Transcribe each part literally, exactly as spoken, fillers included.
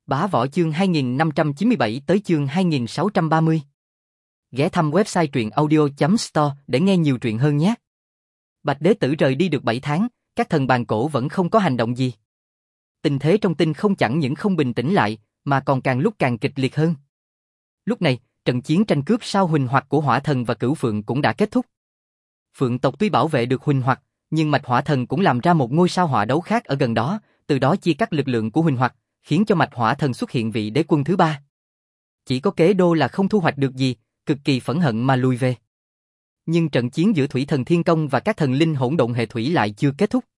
Bá Võ chương hai nghìn năm trăm chín mươi bảy tới chương hai nghìn sáu trăm ba mươi. Ghé thăm website truyện audio chấm store để nghe nhiều truyện hơn nhé. Bạch Đế Tử rời đi được bảy tháng, các thần bàn cổ vẫn không có hành động gì. Tình thế trong tinh không chẳng những không bình tĩnh lại, mà còn càng lúc càng kịch liệt hơn. Lúc này, trận chiến tranh cướp sao Huỳnh Hoặc của Hỏa Thần và Cửu Phượng cũng đã kết thúc. Phượng tộc tuy bảo vệ được Huỳnh Hoặc, nhưng Mạch Hỏa Thần cũng làm ra một ngôi sao hỏa đấu khác ở gần đó, từ đó chia cắt lực lượng của Huỳnh Hoặc, khiến cho Mạch Hỏa Thần xuất hiện vị đế quân thứ ba. Chỉ có Kế Đô là không thu hoạch được gì, cực kỳ phẫn hận mà lùi về. Nhưng trận chiến giữa Thủy Thần Thiên Công và các thần linh hỗn độn hệ thủy lại chưa kết thúc.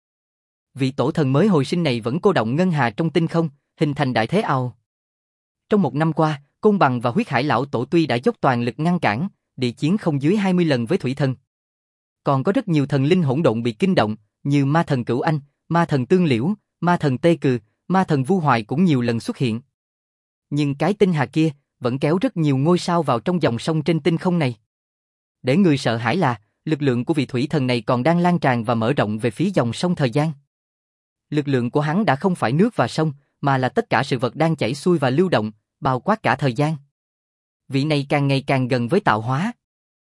Vị tổ thần mới hồi sinh này vẫn cô động ngân hà trong tinh không, hình thành đại thế ào. Trong một năm qua, Côn Bằng và Huyết Hải lão tổ tuy đã dốc toàn lực ngăn cản, địa chiến không dưới hai mươi lần với Thủy Thần. Còn có rất nhiều thần linh hỗn độn bị kinh động, như Ma Thần Cửu Anh, Ma Thần Tương Liễu, Ma Thần Tê Cừ, Ma Thần Vu Hoài cũng nhiều lần xuất hiện. Nhưng cái tinh hà kia vẫn kéo rất nhiều ngôi sao vào trong dòng sông trên tinh không này. Để người sợ hãi là, lực lượng của vị thủy thần này còn đang lan tràn và mở rộng về phía dòng sông thời gian. Lực lượng của hắn đã không phải nước và sông, mà là tất cả sự vật đang chảy xuôi và lưu động, bao quát cả thời gian. Vị này càng ngày càng gần với tạo hóa.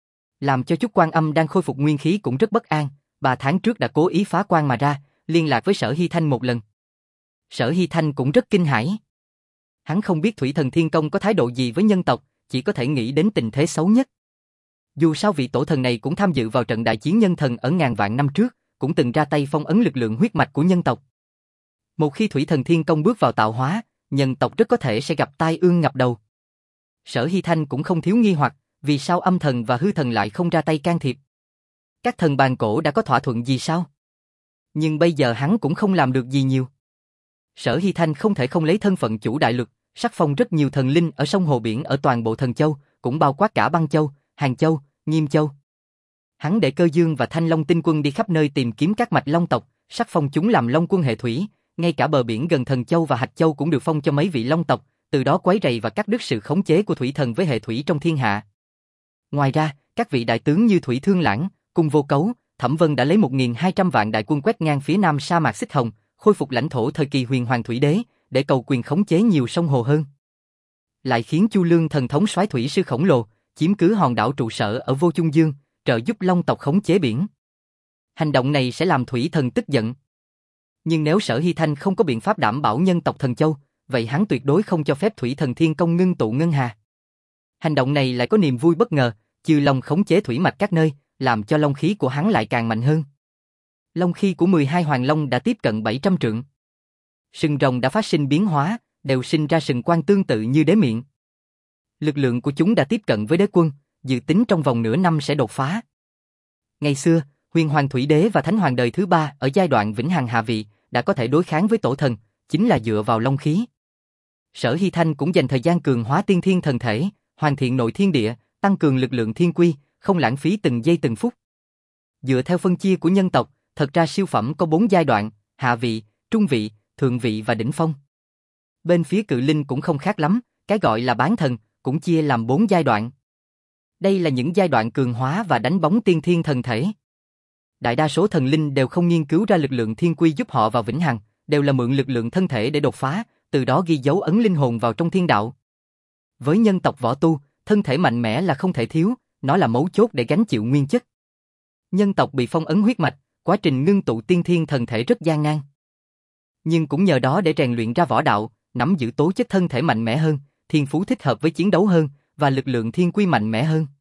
Làm cho Chúc Quan Âm đang khôi phục nguyên khí cũng rất bất an, bà tháng trước đã cố ý phá quan mà ra, liên lạc với Sở Hy Thanh một lần. Sở Hy Thanh cũng rất kinh hãi. Hắn không biết Thủy Thần Thiên Công có thái độ gì với nhân tộc, chỉ có thể nghĩ đến tình thế xấu nhất. Dù sao vị tổ thần này cũng tham dự vào trận đại chiến nhân thần ở ngàn vạn năm trước, cũng từng ra tay phong ấn lực lượng huyết mạch của nhân tộc. Một khi Thủy Thần Thiên Công bước vào tạo hóa, nhân tộc rất có thể sẽ gặp tai ương ngập đầu. Sở Hy Thanh cũng không thiếu nghi hoặc, vì sao âm thần và hư thần lại không ra tay can thiệp? Các thần bàn cổ đã có thỏa thuận gì sao? Nhưng bây giờ hắn cũng không làm được gì nhiều. Sở Hy Thanh không thể không lấy thân phận chủ đại lực, sắc phong rất nhiều thần linh ở sông hồ biển ở toàn bộ Thần Châu, cũng bao quát cả Băng Châu, Hàng Châu, Nghiêm Châu. Hắn để Cơ Dương và Thanh Long tinh quân đi khắp nơi tìm kiếm các mạch long tộc, sắc phong chúng làm long quân hệ thủy, ngay cả bờ biển gần Thần Châu và Hạch Châu cũng được phong cho mấy vị long tộc, từ đó quấy rầy và cắt đứt sự khống chế của thủy thần với hệ thủy trong thiên hạ. Ngoài ra, các vị đại tướng như Thủy Thương Lãng, Cung Vô Cấu, Thẩm Vân đã lấy một nghìn hai trăm vạn đại quân quét ngang phía nam sa mạc Xích Hồng, khôi phục lãnh thổ thời kỳ Huyền Hoàng Thủy Đế, để cầu quyền khống chế nhiều sông hồ hơn. Lại khiến Chu Lương thần thống soái thủy sư khổng lồ, chiếm cứ hòn đảo trụ sở ở Vô Chung Dương, trợ giúp long tộc khống chế biển. Hành động này sẽ làm thủy thần tức giận. Nhưng nếu Sở Hy Thanh không có biện pháp đảm bảo nhân tộc Thần Châu, vậy hắn tuyệt đối không cho phép Thủy Thần Thiên Công ngưng tụ ngân hà. Hành động này lại có niềm vui bất ngờ, Chư Long khống chế thủy mạch các nơi, làm cho long khí của hắn lại càng mạnh hơn. Long khí của mười hai hoàng long đã tiếp cận bảy trăm trượng. Sừng rồng đã phát sinh biến hóa, đều sinh ra sừng quan tương tự như đế miệng. Lực lượng của chúng đã tiếp cận với đế quân, dự tính trong vòng nửa năm sẽ đột phá. Ngày xưa, Huyền Hoàng Thủy Đế và Thánh Hoàng đời thứ ba ở giai đoạn vĩnh hằng hạ vị đã có thể đối kháng với tổ thần, chính là dựa vào long khí. Sở Hy Thanh cũng dành thời gian cường hóa tiên thiên thần thể, hoàn thiện nội thiên địa, tăng cường lực lượng thiên quy, không lãng phí từng giây từng phút. Dựa theo phân chia của nhân tộc, thật ra siêu phẩm có bốn giai đoạn: hạ vị, trung vị, thượng vị và đỉnh phong. Bên phía Cự Linh cũng không khác lắm, cái gọi là bán thần cũng chia làm bốn giai đoạn. Đây là những giai đoạn cường hóa và đánh bóng tiên thiên thần thể. Đại đa số thần linh đều không nghiên cứu ra lực lượng thiên quy giúp họ vào vĩnh hằng, đều là mượn lực lượng thân thể để đột phá, từ đó ghi dấu ấn linh hồn vào trong thiên đạo. Với nhân tộc võ tu, thân thể mạnh mẽ là không thể thiếu, nó là mấu chốt để gánh chịu nguyên chất. Nhân tộc bị phong ấn huyết mạch, quá trình ngưng tụ tiên thiên thần thể rất gian nan. Nhưng cũng nhờ đó để rèn luyện ra võ đạo, nắm giữ tố chất thân thể mạnh mẽ hơn, thiên phú thích hợp với chiến đấu hơn, và lực lượng thiên quy mạnh mẽ hơn.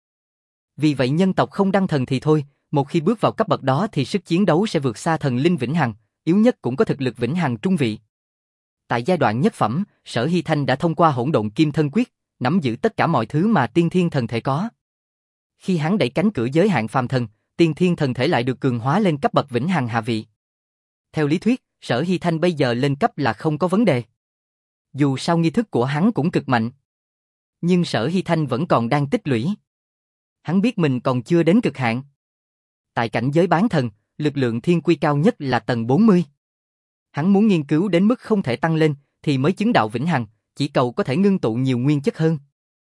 Vì vậy nhân tộc không đăng thần thì thôi, một khi bước vào cấp bậc đó thì sức chiến đấu sẽ vượt xa thần linh vĩnh hằng, yếu nhất cũng có thực lực vĩnh hằng trung vị. Tại giai đoạn nhất phẩm, Sở Hy Thanh đã thông qua hỗn độn kim thân quyết, nắm giữ tất cả mọi thứ mà tiên thiên thần thể có. Khi hắn đẩy cánh cửa giới hạn phàm thần, tiên thiên thần thể lại được cường hóa lên cấp bậc vĩnh hằng hạ vị. Theo lý thuyết, Sở Hy Thanh bây giờ lên cấp là không có vấn đề. Dù sao nghi thức của hắn cũng cực mạnh. Nhưng Sở Hy Thanh vẫn còn đang tích lũy. Hắn biết mình còn chưa đến cực hạn. Tại cảnh giới bán thần, lực lượng thiên quy cao nhất là tầng bốn mươi. Hắn muốn nghiên cứu đến mức không thể tăng lên, thì mới chứng đạo vĩnh hằng, chỉ cầu có thể ngưng tụ nhiều nguyên chất hơn.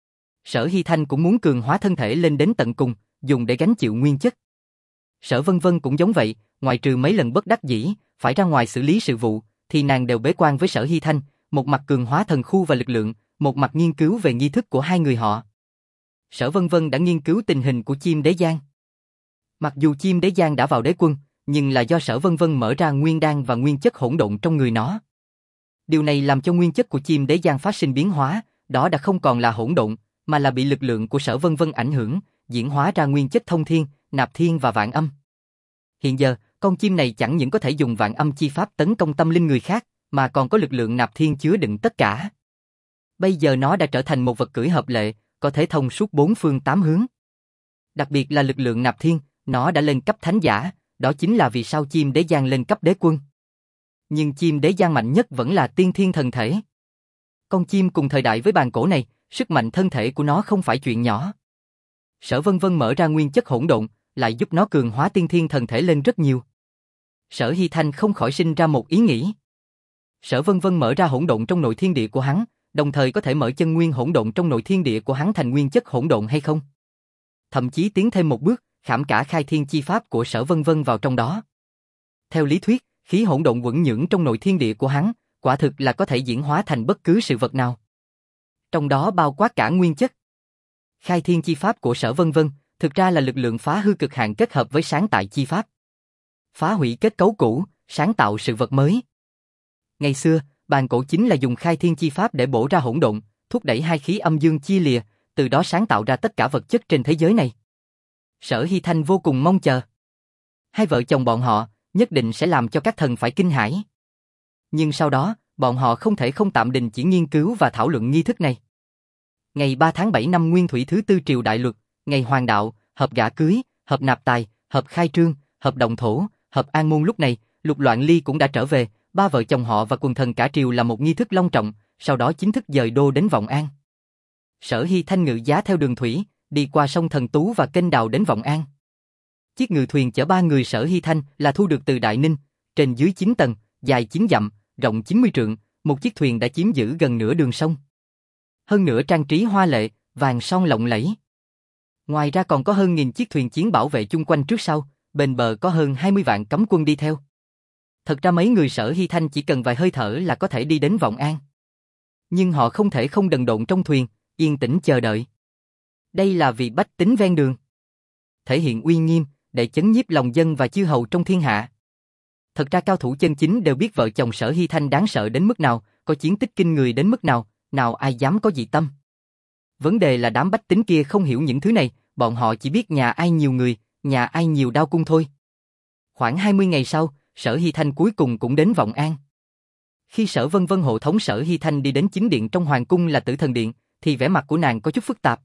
Sở Hy Thanh cũng muốn cường hóa thân thể lên đến tận cùng, dùng để gánh chịu nguyên chất. Sở Vân Vân cũng giống vậy, ngoại trừ mấy lần bất đắc dĩ, phải ra ngoài xử lý sự vụ, thì nàng đều bế quan với Sở Hy Thanh, một mặt cường hóa thần khu và lực lượng, một mặt nghiên cứu về nghi thức của hai người họ. Sở Vân Vân đã nghiên cứu tình hình của chim đế giang. Mặc dù chim đế giang đã vào đế quân, nhưng là do Sở Vân Vân mở ra nguyên đan và nguyên chất hỗn độn trong người nó. Điều này làm cho nguyên chất của chim đế giang phát sinh biến hóa, đó đã không còn là hỗn độn, mà là bị lực lượng của Sở Vân Vân ảnh hưởng, diễn hóa ra nguyên chất thông thiên, nạp thiên và vạn âm. Hiện giờ, con chim này chẳng những có thể dùng vạn âm chi pháp tấn công tâm linh người khác, mà còn có lực lượng nạp thiên chứa đựng tất cả. Bây giờ nó đã trở thành một vật cưỡi hợp lệ, có thể thông suốt bốn phương tám hướng. Đặc biệt là lực lượng nạp thiên, nó đã lên cấp thánh giả, đó chính là vì sao chim đế giang lên cấp đế quân. Nhưng chim đế giang mạnh nhất vẫn là tiên thiên thần thể. Con chim cùng thời đại với bàn cổ này, sức mạnh thân thể của nó không phải chuyện nhỏ. Sở Vân Vân mở ra nguyên chất hỗn độn, lại giúp nó cường hóa tiên thiên thần thể lên rất nhiều. Sở Hy Thanh không khỏi sinh ra một ý nghĩ. Sở Vân Vân mở ra hỗn độn trong nội thiên địa của hắn, đồng thời có thể mở chân nguyên hỗn độn trong nội thiên địa của hắn thành nguyên chất hỗn độn hay không? Thậm chí tiến thêm một bước, khảm cả khai thiên chi pháp của Sở Vân Vân vào trong đó. Theo lý thuyết, khí hỗn độn vững nhưỡng trong nội thiên địa của hắn, quả thực là có thể diễn hóa thành bất cứ sự vật nào. Trong đó bao quát cả nguyên chất. Khai thiên chi pháp của Sở Vân Vân, thực ra là lực lượng phá hư cực hạn kết hợp với sáng tại chi pháp. Phá hủy kết cấu cũ, sáng tạo sự vật mới. Ngày xưa, bàn cổ chính là dùng khai thiên chi pháp để bổ ra hỗn độn, thúc đẩy hai khí âm dương chia lìa, từ đó sáng tạo ra tất cả vật chất trên thế giới này. Sở Hy Thanh vô cùng mong chờ. Hai vợ chồng bọn họ nhất định sẽ làm cho các thần phải kinh hãi. Nhưng sau đó, bọn họ không thể không tạm đình chỉ nghiên cứu và thảo luận nghi thức này. Ngày ba tháng bảy năm Nguyên Thủy thứ tư triều đại luật, ngày hoàng đạo, hợp gả cưới, hợp nạp tài, hợp khai trương, hợp động thổ, hợp an môn. Lúc này, Lục Loạn Ly cũng đã trở về, ba vợ chồng họ và quần thần cả triều là một nghi thức long trọng, sau đó chính thức dời đô đến Vọng An. Sở Hy Thanh ngự giá theo đường thủy, đi qua sông Thần Tú và kênh đào đến Vọng An. Chiếc ngự thuyền chở ba người Sở Hy Thanh là thu được từ Đại Ninh, trên dưới chín tầng, dài chín dặm, rộng chín mươi trượng, một chiếc thuyền đã chiếm giữ gần nửa đường sông. Hơn nữa trang trí hoa lệ, vàng son lộng lẫy. Ngoài ra còn có hơn nghìn chiếc thuyền chiến bảo vệ chung quanh trước sau, bên bờ có hơn hai mươi vạn cấm quân đi theo. Thật ra mấy người Sở Hy Thanh chỉ cần vài hơi thở là có thể đi đến Vọng An. Nhưng họ không thể không đần độn trong thuyền, yên tĩnh chờ đợi. Đây là vì bách tính ven đường. Thể hiện uy nghiêm, để chấn nhiếp lòng dân và chư hầu trong thiên hạ. Thật ra cao thủ chân chính đều biết vợ chồng Sở Hy Thanh đáng sợ đến mức nào, có chiến tích kinh người đến mức nào, nào ai dám có dị tâm. Vấn đề là đám bách tính kia không hiểu những thứ này, bọn họ chỉ biết nhà ai nhiều người, nhà ai nhiều đao cung thôi. Khoảng hai mươi ngày sau, Sở Hy Thanh cuối cùng cũng đến Vọng An. Khi Sở Vân Vân hộ tống Sở Hy Thanh đi đến chính điện trong hoàng cung là Tử Thần Điện, thì vẻ mặt của nàng có chút phức tạp.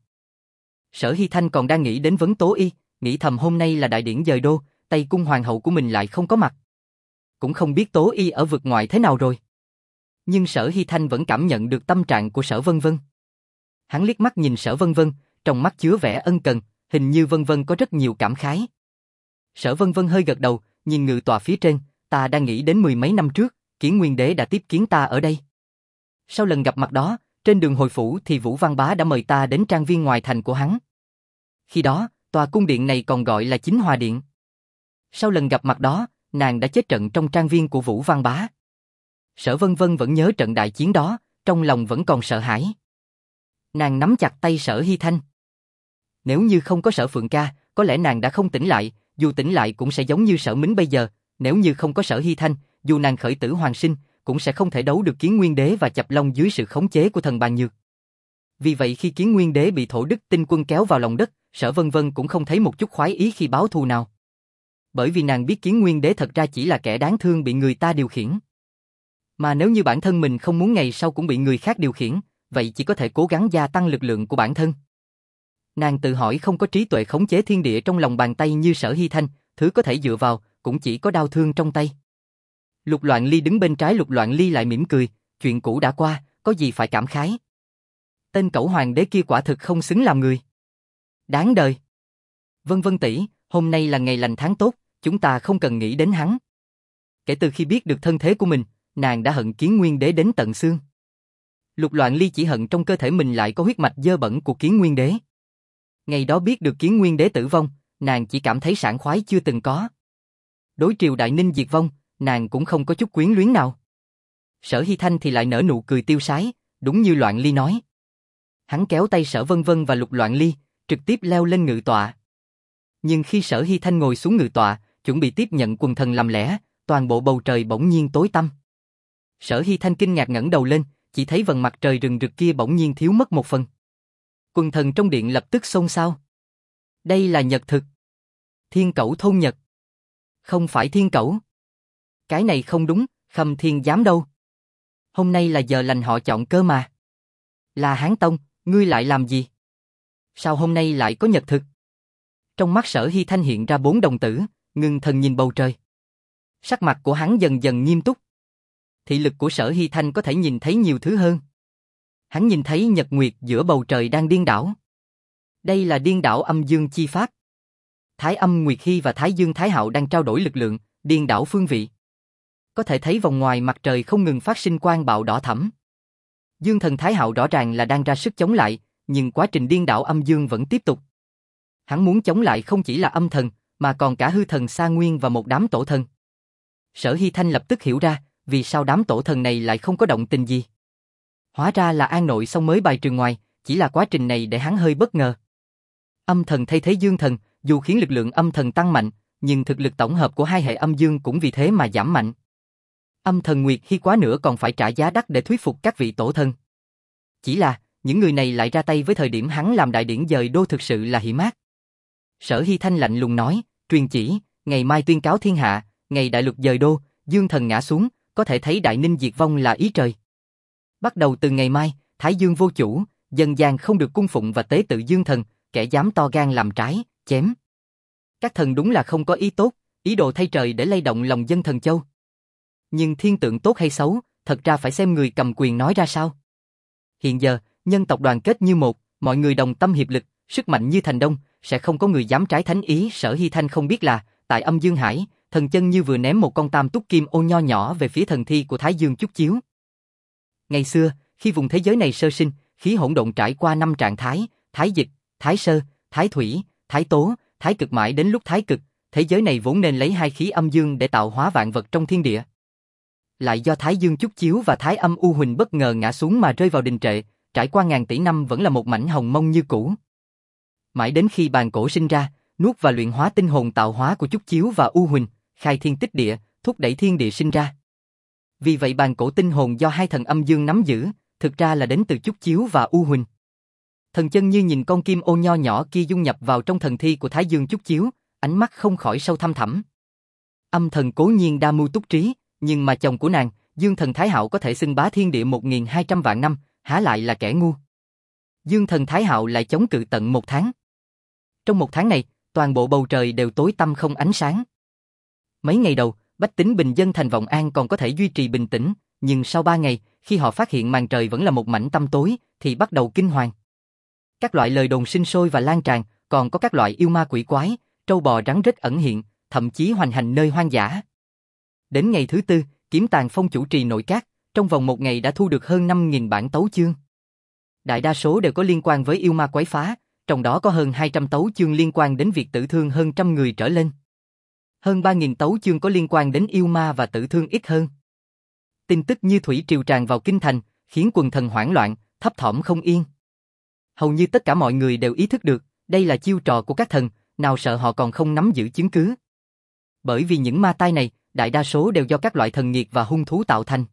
Sở Hy Thanh còn đang nghĩ đến vấn Tố Y, nghĩ thầm hôm nay là đại điển dời đô, Tây cung hoàng hậu của mình lại không có mặt. Cũng không biết Tố Y ở vực ngoại thế nào rồi. Nhưng Sở Hy Thanh vẫn cảm nhận được tâm trạng của Sở Vân Vân. Hắn liếc mắt nhìn Sở Vân Vân, trong mắt chứa vẻ ân cần, hình như Vân Vân có rất nhiều cảm khái. Sở Vân Vân hơi gật đầu, nhìn ngự tọa phía trên, ta đang nghĩ đến mười mấy năm trước, Kiến Nguyên Đế đã tiếp kiến ta ở đây. Sau lần gặp mặt đó, trên đường hồi phủ thì Vũ Văn Bá đã mời ta đến trang viên ngoài thành của hắn. Khi đó, tòa cung điện này còn gọi là Chính Hòa Điện. Sau lần gặp mặt đó, nàng đã chết trận trong trang viên của Vũ Văn Bá. Sở Vân Vân vẫn nhớ trận đại chiến đó, trong lòng vẫn còn sợ hãi. Nàng nắm chặt tay Sở Hy Thanh. Nếu như không có Sở Phượng Ca, có lẽ nàng đã không tỉnh lại, dù tỉnh lại cũng sẽ giống như Sở Mính bây giờ. Nếu như không có Sở Hy Thanh, dù nàng khởi tử hoàng sinh, cũng sẽ không thể đấu được Kiến Nguyên Đế và Chập Long dưới sự khống chế của thần Bàn Nhược. Vì vậy khi Kiến Nguyên Đế bị Thổ Đức Tinh Quân kéo vào lòng đất, Sở Vân Vân cũng không thấy một chút khoái ý khi báo thù nào. Bởi vì nàng biết Kiến Nguyên Đế thật ra chỉ là kẻ đáng thương bị người ta điều khiển. Mà nếu như bản thân mình không muốn ngày sau cũng bị người khác điều khiển, vậy chỉ có thể cố gắng gia tăng lực lượng của bản thân. Nàng tự hỏi không có trí tuệ khống chế thiên địa trong lòng bàn tay như Sở Hy Thanh, thứ có thể dựa vào, cũng chỉ có đao thương trong tay. Lục Loạn Ly đứng bên trái Lục Loạn Ly lại mỉm cười, chuyện cũ đã qua, có gì phải cảm khái. Tên cẩu hoàng đế kia quả thực không xứng làm người. Đáng đời. Vân Vân tỷ, hôm nay là ngày lành tháng tốt, chúng ta không cần nghĩ đến hắn. Kể từ khi biết được thân thế của mình, nàng đã hận Kiến Nguyên Đế đến tận xương. Lục Loạn Ly chỉ hận trong cơ thể mình lại có huyết mạch dơ bẩn của Kiến Nguyên Đế. Ngày đó biết được Kiến Nguyên Đế tử vong, nàng chỉ cảm thấy sảng khoái chưa từng có. Đối triều Đại Ninh diệt vong, nàng cũng không có chút quyến luyến nào. Sở Hy Thanh thì lại nở nụ cười tiêu sái, đúng như Loạn Ly nói. Hắn kéo tay Sở Vân Vân và Lục Loạn Ly, trực tiếp leo lên ngự tọa. Nhưng khi Sở Hy Thanh ngồi xuống ngự tọa, chuẩn bị tiếp nhận quần thần làm lẽ, toàn bộ bầu trời bỗng nhiên tối tăm. Sở Hy Thanh kinh ngạc ngẩng đầu lên, chỉ thấy vầng mặt trời rừng rực kia bỗng nhiên thiếu mất một phần. Quần thần trong điện lập tức xôn xao. Đây là nhật thực. Thiên Cẩu thôn nhật. Không phải Thiên Cẩu. Cái này không đúng, Khâm Thiên Giám đâu. Hôm nay là giờ lành họ chọn cơ mà. Là Hán Tông, ngươi lại làm gì? Sao hôm nay lại có nhật thực? Trong mắt Sở Hy Thanh hiện ra bốn đồng tử, ngưng thần nhìn bầu trời. Sắc mặt của hắn dần dần nghiêm túc. Thị lực của Sở Hy Thanh có thể nhìn thấy nhiều thứ hơn. Hắn nhìn thấy nhật nguyệt giữa bầu trời đang điên đảo. Đây là điên đảo âm dương chi pháp. Thái âm Nguyệt Hy và Thái dương Thái Hạo đang trao đổi lực lượng, điên đảo phương vị. Có thể thấy vòng ngoài mặt trời không ngừng phát sinh quang bạo đỏ thẫm. Dương thần Thái Hạo rõ ràng là đang ra sức chống lại, nhưng quá trình điên đảo âm dương vẫn tiếp tục. Hắn muốn chống lại không chỉ là âm thần, mà còn cả hư thần Sa Nguyên và một đám tổ thần. Sở Hy Thanh lập tức hiểu ra, vì sao đám tổ thần này lại không có động tình gì. Hóa ra là an nội xong mới bài trừ ngoài, chỉ là quá trình này để hắn hơi bất ngờ. Âm thần thay thế dương thần, dù khiến lực lượng âm thần tăng mạnh, nhưng thực lực tổng hợp của hai hệ âm dương cũng vì thế mà giảm mạnh. Âm thần Nguyệt Hy quá nữa còn phải trả giá đắt để thuyết phục các vị tổ thần. Chỉ là, những người này lại ra tay với thời điểm hắn làm đại điển dời đô thực sự là hỉ mát. Sở Hy Thanh lạnh lùng nói, truyền chỉ, ngày mai tuyên cáo thiên hạ, ngày đại luật dời đô, dương thần ngã xuống, có thể thấy đại ninh diệt vong là ý trời. Bắt đầu từ ngày mai, Thái Dương vô chủ, dân gian không được cung phụng và tế tự dương thần, kẻ dám to gan làm trái, chém. Các thần đúng là không có ý tốt, ý đồ thay trời để lay động lòng dân Thần Châu. Nhưng thiên tượng tốt hay xấu, thật ra phải xem người cầm quyền nói ra sao. Hiện giờ, nhân tộc đoàn kết như một, mọi người đồng tâm hiệp lực, sức mạnh như thành đông, sẽ không có người dám trái thánh ý. Sở Hy Thanh không biết là, tại âm Dương Hải, thần chân như vừa ném một con tam túc kim ô nho nhỏ về phía thần thi của Thái Dương Chúc Chiếu. Ngày xưa, khi vùng thế giới này sơ sinh, khí hỗn độn trải qua năm trạng thái, thái dịch, thái sơ, thái thủy, thái tố, thái cực mãi đến lúc thái cực, thế giới này vốn nên lấy hai khí âm dương để tạo hóa vạn vật trong thiên địa. Lại do Thái Dương Chúc Chiếu và Thái Âm U Huỳnh bất ngờ ngã xuống mà rơi vào đình trệ, trải qua ngàn tỷ năm vẫn là một mảnh hồng mông như cũ. Mãi đến khi bàn cổ sinh ra, nuốt và luyện hóa tinh hồn tạo hóa của Chúc Chiếu và U Huỳnh, khai thiên tích địa, thúc đẩy thiên địa sinh ra. Vì vậy bàn cổ tinh hồn do hai thần âm dương nắm giữ, thực ra là đến từ Chúc Chiếu và U Huỳnh. Thần chân như nhìn con kim ô nho nhỏ kia dung nhập vào trong thần thi của Thái Dương Chúc Chiếu, ánh mắt không khỏi sâu thăm thẳm. Âm thần cố nhiên đa mưu túc trí, nhưng mà chồng của nàng, Dương thần Thái Hạo có thể xưng bá thiên địa một nghìn hai trăm vạn năm, há lại là kẻ ngu. Dương thần Thái Hạo lại chống cự tận một tháng. Trong một tháng này, toàn bộ bầu trời đều tối tăm không ánh sáng. Mấy ngày đầu, bách tính bình dân thành Vọng An còn có thể duy trì bình tĩnh, nhưng sau ba ngày, khi họ phát hiện màn trời vẫn là một mảnh tăm tối, thì bắt đầu kinh hoàng. Các loại lời đồn sinh sôi và lan tràn, còn có các loại yêu ma quỷ quái, trâu bò rắn rết ẩn hiện, thậm chí hoành hành nơi hoang dã. Đến ngày thứ tư, Kiếm Tàn Phong chủ trì nội các, trong vòng một ngày đã thu được hơn năm nghìn bản tấu chương. Đại đa số đều có liên quan với yêu ma quái phá, trong đó có hơn hai trăm tấu chương liên quan đến việc tử thương hơn trăm người trở lên. Hơn ba nghìn tấu chương có liên quan đến yêu ma và tử thương ít hơn. Tin tức như thủy triều tràn vào kinh thành, khiến quần thần hoảng loạn, thấp thỏm không yên. Hầu như tất cả mọi người đều ý thức được, đây là chiêu trò của các thần, nào sợ họ còn không nắm giữ chứng cứ. Bởi vì những ma tai này, đại đa số đều do các loại thần nghiệt và hung thú tạo thành.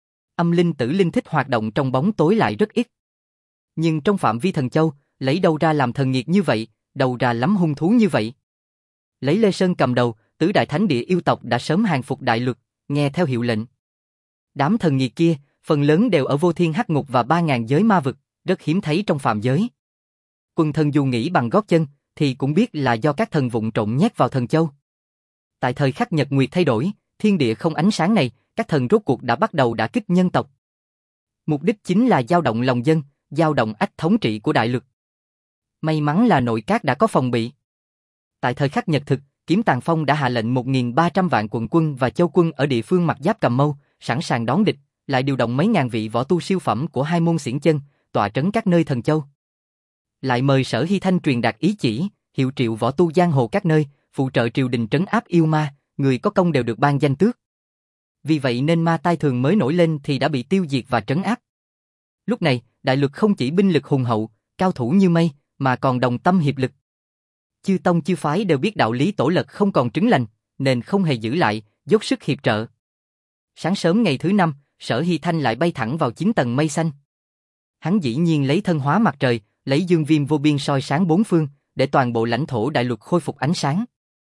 Âm linh tử linh thích hoạt động trong bóng tối lại rất ít. Nhưng trong phạm vi Thần Châu, lấy đâu ra làm thần nghiệt như vậy, đâu ra lắm hung thú như vậy. Lấy Lê Sơn cầm đầu, tứ đại thánh địa yêu tộc đã sớm hàng phục đại luật, nghe theo hiệu lệnh. Đám thần nghiệt kia, phần lớn đều ở vô thiên hắc ngục và ba ngàn giới ma vực, rất hiếm thấy trong phàm giới. Quần thần dù nghĩ bằng gót chân, thì cũng biết là do các thần vụng trộn nhét vào Thần Châu. Tại thời khắc nhật nguyệt thay đổi, thiên địa không ánh sáng này, các thần rốt cuộc đã bắt đầu đả kích nhân tộc. Mục đích chính là dao động lòng dân, dao động ách thống trị của đại luật. May mắn là nội các đã có phòng bị. Tại thời khắc nhật thực, Kiếm Tàn Phong đã hạ lệnh một nghìn ba trăm vạn quận quân và châu quân ở địa phương mặt giáp Cầm Mâu, sẵn sàng đón địch, lại điều động mấy ngàn vị võ tu siêu phẩm của hai môn xiển chân, tọa trấn các nơi Thần Châu. Lại mời Sở Hy Thanh truyền đạt ý chỉ, hiệu triệu võ tu giang hồ các nơi, phụ trợ triều đình trấn áp yêu ma, người có công đều được ban danh tước. Vì vậy nên ma tai thường mới nổi lên thì đã bị tiêu diệt và trấn áp. Lúc này, đại lục không chỉ binh lực hùng hậu, cao thủ như mây, mà còn đồng tâm hiệp lực. Chư tông chư phái đều biết đạo lý tổ lật không còn trứng lành, nên không hề giữ lại, dốc sức hiệp trợ. Sáng sớm ngày thứ năm, Sở Hy Thanh lại bay thẳng vào chín tầng mây xanh. Hắn dĩ nhiên lấy thân hóa mặt trời, lấy dương viêm vô biên soi sáng bốn phương, để toàn bộ lãnh thổ đại lục khôi phục ánh sáng.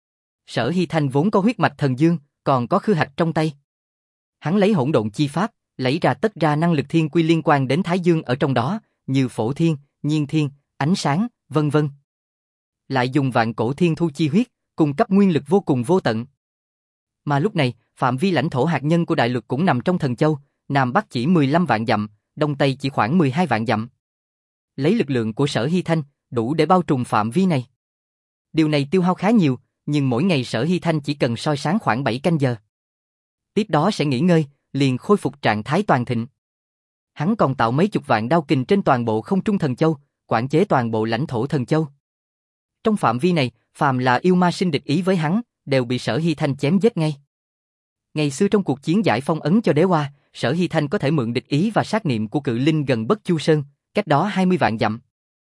Sở Hy Thanh vốn có huyết mạch thần dương, còn có khư hạch trong tay. Hắn lấy hỗn độn chi pháp, lấy ra tất ra năng lực thiên quy liên quan đến Thái Dương ở trong đó, như phổ thiên, nhiên thiên, ánh sáng, vân vân. Lại dùng vạn cổ thiên thu chi huyết, cung cấp nguyên lực vô cùng vô tận. Mà lúc này, phạm vi lãnh thổ hạt nhân của đại lục cũng nằm trong thần châu, Nam Bắc chỉ mười lăm vạn dặm, Đông Tây chỉ khoảng mười hai vạn dặm. Lấy lực lượng của Sở Hy Thanh, đủ để bao trùm phạm vi này. Điều này tiêu hao khá nhiều, nhưng mỗi ngày Sở Hy Thanh chỉ cần soi sáng khoảng bảy canh giờ. Tiếp đó sẽ nghỉ ngơi, liền khôi phục trạng thái toàn thịnh. Hắn còn tạo mấy chục vạn đao kình trên toàn bộ không trung thần châu, quản chế toàn bộ lãnh thổ thần châu. Trong phạm vi này, phàm là yêu ma sinh địch ý với hắn, đều bị Sở Hy Thanh chém giết ngay. Ngày xưa trong cuộc chiến giải phong ấn cho đế hoa, Sở Hy Thanh có thể mượn địch ý và sát niệm của cự linh gần Bất Chu Sơn, cách đó hai mươi vạn dặm.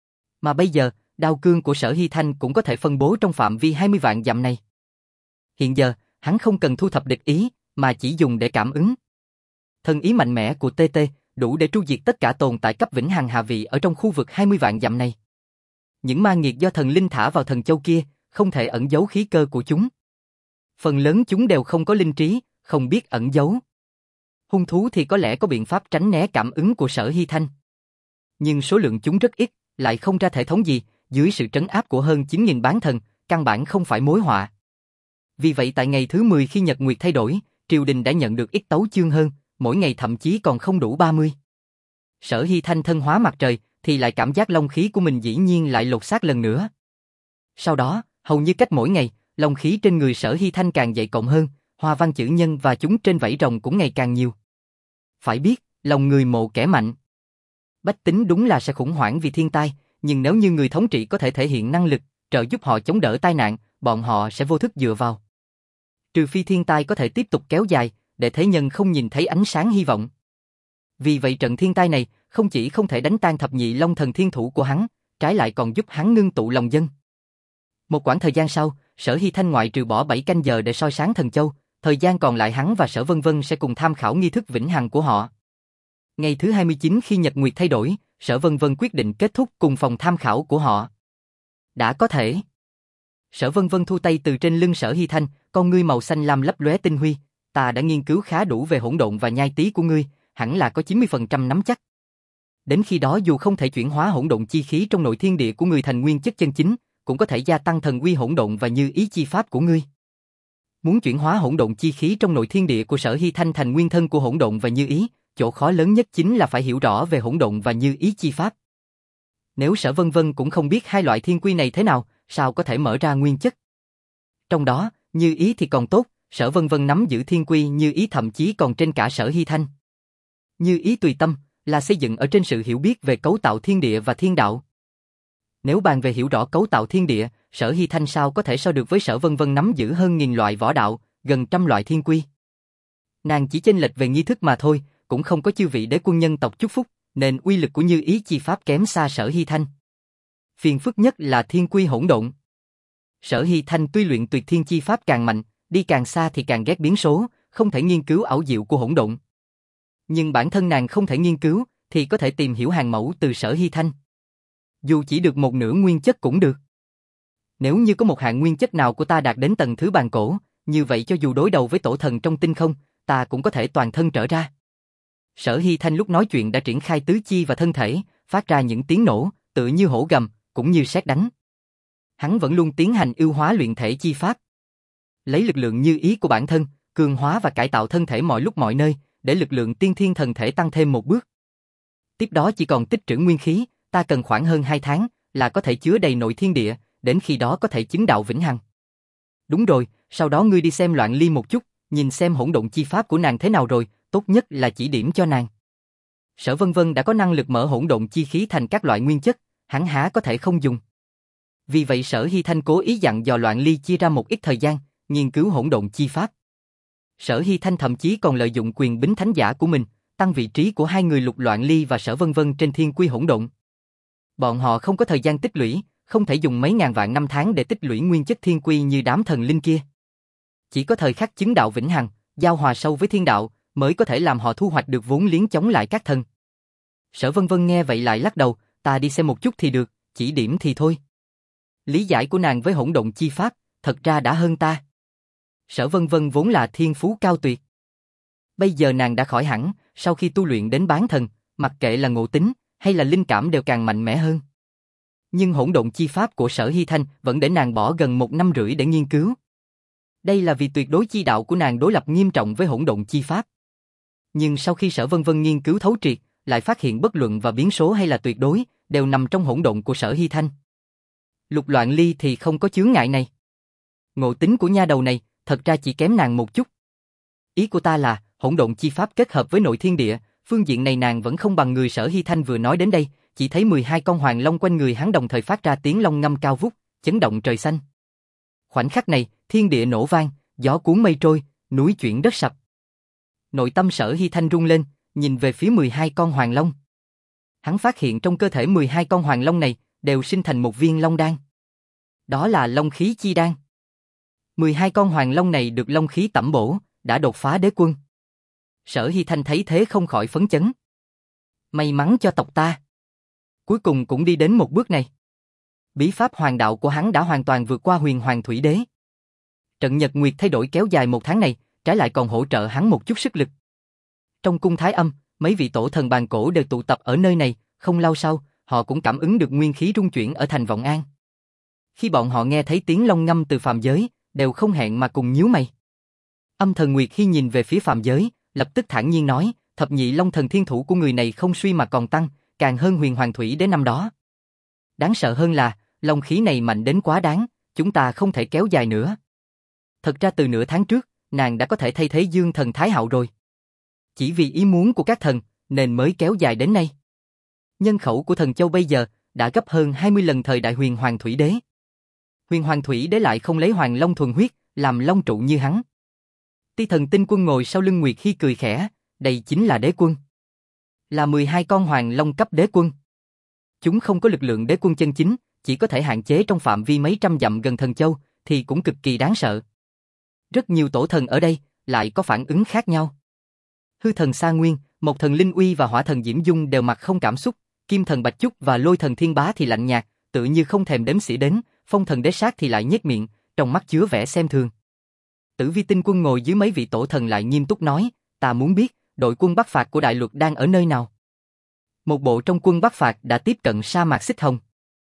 Mà bây giờ, đao cương của Sở Hy Thanh cũng có thể phân bố trong phạm vi hai mươi vạn dặm này. Hiện giờ, hắn không cần thu thập địch ý, mà chỉ dùng để cảm ứng. Thân ý mạnh mẽ của tê tê đủ để tru diệt tất cả tồn tại cấp vĩnh hằng hạ vị ở trong khu vực hai mươi vạn dặm này. Những ma nghiệt do thần linh thả vào thần châu kia, không thể ẩn giấu khí cơ của chúng. Phần lớn chúng đều không có linh trí, không biết ẩn giấu. Hung thú thì có lẽ có biện pháp tránh né cảm ứng của Sở Hy Thanh. Nhưng số lượng chúng rất ít, lại không ra thể thống gì, dưới sự trấn áp của hơn chín nghìn bán thần, căn bản không phải mối họa. Vì vậy tại ngày thứ mười khi nhật nguyệt thay đổi, triều đình đã nhận được ít tấu chương hơn, mỗi ngày thậm chí còn không đủ ba mươi. Sở Hy Thanh thân hóa mặt trời, thì lại cảm giác long khí của mình dĩ nhiên lại lột xác lần nữa. Sau đó, hầu như cách mỗi ngày, long khí trên người Sở Hy Thanh càng dậy cộng hơn, hoa văn chữ nhân và chúng trên vảy rồng cũng ngày càng nhiều. Phải biết, lòng người mộ kẻ mạnh. Bách tính đúng là sẽ khủng hoảng vì thiên tai, nhưng nếu như người thống trị có thể thể hiện năng lực, trợ giúp họ chống đỡ tai nạn, bọn họ sẽ vô thức dựa vào. Trừ phi thiên tai có thể tiếp tục kéo dài, để thế nhân không nhìn thấy ánh sáng hy vọng. Vì vậy trận thiên tai này không chỉ không thể đánh tan thập nhị long thần thiên thủ của hắn, trái lại còn giúp hắn ngưng tụ lòng dân. Một quãng thời gian sau, Sở Hy Thanh ngoại trừ bỏ bảy canh giờ để soi sáng thần châu, thời gian còn lại hắn và Sở Vân Vân sẽ cùng tham khảo nghi thức vĩnh hằng của họ. Ngày thứ hai mươi chín khi nhật nguyệt thay đổi, Sở Vân Vân quyết định kết thúc cùng phòng tham khảo của họ. Đã có thể. Sở Vân Vân thu tay từ trên lưng Sở Hy Thanh, con ngươi màu xanh lam lấp lóe tinh huy. Ta đã nghiên cứu khá đủ về hỗn độn và nhai tí của ngươi, hẳn là có chín mươi phần trăm nắm chắc. Đến khi đó dù không thể chuyển hóa hỗn độn chi khí trong nội thiên địa của ngươi thành nguyên chất chân chính, cũng có thể gia tăng thần uy hỗn độn và như ý chi pháp của ngươi. Muốn chuyển hóa hỗn độn chi khí trong nội thiên địa của Sở Hy Thanh thành nguyên thân của hỗn độn và như ý, chỗ khó lớn nhất chính là phải hiểu rõ về hỗn độn và như ý chi pháp. Nếu Sở Vân Vân cũng không biết hai loại thiên quy này thế nào, sao có thể mở ra nguyên chất? Trong đó, như ý thì còn tốt, Sở Vân Vân nắm giữ thiên quy như ý thậm chí còn trên cả Sở Hy Thanh. Như ý tùy tâm là xây dựng ở trên sự hiểu biết về cấu tạo thiên địa và thiên đạo. Nếu bàn về hiểu rõ cấu tạo thiên địa, Sở Hy Thanh sao có thể so được với Sở Vân Vân nắm giữ hơn nghìn loại võ đạo, gần trăm loại thiên quy. Nàng chỉ chênh lệch về nghi thức mà thôi, cũng không có chư vị đế quân nhân tộc chúc phúc, nên uy lực của như ý chi pháp kém xa Sở Hy Thanh. Phiền phức nhất là thiên quy hỗn độn. Sở Hy Thanh tuy luyện tuyệt thiên chi pháp càng mạnh, đi càng xa thì càng ghét biến số, không thể nghiên cứu ảo diệu của hỗn độn. Nhưng bản thân nàng không thể nghiên cứu, thì có thể tìm hiểu hàng mẫu từ Sở Hy Thanh. Dù chỉ được một nửa nguyên chất cũng được. Nếu như có một hạng nguyên chất nào của ta đạt đến tầng thứ bàn cổ, như vậy cho dù đối đầu với tổ thần trong tinh không, ta cũng có thể toàn thân trở ra. Sở Hy Thanh lúc nói chuyện đã triển khai tứ chi và thân thể, phát ra những tiếng nổ, tự như hổ gầm, cũng như sét đánh. Hắn vẫn luôn tiến hành ưu hóa luyện thể chi pháp. Lấy lực lượng như ý của bản thân, cường hóa và cải tạo thân thể mọi lúc mọi nơi, để lực lượng tiên thiên thần thể tăng thêm một bước. Tiếp đó chỉ còn tích trữ nguyên khí, ta cần khoảng hơn hai tháng, là có thể chứa đầy nội thiên địa, đến khi đó có thể chứng đạo vĩnh hằng. Đúng rồi, sau đó ngươi đi xem Loạn Ly một chút, nhìn xem hỗn độn chi pháp của nàng thế nào rồi, tốt nhất là chỉ điểm cho nàng. Sở Vân Vân đã có năng lực mở hỗn độn chi khí thành các loại nguyên chất, hắn há có thể không dùng. Vì vậy Sở Hy Thanh cố ý dặn dò Loạn Ly chia ra một ít thời gian, nghiên cứu hỗn độn chi pháp. Sở Hy Thanh thậm chí còn lợi dụng quyền bính thánh giả của mình, tăng vị trí của hai người Lục Loạn Ly và Sở Vân Vân trên thiên quy hỗn độn. Bọn họ không có thời gian tích lũy, không thể dùng mấy ngàn vạn năm tháng để tích lũy nguyên chất thiên quy như đám thần linh kia. Chỉ có thời khắc chứng đạo vĩnh hằng, giao hòa sâu với thiên đạo, mới có thể làm họ thu hoạch được vốn liếng chống lại các thần. Sở Vân Vân nghe vậy lại lắc đầu, ta đi xem một chút thì được, chỉ điểm thì thôi. Lý giải của nàng với hỗn độn chi pháp, thật ra đã hơn ta. Sở Vân Vân vốn là thiên phú cao tuyệt. Bây giờ nàng đã khỏi hẳn, sau khi tu luyện đến bán thần, mặc kệ là ngộ tính hay là linh cảm đều càng mạnh mẽ hơn. Nhưng hỗn độn chi pháp của Sở Hy Thanh vẫn để nàng bỏ gần một năm rưỡi để nghiên cứu. Đây là vì tuyệt đối chi đạo của nàng đối lập nghiêm trọng với hỗn độn chi pháp. Nhưng sau khi Sở Vân Vân nghiên cứu thấu triệt, lại phát hiện bất luận và biến số hay là tuyệt đối, đều nằm trong hỗn độn của Sở Hy Thanh. Lục Loạn Ly thì không có chướng ngại này. Ngộ tính của nha đầu này, thật ra chỉ kém nàng một chút. Ý của ta là, hỗn độn chi pháp kết hợp với nội thiên địa, phương diện này nàng vẫn không bằng người Sở Hy Thanh vừa nói đến đây, chỉ thấy mười hai con hoàng long quanh người hắn đồng thời phát ra tiếng long ngâm cao vút, chấn động trời xanh. Khoảnh khắc này, thiên địa nổ vang, gió cuốn mây trôi, núi chuyển đất sập. Nội tâm Sở Hy Thanh rung lên, nhìn về phía mười hai con hoàng long. Hắn phát hiện trong cơ thể mười hai con hoàng long này đều sinh thành một viên long đan. Đó là long khí chi đan. mười hai con hoàng long này được long khí tẩm bổ, đã đột phá đế quân. Sở Hy Thanh thấy thế không khỏi phấn chấn. May mắn cho tộc ta. Cuối cùng cũng đi đến một bước này. Bí pháp hoàng đạo của hắn đã hoàn toàn vượt qua huyền hoàng thủy đế. Trận nhật nguyệt thay đổi kéo dài một tháng này, trái lại còn hỗ trợ hắn một chút sức lực. Trong cung Thái Âm, mấy vị tổ thần bàn cổ đều tụ tập ở nơi này, không lâu sau, họ cũng cảm ứng được nguyên khí rung chuyển ở thành Vọng An. Khi bọn họ nghe thấy tiếng long ngâm từ phàm giới, đều không hẹn mà cùng nhíu mày. Âm thần Nguyệt khi nhìn về phía phàm giới, lập tức thản nhiên nói, thập nhị long thần thiên thủ của người này không suy mà còn tăng, càng hơn huyền hoàng thủy đế năm đó. Đáng sợ hơn là, long khí này mạnh đến quá đáng, chúng ta không thể kéo dài nữa. Thật ra từ nửa tháng trước, nàng đã có thể thay thế Dương thần Thái Hạo rồi. Chỉ vì ý muốn của các thần, nên mới kéo dài đến nay. Nhân khẩu của thần châu bây giờ, đã gấp hơn hai mươi lần thời đại huyền hoàng thủy đế. Huyền hoàng thủy đế lại không lấy hoàng long thuần huyết, làm long trụ như hắn. Ti thần tinh quân ngồi sau lưng Nguyệt Hy cười khẽ, đây chính là đế quân. Là mười hai con hoàng long cấp đế quân. Chúng không có lực lượng đế quân chân chính, chỉ có thể hạn chế trong phạm vi mấy trăm dặm gần thần châu, thì cũng cực kỳ đáng sợ. Rất nhiều tổ thần ở đây, lại có phản ứng khác nhau. Hư thần Sa Nguyên, Mộc thần Linh Uy và Hỏa thần Diễm Dung đều mặt không cảm xúc, Kim thần Bạch Chúc và Lôi thần Thiên Bá thì lạnh nhạt, tự như không thèm đếm xỉa đến, Phong thần Đế Sát thì lại nhếch miệng, trong mắt chứa vẻ xem thường. Tử Vi tinh quân ngồi dưới mấy vị tổ thần lại nghiêm túc nói, ta muốn biết, đội quân Bắc Phạt của Đại Luật đang ở nơi nào. Một bộ trong quân Bắc Phạt đã tiếp cận sa mạc Xích Hồng.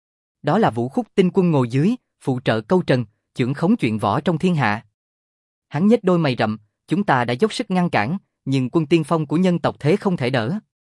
Đó là Vũ Khúc tinh quân ngồi dưới, phụ trợ câu trần, chưởng khống chuyện võ trong thiên hạ. Hắn nhếch đôi mày rậm, chúng ta đã dốc sức ngăn cản, nhưng quân tiên phong của nhân tộc thế không thể đỡ.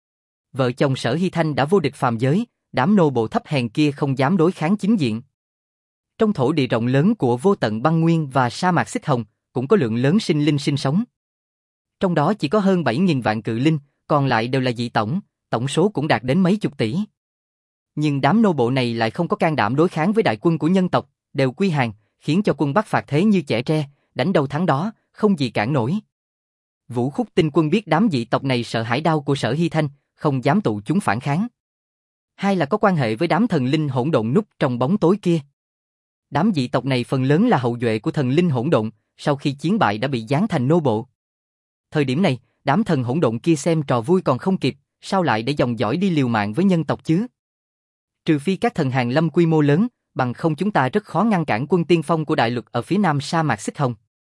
Vợ chồng Sở Hy Thanh đã vô địch phàm giới, đám nô bộ thấp hèn kia không dám đối kháng chính diện. Trong thổ địa rộng lớn của vô tận băng nguyên và sa mạc Xích Hồng, cũng có lượng lớn sinh linh sinh sống. Trong đó chỉ có hơn bảy nghìn vạn cự linh, còn lại đều là dị tổng, tổng số cũng đạt đến mấy chục tỷ. Nhưng đám nô bộ này lại không có can đảm đối kháng với đại quân của nhân tộc, đều quy hàng, khiến cho quân Bắc Phạt thế như chẻ tre, đánh đâu thắng đó, không gì cản nổi. Vũ Khúc tinh quân biết đám dị tộc này sợ hãi đau của Sở Hy Thanh, không dám tụ chúng phản kháng. Hai là có quan hệ với đám thần linh hỗn độn núp trong bóng tối kia. Đám dị tộc này phần lớn là hậu duệ của thần linh hỗn độn, sau khi chiến bại đã bị giáng thành nô bộ. Thời điểm này, đám thần hỗn độn kia xem trò vui còn không kịp, sao lại để dòng dõi đi liều mạng với nhân tộc chứ? Trừ phi các thần hàng lâm quy mô lớn, bằng không chúng ta rất khó ngăn cản quân tiên phong của Đại Luật ở phía nam sa mạc Xích Hồng.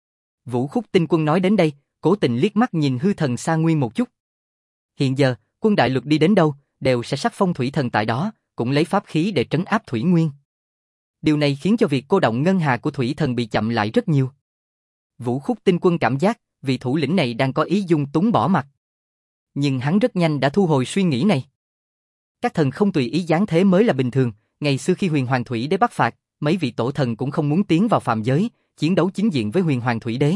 Vũ Khúc tinh quân nói đến đây, cố tình liếc mắt nhìn hư thần Sa Nguyên một chút. Hiện giờ, quân Đại Luật đi đến đâu, đều sẽ sắc phong thủy thần tại đó, cũng lấy pháp khí để trấn áp thủy nguyên. Điều này khiến cho việc cô động ngân hà của thủy thần bị chậm lại rất nhiều. Vũ Khúc tinh quân cảm giác, vị thủ lĩnh này đang có ý dung túng bỏ mặt. Nhưng hắn rất nhanh đã thu hồi suy nghĩ này. Các thần không tùy ý giáng thế mới là bình thường, ngày xưa khi huyền hoàng thủy đế bắc phạt, mấy vị tổ thần cũng không muốn tiến vào phàm giới, chiến đấu chính diện với huyền hoàng thủy đế.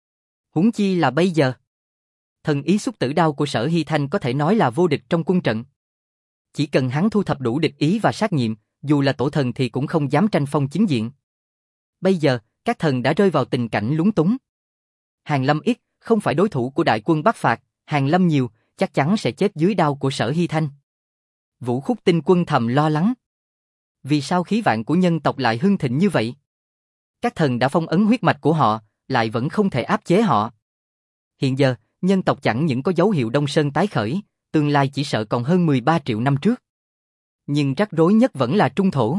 Huống chi là bây giờ. Thần ý xúc tử đao của Sở Hy Thanh có thể nói là vô địch trong quân trận. Chỉ cần hắn thu thập đủ địch ý và sát nhiệm, dù là tổ thần thì cũng không dám tranh phong chính diện. Bây giờ, các thần đã rơi vào tình cảnh lúng túng. Hàn Lâm Yết, không phải đối thủ của đại quân Bắc phạt, Hàn Lâm nhiều, chắc chắn sẽ chết dưới đao của Sở Hy Thanh. Vũ Khúc Tinh Quân thầm lo lắng. Vì sao khí vạn của nhân tộc lại hưng thịnh như vậy? Các thần đã phong ấn huyết mạch của họ, lại vẫn không thể áp chế họ. Hiện giờ, nhân tộc chẳng những có dấu hiệu Đông Sơn tái khởi, tương lai chỉ sợ còn hơn mười ba triệu năm trước. Nhưng rắc rối nhất vẫn là trung thổ.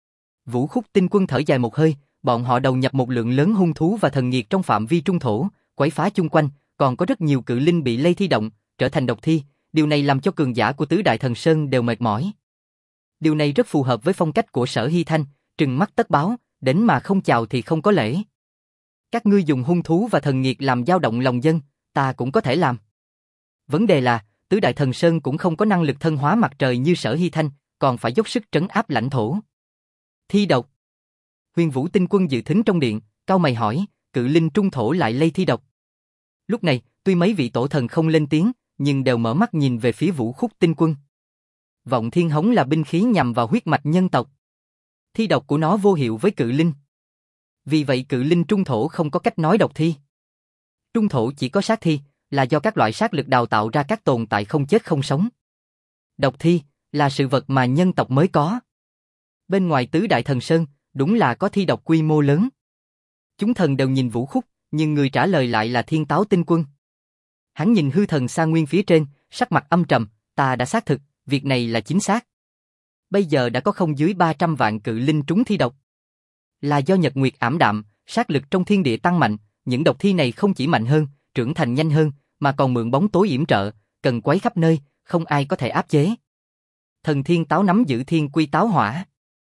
Vũ Khúc Tinh Quân thở dài một hơi, bọn họ đầu nhập một lượng lớn hung thú và thần nghiệt trong phạm vi trung thổ, quấy phá chung quanh, còn có rất nhiều cự linh bị lây thi động, trở thành độc thi, điều này làm cho cường giả của tứ đại thần sơn đều mệt mỏi. Điều này rất phù hợp với phong cách của Sở Hy Thanh, trừng mắt tất báo, đến mà không chào thì không có lễ. Các ngươi dùng hung thú và thần nghiệt làm dao động lòng dân, ta cũng có thể làm. Vấn đề là, tứ đại thần sơn cũng không có năng lực thân hóa mặt trời như Sở Hy Thanh, còn phải dốc sức trấn áp lãnh thổ. Thi độc. Huyền Vũ Tinh Quân dự thính trong điện, cau mày hỏi, cự linh trung thổ lại lây thi độc. Lúc này, tuy mấy vị tổ thần không lên tiếng, nhưng đều mở mắt nhìn về phía Vũ Khúc Tinh Quân. Vọng Thiên Hống là binh khí nhằm vào huyết mạch nhân tộc. Thi độc của nó vô hiệu với cự linh. Vì vậy cự linh trung thổ không có cách nói độc thi. Trung thổ chỉ có sát thi, là do các loại sát lực đào tạo ra các tồn tại không chết không sống. Độc thi, là sự vật mà nhân tộc mới có. Bên ngoài tứ đại thần sơn, đúng là có thi độc quy mô lớn. Chúng thần đều nhìn Vũ Khúc, nhưng người trả lời lại là Thiên Táo Tinh Quân. Hắn nhìn hư thần Sa Nguyên phía trên, sắc mặt âm trầm, ta đã xác thực, việc này là chính xác. Bây giờ đã có không dưới ba trăm vạn cự linh trúng thi độc. Là do nhật nguyệt ảm đạm, sát lực trong thiên địa tăng mạnh, những độc thi này không chỉ mạnh hơn, trưởng thành nhanh hơn, mà còn mượn bóng tối yểm trợ, cần quấy khắp nơi, không ai có thể áp chế. Thần Thiên Táo nắm giữ thiên quy táo hỏa.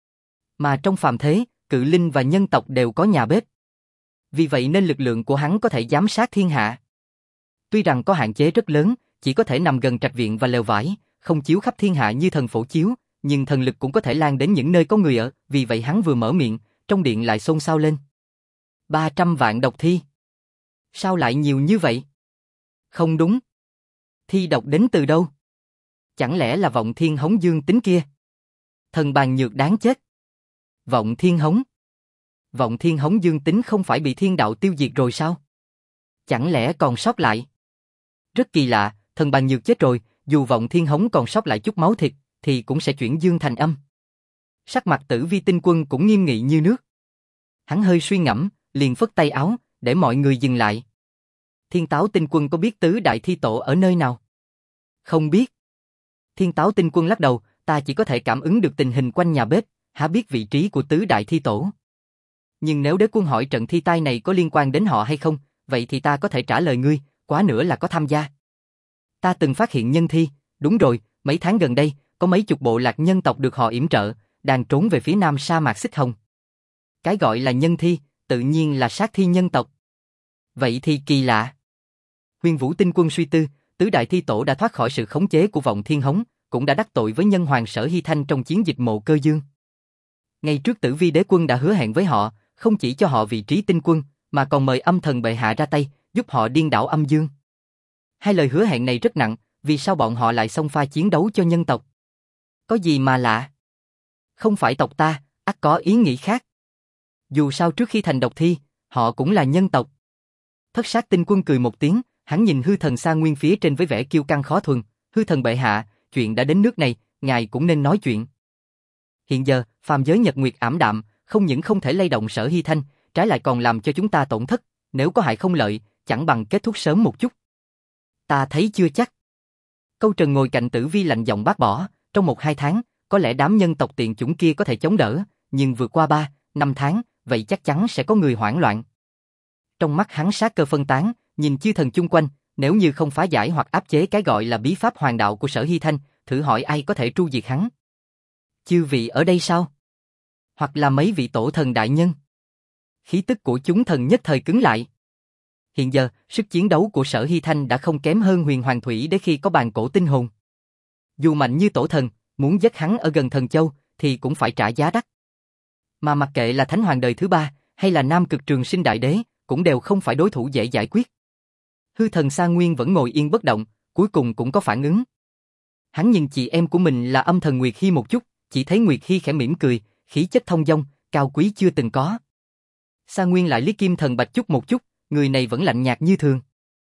Mà trong phàm thế, cự linh và nhân tộc đều có nhà bếp. Vì vậy nên lực lượng của hắn có thể giám sát thiên hạ. Tuy rằng có hạn chế rất lớn, chỉ có thể nằm gần trạch viện và lều vải, không chiếu khắp thiên hạ như thần phổ chiếu, nhưng thần lực cũng có thể lan đến những nơi có người ở, vì vậy hắn vừa mở miệng, trong điện lại xôn xao lên. ba trăm vạn độc thi. Sao lại nhiều như vậy? Không đúng. Thi độc đến từ đâu? Chẳng lẽ là Vọng Thiên Hống dương tính kia? Thần bàn nhược đáng chết. Vọng Thiên Hống. Vọng Thiên Hống dương tính không phải bị thiên đạo tiêu diệt rồi sao? Chẳng lẽ còn sót lại? Rất kỳ lạ, thần bàn nhược chết rồi, dù Vọng Thiên Hống còn sót lại chút máu thịt, thì cũng sẽ chuyển dương thành âm. Sắc mặt Tử Vi Tinh Quân cũng nghiêm nghị như nước. Hắn hơi suy ngẫm, liền phất tay áo, để mọi người dừng lại. Thiên Táo Tinh Quân có biết tứ đại thi tổ ở nơi nào? Không biết. Thiên Táo Tinh Quân lắc đầu, ta chỉ có thể cảm ứng được tình hình quanh nhà bếp, há biết vị trí của tứ đại thi tổ. Nhưng nếu đế quân hỏi trận thi tai này có liên quan đến họ hay không, vậy thì ta có thể trả lời ngươi, quá nữa là có tham gia. Ta từng phát hiện nhân thi, đúng rồi, mấy tháng gần đây, có mấy chục bộ lạc nhân tộc được họ yểm trợ, đang trốn về phía nam sa mạc Xích Hồng. Cái gọi là nhân thi, tự nhiên là sát thi nhân tộc. Vậy thì kỳ lạ. Huyền Vũ Tinh Quân suy tư, tứ đại thi tổ đã thoát khỏi sự khống chế của Vọng Thiên Hống, cũng đã đắc tội với nhân hoàng Sở Hy Thanh trong chiến dịch Mộ Cơ Dương. Ngày trước Tử Vi đế quân đã hứa hẹn với họ, không chỉ cho họ vị trí tinh quân, mà còn mời âm thần bệ hạ ra tay, giúp họ điên đảo âm dương. Hai lời hứa hẹn này rất nặng, vì sao bọn họ lại xông pha chiến đấu cho nhân tộc? Có gì mà lạ? Không phải tộc ta, ắt có ý nghĩ khác. Dù sao trước khi thành độc thi, họ cũng là nhân tộc. Thất Sát Tinh Quân cười một tiếng, hắn nhìn hư thần Sa Nguyên phía trên với vẻ kiêu căng khó thuần, hư thần bệ hạ, chuyện đã đến nước này, ngài cũng nên nói chuyện. Hiện giờ, phàm giới nhật nguyệt ảm đạm, không những không thể lay động Sở Hy Thanh, trái lại còn làm cho chúng ta tổn thất, nếu có hại không lợi, chẳng bằng kết thúc sớm một chút. Ta thấy chưa chắc. Câu Trần ngồi cạnh Tử Vi lạnh giọng bác bỏ, trong một hai tháng, có lẽ đám nhân tộc tiện chủng kia có thể chống đỡ, nhưng vượt qua ba, năm tháng, vậy chắc chắn sẽ có người hoảng loạn. Trong mắt hắn sát cơ phân tán, nhìn chư thần chung quanh, nếu như không phá giải hoặc áp chế cái gọi là bí pháp hoàng đạo của Sở Hy Thanh, thử hỏi ai có thể tru diệt hắn? Chư vị ở đây sao? Hoặc là mấy vị tổ thần đại nhân? Khí tức của chúng thần nhất thời cứng lại. Hiện giờ, sức chiến đấu của Sở Hy Thanh đã không kém hơn Huyền Hoàng Thủy Đế khi có bàn cổ tinh hồn. Dù mạnh như tổ thần, muốn giết hắn ở gần Thần Châu, thì cũng phải trả giá đắt. Mà mặc kệ là Thánh Hoàng đời thứ ba, hay là Nam Cực Trường Sinh Đại Đế, cũng đều không phải đối thủ dễ giải quyết. Hư thần Sa Nguyên vẫn ngồi yên bất động, cuối cùng cũng có phản ứng. Hắn nhìn chị em của mình là âm thần Nguyệt Hy một chút, chỉ thấy Nguyệt Hy khẽ mỉm cười, khí chất thông dong, cao quý chưa từng có. Sa Nguyên lại liếc Kim Thần Bạch Trúc một chút, người này vẫn lạnh nhạt như thường.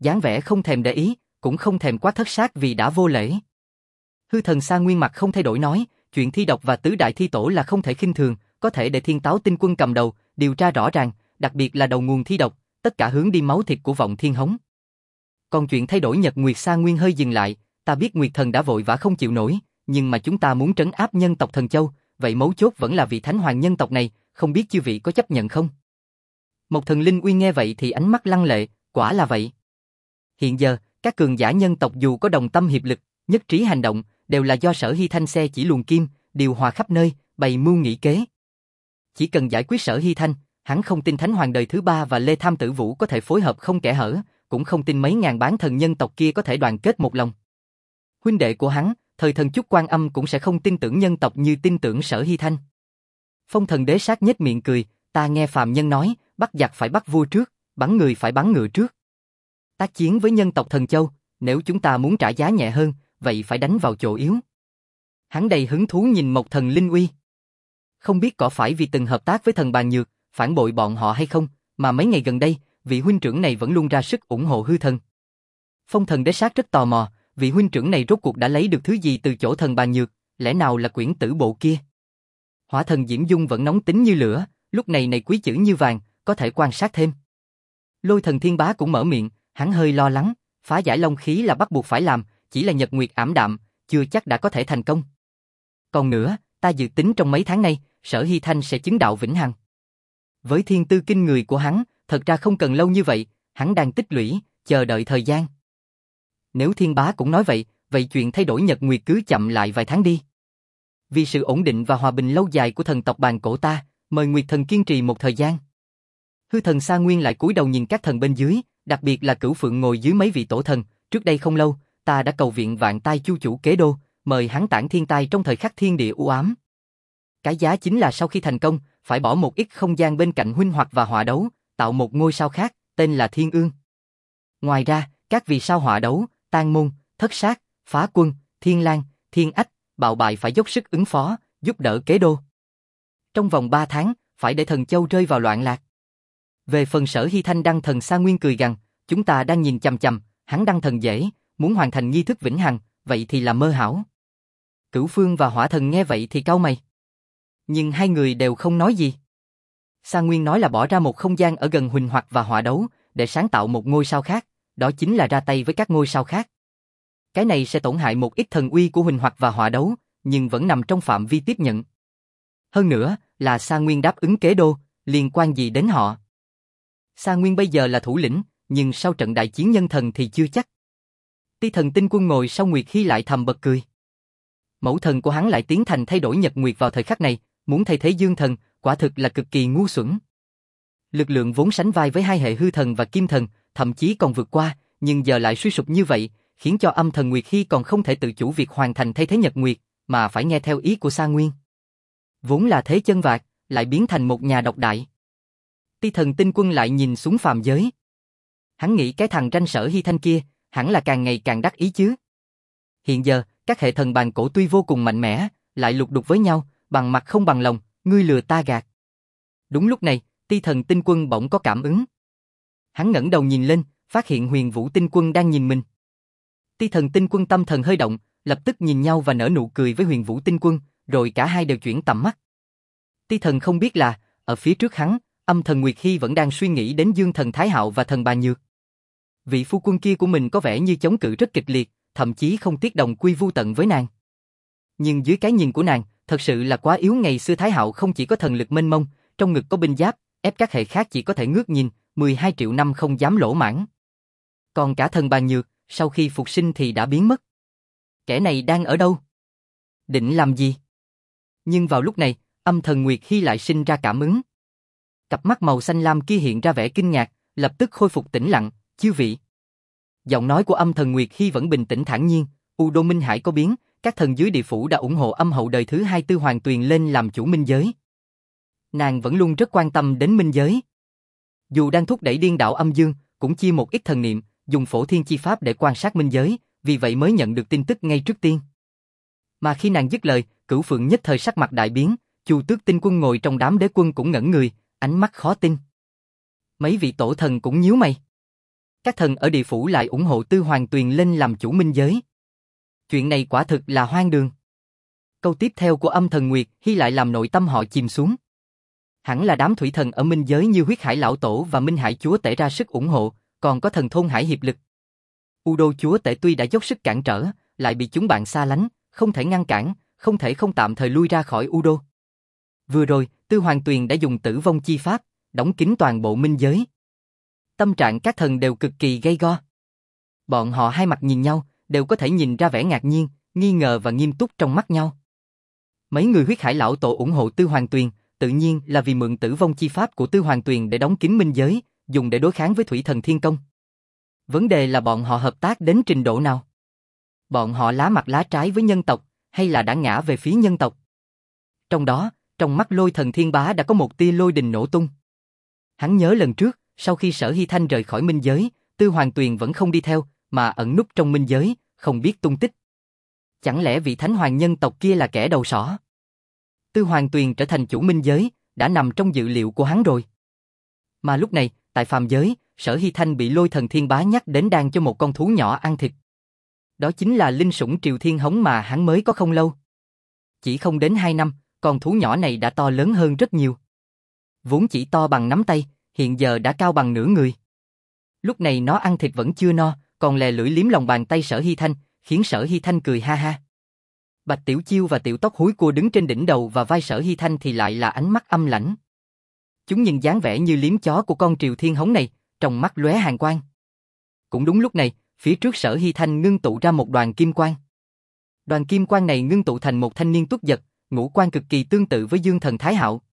dáng vẻ không thèm để ý, cũng không thèm quá thất xác vì đã vô lễ. Hư thần Sa Nguyên mặt không thay đổi nói, chuyện thi độc và tứ đại thi tổ là không thể khinh thường, có thể để Thiên Táo Tinh Quân cầm đầu, điều tra rõ ràng, đặc biệt là đầu nguồn thi độc, tất cả hướng đi máu thịt của vọng thiên hống. Còn chuyện thay đổi Nhật Nguyệt Sa Nguyên hơi dừng lại, ta biết Nguyệt Thần đã vội vã không chịu nổi, nhưng mà chúng ta muốn trấn áp nhân tộc Thần Châu, vậy mấu chốt vẫn là vị thánh hoàng nhân tộc này, không biết chư vị có chấp nhận không? Một thần linh uy nghe vậy thì ánh mắt lăng lệ, quả là vậy. Hiện giờ, các cường giả nhân tộc dù có đồng tâm hiệp lực, nhất trí hành động, đều là do Sở Hy Thanh xe chỉ luồn kim, điều hòa khắp nơi, bày mưu nghị kế. Chỉ cần giải quyết Sở Hy Thanh, hắn không tin Thánh Hoàng đời thứ ba và Lê Tham Tử Vũ có thể phối hợp không kẽ hở, cũng không tin mấy ngàn bán thần nhân tộc kia có thể đoàn kết một lòng. Huynh đệ của hắn, thời thần Chúc Quan Âm cũng sẽ không tin tưởng nhân tộc như tin tưởng Sở Hy Thanh. Phong Thần Đế Sát nhếch miệng cười, ta nghe phàm nhân nói, bắt giặc phải bắt vua trước, bắn người phải bắn ngựa trước. Tác chiến với nhân tộc Thần Châu, nếu chúng ta muốn trả giá nhẹ hơn, vậy phải đánh vào chỗ yếu. Hắn đầy hứng thú nhìn Mộc Thần Linh Uy. Không biết có phải vì từng hợp tác với thần Bàn Nhược, phản bội bọn họ hay không, mà mấy ngày gần đây, vị huynh trưởng này vẫn luôn ra sức ủng hộ hư thần. Phong Thần Đế Sát rất tò mò, vị huynh trưởng này rốt cuộc đã lấy được thứ gì từ chỗ thần Bàn Nhược, lẽ nào là quyển tử bộ kia? Hỏa thần Diễm Dung vẫn nóng tính như lửa, lúc này này quý chữ như vàng, có thể quan sát thêm. Lôi thần Thiên Bá cũng mở miệng, hắn hơi lo lắng, phá giải long khí là bắt buộc phải làm, chỉ là nhật nguyệt ảm đạm, chưa chắc đã có thể thành công. Còn nữa, ta dự tính trong mấy tháng nay, Sở Hy Thanh sẽ chứng đạo vĩnh hằng. Với thiên tư kinh người của hắn, thật ra không cần lâu như vậy, hắn đang tích lũy, chờ đợi thời gian. Nếu Thiên Bá cũng nói vậy, vậy chuyện thay đổi nhật nguyệt cứ chậm lại vài tháng đi. Vì sự ổn định và hòa bình lâu dài của thần tộc Bàn Cổ ta, mời Nguyệt Thần kiên trì một thời gian. Hư thần Sa Nguyên lại cúi đầu nhìn các thần bên dưới, đặc biệt là Cửu Phượng ngồi dưới mấy vị tổ thần, trước đây không lâu, ta đã cầu viện Vạn Tai Chu chủ Kế Đô, mời hắn tản thiên tai trong thời khắc thiên địa u ám. Cái giá chính là sau khi thành công, phải bỏ một ít không gian bên cạnh huynh hoặc và hỏa đấu, tạo một ngôi sao khác, tên là Thiên Ương. Ngoài ra, các vì sao hỏa đấu, Tan Môn, Thất Sát, Phá Quân, Thiên Lang, Thiên Ách, Bạo Bại phải dốc sức ứng phó, giúp đỡ Kế Đô. Trong vòng ba tháng, phải để Thần Châu rơi vào loạn lạc. Về phần Sở Hy Thanh đăng thần Sa Nguyên cười gằn, chúng ta đang nhìn chằm chằm, hắn đăng thần dễ, muốn hoàn thành nghi thức vĩnh hằng, vậy thì là mơ hão. Cửu Phương và Hỏa Thần nghe vậy thì cau mày. Nhưng hai người đều không nói gì. Sa Nguyên nói là bỏ ra một không gian ở gần Huỳnh Hoặc và Hỏa Đấu, để sáng tạo một ngôi sao khác, đó chính là ra tay với các ngôi sao khác. Cái này sẽ tổn hại một ít thần uy của Huỳnh Hoặc và Hỏa Đấu, nhưng vẫn nằm trong phạm vi tiếp nhận. Hơn nữa, là Sa Nguyên đáp ứng Kế Đô, liên quan gì đến họ? Sa Nguyên bây giờ là thủ lĩnh, nhưng sau trận đại chiến nhân thần thì chưa chắc. Ti thần Tinh Quân ngồi sau Nguyệt Hy lại thầm bật cười. Mẫu thần của hắn lại tiến thành thay đổi nhật nguyệt vào thời khắc này, muốn thay thế Dương thần, quả thực là cực kỳ ngu xuẩn. Lực lượng vốn sánh vai với hai hệ hư thần và kim thần, thậm chí còn vượt qua, nhưng giờ lại suy sụp như vậy, khiến cho âm thần Nguyệt Hy còn không thể tự chủ việc hoàn thành thay thế nhật nguyệt, mà phải nghe theo ý của Sa Nguyên. Vốn là thế chân vạc, lại biến thành một nhà độc đại. Ti thần Tinh Quân lại nhìn xuống phàm giới. Hắn nghĩ cái thằng ranh Sở Hy Thanh kia, hẳn là càng ngày càng đắc ý chứ. Hiện giờ, các hệ thần Bàn Cổ tuy vô cùng mạnh mẽ, lại lục đục với nhau, bằng mặt không bằng lòng, ngươi lừa ta gạt. Đúng lúc này, Ti thần Tinh Quân bỗng có cảm ứng. Hắn ngẩng đầu nhìn lên, phát hiện Huyền Vũ Tinh Quân đang nhìn mình. Ti thần Tinh Quân tâm thần hơi động, lập tức nhìn nhau và nở nụ cười với Huyền Vũ Tinh Quân, rồi cả hai đều chuyển tầm mắt. Ti thần không biết là, ở phía trước hắn, âm thần Nguyệt Hy vẫn đang suy nghĩ đến Dương thần Thái Hạo và thần Bàn Nhược. Vị phu quân kia của mình có vẻ như chống cự rất kịch liệt, thậm chí không tiếc đồng quy vu tận với nàng. Nhưng dưới cái nhìn của nàng, thật sự là quá yếu. Ngày xưa Thái Hạo không chỉ có thần lực mênh mông, trong ngực có binh giáp, ép các hệ khác chỉ có thể ngước nhìn, mười hai triệu năm không dám lỗ mãng. Còn cả thần Bàn Nhược, sau khi phục sinh thì đã biến mất. Kẻ này đang ở đâu? Định làm gì? Nhưng vào lúc này, âm thần Nguyệt Hy lại sinh ra cảm ứng. Cặp mắt màu xanh lam kia hiện ra vẻ kinh ngạc, lập tức khôi phục tĩnh lặng, chư vị. Giọng nói của âm thần Nguyệt Hy vẫn bình tĩnh thản nhiên, U Đô Minh Hải có biến, các thần dưới địa phủ đã ủng hộ âm hậu đời thứ hai Tư Hoàng Tuyền lên làm chủ minh giới. Nàng vẫn luôn rất quan tâm đến minh giới. Dù đang thúc đẩy điên đảo âm dương, cũng chia một ít thần niệm, dùng phổ thiên chi pháp để quan sát minh giới, vì vậy mới nhận được tin tức ngay trước tiên. Mà khi nàng dứt lời, Cửu Phượng nhất thời sắc mặt đại biến, Chu Tước Tinh Quân ngồi trong đám đế quân cũng ngẩn người, ánh mắt khó tin. Mấy vị tổ thần cũng nhíu mày. Các thần ở địa phủ lại ủng hộ Tư Hoàng Tuyền lên làm chủ minh giới. Chuyện này quả thực là hoang đường. Câu tiếp theo của âm thần Nguyệt Hy lại làm nội tâm họ chìm xuống. Hẳn là đám thủy thần ở minh giới như Huyết Hải Lão Tổ và Minh Hải Chúa Tể ra sức ủng hộ, còn có thần Thôn Hải hiệp lực. Udo Chúa Tể tuy đã dốc sức cản trở, lại bị chúng bạn xa lánh, không thể ngăn cản, không thể không tạm thời lui ra khỏi Udo. Vừa rồi, Tư Hoàng Tuyền đã dùng tử vong chi pháp, đóng kín toàn bộ minh giới. Tâm trạng các thần đều cực kỳ gay go. Bọn họ hai mặt nhìn nhau, đều có thể nhìn ra vẻ ngạc nhiên, nghi ngờ và nghiêm túc trong mắt nhau. Mấy người Huyết Hải Lão Tổ ủng hộ Tư Hoàng Tuyền, tự nhiên là vì mượn tử vong chi pháp của Tư Hoàng Tuyền để đóng kín minh giới, dùng để đối kháng với Thủy Thần Thiên Công. Vấn đề là bọn họ hợp tác đến trình độ nào? Bọn họ lá mặt lá trái với nhân tộc, hay là đã ngã về phía nhân tộc? Trong đó, trong mắt Lôi Thần Thiên Bá đã có một tia lôi đình nổ tung. Hắn nhớ lần trước, sau khi Sở Hy Thanh rời khỏi minh giới, Tư Hoàng Tuyền vẫn không đi theo, mà ẩn núp trong minh giới, không biết tung tích. Chẳng lẽ vị Thánh Hoàng nhân tộc kia là kẻ đầu sỏ? Tư Hoàng Tuyền trở thành chủ minh giới, đã nằm trong dự liệu của hắn rồi. Mà lúc này, tại phàm giới, Sở Hy Thanh bị Lôi Thần Thiên Bá nhắc đến đang cho một con thú nhỏ ăn thịt. Đó chính là linh sủng Triều Thiên Hống mà hắn mới có không lâu. Chỉ không đến hai năm, con thú nhỏ này đã to lớn hơn rất nhiều. Vốn chỉ to bằng nắm tay, hiện giờ đã cao bằng nửa người. Lúc này nó ăn thịt vẫn chưa no, còn lè lưỡi liếm lòng bàn tay Sở Hy Thanh, khiến Sở Hy Thanh cười ha ha. Bạch Tiểu Chiêu và Tiểu Tóc Húi Cua đứng trên đỉnh đầu và vai Sở Hy Thanh thì lại là ánh mắt âm lãnh. Chúng nhìn dáng vẻ như liếm chó của con Triều Thiên Hống này, trong mắt lóe hàn quang. Cũng đúng lúc này, phía trước Sở Hy Thanh ngưng tụ ra một đoàn kim quang. Đoàn kim quang này ngưng tụ thành một thanh niên tuất giật, ngũ quan cực kỳ tương tự với Dương Thần Thái Hạo.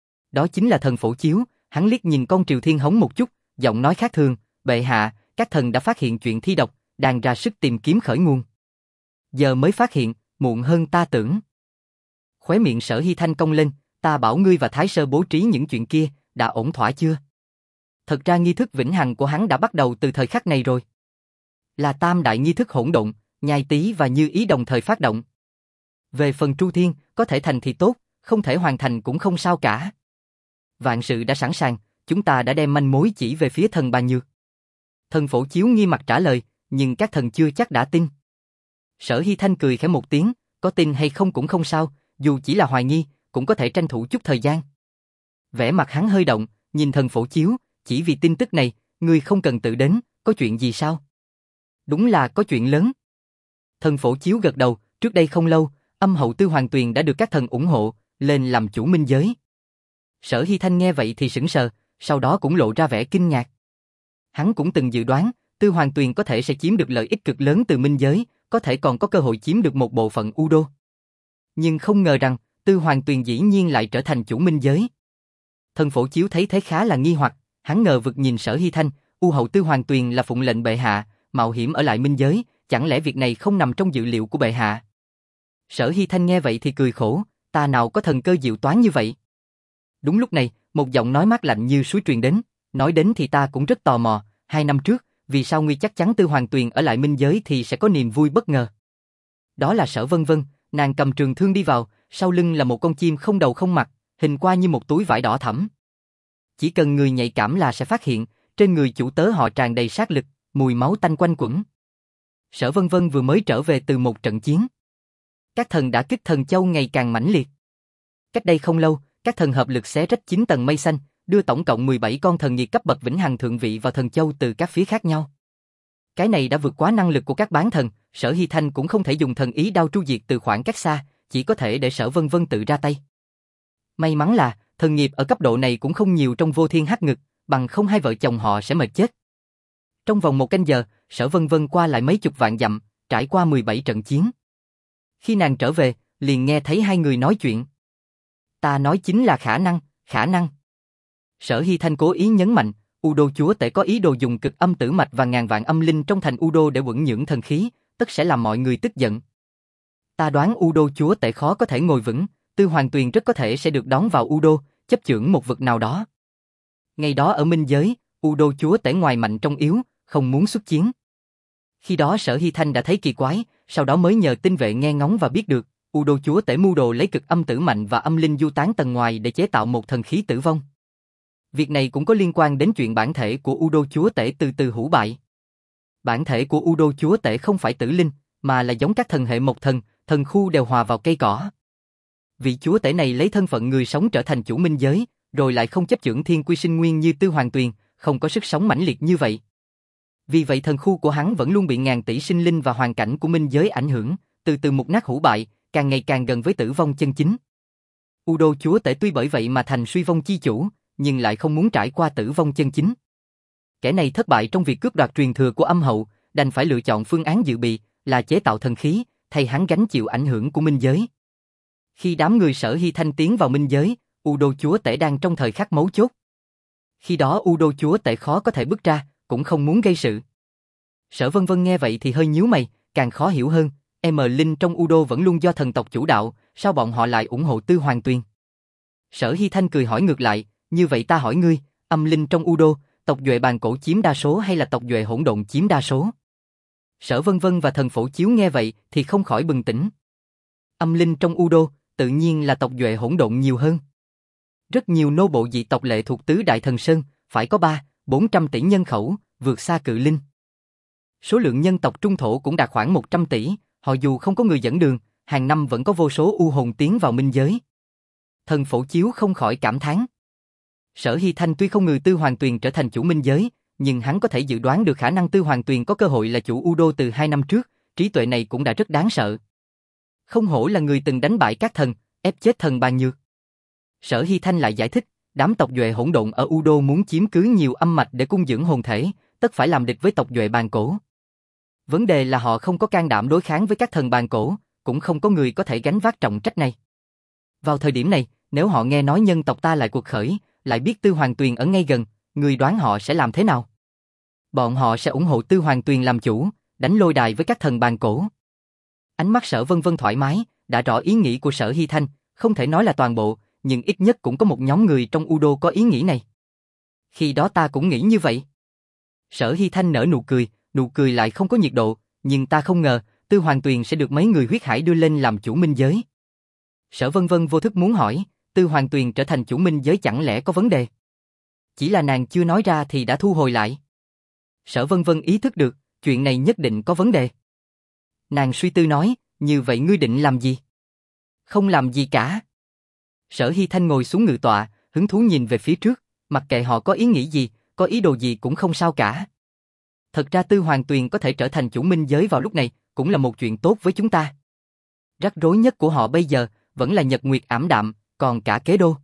Đó chính là thần Phổ Chiếu. Hắn liếc nhìn con Triều Thiên Hống một chút, giọng nói khác thường, bệ hạ, các thần đã phát hiện chuyện thi độc, đang ra sức tìm kiếm khởi nguồn. Giờ mới phát hiện, muộn hơn ta tưởng. Khóe miệng Sở Hy Thanh cong lên, ta bảo ngươi và Thái Sơ bố trí những chuyện kia, đã ổn thỏa chưa? Thật ra nghi thức vĩnh hằng của hắn đã bắt đầu từ thời khắc này rồi. Là tam đại nghi thức hỗn độn, Nhai Tý và Như Ý đồng thời phát động. Về phần Tru Thiên, có thể thành thì tốt, không thể hoàn thành cũng không sao cả. Vạn sự đã sẵn sàng, chúng ta đã đem manh mối chỉ về phía thần Bàn Nhược. Thần Phổ Chiếu nghi mặt trả lời, nhưng các thần chưa chắc đã tin. Sở Hy Thanh cười khẽ một tiếng, có tin hay không cũng không sao, dù chỉ là hoài nghi, cũng có thể tranh thủ chút thời gian. Vẻ mặt hắn hơi động, nhìn thần Phổ Chiếu, chỉ vì tin tức này, ngươi không cần tự đến, có chuyện gì sao? Đúng là có chuyện lớn. Thần Phổ Chiếu gật đầu, trước đây không lâu, âm hậu Tư Hoàng Tuyền đã được các thần ủng hộ, lên làm chủ minh giới. Sở Hy Thanh nghe vậy thì sững sờ, sau đó cũng lộ ra vẻ kinh ngạc. Hắn cũng từng dự đoán, Tư Hoàng Tuyền có thể sẽ chiếm được lợi ích cực lớn từ minh giới, có thể còn có cơ hội chiếm được một bộ phận Udo. Nhưng không ngờ rằng, Tư Hoàng Tuyền dĩ nhiên lại trở thành chủ minh giới. Thần Phổ Chiếu thấy thế khá là nghi hoặc, hắn ngờ vực nhìn Sở Hy Thanh, U hậu Tư Hoàng Tuyền là phụng lệnh bệ hạ, mạo hiểm ở lại minh giới, chẳng lẽ việc này không nằm trong dự liệu của bệ hạ? Sở Hy Thanh nghe vậy thì cười khổ, ta nào có thần cơ diệu toán như vậy? Đúng lúc này, một giọng nói mát lạnh như suối truyền đến, nói đến thì ta cũng rất tò mò, hai năm trước, vì sao ngươi chắc chắn Tư Hoàng Tuyền ở lại minh giới thì sẽ có niềm vui bất ngờ? Đó là Sở Vân Vân, nàng cầm trường thương đi vào, sau lưng là một con chim không đầu không mặt, hình qua như một túi vải đỏ thẫm. Chỉ cần người nhạy cảm là sẽ phát hiện, trên người chủ tớ họ tràn đầy sát lực, mùi máu tanh quanh quẩn. Sở Vân Vân vừa mới trở về từ một trận chiến. Các thần đã kích thần châu ngày càng mãnh liệt. Cách đây không lâu, các thần hợp lực xé rách chín tầng mây xanh, đưa tổng cộng mười bảy con thần nhiệt cấp bậc vĩnh hằng thượng vị vào thần châu từ các phía khác nhau. Cái này đã vượt quá năng lực của các bán thần, Sở Hy Thanh cũng không thể dùng thần ý đao tru diệt từ khoảng cách xa, chỉ có thể để Sở Vân Vân tự ra tay. May mắn là, thần nghiệp ở cấp độ này cũng không nhiều trong vô thiên hắc ngực, bằng không hai vợ chồng họ sẽ mệt chết. Trong vòng một canh giờ, Sở Vân Vân qua lại mấy chục vạn dặm, trải qua mười bảy trận chiến. Khi nàng trở về, liền nghe thấy hai người nói chuyện. Ta nói chính là khả năng, khả năng. Sở Hy Thanh cố ý nhấn mạnh, Udo chúa tể có ý đồ dùng cực âm tử mạch và ngàn vạn âm linh trong thành Udo để quẩn nhưỡng thần khí, tất sẽ làm mọi người tức giận. Ta đoán Udo chúa tể khó có thể ngồi vững, Tư Hoàng Tuyền rất có thể sẽ được đón vào Udo, chấp chưởng một vực nào đó. Ngày đó ở minh giới, Udo chúa tể ngoài mạnh trong yếu, không muốn xuất chiến. Khi đó Sở Hy Thanh đã thấy kỳ quái, sau đó mới nhờ tinh vệ nghe ngóng và biết được, Udo chúa tể mưu đồ lấy cực âm tử mạnh và âm linh du tán tầng ngoài để chế tạo một thần khí tử vong. Việc này cũng có liên quan đến chuyện bản thể của U Đô chúa tể từ từ hủ bại. Bản thể của U Đô chúa tể không phải tử linh, mà là giống các thần hệ mộc thần, thần khu đều hòa vào cây cỏ. Vị chúa tể này lấy thân phận người sống trở thành chủ minh giới, rồi lại không chấp chưởng thiên quy sinh nguyên như Tư Hoàng Tuyền, không có sức sống mãnh liệt như vậy. Vì vậy thần khu của hắn vẫn luôn bị ngàn tỷ sinh linh và hoàn cảnh của minh giới ảnh hưởng, từ từ mục nát hủ bại, càng ngày càng gần với tử vong chân chính. U Đô chúa tể tuy bởi vậy mà thành suy vong chi chủ, nhưng lại không muốn trải qua tử vong chân chính. Kẻ này thất bại trong việc cướp đoạt truyền thừa của âm hậu, đành phải lựa chọn phương án dự bị, là chế tạo thần khí, thay hắn gánh chịu ảnh hưởng của minh giới. Khi đám người Sở Hy Thanh tiến vào minh giới, U Đô chúa tể đang trong thời khắc mấu chốt. Khi đó U Đô chúa tể khó có thể bước ra, cũng không muốn gây sự. Sở Vân Vân nghe vậy thì hơi nhíu mày, càng khó hiểu hơn, M Linh trong U Đô vẫn luôn do thần tộc chủ đạo, sao bọn họ lại ủng hộ Tư Hoàng Tuyền? Sở Hy Thanh cười hỏi ngược lại, như vậy ta hỏi ngươi, âm linh trong U Đô, tộc Duệ Bàn Cổ chiếm đa số hay là tộc Duệ Hỗn Độn chiếm đa số? Sở Vân Vân và thần Phổ Chiếu nghe vậy thì không khỏi bừng tỉnh. Âm linh trong U Đô, tự nhiên là tộc Duệ Hỗn Độn nhiều hơn. Rất nhiều nô bộ dị tộc lệ thuộc tứ đại thần sơn, phải có ba, bốn trăm tỷ nhân khẩu, vượt xa Cự Linh. Số lượng nhân tộc trung thổ cũng đạt khoảng một trăm tỷ, họ dù không có người dẫn đường, hàng năm vẫn có vô số u hồn tiến vào minh giới. Thần Phổ Chiếu không khỏi cảm thán. Sở Hy Thanh tuy không ngờ Tư Hoàng Tuyền trở thành chủ minh giới, nhưng hắn có thể dự đoán được khả năng Tư Hoàng Tuyền có cơ hội là chủ U Đô từ hai năm trước, trí tuệ này cũng đã rất đáng sợ. Không hổ là người từng đánh bại các thần, ép chết thần Bàn Nhược. Sở Hy Thanh lại giải thích, đám tộc Duệ Hỗn Độn ở U Đô muốn chiếm cứ nhiều âm mạch để cung dưỡng hồn thể, tất phải làm địch với tộc Duệ Bàn Cổ. Vấn đề là họ không có can đảm đối kháng với các thần Bàn Cổ, cũng không có người có thể gánh vác trọng trách này. Vào thời điểm này, nếu họ nghe nói nhân tộc ta lại cuộc khởi, lại biết Tư Hoàng Tuyền ở ngay gần, người đoán họ sẽ làm thế nào? Bọn họ sẽ ủng hộ Tư Hoàng Tuyền làm chủ, đánh lôi đài với các thần Bàn Cổ. Ánh mắt Sở Vân Vân thoải mái, đã rõ ý nghĩ của Sở Hy Thanh, không thể nói là toàn bộ, nhưng ít nhất cũng có một nhóm người trong U Đô có ý nghĩ này. Khi đó ta cũng nghĩ như vậy. Sở Hy Thanh nở nụ cười, nụ cười lại không có nhiệt độ, nhưng ta không ngờ, Tư Hoàng Tuyền sẽ được mấy người huyết hải đưa lên làm chủ minh giới. Sở Vân Vân vô thức muốn hỏi, Tư Hoàng Tuyền trở thành chủ minh giới chẳng lẽ có vấn đề? Chỉ là nàng chưa nói ra thì đã thu hồi lại. Sở Vân Vân ý thức được, chuyện này nhất định có vấn đề. Nàng suy tư nói, như vậy ngươi định làm gì? Không làm gì cả. Sở Hy Thanh ngồi xuống ngự tọa, hứng thú nhìn về phía trước, mặc kệ họ có ý nghĩ gì, có ý đồ gì cũng không sao cả. Thật ra Tư Hoàng Tuyền có thể trở thành chủ minh giới vào lúc này, cũng là một chuyện tốt với chúng ta. Rắc rối nhất của họ bây giờ, vẫn là nhật nguyệt ảm đạm, còn cả kế đô.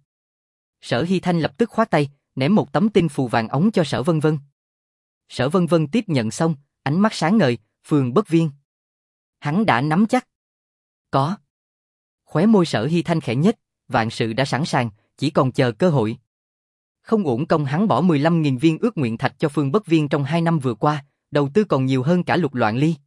Sở Hy Thanh lập tức khoát tay, ném một tấm tinh phù vàng ống cho Sở Vân Vân. Sở Vân Vân tiếp nhận xong, ánh mắt sáng ngời, Phường Bất Viên. Hắn đã nắm chắc. Có. Khóe môi Sở Hy Thanh khẽ nhếch, vạn sự đã sẵn sàng, chỉ còn chờ cơ hội. Không uổng công hắn bỏ mười lăm nghìn viên ước nguyện thạch cho Phương Bất Viên trong hai năm vừa qua, đầu tư còn nhiều hơn cả Lục Loạn Ly.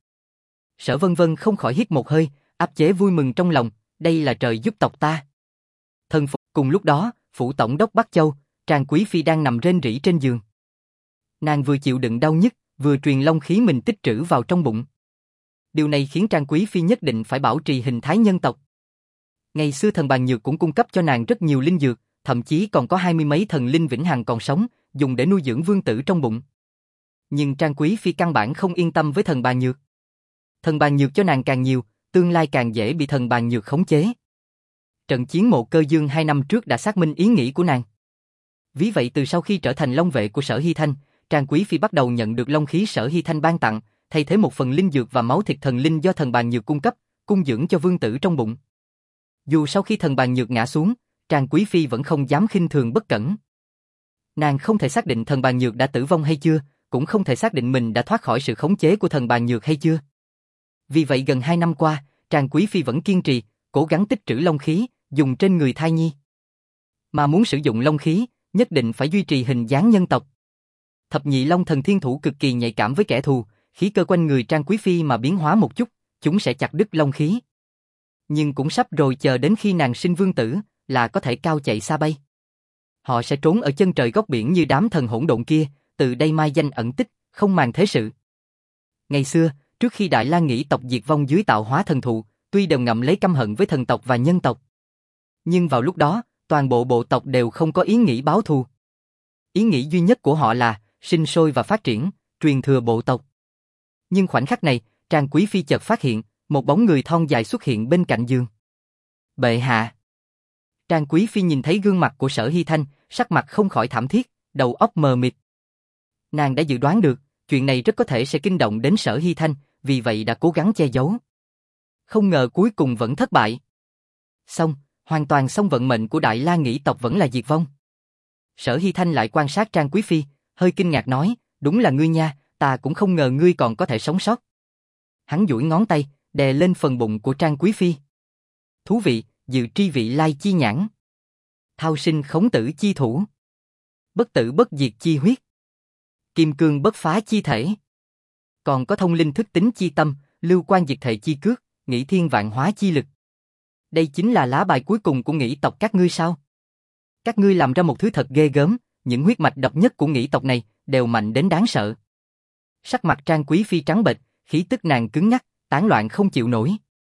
Sở Vân Vân không khỏi hít một hơi, áp chế vui mừng trong lòng, đây là trời giúp tộc ta. Thần phục. Cùng lúc đó, phủ tổng đốc Bắc Châu, Trang Quý Phi đang nằm rên rỉ trên giường. Nàng vừa chịu đựng đau nhức, vừa truyền long khí mình tích trữ vào trong bụng. Điều này khiến Trang Quý Phi nhất định phải bảo trì hình thái nhân tộc. Ngày xưa thần Bàn Nhược cũng cung cấp cho nàng rất nhiều linh dược, thậm chí còn có hai mươi mấy thần linh vĩnh hằng còn sống, dùng để nuôi dưỡng vương tử trong bụng. Nhưng Trang Quý Phi căn bản không yên tâm với thần Bàn Nhược. Thần Bàn Nhược cho nàng càng nhiều, tương lai càng dễ bị thần Bàn Nhược khống chế. Trận chiến Mộ Cơ Dương hai năm trước đã xác minh ý nghĩ của nàng. Vì vậy từ sau khi trở thành long vệ của Sở Hy Thanh, Trang Quý Phi bắt đầu nhận được long khí Sở Hy Thanh ban tặng, thay thế một phần linh dược và máu thịt thần linh do thần Bàn Nhược cung cấp, cung dưỡng cho vương tử trong bụng. Dù sau khi thần Bàn Nhược ngã xuống, Trang Quý Phi vẫn không dám khinh thường bất cẩn. Nàng không thể xác định thần Bàn Nhược đã tử vong hay chưa, cũng không thể xác định mình đã thoát khỏi sự khống chế của thần Bàn Nhược hay chưa. Vì vậy gần hai năm qua, Trang Quý Phi vẫn kiên trì, cố gắng tích trữ long khí, dùng trên người thai nhi. Mà muốn sử dụng long khí, nhất định phải duy trì hình dáng nhân tộc. Thập nhị long thần thiên thủ cực kỳ nhạy cảm với kẻ thù, khí cơ quanh người Trang Quý Phi mà biến hóa một chút, chúng sẽ chặt đứt long khí. Nhưng cũng sắp rồi, chờ đến khi nàng sinh vương tử, là có thể cao chạy xa bay. Họ sẽ trốn ở chân trời góc biển như đám thần hỗn độn kia, từ đây mai danh ẩn tích, không màng thế sự. Ngày xưa, trước khi Đại La nghĩ tộc diệt vong dưới tạo hóa thần thụ, tuy đều ngậm lấy căm hận với thần tộc và nhân tộc, nhưng vào lúc đó, toàn bộ bộ tộc đều không có ý nghĩ báo thù. Ý nghĩ duy nhất của họ là sinh sôi và phát triển, truyền thừa bộ tộc. Nhưng khoảnh khắc này, Trang Quý Phi chợt phát hiện, một bóng người thon dài xuất hiện bên cạnh giường. Bệ hạ. Trang Quý Phi nhìn thấy gương mặt của Sở Hy Thanh, sắc mặt không khỏi thảm thiết, đầu óc mờ mịt. Nàng đã dự đoán được, chuyện này rất có thể sẽ kinh động đến Sở Hy Thanh, vì vậy đã cố gắng che giấu. Không ngờ cuối cùng vẫn thất bại. Xong, hoàn toàn xong vận mệnh của Đại La Nghĩ tộc vẫn là diệt vong. Sở Hy Thanh lại quan sát Trang Quý Phi, hơi kinh ngạc nói, đúng là ngươi nha, ta cũng không ngờ ngươi còn có thể sống sót. Hắn duỗi ngón tay, đè lên phần bụng của Trang Quý Phi. Thú vị, dự tri vị lai chi nhãn. Thao sinh khống tử chi thủ. Bất tử bất diệt chi huyết. Kim cương bất phá chi thể. Còn có thông linh thức tính chi tâm, lưu quan diệt thể chi cước, nghĩ thiên vạn hóa chi lực. Đây chính là lá bài cuối cùng của Nghĩ tộc các ngươi sao? Các ngươi làm ra một thứ thật ghê gớm, những huyết mạch độc nhất của Nghĩ tộc này đều mạnh đến đáng sợ. Sắc mặt Trang Quý Phi trắng bệch, khí tức nàng cứng ngắc, tán loạn không chịu nổi.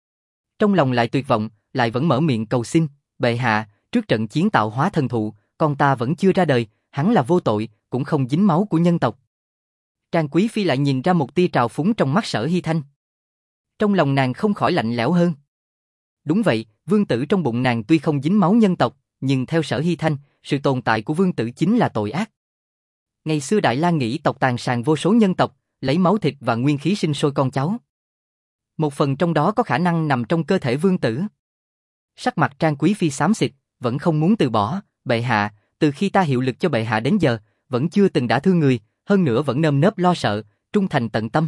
Trong lòng lại tuyệt vọng, lại vẫn mở miệng cầu xin, bệ hạ, trước trận chiến tạo hóa thần thụ, con ta vẫn chưa ra đời, hắn là vô tội, cũng không dính máu của nhân tộc. Trang Quý Phi lại nhìn ra một tia trào phúng trong mắt Sở Hy Thanh. Trong lòng nàng không khỏi lạnh lẽo hơn. Đúng vậy, vương tử trong bụng nàng tuy không dính máu nhân tộc, nhưng theo Sở Hy Thanh, sự tồn tại của vương tử chính là tội ác. Ngày xưa Đại La Nghĩ tộc tàn sàn vô số nhân tộc, lấy máu thịt và nguyên khí sinh sôi con cháu. Một phần trong đó có khả năng nằm trong cơ thể vương tử. Sắc mặt Trang Quý Phi xám xịt, vẫn không muốn từ bỏ, bệ hạ, từ khi ta hiệu lực cho bệ hạ đến giờ, vẫn chưa từng đả thương người, hơn nữa vẫn nơm nớp lo sợ, trung thành tận tâm.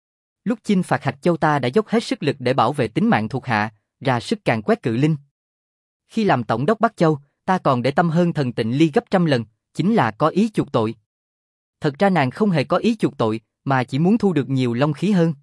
Lúc chinh phạt Hạch Châu ta đã dốc hết sức lực để bảo vệ tính mạng thuộc hạ, ra sức càn quét cự linh. Khi làm tổng đốc Bắc Châu, ta còn để tâm hơn Thần Tịnh Ly gấp trăm lần, chính là có ý chuộc tội. Thật ra nàng không hề có ý chuộc tội, mà chỉ muốn thu được nhiều long khí hơn.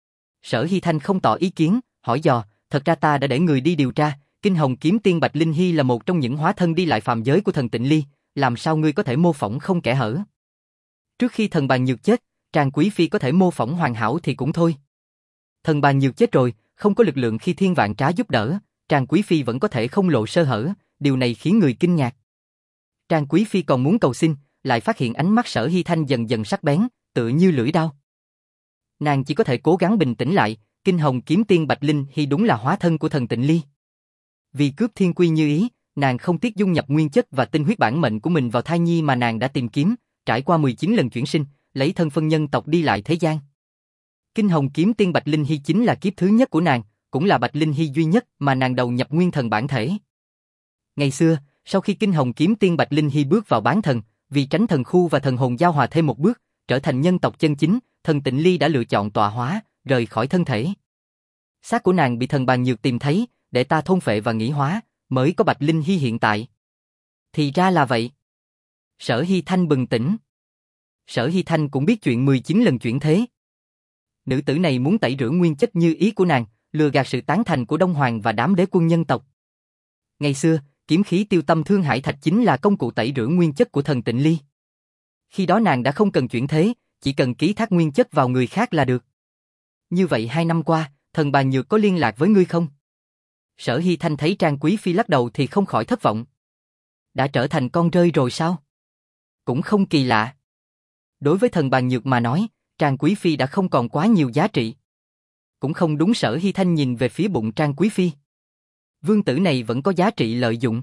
Sở Hy Thanh không tỏ ý kiến, hỏi dò, thật ra ta đã để người đi điều tra, Kinh Hồng Kiếm Tiên Bạch Linh Hy là một trong những hóa thân đi lại phàm giới của Thần Tịnh Ly, làm sao ngươi có thể mô phỏng không kẽ hở? Trước khi Thần Bàn Nhược chết, Trang Quý Phi có thể mô phỏng hoàn hảo thì cũng thôi. Thần Bàn Nhược chết rồi, không có lực lượng khi thiên vạn trá giúp đỡ, Trang Quý Phi vẫn có thể không lộ sơ hở, điều này khiến người kinh ngạc. Trang Quý Phi còn muốn cầu xin, lại phát hiện ánh mắt Sở Hy Thanh dần dần sắc bén, tựa như lưỡi dao. Nàng chỉ có thể cố gắng bình tĩnh lại, Kinh Hồng Kiếm Tiên Bạch Linh Hy đúng là hóa thân của Thần Tịnh Ly. Vì cướp thiên quy như ý, nàng không tiếc dung nhập nguyên chất và tinh huyết bản mệnh của mình vào thai nhi mà nàng đã tìm kiếm, trải qua mười chín lần chuyển sinh, lấy thân phân nhân tộc đi lại thế gian. Kinh Hồng Kiếm Tiên Bạch Linh Hy chính là kiếp thứ nhất của nàng, cũng là Bạch Linh Hy duy nhất mà nàng đầu nhập nguyên thần bản thể. Ngày xưa, sau khi Kinh Hồng Kiếm Tiên Bạch Linh Hy bước vào bán thần, vì tránh thần khu và thần hồn giao hòa thêm một bước, trở thành nhân tộc chân chính, Thần Tịnh Ly đã lựa chọn tọa hóa, rời khỏi thân thể. Xác của nàng bị Thần Bàn Nhược tìm thấy, để ta thôn phệ và nghĩ hóa, mới có Bạch Linh Hy hiện tại. Thì ra là vậy. Sở Hy Thanh bừng tỉnh. Sở Hy Thanh cũng biết chuyện mười chín lần chuyển thế. Nữ tử này muốn tẩy rửa nguyên chất như ý của nàng, lừa gạt sự tán thành của Đông Hoàng và đám đế quân nhân tộc. Ngày xưa, kiếm khí tiêu tâm thương hải thạch chính là công cụ tẩy rửa nguyên chất của Thần Tịnh Ly. Khi đó nàng đã không cần chuyển thế, chỉ cần ký thác nguyên chất vào người khác là được. Như vậy hai năm qua, Thần Bàn Nhược có liên lạc với ngươi không? Sở Hy Thanh thấy Trang Quý Phi lắc đầu thì không khỏi thất vọng. Đã trở thành con rơi rồi sao? Cũng không kỳ lạ. Đối với Thần Bàn Nhược mà nói, Trang Quý Phi đã không còn quá nhiều giá trị. Cũng không đúng. Sở Hy Thanh nhìn về phía bụng Trang Quý Phi. Vương tử này vẫn có giá trị lợi dụng.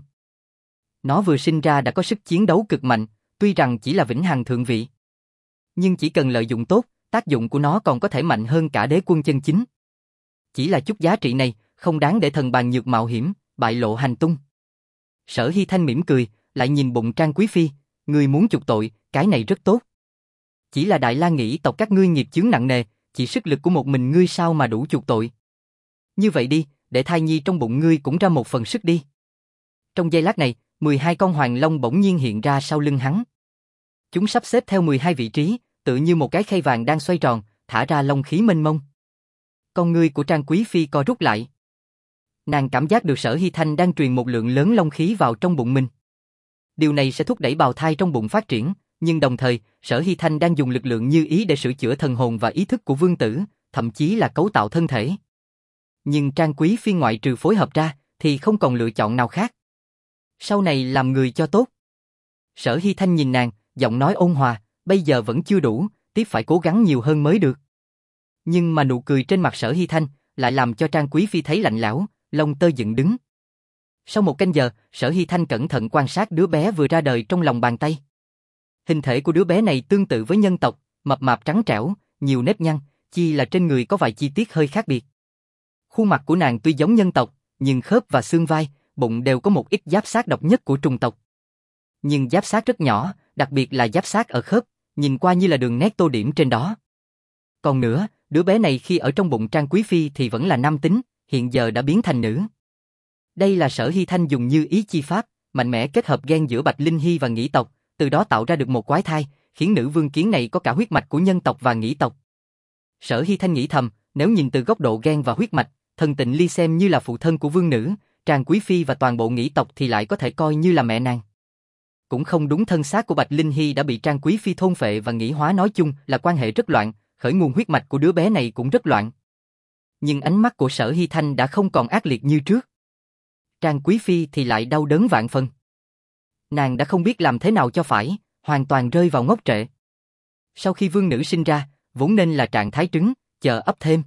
Nó vừa sinh ra đã có sức chiến đấu cực mạnh, tuy rằng chỉ là vĩnh hằng thượng vị. Nhưng chỉ cần lợi dụng tốt, tác dụng của nó còn có thể mạnh hơn cả đế quân chân chính. Chỉ là chút giá trị này, không đáng để Thần Bàn Nhược mạo hiểm, bại lộ hành tung. Sở Hy Thanh mỉm cười, lại nhìn bụng Trang Quý Phi, ngươi muốn chuộc tội, cái này rất tốt. Chỉ là Đại La Nghĩ tộc các ngươi nghiệp chướng nặng nề, chỉ sức lực của một mình ngươi sao mà đủ chuộc tội. Như vậy đi, để thai nhi trong bụng ngươi cũng ra một phần sức đi. Trong giây lát này, mười hai con hoàng long bỗng nhiên hiện ra sau lưng hắn. Chúng sắp xếp theo mười hai vị trí, tựa như một cái khay vàng đang xoay tròn, thả ra long khí mênh mông. Con ngươi của Trang Quý Phi co rút lại. Nàng cảm giác được Sở Hy Thanh đang truyền một lượng lớn long khí vào trong bụng mình. Điều này sẽ thúc đẩy bào thai trong bụng phát triển, nhưng đồng thời, Sở Hy Thanh đang dùng lực lượng như ý để sửa chữa thần hồn và ý thức của vương tử, thậm chí là cấu tạo thân thể. Nhưng Trang Quý Phi ngoại trừ phối hợp ra, thì không còn lựa chọn nào khác. Sau này làm người cho tốt. Sở Hy Thanh nhìn nàng, giọng nói ôn hòa, bây giờ vẫn chưa đủ, tiếp phải cố gắng nhiều hơn mới được. Nhưng mà nụ cười trên mặt Sở Hy Thanh lại làm cho Trang Quý Phi thấy lạnh lẽo, lông tơ dựng đứng. Sau một canh giờ, Sở Hy Thanh cẩn thận quan sát đứa bé vừa ra đời trong lòng bàn tay. Hình thể của đứa bé này tương tự với nhân tộc, mập mạp trắng trẻo, nhiều nếp nhăn, chỉ là trên người có vài chi tiết hơi khác biệt. Khuôn mặt của nàng tuy giống nhân tộc, nhưng khớp và xương vai, bụng đều có một ít giáp xác độc nhất của trùng tộc. Nhưng giáp xác rất nhỏ, đặc biệt là giáp xác ở khớp, nhìn qua như là đường nét tô điểm trên đó. Còn nữa, đứa bé này khi ở trong bụng Trang Quý Phi thì vẫn là nam tính, hiện giờ đã biến thành nữ. Đây là Sở Hy Thanh dùng như ý chi pháp, mạnh mẽ kết hợp gen giữa Bạch Linh Hy và Nghĩ tộc, từ đó tạo ra được một quái thai, khiến nữ vương kiến này có cả huyết mạch của nhân tộc và Nghĩ tộc. Sở Hy Thanh nghĩ thầm, nếu nhìn từ góc độ gen và huyết mạch, Thần Tịnh Ly xem như là phụ thân của vương nữ, Trang Quý Phi và toàn bộ Nghĩ tộc thì lại có thể coi như là mẹ nàng. Cũng không đúng, thân xác của Bạch Linh Hy đã bị Trang Quý Phi thôn phệ và Nghĩ hóa, nói chung là quan hệ rất loạn, khởi nguồn huyết mạch của đứa bé này cũng rất loạn. Nhưng ánh mắt của Sở Hy Thanh đã không còn ác liệt như trước. Trang Quý Phi thì lại đau đớn vạn phần. Nàng đã không biết làm thế nào cho phải, hoàn toàn rơi vào ngốc trệ. Sau khi vương nữ sinh ra, vốn nên là trạng thái trứng, chờ ấp thêm.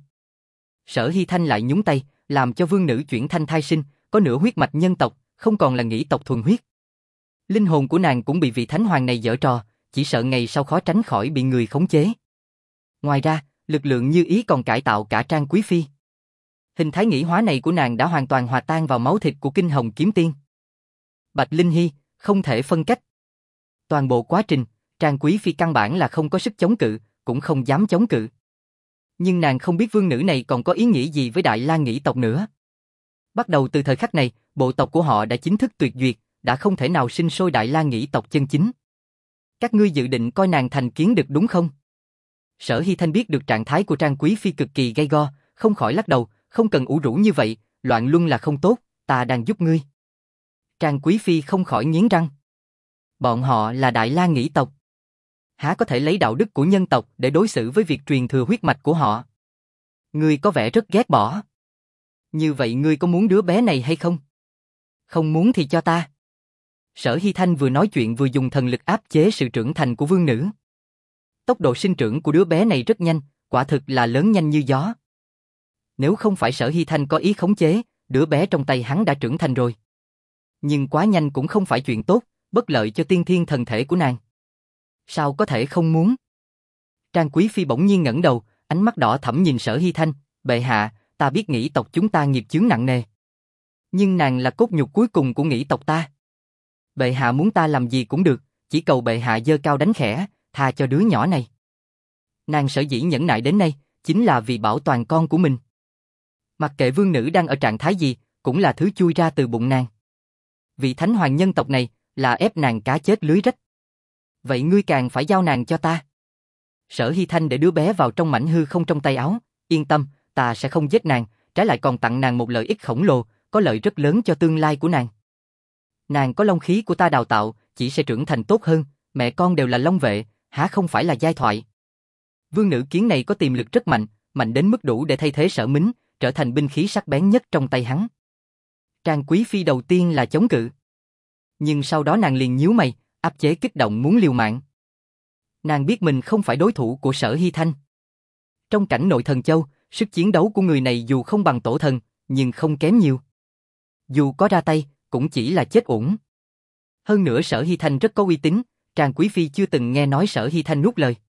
Sở Hy Thanh lại nhúng tay, làm cho vương nữ chuyển thanh thai sinh, có nửa huyết mạch nhân tộc, không còn là Nghĩ tộc thuần huyết. Linh hồn của nàng cũng bị vị thánh hoàng này giở trò, chỉ sợ ngày sau khó tránh khỏi bị người khống chế. Ngoài ra, lực lượng như ý còn cải tạo cả Trang Quý Phi. Hình thái nghĩ hóa này của nàng đã hoàn toàn hòa tan vào máu thịt của Kinh Hồng Kiếm Tiên. Bạch Linh Hy, không thể phân cách. Toàn bộ quá trình, Trang Quý Phi căn bản là không có sức chống cự, cũng không dám chống cự. Nhưng nàng không biết vương nữ này còn có ý nghĩ gì với Đại La Nghĩ tộc nữa. Bắt đầu từ thời khắc này, bộ tộc của họ đã chính thức tuyệt duyệt, đã không thể nào sinh sôi Đại La Nghĩ tộc chân chính. Các ngươi dự định coi nàng thành kiến được đúng không? Sở Hy Thanh biết được trạng thái của Trang Quý Phi cực kỳ gay go, không khỏi lắc đầu, không cần ủ rũ như vậy, loạn luân là không tốt, ta đang giúp ngươi. Trang Quý Phi không khỏi nghiến răng. Bọn họ là Đại La Nghĩ tộc. Há có thể lấy đạo đức của nhân tộc để đối xử với việc truyền thừa huyết mạch của họ? Ngươi có vẻ rất ghét bỏ. Như vậy ngươi có muốn đứa bé này hay không? Không muốn thì cho ta. Sở Hy Thanh vừa nói chuyện vừa dùng thần lực áp chế sự trưởng thành của vương nữ. Tốc độ sinh trưởng của đứa bé này rất nhanh, quả thực là lớn nhanh như gió. Nếu không phải Sở Hy Thanh có ý khống chế, đứa bé trong tay hắn đã trưởng thành rồi. Nhưng quá nhanh cũng không phải chuyện tốt, bất lợi cho tiên thiên thần thể của nàng. Sao có thể không muốn? Trang Quý Phi bỗng nhiên ngẩng đầu, ánh mắt đỏ thẫm nhìn Sở Hy Thanh, bệ hạ, ta biết Nghĩ tộc chúng ta nghiệp chướng nặng nề. Nhưng nàng là cốt nhục cuối cùng của Nghĩ tộc ta. Bệ hạ muốn ta làm gì cũng được, chỉ cầu bệ hạ giơ cao đánh khẽ, tha cho đứa nhỏ này. Nàng sở dĩ nhẫn nại đến nay, chính là vì bảo toàn con của mình. Mặc kệ vương nữ đang ở trạng thái gì, cũng là thứ chui ra từ bụng nàng. Vị thánh hoàng nhân tộc này, là ép nàng cá chết lưới rách. Vậy ngươi càng phải giao nàng cho ta. Sở Hy Thanh để đứa bé vào trong mảnh hư không trong tay áo, yên tâm, ta sẽ không giết nàng, trái lại còn tặng nàng một lợi ích khổng lồ, có lợi rất lớn cho tương lai của nàng. Nàng có long khí của ta đào tạo, chỉ sẽ trưởng thành tốt hơn, mẹ con đều là long vệ, há không phải là giai thoại. Vương nữ kiến này có tiềm lực rất mạnh, mạnh đến mức đủ để thay thế Sở Mính, trở thành binh khí sắc bén nhất trong tay hắn. Trang Quý Phi đầu tiên là chống cự. Nhưng sau đó nàng liền nhíu mày, áp chế kích động muốn liều mạng. Nàng biết mình không phải đối thủ của Sở Hy Thanh. Trong cảnh nội thần châu, sức chiến đấu của người này dù không bằng tổ thần, nhưng không kém nhiều. Dù có ra tay, cũng chỉ là chết uổng. Hơn nữa Sở Hy Thanh rất có uy tín, Trang Quý Phi chưa từng nghe nói Sở Hy Thanh nuốt lời.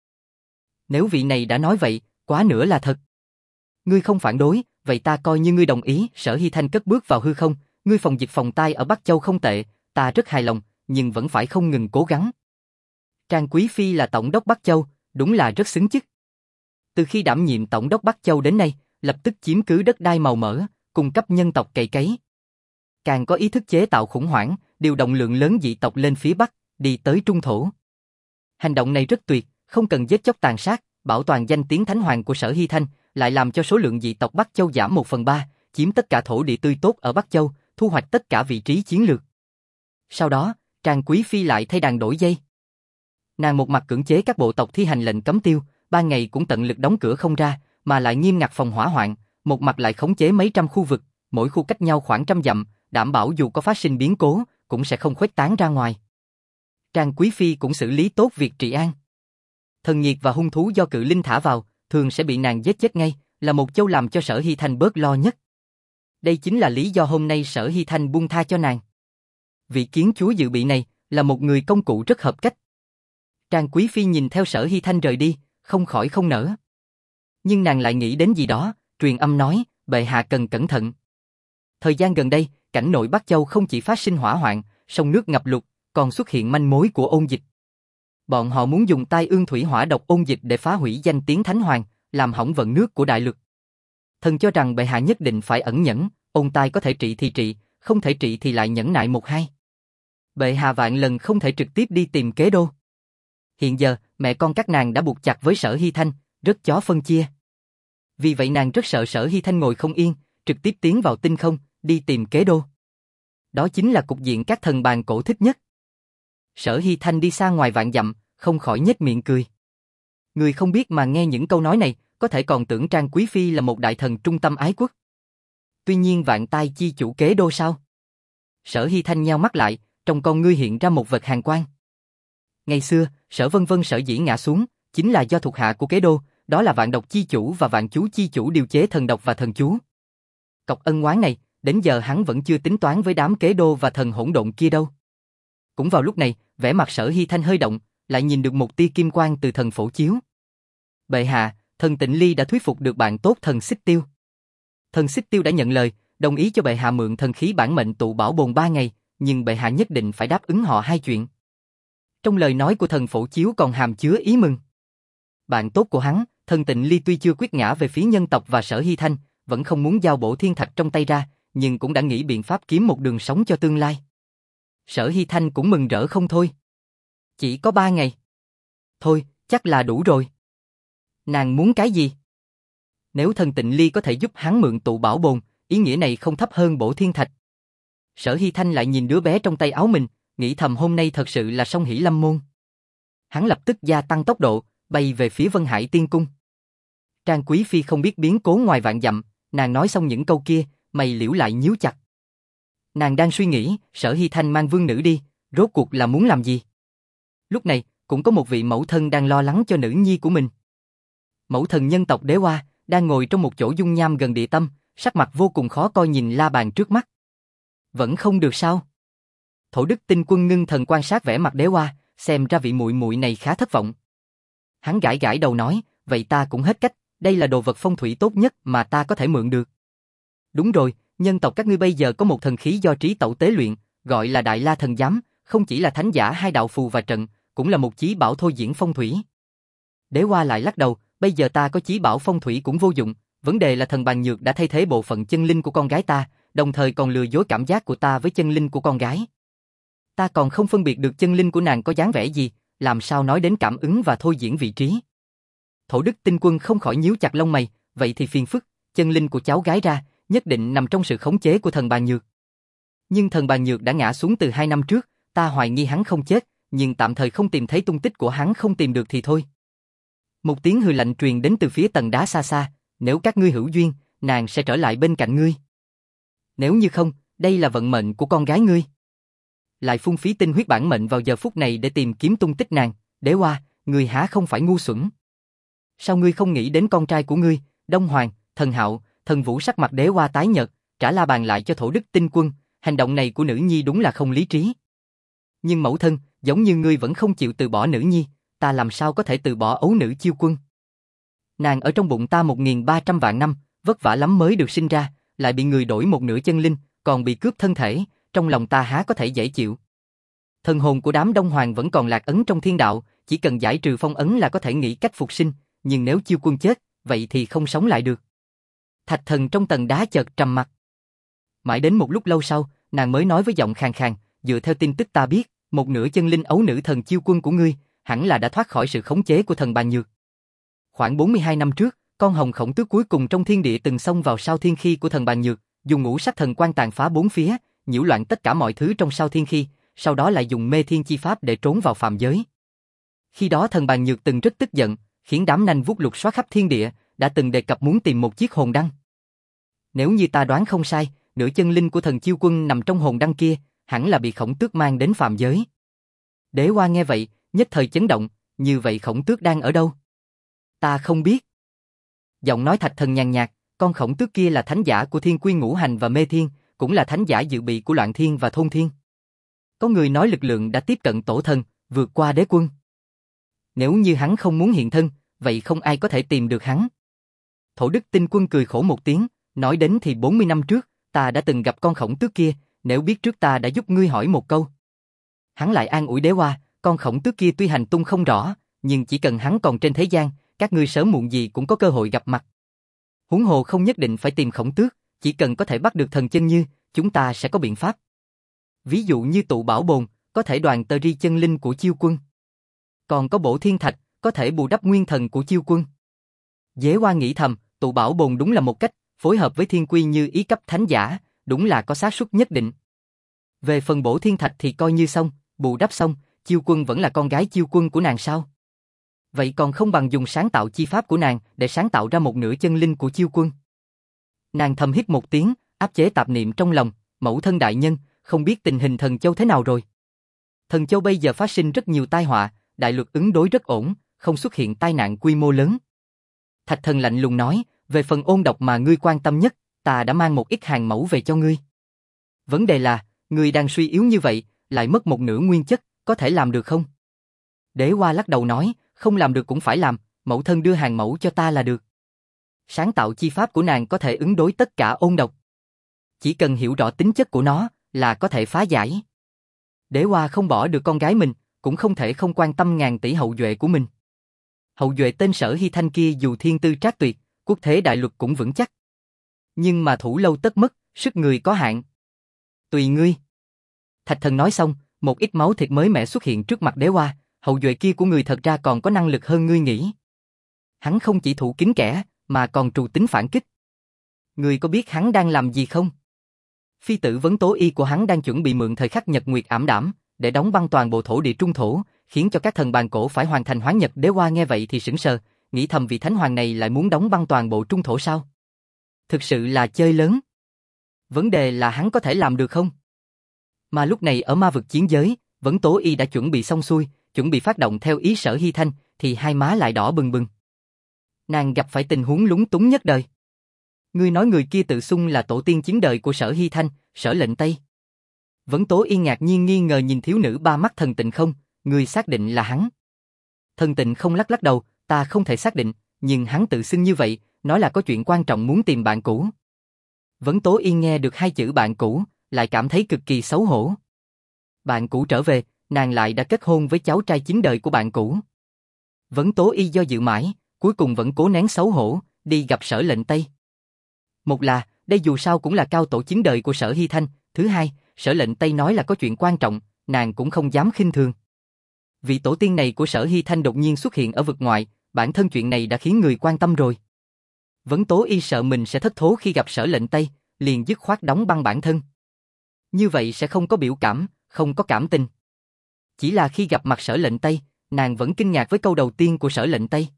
Nếu vị này đã nói vậy, quá nữa là thật. Ngươi không phản đối, vậy ta coi như ngươi đồng ý. Sở Hy Thanh cất bước vào hư không, ngươi phòng dịch phòng tai ở Bắc Châu không tệ, ta rất hài lòng, nhưng vẫn phải không ngừng cố gắng. Trang Quý Phi là tổng đốc Bắc Châu, đúng là rất xứng chức. Từ khi đảm nhiệm tổng đốc Bắc Châu đến nay, lập tức chiếm cứ đất đai màu mỡ, cung cấp nhân tộc cày cấy. Càng có ý thức chế tạo khủng hoảng, điều động lượng lớn dị tộc lên phía Bắc, đi tới Trung Thổ. Hành động này rất tuyệt, không cần giết chóc tàn sát, bảo toàn danh tiếng thánh hoàng của Sở Hy Thanh, lại làm cho số lượng dị tộc Bắc Châu giảm một phần ba, chiếm tất cả thổ địa tươi tốt ở Bắc Châu, thu hoạch tất cả vị trí chiến lược. Sau đó, Trang Quý Phi lại thay đàn đổi dây. Nàng một mặt cưỡng chế các bộ tộc thi hành lệnh cấm tiêu, ban ngày cũng tận lực đóng cửa không ra, mà lại nghiêm ngặt phòng hỏa hoạn, một mặt lại khống chế mấy trăm khu vực, mỗi khu cách nhau khoảng trăm dặm, đảm bảo dù có phát sinh biến cố, cũng sẽ không khuếch tán ra ngoài. Trang Quý Phi cũng xử lý tốt việc trị an. Thần nhiệt và hung thú do cự linh thả vào, thường sẽ bị nàng giết chết ngay, là một châu làm cho Sở Hy Thanh bớt lo nhất. Đây chính là lý do hôm nay Sở Hy Thanh buông tha cho nàng. Vị kiến chúa dự bị này, là một người công cụ rất hợp cách. Trang Quý Phi nhìn theo Sở Hy Thanh rời đi, không khỏi không nỡ. Nhưng nàng lại nghĩ đến gì đó, truyền âm nói, bệ hạ cần cẩn thận. Thời gian gần đây, cảnh nội Bắc Châu không chỉ phát sinh hỏa hoạn, sông nước ngập lụt, còn xuất hiện manh mối của ôn dịch. Bọn họ muốn dùng tai ương thủy hỏa độc ôn dịch để phá hủy danh tiếng Thánh Hoàng, làm hỏng vận nước của đại lục. Thần cho rằng bệ hạ nhất định phải ẩn nhẫn, ôn tai có thể trị thì trị, không thể trị thì lại nhẫn nại một hai. Bệ hạ vạn lần không thể trực tiếp đi tìm kế đô. Hiện giờ, mẹ con các nàng đã buộc chặt với Sở Hy Thanh, rất chó phân chia. Vì vậy nàng rất sợ Sở Hy Thanh ngồi không yên, trực tiếp tiến vào tinh không, đi tìm kế đô. Đó chính là cục diện các thần bàn cổ thích nhất. Sở Hy Thanh đi xa ngoài vạn dặm, không khỏi nhếch miệng cười. Người không biết mà nghe những câu nói này, có thể còn tưởng Trang Quý Phi là một đại thần trung tâm ái quốc. Tuy nhiên vạn tai chi chủ kế đô sao? Sở Hy Thanh nheo mắt lại, trong con ngươi hiện ra một vật hàn quang. Ngày xưa, Sở Vân Vân sở dĩ ngã xuống, chính là do thuộc hạ của kế đô, đó là vạn độc chi chủ và vạn chú chi chủ điều chế thần độc và thần chú. Cọc ân oán này, đến giờ hắn vẫn chưa tính toán với đám kế đô và thần hỗn độn kia đâu. Cũng vào lúc này, vẻ mặt Sở Hy Thanh hơi động, lại nhìn được một tia kim quang từ thần phổ chiếu. Bệ hạ, thần Tịnh Ly đã thuyết phục được bạn tốt thần Xích Tiêu. Thần Xích Tiêu đã nhận lời, đồng ý cho bệ hạ mượn thần khí bản mệnh tụ bảo bồn ba ngày, nhưng bệ hạ nhất định phải đáp ứng họ hai chuyện. Trong lời nói của thần phổ chiếu còn hàm chứa ý mừng. Bạn tốt của hắn, thần Tịnh Ly tuy chưa quyết ngã về phía nhân tộc và Sở Hy Thanh, vẫn không muốn giao bổ thiên thạch trong tay ra, nhưng cũng đã nghĩ biện pháp kiếm một đường sống cho tương lai. Sở Hy Thanh cũng mừng rỡ không thôi. Chỉ có ba ngày. Thôi, chắc là đủ rồi. Nàng muốn cái gì? Nếu thần Tịnh Ly có thể giúp hắn mượn tụ bảo bồn, ý nghĩa này không thấp hơn bổ thiên thạch. Sở Hy Thanh lại nhìn đứa bé trong tay áo mình, nghĩ thầm hôm nay thật sự là song hỷ lâm môn. Hắn lập tức gia tăng tốc độ, bay về phía Vân Hải Tiên Cung. Trang Quý Phi không biết biến cố ngoài vạn dặm, nàng nói xong những câu kia, mày liễu lại nhíu chặt. Nàng đang suy nghĩ, Sở Hy Thanh mang vương nữ đi, rốt cuộc là muốn làm gì? Lúc này, cũng có một vị mẫu thân đang lo lắng cho nữ nhi của mình. Mẫu thần nhân tộc Đế Hoa, đang ngồi trong một chỗ dung nham gần địa tâm, sắc mặt vô cùng khó coi nhìn la bàn trước mắt. Vẫn không được sao? Thổ Đức Tinh Quân ngưng thần quan sát vẻ mặt Đế Hoa, xem ra vị muội muội này khá thất vọng. Hắn gãi gãi đầu nói, vậy ta cũng hết cách, đây là đồ vật phong thủy tốt nhất mà ta có thể mượn được. Đúng rồi, nhân tộc các ngươi bây giờ có một thần khí do Trí Tẩu tế luyện, gọi là Đại La Thần Giám, không chỉ là thánh giả hai đạo phù và trận, cũng là một chí bảo thôi diễn phong thủy. Đế Hoa lại lắc đầu, bây giờ ta có chí bảo phong thủy cũng vô dụng, vấn đề là thần bàn nhược đã thay thế bộ phận chân linh của con gái ta, đồng thời còn lừa dối cảm giác của ta với chân linh của con gái. Ta còn không phân biệt được chân linh của nàng có dáng vẻ gì, làm sao nói đến cảm ứng và thôi diễn vị trí. Thổ Đức Tinh Quân không khỏi nhíu chặt lông mày, vậy thì phiền phức, chân linh của cháu gái ra, nhất định nằm trong sự khống chế của thần bàn nhược. Nhưng thần bàn nhược đã ngã xuống từ hai năm trước, ta hoài nghi hắn không chết, nhưng tạm thời không tìm thấy tung tích của hắn, không tìm được thì thôi. Một tiếng hừ lạnh truyền đến từ phía tầng đá xa xa, nếu các ngươi hữu duyên, nàng sẽ trở lại bên cạnh ngươi. Nếu như không, đây là vận mệnh của con gái ngươi. Lại phung phí tinh huyết bản mệnh vào giờ phút này để tìm kiếm tung tích nàng, Đế Hoa, ngươi há không phải ngu xuẩn. Sao ngươi không nghĩ đến con trai của ngươi, Đông Hoàng, Thần Hạo, Thần Vũ? Sắc mặt Đế Hoa tái nhợt, trả la bàn lại cho Thổ Đức Tinh Quân, hành động này của nữ nhi đúng là không lý trí. Nhưng mẫu thân, giống như ngươi vẫn không chịu từ bỏ nữ nhi, ta làm sao có thể từ bỏ ấu nữ Chiêu Quân? Nàng ở trong bụng ta một nghìn ba trăm vạn năm, vất vả lắm mới được sinh ra, lại bị người đổi một nửa chân linh, còn bị cướp thân thể, trong lòng ta há có thể dễ chịu. Thần hồn của đám Đông Hoàng vẫn còn lạc ấn trong thiên đạo, chỉ cần giải trừ phong ấn là có thể nghĩ cách phục sinh, nhưng nếu Chiêu Quân chết, vậy thì không sống lại được. Thạch Thần trong tầng đá chợt trầm mặc. Mãi đến một lúc lâu sau, nàng mới nói với giọng khàn khàn, dựa theo tin tức ta biết, một nửa chân linh ấu nữ thần Chiêu Quân của ngươi, hẳn là đã thoát khỏi sự khống chế của thần bàn nhược. Khoảng bốn mươi hai năm trước, con hồng khổng tước cuối cùng trong thiên địa từng xông vào sao thiên khi của thần bàn nhược, dùng ngũ sắc thần quan tàn phá bốn phía, nhiễu loạn tất cả mọi thứ trong sao thiên khi, sau đó lại dùng mê thiên chi pháp để trốn vào phàm giới. Khi đó thần bàn nhược từng rất tức giận, khiến đám nanh vuốt lục soát khắp thiên địa, đã từng đề cập muốn tìm một chiếc hồn đăng. Nếu như ta đoán không sai, nửa chân linh của thần Chiêu Quân nằm trong hồn đăng kia, hẳn là bị khổng tước mang đến phàm giới. Đế Hoa nghe vậy, nhất thời chấn động, như vậy Khổng Tước đang ở đâu? Ta không biết. Giọng nói Thạch Thần nhàn nhạt, con Khổng Tước kia là thánh giả của Thiên Quy Ngũ Hành và Mê Thiên, cũng là thánh giả dự bị của Loạn Thiên và Thôn Thiên. Có người nói lực lượng đã tiếp cận tổ thần, vượt qua đế quân. Nếu như hắn không muốn hiện thân, vậy không ai có thể tìm được hắn. Thổ Đức Tinh Quân cười khổ một tiếng, nói đến thì bốn mươi năm trước, ta đã từng gặp con Khổng Tước kia, nếu biết trước ta đã giúp ngươi hỏi một câu. Hắn lại an ủi Đế Hoa, con Khổng Tước kia tuy hành tung không rõ, nhưng chỉ cần hắn còn trên thế gian, các ngươi sớm muộn gì cũng có cơ hội gặp mặt. Huống hồ không nhất định phải tìm Khổng Tước, chỉ cần có thể bắt được thần chân như, chúng ta sẽ có biện pháp. Ví dụ như tụ bảo bồn, có thể đoàn tơ ri chân linh của Chiêu Quân. Còn có bổ thiên thạch, có thể bù đắp nguyên thần của Chiêu Quân. Đế Hoa nghĩ thầm, tụ bảo bồn đúng là một cách, phối hợp với thiên quy như ý cấp thánh giả, đúng là có xác suất nhất định. Về phần bổ thiên thạch thì coi như xong, bù đắp xong, Chiêu Quân vẫn là con gái Chiêu Quân của nàng sao? Vậy còn không bằng dùng sáng tạo chi pháp của nàng để sáng tạo ra một nửa chân linh của Chiêu Quân. Nàng thầm hít một tiếng, áp chế tạp niệm trong lòng, mẫu thân đại nhân, không biết tình hình Thần Châu thế nào rồi. Thần Châu bây giờ phát sinh rất nhiều tai họa, đại luật ứng đối rất ổn, không xuất hiện tai nạn quy mô lớn. Thạch Thần lạnh lùng nói, về phần ôn độc mà ngươi quan tâm nhất, ta đã mang một ít hàng mẫu về cho ngươi. Vấn đề là, ngươi đang suy yếu như vậy, lại mất một nửa nguyên chất, có thể làm được không? Đế Hoa lắc đầu nói, không làm được cũng phải làm, mẫu thân đưa hàng mẫu cho ta là được. Sáng tạo chi pháp của nàng có thể ứng đối tất cả ôn độc. Chỉ cần hiểu rõ tính chất của nó, là có thể phá giải. Đế Hoa không bỏ được con gái mình, cũng không thể không quan tâm ngàn tỷ hậu duệ của mình. Hậu duệ tên Sở Hy Thanh kia dù thiên tư trác tuyệt, quốc thế đại luật cũng vững chắc. Nhưng mà thủ lâu tất mất, sức người có hạn. Tùy ngươi. Thạch Thần nói xong, một ít máu thịt mới mẻ xuất hiện trước mặt Đế Hoa, hậu duệ kia của người thật ra còn có năng lực hơn ngươi nghĩ. Hắn không chỉ thủ kính kẻ, mà còn trù tính phản kích. Ngươi có biết hắn đang làm gì không? Phi tử Vấn Tố Y của hắn đang chuẩn bị mượn thời khắc nhật nguyệt ảm đảm, để đóng băng toàn bộ thổ địa trung thổ, khiến cho các thần bàn cổ phải hoàn thành hoán nhật. Đế Hoa nghe vậy thì sững sờ, nghĩ thầm vị thánh hoàng này lại muốn đóng băng toàn bộ trung thổ sao? Thực sự là chơi lớn. Vấn đề là hắn có thể làm được không? Mà lúc này ở ma vực chiến giới, Vấn Tố Y đã chuẩn bị xong xuôi, chuẩn bị phát động theo ý Sở Hy Thanh, thì hai má lại đỏ bừng bừng. Nàng gặp phải tình huống lúng túng nhất đời. Ngươi nói người kia tự xưng là tổ tiên chiến đời của Sở Hy Thanh, Sở Lệnh Tây. Vấn Tố Y ngạc nhiên nghi ngờ nhìn thiếu nữ ba mắt Thần Tịnh không, ngươi xác định là hắn. Thần Tịnh không lắc lắc đầu, ta không thể xác định, nhưng hắn tự xưng như vậy, nói là có chuyện quan trọng muốn tìm bạn cũ. Vấn Tố Y nghe được hai chữ bạn cũ, lại cảm thấy cực kỳ xấu hổ. Bạn cũ trở về, nàng lại đã kết hôn với cháu trai chính đời của bạn cũ. Vấn Tố Y do dự mãi, cuối cùng vẫn cố nén xấu hổ, đi gặp Sở Lệnh Tây. Một là, đây dù sao cũng là cao tổ chính đời của Sở Hy Thanh, thứ hai, Sở Lệnh Tây nói là có chuyện quan trọng, nàng cũng không dám khinh thường. Vị tổ tiên này của Sở Hy Thanh đột nhiên xuất hiện ở vực ngoại, bản thân chuyện này đã khiến người quan tâm rồi. Vấn Tố Y sợ mình sẽ thất thố khi gặp Sở Lệnh Tây, liền dứt khoát đóng băng bản thân. Như vậy sẽ không có biểu cảm, không có cảm tình. Chỉ là khi gặp mặt Sở Lệnh Tây, nàng vẫn kinh ngạc với câu đầu tiên của Sở Lệnh Tây.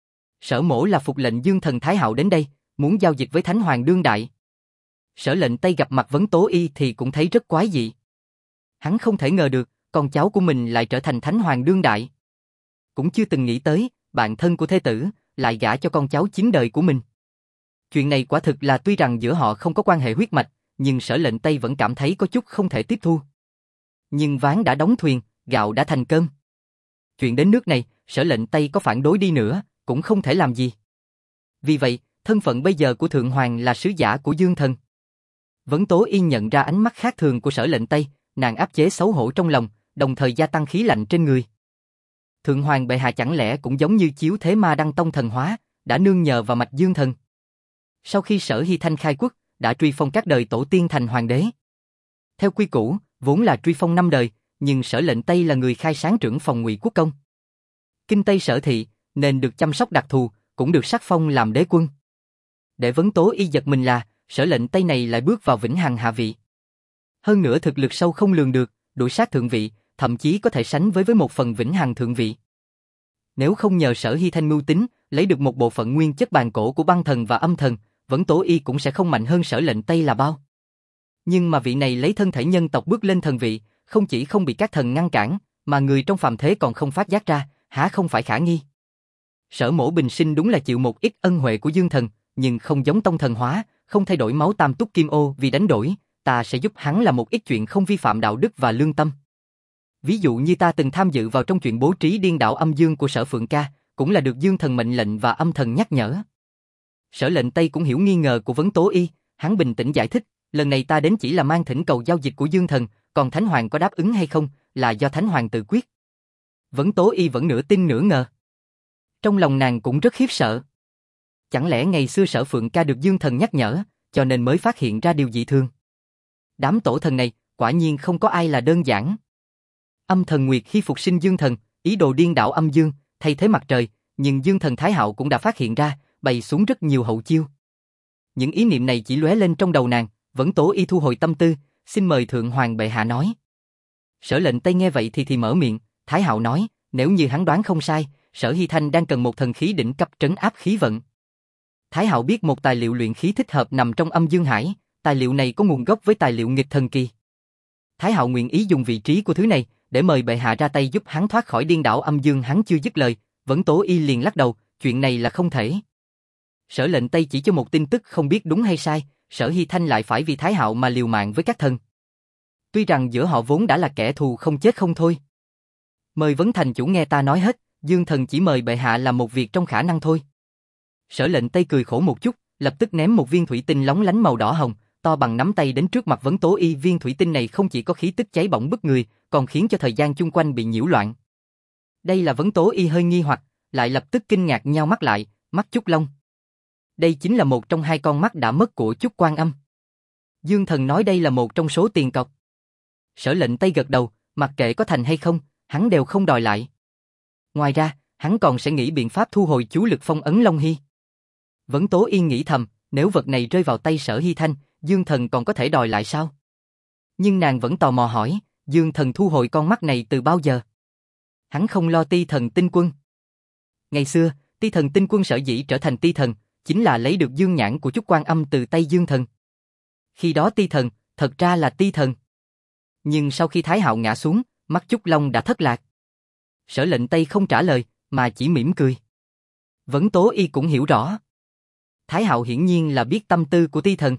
Sở mỗ là phục lệnh Dương Thần Thái Hạo đến đây, muốn giao dịch với Thánh Hoàng đương đại. Sở Lệnh Tây gặp mặt Vấn Tố Y thì cũng thấy rất quái dị. Hắn không thể ngờ được, con cháu của mình lại trở thành Thánh Hoàng đương đại. Cũng chưa từng nghĩ tới, bạn thân của thê tử, lại gả cho con cháu chính đời của mình. Chuyện này quả thực là tuy rằng giữa họ không có quan hệ huyết mạch, nhưng Sở Lệnh Tây vẫn cảm thấy có chút không thể tiếp thu. Nhưng ván đã đóng thuyền, gạo đã thành cơm. Chuyện đến nước này, Sở Lệnh Tây có phản đối đi nữa, cũng không thể làm gì. Vì vậy, thân phận bây giờ của Thượng Hoàng là sứ giả của Dương Thần. Vấn Tố Y nhận ra ánh mắt khác thường của Sở Lệnh Tây, nàng áp chế xấu hổ trong lòng, đồng thời gia tăng khí lạnh trên người. Thượng Hoàng bệ hạ chẳng lẽ cũng giống như chiếu thế ma đăng tông thần hóa, đã nương nhờ vào mạch Dương Thần. Sau khi Sở Hy Thanh khai quốc, đã truy phong các đời tổ tiên thành hoàng đế. Theo quy củ, vốn là truy phong năm đời, nhưng Sở Lệnh Tây là người khai sáng trưởng phòng Ngụy Quốc Công. Kinh Tây Sở thị, nên được chăm sóc đặc thù, cũng được sắc phong làm đế quân. Để Vấn Tố Y giật mình là, Sở Lệnh Tây này lại bước vào vĩnh hằng hạ vị. Hơn nữa thực lực sâu không lường được, đuổi sát thượng vị, thậm chí có thể sánh với với một phần vĩnh hằng thượng vị. Nếu không nhờ Sở Hy Thanh mưu tính, lấy được một bộ phận nguyên chất bàn cổ của băng thần và âm thần, Vấn Tố Y cũng sẽ không mạnh hơn Sở Lệnh Tây là bao. Nhưng mà vị này lấy thân thể nhân tộc bước lên thần vị, không chỉ không bị các thần ngăn cản, mà người trong phàm thế còn không phát giác ra, há không phải khả nghi. Sở Mỗ bình sinh đúng là chịu một ít ân huệ của Dương Thần, nhưng không giống Tông Thần Hóa, không thay đổi máu tam túc kim ô vì đánh đổi, ta sẽ giúp hắn làm một ít chuyện không vi phạm đạo đức và lương tâm. Ví dụ như ta từng tham dự vào trong chuyện bố trí điên đảo âm dương của Sở Phượng Ca, cũng là được Dương Thần mệnh lệnh và âm thần nhắc nhở. Sở Lệnh Tây cũng hiểu nghi ngờ của Vấn Tố Y, hắn bình tĩnh giải thích, lần này ta đến chỉ là mang thỉnh cầu giao dịch của Dương Thần, còn Thánh Hoàng có đáp ứng hay không, là do Thánh Hoàng tự quyết. Vấn Tố Y vẫn nửa tin nửa ngờ. Trong lòng nàng cũng rất khiếp sợ. Chẳng lẽ ngày xưa Sở Phượng Ca được Dương Thần nhắc nhở, cho nên mới phát hiện ra điều dị thường. Đám tổ thần này, quả nhiên không có ai là đơn giản. Âm thần Nguyệt khi phục sinh Dương Thần, ý đồ điên đảo âm dương, thay thế mặt trời, nhưng Dương Thần Thái Hạo cũng đã phát hiện ra, bày xuống rất nhiều hậu chiêu. Những ý niệm này chỉ lóe lên trong đầu nàng, Vấn Tố Y thu hồi tâm tư, xin mời Thượng Hoàng bệ hạ nói. Sở Lệnh Tây nghe vậy thì thì mở miệng, Thái Hạo nói, nếu như hắn đoán không sai, Sở Hy Thanh đang cần một thần khí đỉnh cấp trấn áp khí vận. Thái Hạo biết một tài liệu luyện khí thích hợp nằm trong âm dương hải, tài liệu này có nguồn gốc với tài liệu nghịch thần kỳ. Thái Hạo nguyện ý dùng vị trí của thứ này để mời bệ hạ ra tay giúp hắn thoát khỏi điên đảo âm dương. Hắn chưa dứt lời, Vấn Tố Y liền lắc đầu, chuyện này là không thể. Sở Lệnh Tây chỉ cho một tin tức không biết đúng hay sai, Sở Hy Thanh lại phải vì Thái Hạo mà liều mạng với các thần. Tuy rằng giữa họ vốn đã là kẻ thù không chết không thôi. Mời Vấn Thành chủ nghe ta nói hết, Dương Thần chỉ mời bệ hạ làm một việc trong khả năng thôi. Sở Lệnh Tây cười khổ một chút, lập tức ném một viên thủy tinh lóng lánh màu đỏ hồng, to bằng nắm tay đến trước mặt Vấn Tố Y. Viên thủy tinh này không chỉ có khí tức cháy bỏng bức người, còn khiến cho thời gian chung quanh bị nhiễu loạn. Đây là Vấn Tố Y hơi nghi hoặc, lại lập tức kinh ngạc nhao mắt lại, mắt Chúc Long. Đây chính là một trong hai con mắt đã mất của Chúc Quan Âm. Dương Thần nói đây là một trong số tiền cọc. Sở Lệnh Tây gật đầu, mặc kệ có thành hay không, hắn đều không đòi lại. Ngoài ra, hắn còn sẽ nghĩ biện pháp thu hồi chú lực phong ấn Long Hy. Vấn Tố Yên nghĩ thầm, nếu vật này rơi vào tay Sở Hy Thanh, Dương Thần còn có thể đòi lại sao? Nhưng nàng vẫn tò mò hỏi, Dương Thần thu hồi con mắt này từ bao giờ? Hắn không lo Ti Thần Tinh Quân. Ngày xưa, Ti Thần Tinh Quân sở dĩ trở thành Ti Thần, chính là lấy được dương nhãn của Chúc Quan Âm từ tay Dương Thần. Khi đó Ti Thần, thật ra là Ti Thần. Nhưng sau khi Thái Hạo ngã xuống, mắt Chúc Long đã thất lạc. Sở Lệnh Tây không trả lời, mà chỉ mỉm cười. Vấn Tố Y cũng hiểu rõ. Thái Hạo hiển nhiên là biết tâm tư của Ti Thần.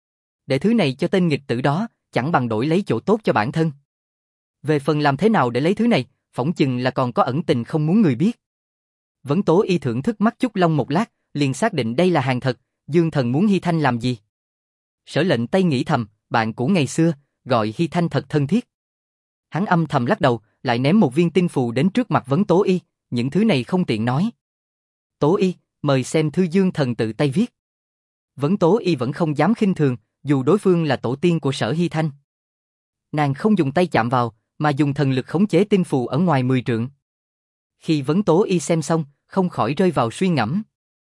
Để thứ này cho tên nghịch tử đó, chẳng bằng đổi lấy chỗ tốt cho bản thân. Về phần làm thế nào để lấy thứ này, phỏng chừng là còn có ẩn tình không muốn người biết. Vấn Tố Y thưởng thức mắt Chúc Long một lát, liền xác định đây là hàng thật, Dương Thần muốn Hy Thanh làm gì? Sở Lệnh Tây nghĩ thầm, bạn cũ ngày xưa, gọi Hy Thanh thật thân thiết. Hắn âm thầm lắc đầu, lại ném một viên tinh phù đến trước mặt Vấn Tố Y, những thứ này không tiện nói. Tố Y, mời xem thư Dương Thần tự tay viết. Vấn Tố Y vẫn không dám khinh thường, dù đối phương là tổ tiên của Sở Hy Thanh. Nàng không dùng tay chạm vào, mà dùng thần lực khống chế tinh phù ở ngoài mười trượng. Khi Vấn Tố Y xem xong, không khỏi rơi vào suy ngẫm.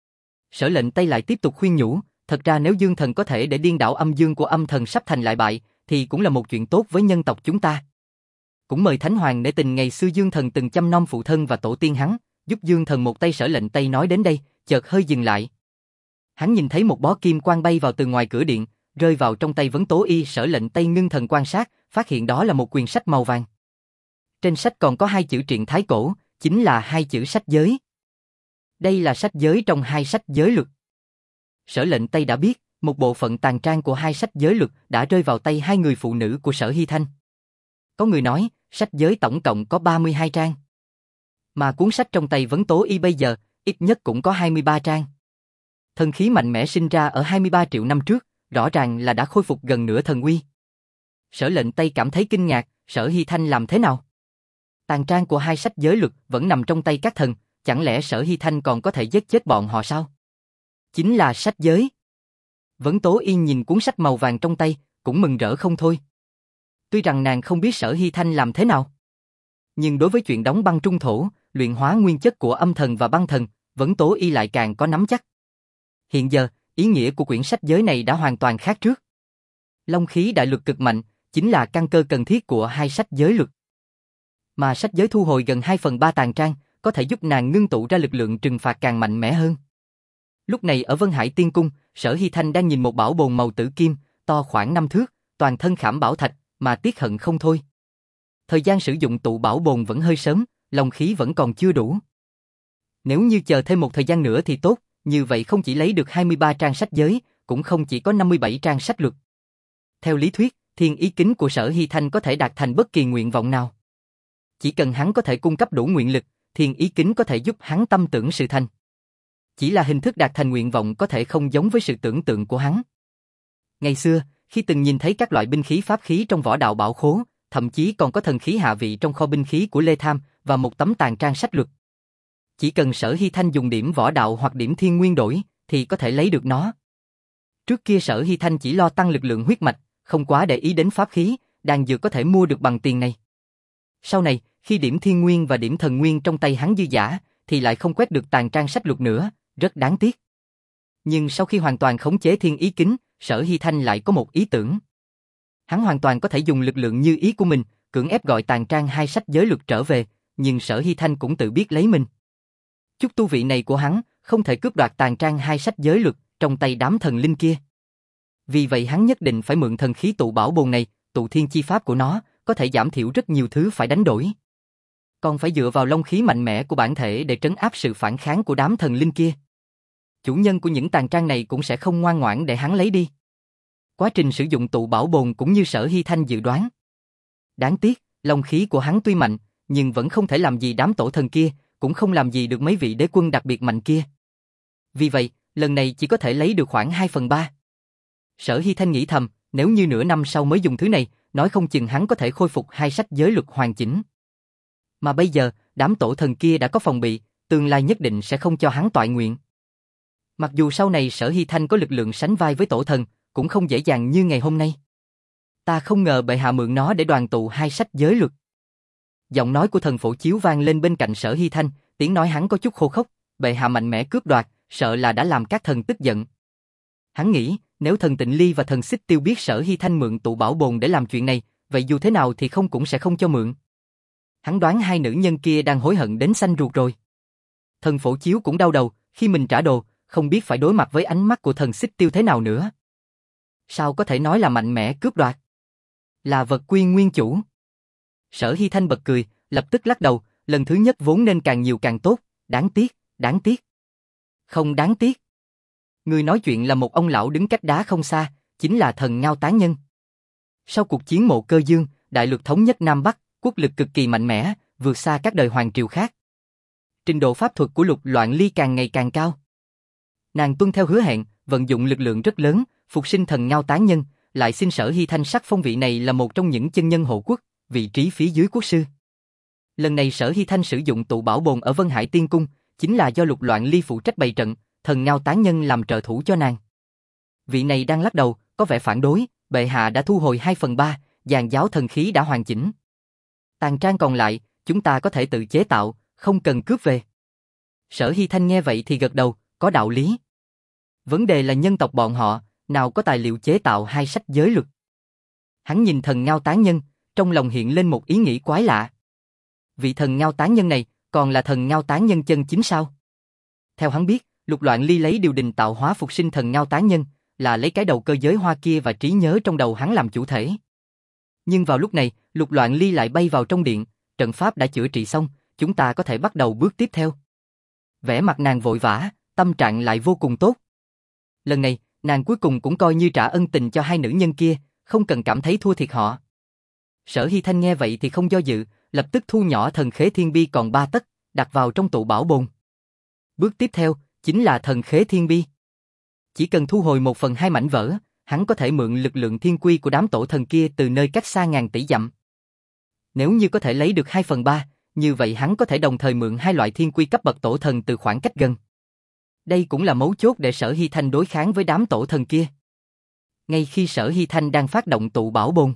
Sở Lệnh Tây lại tiếp tục khuyên nhủ, thật ra nếu Dương Thần có thể để điên đảo âm dương của âm thần sắp thành lại bại, thì cũng là một chuyện tốt với nhân tộc chúng ta. Cũng mời Thánh Hoàng nể tình ngày xưa Dương Thần từng chăm nom phụ thân và tổ tiên hắn, giúp Dương Thần một tay. Sở Lệnh Tây nói đến đây, chợt hơi dừng lại. Hắn nhìn thấy một bó kim quang bay vào từ ngoài cửa điện, rơi vào trong tay Vấn Tố Y. Sở Lệnh Tây ngưng thần quan sát, phát hiện đó là một quyển sách màu vàng. Trên sách còn có hai chữ truyện thái cổ, chính là hai chữ sách giới. Đây là sách giới trong hai sách giới luật. Sở Lệnh Tây đã biết, một bộ phận tàn trang của hai sách giới luật đã rơi vào tay hai người phụ nữ của Sở Hy Thanh. Có người nói, sách giới tổng cộng có ba mươi hai trang. Mà cuốn sách trong tay Vấn Tố Y bây giờ, ít nhất cũng có hai mươi ba trang. Thần khí mạnh mẽ sinh ra ở hai mươi ba triệu năm trước, rõ ràng là đã khôi phục gần nửa thần uy. Sở Lệnh Tây cảm thấy kinh ngạc, Sở Hy Thanh làm thế nào? Tàn trang của hai sách giới luật vẫn nằm trong tay các thần, chẳng lẽ Sở Hy Thanh còn có thể giết chết bọn họ sao? Chính là sách giới. Vấn Tố Yên nhìn cuốn sách màu vàng trong tay, cũng mừng rỡ không thôi. Tuy rằng nàng không biết Sở Hy Thanh làm thế nào, nhưng đối với chuyện đóng băng trung thổ, luyện hóa nguyên chất của âm thần và băng thần, Vấn Tố Y lại càng có nắm chắc. Hiện giờ, ý nghĩa của quyển sách giới này đã hoàn toàn khác trước. Long khí đại luật cực mạnh, chính là căn cơ cần thiết của hai sách giới luật. Mà sách giới thu hồi gần hai phần ba tàn trang, có thể giúp nàng ngưng tụ ra lực lượng trừng phạt càng mạnh mẽ hơn. Lúc này ở Vân Hải Tiên Cung, Sở Hy Thanh đang nhìn một bảo bồn màu tử kim, to khoảng năm thước, toàn thân khảm bảo thạch, mà tiếc hận không thôi. thời gian sử dụng tụ bảo bồn vẫn hơi sớm, long khí vẫn còn chưa đủ. Nếu như chờ thêm một thời gian nữa thì tốt, như vậy không chỉ lấy được hai mươi ba trang sách giới, cũng không chỉ có năm mươi bảy trang sách luật. Theo lý thuyết, thiên ý kính của Sở Hy Thanh có thể đạt thành bất kỳ nguyện vọng nào. Chỉ cần hắn có thể cung cấp đủ nguyện lực, thiên ý kính có thể giúp hắn tâm tưởng sự thành. Chỉ là hình thức đạt thành nguyện vọng có thể không giống với sự tưởng tượng của hắn. Ngày xưa, khi từng nhìn thấy các loại binh khí pháp khí trong võ đạo bảo khố, thậm chí còn có thần khí hạ vị trong kho binh khí của Lê Tham và một tấm tàn trang sách luật. Chỉ cần Sở Hy Thanh dùng điểm võ đạo hoặc điểm thiên nguyên đổi, thì có thể lấy được nó. Trước kia Sở Hy Thanh chỉ lo tăng lực lượng huyết mạch, không quá để ý đến pháp khí, đan dược có thể mua được bằng tiền này. Sau này, khi điểm thiên nguyên và điểm thần nguyên trong tay hắn dư dả, thì lại không quét được tàn trang sách luật nữa, rất đáng tiếc. Nhưng sau khi hoàn toàn khống chế thiên ý kính, Sở Hy Thanh lại có một ý tưởng. Hắn hoàn toàn có thể dùng lực lượng như ý của mình, cưỡng ép gọi tàn trang hai sách giới luật trở về, nhưng Sở Hy Thanh cũng tự biết lấy mình. Chút tu vị này của hắn, không thể cướp đoạt tàn trang hai sách giới luật trong tay đám thần linh kia. Vì vậy hắn nhất định phải mượn thần khí tụ bảo bồn này, tụ thiên chi pháp của nó, có thể giảm thiểu rất nhiều thứ phải đánh đổi. Còn phải dựa vào long khí mạnh mẽ của bản thể để trấn áp sự phản kháng của đám thần linh kia. Chủ nhân của những tàn trang này cũng sẽ không ngoan ngoãn để hắn lấy đi. Quá trình sử dụng tụ bảo bồn cũng như Sở Hy Thanh dự đoán. Đáng tiếc, long khí của hắn tuy mạnh, nhưng vẫn không thể làm gì đám tổ thần kia, cũng không làm gì được mấy vị đế quân đặc biệt mạnh kia. Vì vậy, lần này chỉ có thể lấy được khoảng hai phần ba. Sở Hy Thanh nghĩ thầm, nếu như nửa năm sau mới dùng thứ này, nói không chừng hắn có thể khôi phục hai sách giới luật hoàn chỉnh. Mà bây giờ, đám tổ thần kia đã có phòng bị, tương lai nhất định sẽ không cho hắn toại nguyện. Mặc dù sau này Sở Hy Thanh có lực lượng sánh vai với tổ thần, cũng không dễ dàng như ngày hôm nay. Ta không ngờ bệ hạ mượn nó để đoàn tụ hai sách giới luật. Giọng nói của thần Phổ Chiếu vang lên bên cạnh Sở Hy Thanh, tiếng nói hắn có chút khô khốc, bệ hạ mạnh mẽ cướp đoạt, sợ là đã làm các thần tức giận. Hắn nghĩ, nếu thần Tịnh Ly và thần Xích Tiêu biết Sở Hy Thanh mượn tụ bảo bồn để làm chuyện này, vậy dù thế nào thì không cũng sẽ không cho mượn. Hắn đoán hai nữ nhân kia đang hối hận đến xanh ruột rồi. Thần Phổ Chiếu cũng đau đầu, khi mình trả đồ, không biết phải đối mặt với ánh mắt của thần Xích Tiêu thế nào nữa. Sao có thể nói là mạnh mẽ cướp đoạt? Là vật quy nguyên chủ. Sở Hy Thanh bật cười, lập tức lắc đầu, lần thứ nhất vốn nên càng nhiều càng tốt, đáng tiếc, đáng tiếc. Không đáng tiếc. Người nói chuyện là một ông lão đứng cách đá không xa, chính là thần Ngao Tán Nhân. Sau cuộc chiến Mộ Cơ Dương, đại lược thống nhất Nam Bắc, quốc lực cực kỳ mạnh mẽ, vượt xa các đời hoàng triều khác. Trình độ pháp thuật của Lục Loạn Ly càng ngày càng cao. Nàng tuân theo hứa hẹn, vận dụng lực lượng rất lớn, phục sinh thần Ngao Tán Nhân, lại xin Sở Hy Thanh sắc phong vị này là một trong những chân nhân hộ quốc, vị trí phía dưới quốc sư. Lần này Sở Hy Thanh sử dụng tụ bảo bồn ở Vân Hải Tiên Cung, chính là do Lục Loạn Ly phụ trách bày trận, thần Ngao Tán Nhân làm trợ thủ cho nàng. Vị này đang lắc đầu, có vẻ phản đối, bệ hạ đã thu hồi hai phần ba, dàn giáo thần khí đã hoàn chỉnh. Tàn trang còn lại, chúng ta có thể tự chế tạo, không cần cướp về. Sở Hy Thanh nghe vậy thì gật đầu, có đạo lý. Vấn đề là nhân tộc bọn họ, nào có tài liệu chế tạo hai sách giới luật. Hắn nhìn thần Ngao Tán Nhân, trong lòng hiện lên một ý nghĩ quái lạ. Vị thần Ngao Tán Nhân này, còn là thần Ngao Tán Nhân chân chính sao? Theo hắn biết, Lục Loạn Ly lấy điều đình tạo hóa phục sinh thần Ngao Tán Nhân, là lấy cái đầu cơ giới hoa kia và trí nhớ trong đầu hắn làm chủ thể. Nhưng vào lúc này, Lục Loạn Ly lại bay vào trong điện, trận pháp đã chữa trị xong, chúng ta có thể bắt đầu bước tiếp theo. Vẻ mặt nàng vội vã, tâm trạng lại vô cùng tốt. Lần này, nàng cuối cùng cũng coi như trả ân tình cho hai nữ nhân kia, không cần cảm thấy thua thiệt họ. Sở Hy Thanh nghe vậy thì không do dự, lập tức thu nhỏ thần khế thiên bi còn ba tấc, đặt vào trong tụ bảo bồn. Bước tiếp theo, chính là thần khế thiên bi. Chỉ cần thu hồi một phần hai mảnh vỡ, hắn có thể mượn lực lượng thiên quy của đám tổ thần kia từ nơi cách xa ngàn tỷ dặm. Nếu như có thể lấy được hai phần ba, như vậy hắn có thể đồng thời mượn hai loại thiên quy cấp bậc tổ thần từ khoảng cách gần. Đây cũng là mấu chốt để Sở Hy Thanh đối kháng với đám tổ thần kia. Ngay khi Sở Hy Thanh đang phát động tụ bảo bồn,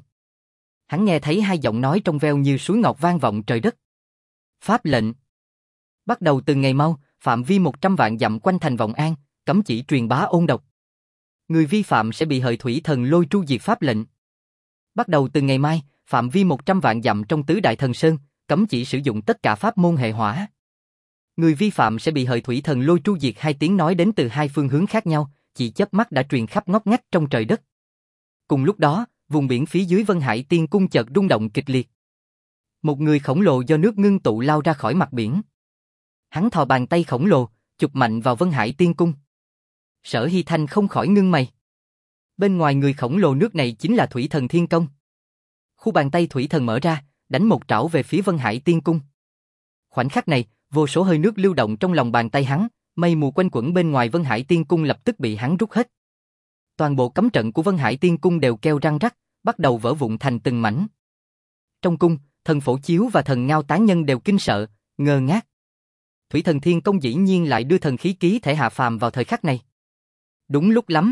hắn nghe thấy hai giọng nói trong veo như suối ngọc vang vọng trời đất. Pháp lệnh. Bắt đầu từ ngày mau, phạm vi một trăm vạn dặm quanh thành Vọng An, cấm chỉ truyền bá ôn độc. Người vi phạm sẽ bị hợi thủy thần lôi tru diệt pháp lệnh. Bắt đầu từ ngày mai, phạm vi một trăm vạn dặm trong tứ đại thần sơn, cấm chỉ sử dụng tất cả pháp môn hệ hỏa. Người vi phạm sẽ bị hợi thủy thần lôi tru diệt. Hai tiếng nói đến từ hai phương hướng khác nhau, chỉ chớp mắt đã truyền khắp ngóc ngách trong trời đất. Cùng lúc đó, vùng biển phía dưới Vân Hải Tiên Cung chợt rung động kịch liệt. Một người khổng lồ do nước ngưng tụ lao ra khỏi mặt biển. Hắn thò bàn tay khổng lồ, chụp mạnh vào Vân Hải Tiên Cung. Sở Hy Thanh không khỏi ngưng mày. Bên ngoài người khổng lồ nước này chính là Thủy Thần Thiên Công. Khu bàn tay Thủy Thần mở ra, đánh một trảo về phía Vân Hải Tiên Cung. Khoảnh khắc này, vô số hơi nước lưu động trong lòng bàn tay hắn, mây mù quanh quẩn bên ngoài Vân Hải Tiên Cung lập tức bị hắn rút hết. Toàn bộ cấm trận của Vân Hải Tiên Cung đều kêu răng rắc, bắt đầu vỡ vụn thành từng mảnh. Trong cung, thần Phổ Chiếu và thần Ngao Tán Nhân đều kinh sợ, ngơ ngác. Thủy Thần Thiên Công dĩ nhiên lại đưa thần khí ký thể hạ phàm vào thời khắc này. Đúng lúc lắm.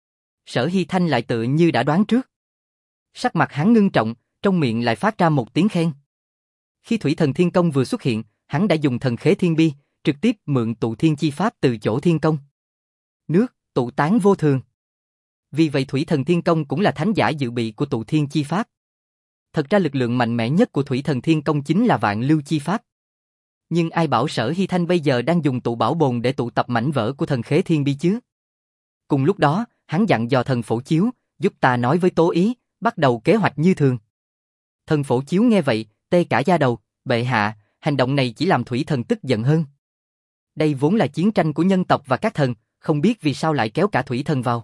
Sở Hy Thanh lại tự như đã đoán trước. Sắc mặt hắn ngưng trọng, trong miệng lại phát ra một tiếng khen. Khi Thủy Thần Thiên Công vừa xuất hiện, hắn đã dùng thần khế thiên bi, trực tiếp mượn tụ thiên chi pháp từ chỗ thiên công. Nước, tụ tán vô thường. Vì vậy Thủy Thần Thiên Công cũng là thánh giả dự bị của tụ thiên chi pháp. Thật ra lực lượng mạnh mẽ nhất của Thủy Thần Thiên Công chính là vạn lưu chi pháp. Nhưng ai bảo Sở Hy Thanh bây giờ đang dùng tụ bảo bồn để tụ tập mảnh vỡ của thần khế thiên bi chứ? Cùng lúc đó, hắn dặn dò thần Phổ Chiếu, giúp ta nói với Tố Ý, bắt đầu kế hoạch như thường. Thần Phổ Chiếu nghe vậy, tê cả da đầu, bệ hạ, hành động này chỉ làm Thủy Thần tức giận hơn. Đây vốn là chiến tranh của nhân tộc và các thần, không biết vì sao lại kéo cả Thủy Thần vào.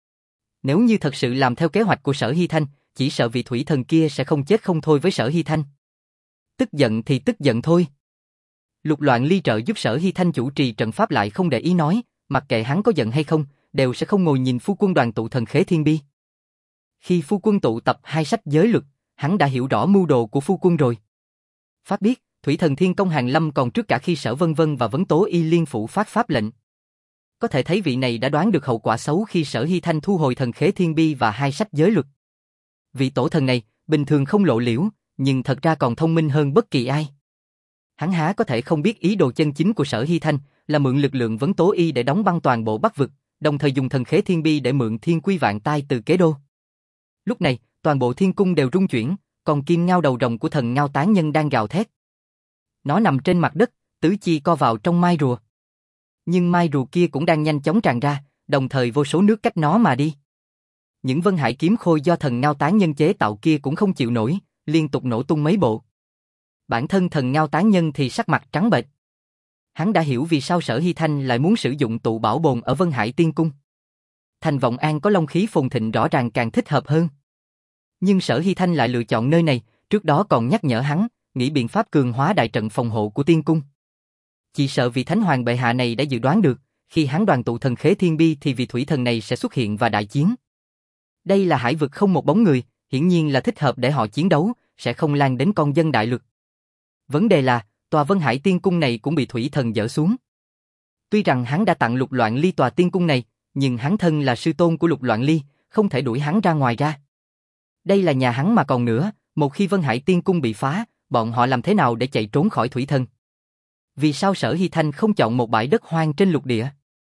Nếu như thật sự làm theo kế hoạch của Sở Hy Thanh, chỉ sợ vị Thủy Thần kia sẽ không chết không thôi với Sở Hy Thanh. Tức giận thì tức giận thôi. Lục Loạn Ly trợ giúp Sở Hy Thanh chủ trì trận pháp lại không để ý nói, mặc kệ hắn có giận hay không, đều sẽ không ngồi nhìn phu quân đoàn tụ thần khế thiên bi. Khi phu quân tụ tập hai sách giới luật, hắn đã hiểu rõ mưu đồ của phu quân rồi. Pháp biết, Thủy Thần Thiên Công hàng lâm còn trước cả khi Sở Vân Vân và Vấn Tố Y liên phủ phát pháp lệnh. Có thể thấy vị này đã đoán được hậu quả xấu khi Sở Hy Thanh thu hồi thần khế thiên bi và hai sách giới luật. Vị tổ thần này, bình thường không lộ liễu, nhưng thật ra còn thông minh hơn bất kỳ ai. Hắn há có thể không biết ý đồ chân chính của Sở Hy Thanh là mượn lực lượng Vấn Tố Y để đóng băng toàn bộ Bắc vực, đồng thời dùng thần khế thiên bi để mượn thiên quy vạn tai từ kế đô. Lúc này, toàn bộ thiên cung đều rung chuyển, còn kim ngao đầu rồng của thần Ngao Tán Nhân đang gào thét. Nó nằm trên mặt đất, tứ chi co vào trong mai rùa. Nhưng mai rùa kia cũng đang nhanh chóng tràn ra, đồng thời vô số nước cách nó mà đi. Những vân hải kiếm khôi do thần Ngao Tán Nhân chế tạo kia cũng không chịu nổi, liên tục nổ tung mấy bộ. Bản thân thần Ngao Tán Nhân thì sắc mặt trắng bệch. Hắn đã hiểu vì sao Sở Hy Thanh lại muốn sử dụng tụ bảo bồn ở Vân Hải Tiên Cung. Thành Vọng An có long khí phồn thịnh rõ ràng càng thích hợp hơn. Nhưng Sở Hy Thanh lại lựa chọn nơi này, trước đó còn nhắc nhở hắn, nghĩ biện pháp cường hóa đại trận phòng hộ của Tiên Cung. Chỉ sợ vị Thánh Hoàng bệ hạ này đã dự đoán được, khi hắn đoàn tụ thần khế thiên bi thì vị thủy thần này sẽ xuất hiện và đại chiến. Đây là hải vực không một bóng người, hiển nhiên là thích hợp để họ chiến đấu, sẽ không lan đến con dân đại lực. Vấn đề là, tòa Vân Hải Tiên Cung này cũng bị thủy thần dỡ xuống. Tuy rằng hắn đã tặng Lục Loạn Ly tòa tiên cung này, nhưng hắn thân là sư tôn của Lục Loạn Ly, không thể đuổi hắn ra ngoài ra. Đây là nhà hắn mà còn nữa, một khi Vân Hải Tiên Cung bị phá, bọn họ làm thế nào để chạy trốn khỏi thủy thần? Vì sao Sở Hy Thanh không chọn một bãi đất hoang trên lục địa?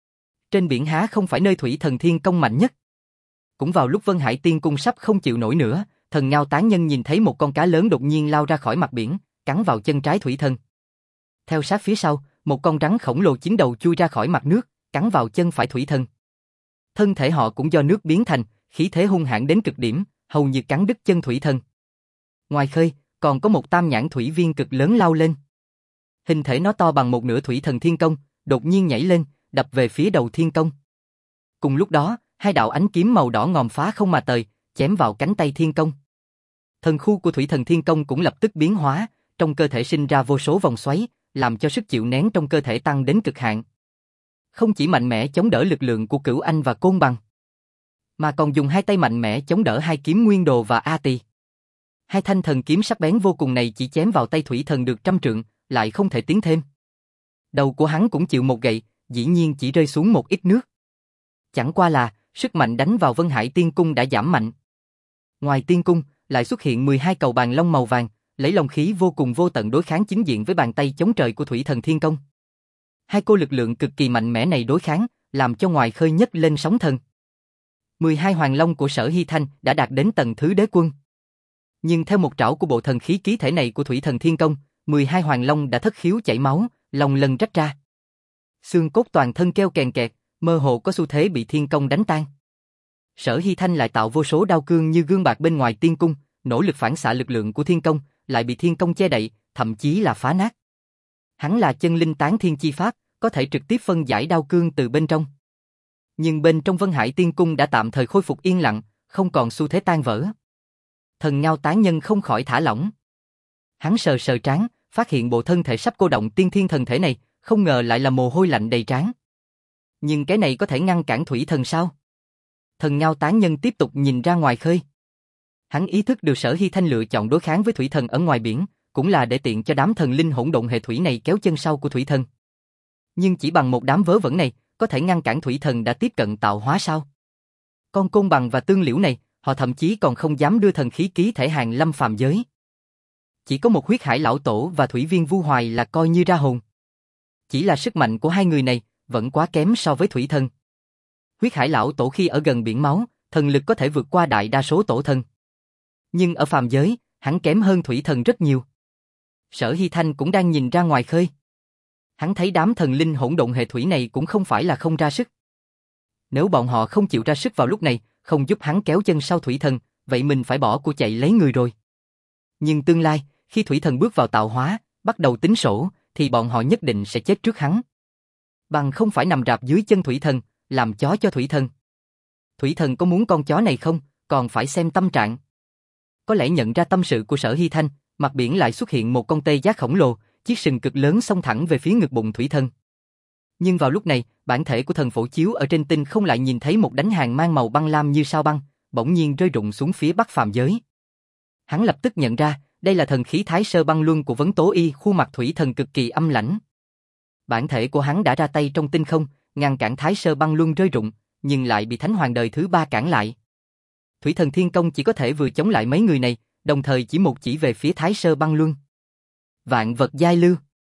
Trên biển há không phải nơi thủy thần thiên công mạnh nhất? Cũng vào lúc Vân Hải Tiên Cung sắp không chịu nổi nữa, thần Ngao Tán Nhân nhìn thấy một con cá lớn đột nhiên lao ra khỏi mặt biển, cắn vào chân trái thủy thần. Theo sát phía sau, một con rắn khổng lồ chín đầu chui ra khỏi mặt nước, cắn vào chân phải thủy thần. Thân thể họ cũng do nước biến thành, khí thế hung hãn đến cực điểm, hầu như cắn đứt chân thủy thần. Ngoài khơi, còn có một tam nhãn thủy viên cực lớn lao lên. Hình thể nó to bằng một nửa thủy thần thiên công, đột nhiên nhảy lên, đập về phía đầu thiên công. Cùng lúc đó, hai đạo ánh kiếm màu đỏ ngòm phá không mà tới, chém vào cánh tay thiên công. Thần khu của thủy thần thiên công cũng lập tức biến hóa, trong cơ thể sinh ra vô số vòng xoáy, làm cho sức chịu nén trong cơ thể tăng đến cực hạn. Không chỉ mạnh mẽ chống đỡ lực lượng của Cửu Anh và Côn Bằng, mà còn dùng hai tay mạnh mẽ chống đỡ hai kiếm Nguyên Đồ và A Tỳ. Hai thanh thần kiếm sắc bén vô cùng này chỉ chém vào tay thủy thần được trăm trượng, lại không thể tiến thêm. Đầu của hắn cũng chịu một gậy, dĩ nhiên chỉ rơi xuống một ít nước. Chẳng qua là, sức mạnh đánh vào Vân Hải Tiên Cung đã giảm mạnh. Ngoài Tiên Cung, lại xuất hiện mười hai cầu bàn long màu vàng, lấy long khí vô cùng vô tận đối kháng chính diện với bàn tay chống trời của thủy thần thiên công. Hai cô lực lượng cực kỳ mạnh mẽ này đối kháng, làm cho ngoài khơi nhấc lên sóng thần. mười hai hoàng long của Sở Hy Thanh đã đạt đến tầng thứ đế quân. Nhưng theo một trảo của bộ thần khí ký thể này của thủy thần thiên công, mười hai hoàng long đã thất khiếu chảy máu, lòng lần rách ra. Xương cốt toàn thân kêu kèn kẹt, mơ hồ có xu thế bị thiên công đánh tan. Sở Hy Thanh lại tạo vô số đao cương như gương bạc bên ngoài tiên cung, nỗ lực phản xạ lực lượng của thiên công, lại bị thiên công che đậy, thậm chí là phá nát. Hắn là chân linh tán thiên chi pháp, có thể trực tiếp phân giải đao cương từ bên trong. Nhưng bên trong Vân Hải Tiên Cung đã tạm thời khôi phục yên lặng, không còn xu thế tan vỡ. Thần Ngao tán nhân không khỏi thả lỏng. Hắn sờ sờ trán, phát hiện bộ thân thể sắp cô động tiên thiên thần thể này, không ngờ lại là mồ hôi lạnh đầy trán. Nhưng cái này có thể ngăn cản thủy thần sao? Thần Ngao tán nhân tiếp tục nhìn ra ngoài khơi. Hắn ý thức được Sở Hy Thanh lựa chọn đối kháng với thủy thần ở ngoài biển, cũng là để tiện cho đám thần linh hỗn độn hệ thủy này kéo chân sau của thủy thần. Nhưng chỉ bằng một đám vớ vẩn này, có thể ngăn cản thủy thần đã tiếp cận tạo hóa sao? Con côn bằng và tương liễu này, họ thậm chí còn không dám đưa thần khí ký thể hàng lâm phàm giới. Chỉ có một huyết hải lão tổ và thủy viên Vu Hoài là coi như ra hồn. Chỉ là sức mạnh của hai người này vẫn quá kém so với thủy thần. Huyết hải lão tổ khi ở gần biển máu, thần lực có thể vượt qua đại đa số tổ thần. Nhưng ở phàm giới, hắn kém hơn thủy thần rất nhiều. Sở Hy Thanh cũng đang nhìn ra ngoài khơi. Hắn thấy đám thần linh hỗn độn hệ thủy này cũng không phải là không ra sức. Nếu bọn họ không chịu ra sức vào lúc này, không giúp hắn kéo chân sau thủy thần, vậy mình phải bỏ của chạy lấy người rồi. Nhưng tương lai, khi thủy thần bước vào tạo hóa, bắt đầu tính sổ, thì bọn họ nhất định sẽ chết trước hắn. Bằng không phải nằm rạp dưới chân thủy thần, làm chó cho thủy thần. Thủy thần có muốn con chó này không, còn phải xem tâm trạng. Có lẽ nhận ra tâm sự của Sở Hy Thanh, mặt biển lại xuất hiện một con tê giác khổng lồ, chiếc sừng cực lớn xông thẳng về phía ngực bụng thủy thần. Nhưng vào lúc này, bản thể của thần phổ chiếu ở trên tinh không lại nhìn thấy một đánh hàng mang màu băng lam như sao băng, bỗng nhiên rơi rụng xuống phía bắc phàm giới. Hắn lập tức nhận ra, đây là thần khí Thái Sơ Băng Luân của Vấn Tố Y, khuôn mặt thủy thần cực kỳ âm lãnh. Bản thể của hắn đã ra tay trong tinh không, ngăn cản Thái Sơ Băng Luân rơi rụng, nhưng lại bị Thánh Hoàng đời thứ ba cản lại. Thủy thần Thiên Công chỉ có thể vừa chống lại mấy người này, đồng thời chỉ một chỉ về phía Thái Sơ Băng Luân. Vạn vật giai lưu.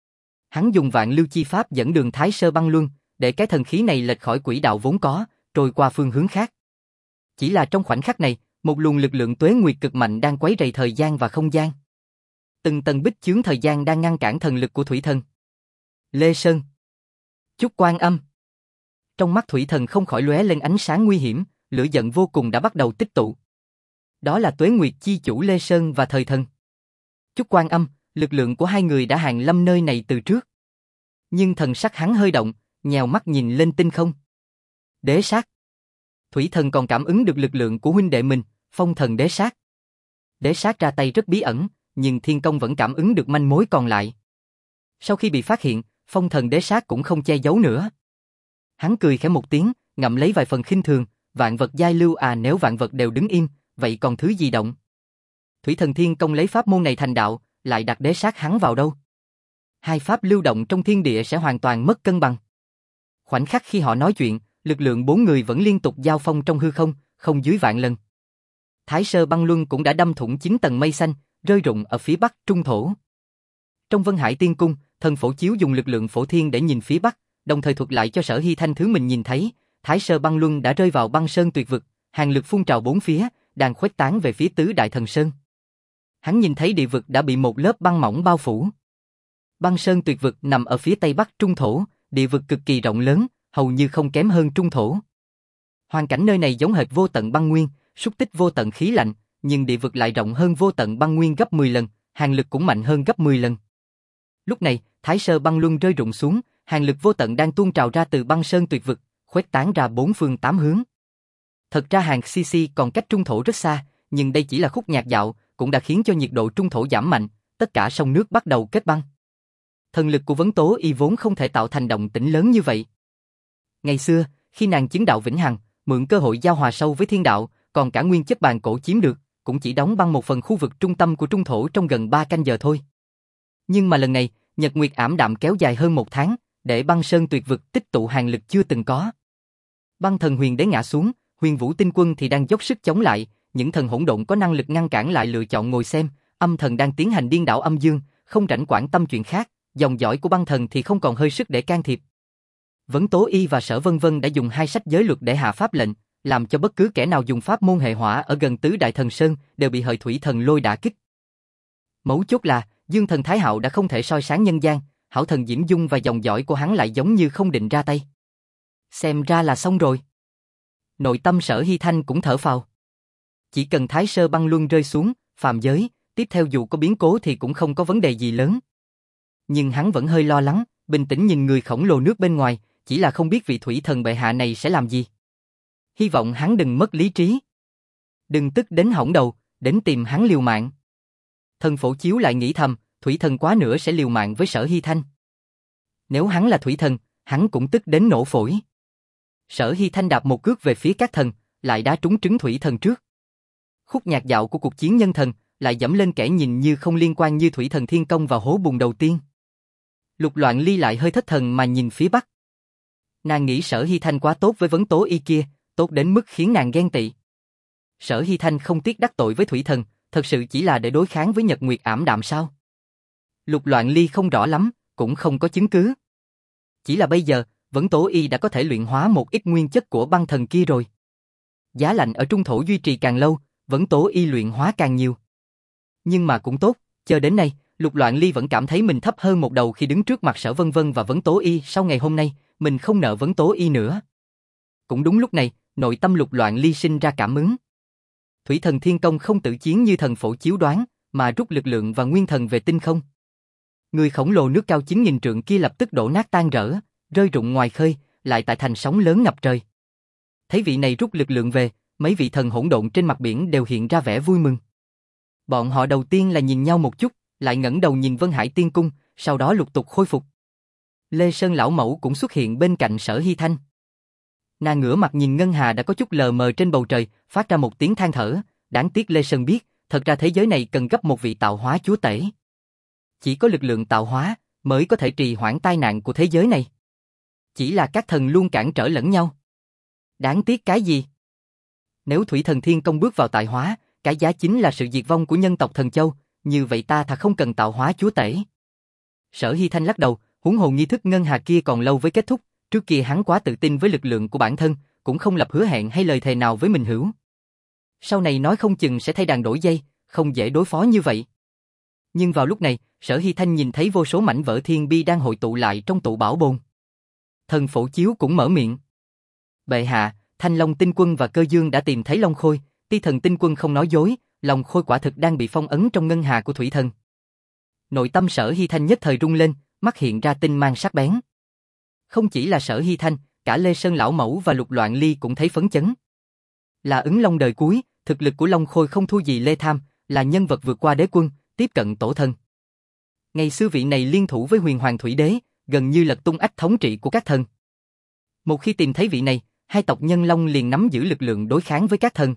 Hắn dùng vạn lưu chi pháp dẫn đường Thái Sơ Băng Luân, để cái thần khí này lệch khỏi quỹ đạo vốn có, trôi qua phương hướng khác. Chỉ là trong khoảnh khắc này, một luồng lực lượng tuế nguyệt cực mạnh đang quấy rầy thời gian và không gian. Từng tầng bích chướng thời gian đang ngăn cản thần lực của thủy thần. Lê Sơn. Chúc Quan Âm. Trong mắt thủy thần không khỏi lóe lên ánh sáng nguy hiểm, lửa giận vô cùng đã bắt đầu tích tụ. Đó là tuế nguyệt chi chủ Lê Sơn và thời thần. Chúc Quan Âm, lực lượng của hai người đã hàng lâm nơi này từ trước. Nhưng thần sắc hắn hơi động, nhèo mắt nhìn lên tinh không. Đế sát. Thủy thần còn cảm ứng được lực lượng của huynh đệ mình, phong thần đế sát. Đế sát ra tay rất bí ẩn, nhưng thiên công vẫn cảm ứng được manh mối còn lại. Sau khi bị phát hiện, phong thần đế sát cũng không che giấu nữa. Hắn cười khẽ một tiếng, ngậm lấy vài phần khinh thường, vạn vật giai lưu à, nếu vạn vật đều đứng im, vậy còn thứ gì động? Thủy thần thiên công lấy pháp môn này thành đạo, lại đặt đế sát hắn vào đâu? Hai pháp lưu động trong thiên địa sẽ hoàn toàn mất cân bằng. Khoảnh khắc khi họ nói chuyện, lực lượng bốn người vẫn liên tục giao phong trong hư không, không dưới vạn lần. Thái Sơ Băng Luân cũng đã đâm thủng chín tầng mây xanh, rơi rụng ở phía bắc trung thổ. Trong Vân Hải Tiên Cung, thần phổ chiếu dùng lực lượng phổ thiên để nhìn phía bắc, đồng thời thuật lại cho Sở Hy Thanh thứ mình nhìn thấy. Thái Sơ Băng Luân đã rơi vào băng sơn tuyệt vực, hàn lực phun trào bốn phía, đang khuếch tán về phía tứ đại thần sơn. Hắn nhìn thấy địa vực đã bị một lớp băng mỏng bao phủ. Băng sơn tuyệt vực nằm ở phía tây bắc trung thổ, địa vực cực kỳ rộng lớn, hầu như không kém hơn trung thổ. Hoàn cảnh nơi này giống hệt vô tận băng nguyên, xúc tích vô tận khí lạnh, nhưng địa vực lại rộng hơn vô tận băng nguyên gấp mười lần, hàn lực cũng mạnh hơn gấp mười lần. Lúc này, Thái Sơ Băng Luân rơi rụng xuống, hàn lực vô tận đang tuôn trào ra từ băng sơn tuyệt vực, khuếch tán ra bốn phương tám hướng. Thật ra hàng xê xê còn cách trung thổ rất xa, nhưng đây chỉ là khúc nhạc dạo, cũng đã khiến cho nhiệt độ trung thổ giảm mạnh, tất cả sông nước bắt đầu kết băng. Thần lực của Vấn Tố Y vốn không thể tạo thành động tĩnh lớn như vậy. Ngày xưa, khi nàng chứng đạo vĩnh hằng, mượn cơ hội giao hòa sâu với thiên đạo, còn cả nguyên chất bàn cổ chiếm được, cũng chỉ đóng băng một phần khu vực trung tâm của trung thổ trong gần ba canh giờ thôi. Nhưng mà lần này, nhật nguyệt ảm đạm kéo dài hơn một tháng, để băng sơn tuyệt vực tích tụ hàn lực chưa từng có. Băng thần huyền đế ngã xuống, huyền vũ tinh quân thì đang dốc sức chống lại, những thần hỗn độn có năng lực ngăn cản lại lựa chọn ngồi xem, âm thần đang tiến hành điên đảo âm dương, không rảnh quản tâm chuyện khác, dòng dõi của băng thần thì không còn hơi sức để can thiệp. Vấn Tố Y và Sở Vân Vân đã dùng hai sách giới luật để hạ pháp lệnh, làm cho bất cứ kẻ nào dùng pháp môn hệ hỏa ở gần tứ đại thần sơn đều bị hợi thủy thần lôi đả kích. Mấu chốt là, Dương thần Thái Hạo đã không thể soi sáng nhân gian, hảo thần Diễm Dung và dòng dõi của hắn lại giống như không định ra tay. Xem ra là xong rồi. Nội tâm Sở Hy Thanh cũng thở phào. Chỉ cần Thái Sơ Băng Luân rơi xuống, phàm giới, tiếp theo dù có biến cố thì cũng không có vấn đề gì lớn. Nhưng hắn vẫn hơi lo lắng, bình tĩnh nhìn người khổng lồ nước bên ngoài, chỉ là không biết vị thủy thần bệ hạ này sẽ làm gì. Hy vọng hắn đừng mất lý trí. Đừng tức đến hỏng đầu, đến tìm hắn liều mạng. Thần Phổ Chiếu lại nghĩ thầm, thủy thần quá nữa sẽ liều mạng với Sở Hy Thanh. Nếu hắn là thủy thần, hắn cũng tức đến nổ phổi. Sở Hy Thanh đạp một cước về phía các thần, lại đá trúng trứng thủy thần trước. Khúc nhạc dạo của cuộc chiến nhân thần, lại dẫm lên kẻ nhìn như không liên quan như thủy thần Thiên Công vào hố bùn đầu tiên. Lục Loạn Ly lại hơi thất thần mà nhìn phía bắc. Nàng nghĩ Sở Hy Thanh quá tốt với vấn tố y kia, tốt đến mức khiến nàng ghen tị. Sở Hy Thanh không tiếc đắc tội với thủy thần, thật sự chỉ là để đối kháng với Nhật Nguyệt ảm đạm sao? Lục Loạn Ly không rõ lắm, cũng không có chứng cứ. Chỉ là bây giờ, vấn tố y đã có thể luyện hóa một ít nguyên chất của băng thần kia rồi. Giá lạnh ở trung thổ duy trì càng lâu, vấn tố y luyện hóa càng nhiều. Nhưng mà cũng tốt, chờ đến nay, Lục Loạn Ly vẫn cảm thấy mình thấp hơn một đầu khi đứng trước mặt Sở Vân Vân và vấn tố y. Sau ngày hôm nay, mình không nợ vấn tố y nữa. Cũng đúng lúc này, nội tâm Lục Loạn Ly sinh ra cảm ứng. Thủy thần Thiên Công không tự chiến như Thần Phổ Chiếu đoán, mà rút lực lượng và nguyên thần về tinh không. Người khổng lồ nước cao chín nghìn trượng kia lập tức đổ nát tan rỡ, rơi rụng ngoài khơi, lại tại thành sóng lớn ngập trời. Thấy vị này rút lực lượng về, mấy vị thần hỗn độn trên mặt biển đều hiện ra vẻ vui mừng. Bọn họ đầu tiên là nhìn nhau một chút, lại ngẩng đầu nhìn Vân Hải Tiên Cung, sau đó lục tục khôi phục. Lê Sơn lão mẫu cũng xuất hiện bên cạnh Sở Hy Thanh. Nàng ngửa mặt nhìn ngân hà đã có chút lờ mờ trên bầu trời, phát ra một tiếng than thở. Đáng tiếc Lê Sơn biết, thật ra thế giới này cần gấp một vị tạo hóa chúa tể. Chỉ có lực lượng tạo hóa mới có thể trì hoãn tai nạn của thế giới này. Chỉ là các thần luôn cản trở lẫn nhau. Đáng tiếc cái gì? Nếu Thủy thần Thiên Công bước vào tạo hóa, cái giá chính là sự diệt vong của nhân tộc Thần Châu, như vậy ta thà không cần tạo hóa chúa tể. Sở Hy Thanh lắc đầu, huống hồ nghi thức ngân hà kia còn lâu với kết thúc, trước kia hắn quá tự tin với lực lượng của bản thân, cũng không lập hứa hẹn hay lời thề nào với mình hữu. Sau này nói không chừng sẽ thay đàn đổi dây, không dễ đối phó như vậy. Nhưng vào lúc này, Sở Hy Thanh nhìn thấy vô số mảnh vỡ thiên bi đang hội tụ lại trong tụ bảo bồn. Thần Phổ Chiếu cũng mở miệng. Bệ hạ, Thanh Long Tinh Quân và Cơ Dương đã tìm thấy Long Khôi, Ti Thần Tinh Quân không nói dối, Long Khôi quả thực đang bị phong ấn trong ngân hà của Thủy Thần. Nội tâm Sở Hy Thanh nhất thời rung lên, mắt hiện ra tinh mang sắc bén. Không chỉ là Sở Hy Thanh, cả Lê Sơn lão mẫu và Lục Loạn Ly cũng thấy phấn chấn. Là ứng Long đời cuối, thực lực của Long Khôi không thua gì Lê Tham, là nhân vật vượt qua đế quân, tiếp cận tổ thần. Ngày xưa vị này liên thủ với Huyền Hoàng Thủy Đế, gần như lật tung ách thống trị của các thần. Một khi tìm thấy vị này, hai tộc Nhân Long liền nắm giữ lực lượng đối kháng với các thần.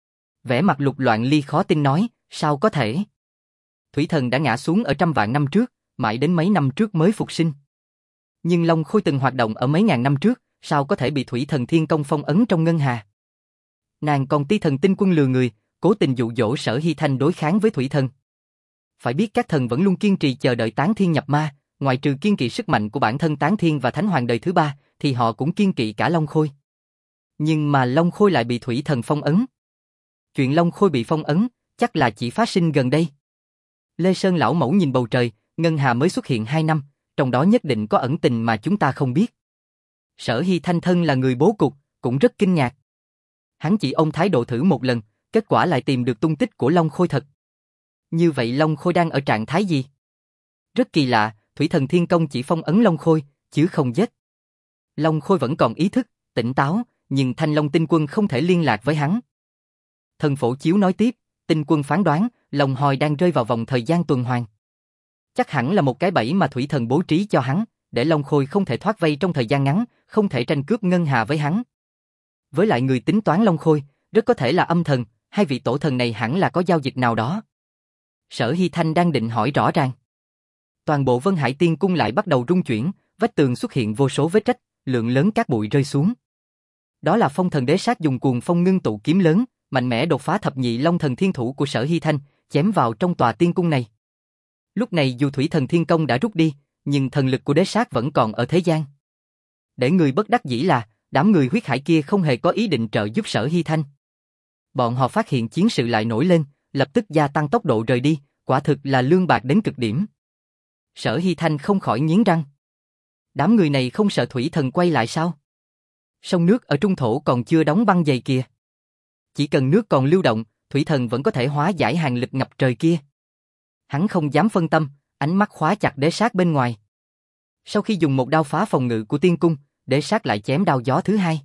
Vẻ mặt Lục Loạn Ly khó tin nói, sao có thể? Thủy thần đã ngã xuống ở trăm vạn năm trước, mãi đến mấy năm trước mới phục sinh. Nhưng Long Khôi từng hoạt động ở mấy ngàn năm trước, sao có thể bị Thủy thần Thiên Công phong ấn trong ngân hà? Nàng còn Ti Thần Tinh Quân lừa người, cố tình dụ dỗ Sở Hy Thanh đối kháng với Thủy thần. Phải biết các thần vẫn luôn kiên trì chờ đợi tán thiên nhập ma, ngoài trừ kiên kỵ sức mạnh của bản thân tán thiên và thánh hoàng đời thứ ba, thì họ cũng kiên kỵ cả Long Khôi. Nhưng mà Long Khôi lại bị Thủy thần phong ấn. Chuyện Long Khôi bị phong ấn, chắc là chỉ phát sinh gần đây. Lê Sơn lão mẫu nhìn bầu trời, ngân hà mới xuất hiện hai năm, trong đó nhất định có ẩn tình mà chúng ta không biết. Sở Hy Thanh thân là người bố cục, cũng rất kinh ngạc. Hắn chỉ ôm thái độ thử một lần, kết quả lại tìm được tung tích của Long Khôi thật. Như vậy Long Khôi đang ở trạng thái gì? Rất kỳ lạ, Thủy thần Thiên Công chỉ phong ấn Long Khôi, chứ không giết. Long Khôi vẫn còn ý thức, tỉnh táo, nhưng Thanh Long Tinh Quân không thể liên lạc với hắn. Thần Phổ Chiếu nói tiếp, Tinh Quân phán đoán, Long Hòi đang rơi vào vòng thời gian tuần hoàn. Chắc hẳn là một cái bẫy mà Thủy thần bố trí cho hắn, để Long Khôi không thể thoát vây trong thời gian ngắn, không thể tranh cướp ngân hà với hắn. Với lại người tính toán Long Khôi, rất có thể là âm thần, hai vị tổ thần này hẳn là có giao dịch nào đó. Sở Hy Thanh đang định hỏi rõ ràng. Toàn bộ Vân Hải Tiên Cung lại bắt đầu rung chuyển, vách tường xuất hiện vô số vết rách, lượng lớn cát bụi rơi xuống. Đó là Phong Thần Đế Sát dùng cuồng phong ngưng tụ kiếm lớn, mạnh mẽ đột phá thập nhị Long Thần Thiên Thủ của Sở Hy Thanh, chém vào trong tòa tiên cung này. Lúc này dù Thủy thần Thiên Công đã rút đi, nhưng thần lực của Đế Sát vẫn còn ở thế gian. Để người bất đắc dĩ là, đám người huyết hải kia không hề có ý định trợ giúp Sở Hy Thanh. Bọn họ phát hiện chiến sự lại nổi lên, lập tức gia tăng tốc độ rời đi, quả thực là lương bạc đến cực điểm. Sở Hy Thanh không khỏi nghiến răng. Đám người này không sợ thủy thần quay lại sao? Sông nước ở trung thổ còn chưa đóng băng dày kìa. Chỉ cần nước còn lưu động, thủy thần vẫn có thể hóa giải hàng lực ngập trời kia. Hắn không dám phân tâm, ánh mắt khóa chặt đế sát bên ngoài. Sau khi dùng một đao phá phòng ngự của tiên cung, đế sát lại chém đao gió thứ hai.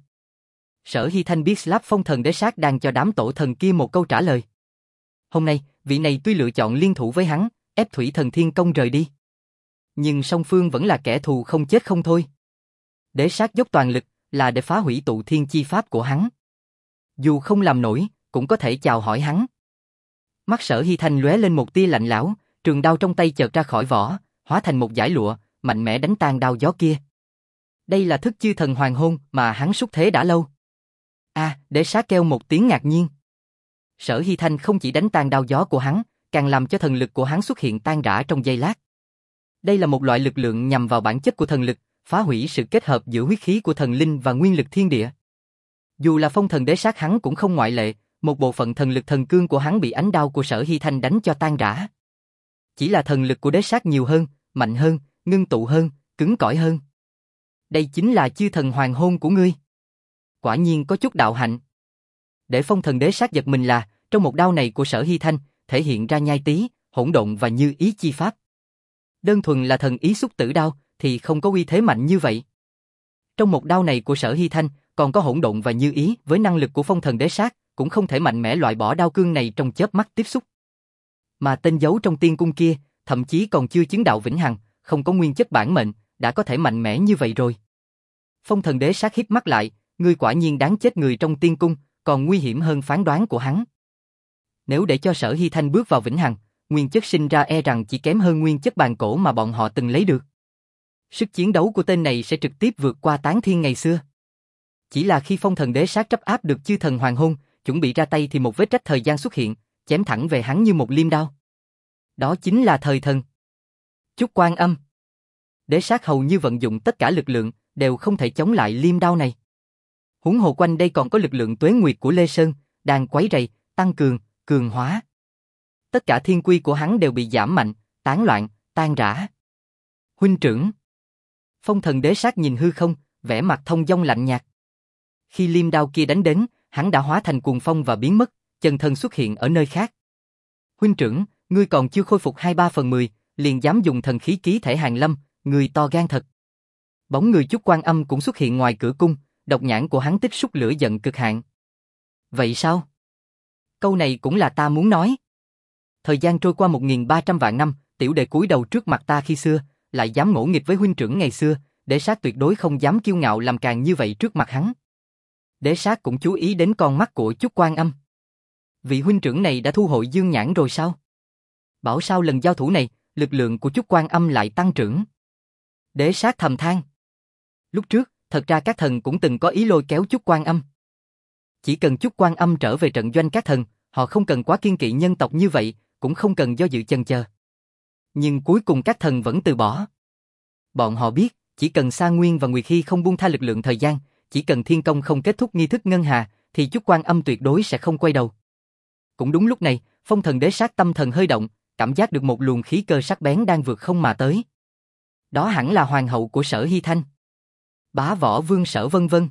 Sở Hy Thanh biết Slap phong thần đế sát đang cho đám tổ thần kia một câu trả lời. Hôm nay, vị này tuy lựa chọn liên thủ với hắn, ép Thủy Thần Thiên Công rời đi. Nhưng song phương vẫn là kẻ thù không chết không thôi. Đế sát dốc toàn lực là để phá hủy tụ thiên chi pháp của hắn. Dù không làm nổi, cũng có thể chào hỏi hắn. Mắt Sở Hy Thanh lóe lên một tia lạnh lẽo, trường đao trong tay chợt ra khỏi vỏ, hóa thành một dải lụa, mạnh mẽ đánh tan đao gió kia. Đây là thức chư thần hoàng hôn mà hắn xúc thế đã lâu. A, à, đế sát kêu một tiếng ngạc nhiên. Sở Hy Thanh không chỉ đánh tan đao gió của hắn, càng làm cho thần lực của hắn xuất hiện tan rã trong giây lát. Đây là một loại lực lượng nhằm vào bản chất của thần lực, phá hủy sự kết hợp giữa huyết khí của thần linh và nguyên lực thiên địa. Dù là phong thần đế sát hắn cũng không ngoại lệ, một bộ phận thần lực thần cương của hắn bị ánh đao của Sở Hy Thanh đánh cho tan rã. Chỉ là thần lực của đế sát nhiều hơn, mạnh hơn, ngưng tụ hơn, cứng cỏi hơn. Đây chính là chư thần hoàng hôn của ngươi. Quả nhiên có chút đạo hạnh. Để phong thần đế sát giật mình là, trong một đao này của Sở Hy Thanh, thể hiện ra nhai tí, hỗn độn và như ý chi pháp. Đơn thuần là thần ý xúc tử đao, thì không có uy thế mạnh như vậy. Trong một đao này của Sở Hy Thanh, còn có hỗn độn và như ý, với năng lực của phong thần đế sát, cũng không thể mạnh mẽ loại bỏ đao cương này trong chớp mắt tiếp xúc. Mà tên giấu trong tiên cung kia, thậm chí còn chưa chứng đạo vĩnh hằng, không có nguyên chất bản mệnh, đã có thể mạnh mẽ như vậy rồi. Phong thần đế sát híp mắt lại, ngươi quả nhiên đáng chết, người trong tiên cung, còn nguy hiểm hơn phán đoán của hắn. Nếu để cho Sở Hy Thanh bước vào vĩnh hằng, nguyên chất sinh ra e rằng chỉ kém hơn nguyên chất bàn cổ mà bọn họ từng lấy được. Sức chiến đấu của tên này sẽ trực tiếp vượt qua Tán Thiên ngày xưa. Chỉ là khi phong thần đế sát trấp áp được chư thần hoàng hôn, chuẩn bị ra tay thì một vết rách thời gian xuất hiện, chém thẳng về hắn như một liêm đao. Đó chính là thời thần. Chúc Quan Âm. Đế sát hầu như vận dụng tất cả lực lượng, đều không thể chống lại liêm đao này. Huống hồ quanh đây còn có lực lượng tuế nguyệt của Lê Sơn, đang quấy rầy, tăng cường, cường hóa. Tất cả thiên quy của hắn đều bị giảm mạnh, tán loạn, tan rã. Huynh trưởng. Phong thần đế sát nhìn hư không, vẻ mặt thông dong lạnh nhạt. Khi liêm đao kia đánh đến, hắn đã hóa thành cuồng phong và biến mất, chân thân xuất hiện ở nơi khác. Huynh trưởng, ngươi còn chưa khôi phục hai ba phần mười, liền dám dùng thần khí ký thể hàng lâm, người to gan thật. Bóng người Chúc Quan Âm cũng xuất hiện ngoài cửa cung, độc nhãn của hắn tích xúc lửa giận cực hạn. Vậy sao? Câu này cũng là ta muốn nói. Thời gian trôi qua một nghìn ba trăm vạn năm, tiểu đệ cúi đầu trước mặt ta khi xưa, lại dám ngỗ nghịch với huynh trưởng ngày xưa, đế sát tuyệt đối không dám kiêu ngạo làm càng như vậy trước mặt hắn. Đế sát cũng chú ý đến con mắt của Chúc Quan Âm. Vị huynh trưởng này đã thu hồi dương nhãn rồi sao? Bảo sao lần giao thủ này, lực lượng của Chúc Quan Âm lại tăng trưởng. Đế sát thầm than. Lúc trước, thật ra các thần cũng từng có ý lôi kéo Chúc Quan Âm. Chỉ cần Chúc Quan Âm trở về trận doanh các thần, họ không cần quá kiên kỵ nhân tộc như vậy, cũng không cần do dự chần chờ. Nhưng cuối cùng các thần vẫn từ bỏ. Bọn họ biết, chỉ cần Sa Nguyên và Nguyệt Hy không buông tha lực lượng thời gian, chỉ cần Thiên Công không kết thúc nghi thức ngân hà, thì Chúc Quan Âm tuyệt đối sẽ không quay đầu. Cũng đúng lúc này, phong thần đế sát tâm thần hơi động, cảm giác được một luồng khí cơ sắc bén đang vượt không mà tới. Đó hẳn là hoàng hậu của Sở Hy Thanh. Bá Võ Vương Sở vân vân.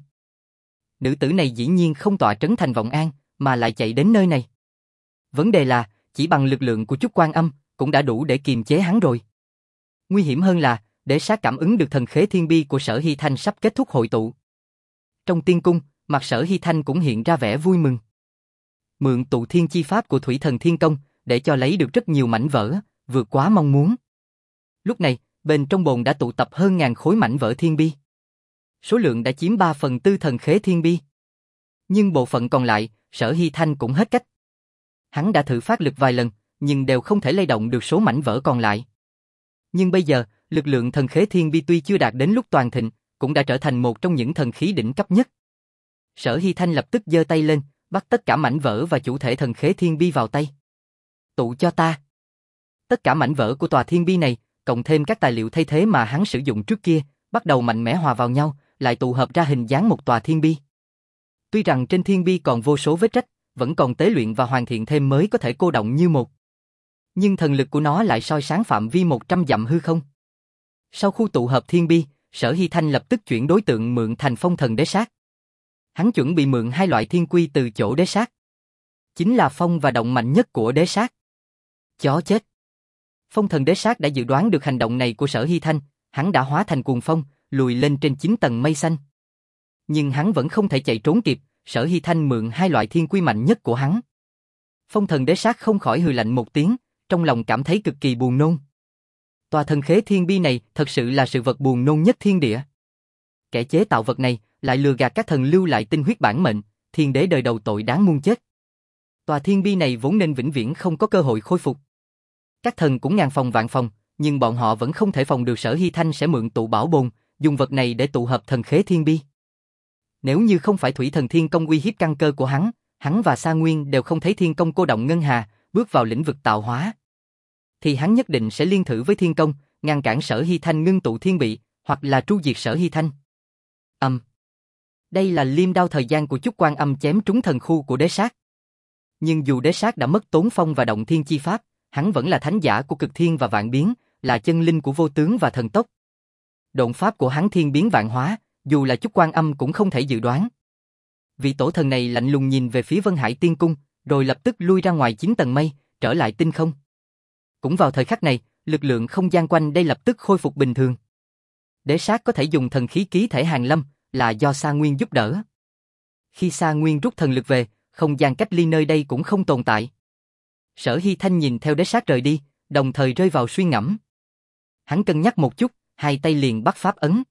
Nữ tử này dĩ nhiên không tọa trấn thành Vọng An, mà lại chạy đến nơi này. Vấn đề là, chỉ bằng lực lượng của Chúc Quan Âm, cũng đã đủ để kiềm chế hắn rồi. Nguy hiểm hơn là, đế sát cảm ứng được thần khế thiên bi của Sở Hy Thanh sắp kết thúc hội tụ. Trong tiên cung, mặt Sở Hy Thanh cũng hiện ra vẻ vui mừng. Mượn tụ thiên chi pháp của Thủy Thần Thiên Công, để cho lấy được rất nhiều mảnh vỡ, vượt quá mong muốn. Lúc này, bên trong bồn đã tụ tập hơn ngàn khối mảnh vỡ thiên bi. Số lượng đã chiếm ba phần tư thần khế thiên bi. Nhưng bộ phận còn lại, Sở Hy Thanh cũng hết cách. Hắn đã thử phát lực vài lần, nhưng đều không thể lay động được số mảnh vỡ còn lại. Nhưng bây giờ, lực lượng thần khế thiên bi tuy chưa đạt đến lúc toàn thịnh, cũng đã trở thành một trong những thần khí đỉnh cấp nhất. Sở Hy Thanh lập tức giơ tay lên, bắt tất cả mảnh vỡ và chủ thể thần khế thiên bi vào tay. Tụ cho ta. Tất cả mảnh vỡ của tòa thiên bi này, cộng thêm các tài liệu thay thế mà hắn sử dụng trước kia, bắt đầu mạnh mẽ hòa vào nhau, lại tụ hợp ra hình dáng một tòa thiên bi. Tuy rằng trên thiên bi còn vô số vết rách, vẫn còn tế luyện và hoàn thiện thêm mới có thể cô động như một. Nhưng thần lực của nó lại soi sáng phạm vi một trăm dặm hư không. Sau khu tụ hợp thiên bi, Sở Hy Thanh lập tức chuyển đối tượng mượn thành phong thần đế sát. Hắn chuẩn bị mượn hai loại thiên quy từ chỗ đế sát. Chính là phong và động mạnh nhất của đế sát. Chó chết. Phong thần đế sát đã dự đoán được hành động này của Sở Hy Thanh, hắn đã hóa thành cuồng phong, lùi lên trên chín tầng mây xanh. Nhưng hắn vẫn không thể chạy trốn kịp, Sở Hy Thanh mượn hai loại thiên quy mạnh nhất của hắn. Phong thần đế sát không khỏi hừ lạnh một tiếng, trong lòng cảm thấy cực kỳ buồn nôn. Tòa thần khế thiên bi này thật sự là sự vật buồn nôn nhất thiên địa. Kẻ chế tạo vật này lại lừa gạt các thần lưu lại tinh huyết bản mệnh, thiên đế đời đầu tội đáng muôn chết. Tòa thiên bi này vốn nên vĩnh viễn không có cơ hội khôi phục. Các thần cũng ngàn phòng vạn phòng, nhưng bọn họ vẫn không thể phòng được Sở Hy Thanh sẽ mượn tụ bảo bồn, dùng vật này để tụ hợp thần khế thiên bi. Nếu như không phải Thủy Thần Thiên Công uy hiếp căn cơ của hắn, hắn và Sa Nguyên đều không thấy Thiên Công cô động ngân hà, bước vào lĩnh vực tạo hóa. Thì hắn nhất định sẽ liên thử với Thiên Công, ngăn cản Sở Hy Thanh ngưng tụ thiên bị, hoặc là tru diệt Sở Hy Thanh. Âm. Đây là liêm đao thời gian của Chúc Quan Âm chém trúng thần khu của đế sát. Nhưng dù đế sát đã mất tốn phong và động thiên chi pháp, hắn vẫn là thánh giả của cực thiên và vạn biến, là chân linh của vô tướng và thần tốc. Độn pháp của hắn thiên biến vạn hóa, dù là Chúc Quan Âm cũng không thể dự đoán. Vị tổ thần này lạnh lùng nhìn về phía Vân Hải Tiên Cung, rồi lập tức lui ra ngoài chín tầng mây, trở lại tinh không. Cũng vào thời khắc này, lực lượng không gian quanh đây lập tức khôi phục bình thường. Đế sát có thể dùng thần khí ký thể hàng lâm, là do Sa Nguyên giúp đỡ. Khi Sa Nguyên rút thần lực về, không gian cách ly nơi đây cũng không tồn tại. Sở Hy Thanh nhìn theo đế sát rời đi, đồng thời rơi vào suy ngẫm. Hắn cân nhắc một chút, hai tay liền bắt pháp ấn.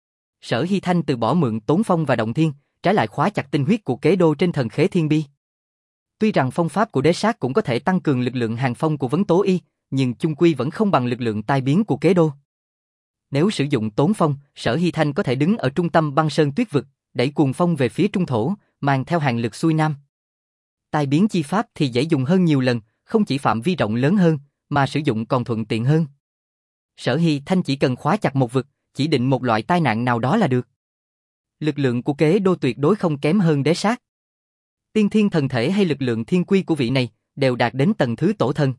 Sở Hy Thanh từ bỏ mượn tốn phong và động thiên, trái lại khóa chặt tinh huyết của kế đô trên thần khế thiên bi. Tuy rằng phong pháp của đế sát cũng có thể tăng cường lực lượng hàng phong của vấn tố y, nhưng chung quy vẫn không bằng lực lượng tai biến của kế đô. Nếu sử dụng tốn phong, Sở Hy Thanh có thể đứng ở trung tâm băng sơn tuyết vực, đẩy cuồng phong về phía trung thổ, mang theo hàng lực xuôi nam. Tai biến chi pháp thì dễ dùng hơn nhiều lần, không chỉ phạm vi rộng lớn hơn, mà sử dụng còn thuận tiện hơn. Sở Hy Thanh chỉ cần khóa chặt một vực, chỉ định một loại tai nạn nào đó là được. Lực lượng của kế đô tuyệt đối không kém hơn đế sát. Tiên thiên thần thể hay lực lượng thiên quy của vị này đều đạt đến tầng thứ tổ thần.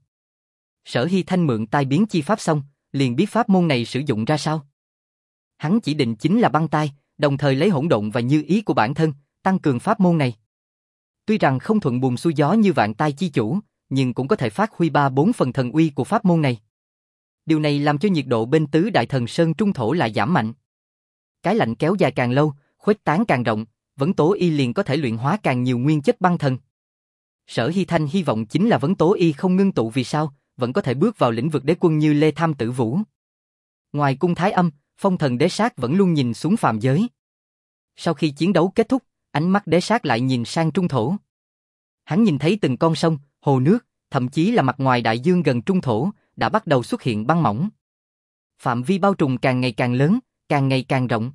Sở Hy Thanh mượn tai biến chi pháp xong, liền biết pháp môn này sử dụng ra sao. Hắn chỉ định chính là băng tai, đồng thời lấy hỗn độn và như ý của bản thân, tăng cường pháp môn này. Tuy rằng không thuận buồm xuôi gió như vạn tai chi chủ, nhưng cũng có thể phát huy ba bốn phần thần uy của pháp môn này. Điều này làm cho nhiệt độ bên tứ đại thần sơn trung thổ lại giảm mạnh. Cái lạnh kéo dài càng lâu, khuếch tán càng rộng, vấn tố y liền có thể luyện hóa càng nhiều nguyên chất băng thần. Sở Hy Thanh hy vọng chính là vấn tố y không ngưng tụ vì sao, vẫn có thể bước vào lĩnh vực đế quân như Lê Tham Tử Vũ. Ngoài cung Thái Âm, phong thần đế sát vẫn luôn nhìn xuống phàm giới. Sau khi chiến đấu kết thúc, ánh mắt đế sát lại nhìn sang trung thổ. Hắn nhìn thấy từng con sông, hồ nước, thậm chí là mặt ngoài đại dương gần trung thổ, đã bắt đầu xuất hiện băng mỏng. Phạm vi bao trùm càng ngày càng lớn, càng ngày càng rộng.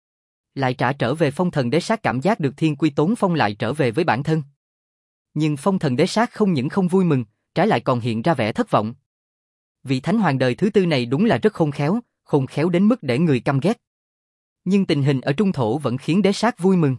Lại trả trở về phong thần đế sát cảm giác được thiên quy tốn phong lại trở về với bản thân. Nhưng phong thần đế sát không những không vui mừng, trái lại còn hiện ra vẻ thất vọng. Vị thánh hoàng đời thứ tư này đúng là rất khôn khéo, khôn khéo đến mức để người căm ghét. Nhưng tình hình ở trung thổ vẫn khiến đế sát vui mừng.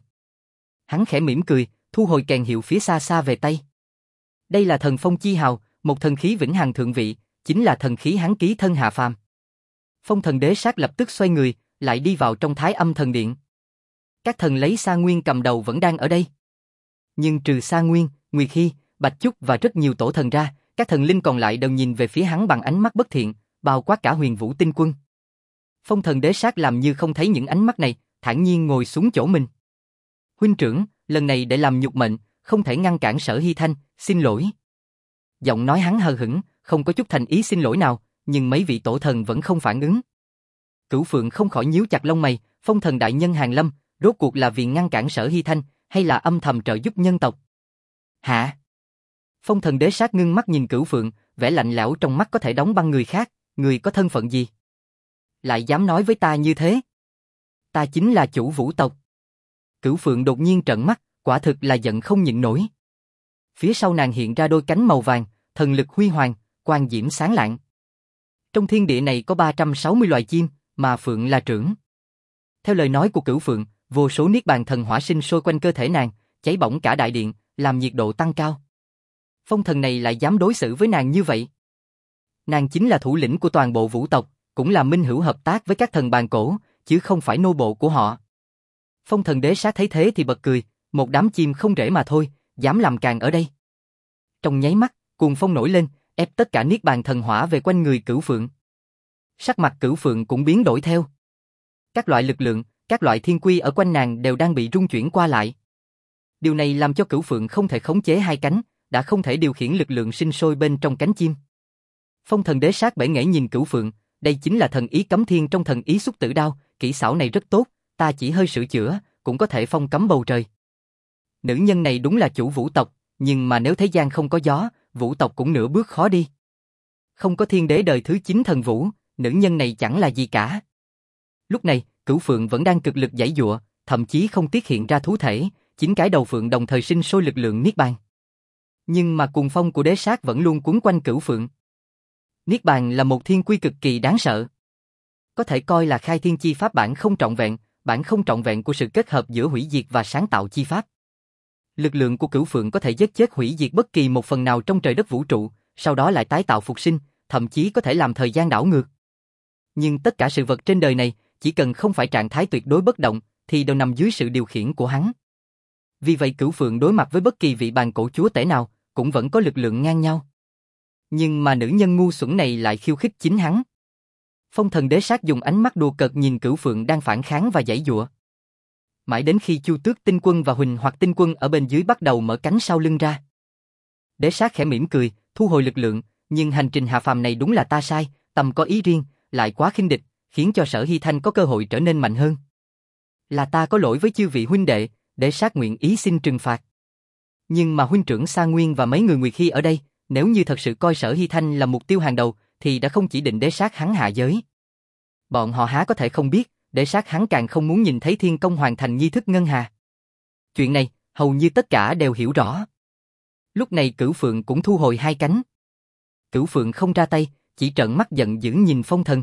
Hắn khẽ mỉm cười, thu hồi kèn hiệu phía xa xa về tay. Đây là thần phong chi hào, một thần khí vĩnh hằng thượng vị, chính là thần khí hắn ký thân hạ phàm. Phong thần đế sát lập tức xoay người, lại đi vào trong Thái Âm thần điện. Các thần lấy Sa Nguyên cầm đầu vẫn đang ở đây. Nhưng trừ Sa Nguyên, Nguyệt Hy, Bạch Chúc và rất nhiều tổ thần ra, các thần linh còn lại đều nhìn về phía hắn bằng ánh mắt bất thiện, bao quát cả Huyền Vũ Tinh Quân. Phong thần đế sát làm như không thấy những ánh mắt này, thản nhiên ngồi xuống chỗ mình. Huynh trưởng, lần này để làm nhục mệnh, không thể ngăn cản Sở Hy Thanh, xin lỗi. Giọng nói hắn hờ hững, không có chút thành ý xin lỗi nào, nhưng mấy vị tổ thần vẫn không phản ứng. Cửu Phượng không khỏi nhíu chặt lông mày, phong thần đại nhân hàng lâm, rốt cuộc là vì ngăn cản Sở Hy Thanh, hay là âm thầm trợ giúp nhân tộc? Hả? Phong thần đế sát ngưng mắt nhìn Cửu Phượng, vẻ lạnh lẽo trong mắt có thể đóng băng người khác, người có thân phận gì? Lại dám nói với ta như thế? Ta chính là chủ Vũ tộc. Cửu Phượng đột nhiên trợn mắt, quả thực là giận không nhịn nổi. Phía sau nàng hiện ra đôi cánh màu vàng, thần lực huy hoàng, quang diễm sáng lạng. Trong thiên địa này có ba trăm sáu mươi loài chim, mà Phượng là trưởng. Theo lời nói của Cửu Phượng, vô số niết bàn thần hỏa sinh sôi quanh cơ thể nàng, cháy bỏng cả đại điện, làm nhiệt độ tăng cao. Phong thần này lại dám đối xử với nàng như vậy. Nàng chính là thủ lĩnh của toàn bộ Vũ tộc, cũng là minh hữu hợp tác với các thần bàn cổ, chứ không phải nô bộ của họ. Phong thần đế sát thấy thế thì bật cười, một đám chim không rễ mà thôi, dám làm càn ở đây. Trong nháy mắt, cuồng phong nổi lên, ép tất cả niết bàn thần hỏa về quanh người Cửu Phượng. Sắc mặt Cửu Phượng cũng biến đổi theo. Các loại lực lượng, các loại thiên quy ở quanh nàng đều đang bị rung chuyển qua lại. Điều này làm cho Cửu Phượng không thể khống chế hai cánh, đã không thể điều khiển lực lượng sinh sôi bên trong cánh chim. Phong Thần Đế Sát bể nghễ nhìn Cửu Phượng, đây chính là thần ý cấm thiên trong thần ý xúc tử đao, kỹ xảo này rất tốt, ta chỉ hơi sửa chữa, cũng có thể phong cấm bầu trời. Nữ nhân này đúng là chủ vũ tộc, nhưng mà nếu thế gian không có gió, vũ tộc cũng nửa bước khó đi. Không có thiên đế đời thứ chín thần vũ, nữ nhân này chẳng là gì cả. Lúc này, Cửu Phượng vẫn đang cực lực giãy giụa, thậm chí không tiết hiện ra thú thể, chín cái đầu phượng đồng thời sinh sôi lực lượng niết bàn. Nhưng mà cuồng phong của đế sát vẫn luôn cuốn quanh Cửu Phượng. Niết bàn là một thiên quy cực kỳ đáng sợ. Có thể coi là khai thiên chi pháp bản không trọn vẹn, bản không trọn vẹn của sự kết hợp giữa hủy diệt và sáng tạo chi pháp. Lực lượng của Cửu Phượng có thể giết chết hủy diệt bất kỳ một phần nào trong trời đất vũ trụ, sau đó lại tái tạo phục sinh, thậm chí có thể làm thời gian đảo ngược. Nhưng tất cả sự vật trên đời này, chỉ cần không phải trạng thái tuyệt đối bất động, thì đều nằm dưới sự điều khiển của hắn. Vì vậy Cửu Phượng đối mặt với bất kỳ vị bàn cổ chúa tể nào, cũng vẫn có lực lượng ngang nhau. Nhưng mà nữ nhân ngu xuẩn này lại khiêu khích chính hắn. Phong Thần Đế Sát dùng ánh mắt đùa cợt nhìn Cửu Phượng đang phản kháng và giãy giụa. Mãi đến khi Chu Tước Tinh Quân và Huỳnh Hoặc Tinh Quân ở bên dưới bắt đầu mở cánh sau lưng ra. Đế Sát khẽ mỉm cười, thu hồi lực lượng, nhưng hành trình hạ phàm này đúng là ta sai, tầm có ý riêng, lại quá khinh địch, khiến cho Sở Hy Thanh có cơ hội trở nên mạnh hơn. Là ta có lỗi với chư vị huynh đệ, Đế Sát nguyện ý xin trừng phạt. Nhưng mà huynh trưởng Sa Nguyên và mấy người Nguyệt Hy ở đây, nếu như thật sự coi Sở Hy Thanh là mục tiêu hàng đầu, thì đã không chỉ định Đế Sát hắn hạ giới. Bọn họ há có thể không biết, Đế Sát hắn càng không muốn nhìn thấy Thiên Công hoàn thành nghi thức ngân hà. Chuyện này, hầu như tất cả đều hiểu rõ. Lúc này Cửu Phượng cũng thu hồi hai cánh. Cửu Phượng không ra tay, chỉ trợn mắt giận dữ nhìn Phong Thần.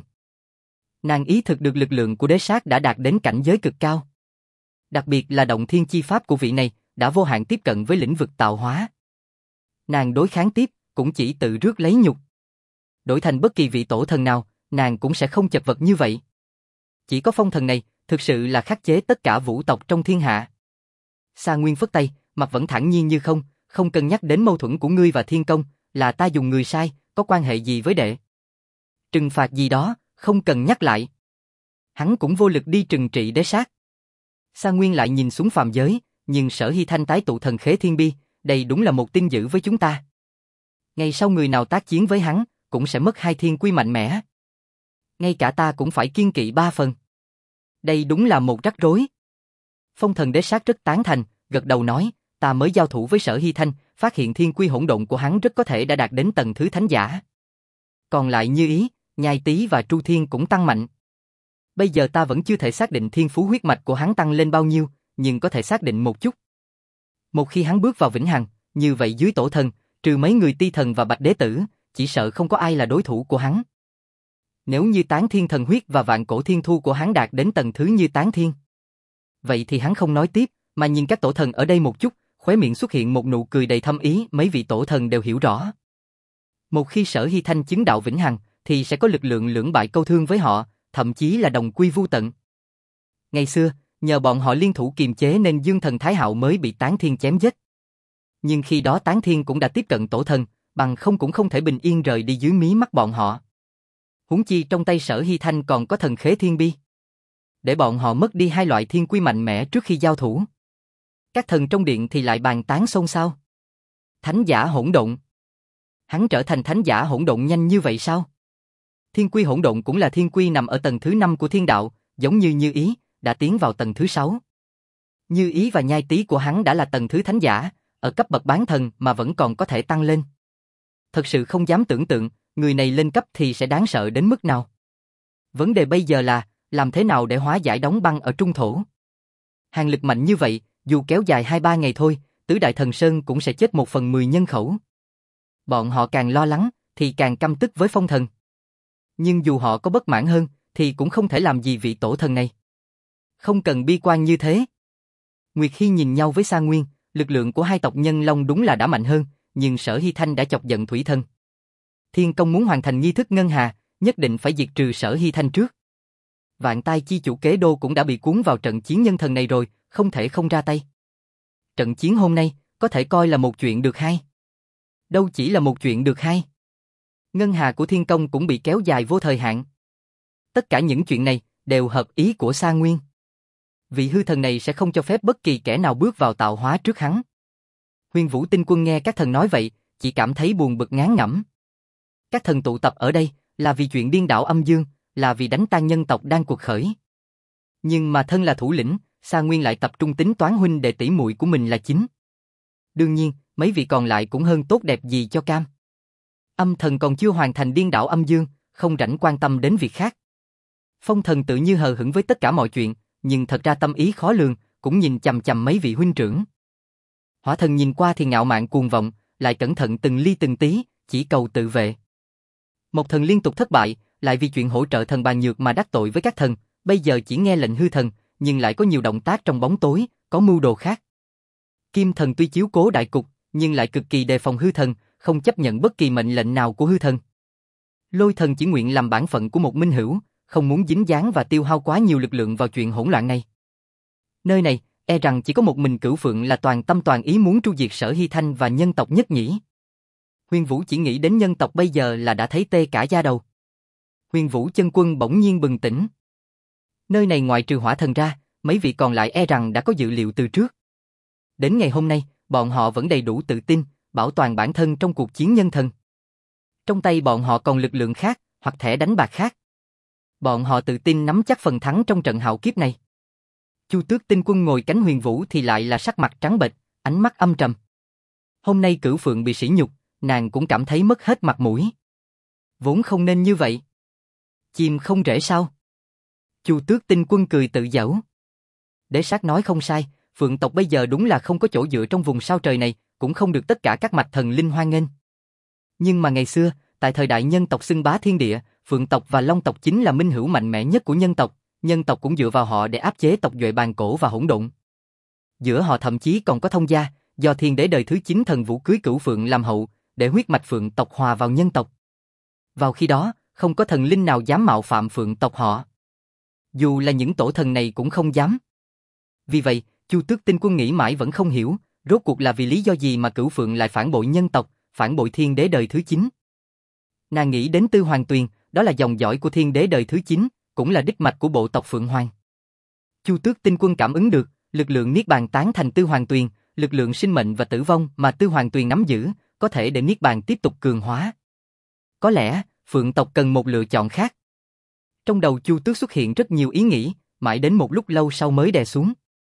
Nàng ý thực được lực lượng của Đế Sát đã đạt đến cảnh giới cực cao. Đặc biệt là động thiên chi pháp của vị này, đã vô hạn tiếp cận với lĩnh vực tạo hóa. Nàng đối kháng tiếp, cũng chỉ tự rước lấy nhục. Đổi thành bất kỳ vị tổ thần nào, nàng cũng sẽ không chật vật như vậy. Chỉ có Phong Thần này, thực sự là khắc chế tất cả vũ tộc trong thiên hạ. Sa Nguyên phất tay, mặt vẫn thản nhiên như không, không cân nhắc đến mâu thuẫn của ngươi và Thiên Công, là ta dùng người sai, có quan hệ gì với đệ. Trừng phạt gì đó, không cần nhắc lại. Hắn cũng vô lực đi trừng trị Đế Sát. Sa Nguyên lại nhìn xuống phàm giới, nhưng Sở Hy Thanh tái tụ thần khế thiên bi, đây đúng là một tin dữ với chúng ta. Ngày sau người nào tác chiến với hắn, cũng sẽ mất hai thiên quy mạnh mẽ. Ngay cả ta cũng phải kiêng kỵ ba phần. Đây đúng là một rắc rối. Phong Thần Đế Sát rất tán thành, gật đầu nói, ta mới giao thủ với Sở Hy Thanh, phát hiện thiên quy hỗn độn của hắn rất có thể đã đạt đến tầng thứ thánh giả. Còn lại Như Ý, Nhai Tý và Tru Thiên cũng tăng mạnh. Bây giờ ta vẫn chưa thể xác định thiên phú huyết mạch của hắn tăng lên bao nhiêu, nhưng có thể xác định một chút. Một khi hắn bước vào vĩnh hằng, như vậy dưới tổ thần, trừ mấy người Ti Thần và Bạch Đế Tử, chỉ sợ không có ai là đối thủ của hắn. Nếu như Tán Thiên thần huyết và vạn cổ thiên thu của hắn đạt đến tầng thứ như Tán Thiên, vậy thì hắn không nói tiếp, mà nhìn các tổ thần ở đây một chút, khóe miệng xuất hiện một nụ cười đầy thâm ý, mấy vị tổ thần đều hiểu rõ. Một khi Sở Hy Thanh chứng đạo vĩnh hằng, thì sẽ có lực lượng lưỡng bại câu thương với họ, thậm chí là đồng quy vu tận. Ngày xưa, nhờ bọn họ liên thủ kiềm chế nên Dương Thần Thái Hạo mới bị Tán Thiên chém giết. Nhưng khi đó Tán Thiên cũng đã tiếp cận tổ thần, bằng không cũng không thể bình yên rời đi dưới mí mắt bọn họ. Huống chi trong tay Sở Hy Thanh còn có thần khế thiên bi. Để bọn họ mất đi hai loại thiên quy mạnh mẽ trước khi giao thủ. Các thần trong điện thì lại bàn tán xôn xao. Thánh giả hỗn độn. Hắn trở thành thánh giả hỗn độn nhanh như vậy sao? Thiên quy hỗn độn cũng là thiên quy nằm ở tầng thứ năm của thiên đạo, giống như Như Ý, đã tiến vào tầng thứ sáu. Như Ý và Nhai Tý của hắn đã là tầng thứ thánh giả, ở cấp bậc bán thần mà vẫn còn có thể tăng lên. Thật sự không dám tưởng tượng, người này lên cấp thì sẽ đáng sợ đến mức nào. Vấn đề bây giờ là, làm thế nào để hóa giải đóng băng ở trung thổ. Hàn lực mạnh như vậy, dù kéo dài hai ba ngày thôi, tứ đại thần sơn cũng sẽ chết một phần mười nhân khẩu. Bọn họ càng lo lắng, thì càng căm tức với Phong Thần. Nhưng dù họ có bất mãn hơn, thì cũng không thể làm gì vị tổ thần này. Không cần bi quan như thế. Nguyệt Hy nhìn nhau với Sa Nguyên, lực lượng của hai tộc Nhân Long đúng là đã mạnh hơn, nhưng Sở Hy Thanh đã chọc giận Thủy Thần. Thiên Công muốn hoàn thành nghi thức ngân hà, nhất định phải diệt trừ Sở Hy Thanh trước. Vạn Tai chi chủ Kế Đô cũng đã bị cuốn vào trận chiến nhân thần này rồi, không thể không ra tay. Trận chiến hôm nay, có thể coi là một chuyện được hay. Đâu chỉ là một chuyện được hay. Ngân hà của thiên công cũng bị kéo dài vô thời hạn. Tất cả những chuyện này đều hợp ý của Sa Nguyên. Vị hư thần này sẽ không cho phép bất kỳ kẻ nào bước vào tạo hóa trước hắn. Huyền Vũ Tinh Quân nghe các thần nói vậy, chỉ cảm thấy buồn bực ngán ngẩm. Các thần tụ tập ở đây là vì chuyện điên đảo âm dương, là vì đánh tan nhân tộc đang cuộc khởi. Nhưng mà thân là thủ lĩnh, Sa Nguyên lại tập trung tính toán huynh đệ tỷ muội của mình là chính. Đương nhiên, mấy vị còn lại cũng hơn tốt đẹp gì cho cam. Âm thần còn chưa hoàn thành điên đảo âm dương, không rảnh quan tâm đến việc khác. Phong thần tự như hờ hững với tất cả mọi chuyện, nhưng thật ra tâm ý khó lường, cũng nhìn chằm chằm mấy vị huynh trưởng. Hỏa thần nhìn qua thì ngạo mạn cuồng vọng, lại cẩn thận từng ly từng tí, chỉ cầu tự vệ. Một thần liên tục thất bại, lại vì chuyện hỗ trợ thần bàn nhược mà đắc tội với các thần, bây giờ chỉ nghe lệnh hư thần, nhưng lại có nhiều động tác trong bóng tối, có mưu đồ khác. Kim thần tuy chiếu cố đại cục, nhưng lại cực kỳ đề phòng hư thần, không chấp nhận bất kỳ mệnh lệnh nào của hư thần. Lôi thần chỉ nguyện làm bản phận của một minh hữu, không muốn dính dáng và tiêu hao quá nhiều lực lượng vào chuyện hỗn loạn này. Nơi này, e rằng chỉ có một mình Cửu Phượng là toàn tâm toàn ý muốn tru diệt Sở Hy Thanh và nhân tộc nhất nhỉ. Huyền Vũ chỉ nghĩ đến nhân tộc bây giờ là đã thấy tê cả da đầu. Huyền Vũ chân quân bỗng nhiên bừng tỉnh. Nơi này ngoại trừ hỏa thần ra, mấy vị còn lại e rằng đã có dự liệu từ trước. Đến ngày hôm nay, bọn họ vẫn đầy đủ tự tin, bảo toàn bản thân trong cuộc chiến nhân thần. Trong tay bọn họ còn lực lượng khác, hoặc thẻ đánh bạc khác. Bọn họ tự tin nắm chắc phần thắng trong trận hạo kiếp này. Chu Tước Tinh Quân ngồi cánh Huyền Vũ thì lại là sắc mặt trắng bệch, ánh mắt âm trầm. Hôm nay Cửu Phượng bị sỉ nhục, nàng cũng cảm thấy mất hết mặt mũi. Vốn không nên như vậy. Chim không rễ sao? Chu Tước Tinh Quân cười tự giễu. Đế Sát nói không sai, Phượng tộc bây giờ đúng là không có chỗ dựa trong vùng sao trời này, cũng không được tất cả các mạch thần linh hoan nghênh. Nhưng mà ngày xưa, tại thời đại nhân tộc xưng bá thiên địa, Phượng tộc và Long tộc chính là minh hữu mạnh mẽ nhất của nhân tộc, nhân tộc cũng dựa vào họ để áp chế tộc Duệ Bàn Cổ và Hỗn Độn. Giữa họ thậm chí còn có thông gia, do thiên đế đời thứ chín thần Vũ cưới Cửu Phượng làm hậu, để huyết mạch Phượng tộc hòa vào nhân tộc. Vào khi đó, không có thần linh nào dám mạo phạm Phượng tộc họ. Dù là những tổ thần này cũng không dám. Vì vậy, Chu Tước Tinh Quân nghĩ mãi vẫn không hiểu, rốt cuộc là vì lý do gì mà Cửu Phượng lại phản bội nhân tộc, phản bội thiên đế đời thứ chín. Nàng nghĩ đến Tư Hoàng Tuyền, đó là dòng dõi của thiên đế đời thứ chín, cũng là đích mạch của bộ tộc Phượng Hoàng. Chu Tước Tinh Quân cảm ứng được, lực lượng Niết Bàn tán thành Tư Hoàng Tuyền, lực lượng sinh mệnh và tử vong mà Tư Hoàng Tuyền nắm giữ, có thể để Niết Bàn tiếp tục cường hóa. Có lẽ, Phượng tộc cần một lựa chọn khác. Trong đầu Chu Tước xuất hiện rất nhiều ý nghĩ, mãi đến một lúc lâu sau mới đè xuống.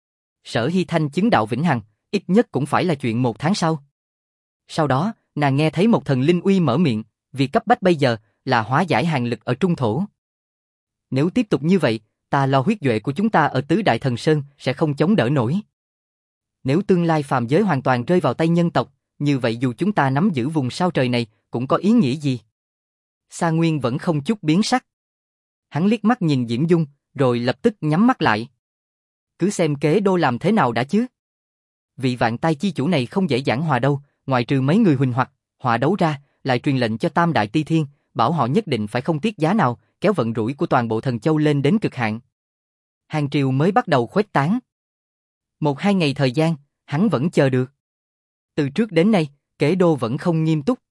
Sở Hy Thanh chứng đạo vĩnh hằng, ít nhất cũng phải là chuyện một tháng sau. Sau đó, nàng nghe thấy một thần linh uy mở miệng, việc cấp bách bây giờ là hóa giải hàng lực ở Trung Thổ. Nếu tiếp tục như vậy, ta lo huyết duệ của chúng ta ở Tứ Đại Thần Sơn sẽ không chống đỡ nổi. Nếu tương lai phàm giới hoàn toàn rơi vào tay nhân tộc, như vậy dù chúng ta nắm giữ vùng sao trời này, cũng có ý nghĩa gì? Sa Nguyên vẫn không chút biến sắc. Hắn liếc mắt nhìn Diễm Dung, rồi lập tức nhắm mắt lại. Cứ xem kế đô làm thế nào đã chứ. Vị vạn tai chi chủ này không dễ dàng hòa đâu, ngoại trừ mấy người huỳnh hoặc, họa đấu ra, lại truyền lệnh cho Tam Đại Ti Thiên, bảo họ nhất định phải không tiếc giá nào, kéo vận rủi của toàn bộ thần châu lên đến cực hạn. Hàng triều mới bắt đầu khuếch tán. Một hai ngày thời gian, hắn vẫn chờ được. Từ trước đến nay, kế đô vẫn không nghiêm túc.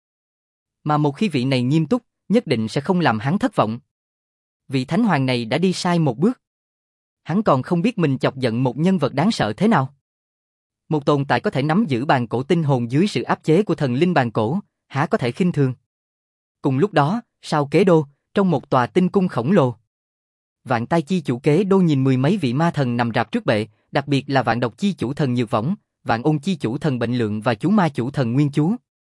Mà một khi vị này nghiêm túc, nhất định sẽ không làm hắn thất vọng. Vị thánh hoàng này đã đi sai một bước. Hắn còn không biết mình chọc giận một nhân vật đáng sợ thế nào. Một tồn tại có thể nắm giữ bàn cổ tinh hồn dưới sự áp chế của thần linh bàn cổ, há có thể khinh thường. Cùng lúc đó, sau kế đô, trong một tòa tinh cung khổng lồ, Vạn Tai chi chủ kế đô nhìn mười mấy vị ma thần nằm rạp trước bệ, đặc biệt là Vạn Độc chi chủ thần Nhược Võng, Vạn Ôn chi chủ thần Bệnh Lượng và chú ma chủ thần Nguyên Chú.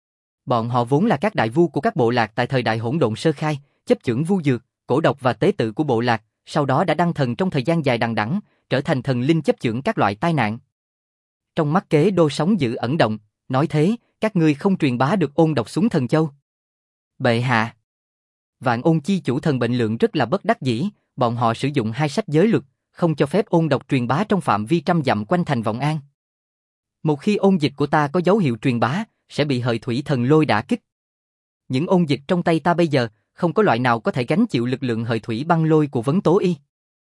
Bọn họ vốn là các đại vu của các bộ lạc tại thời đại hỗn độn sơ khai, chấp chưởng vu dược, cổ độc và tế tự của bộ lạc, sau đó đã đăng thần trong thời gian dài đằng đẵng, trở thành thần linh chấp chưởng các loại tai nạn. Trong mắt kế đô sóng dữ ẩn động, nói thế, các ngươi không truyền bá được ôn độc xuống thần châu. Bệ hạ. Vạn Ôn chi chủ thần Bệnh Lượng rất là bất đắc dĩ, bọn họ sử dụng hai sách giới luật, không cho phép ôn độc truyền bá trong phạm vi trăm dặm quanh thành Vọng An. Một khi ôn dịch của ta có dấu hiệu truyền bá, sẽ bị hợi thủy thần lôi đả kích. Những ôn dịch trong tay ta bây giờ, không có loại nào có thể gánh chịu lực lượng hợi thủy băng lôi của Vấn Tố Y.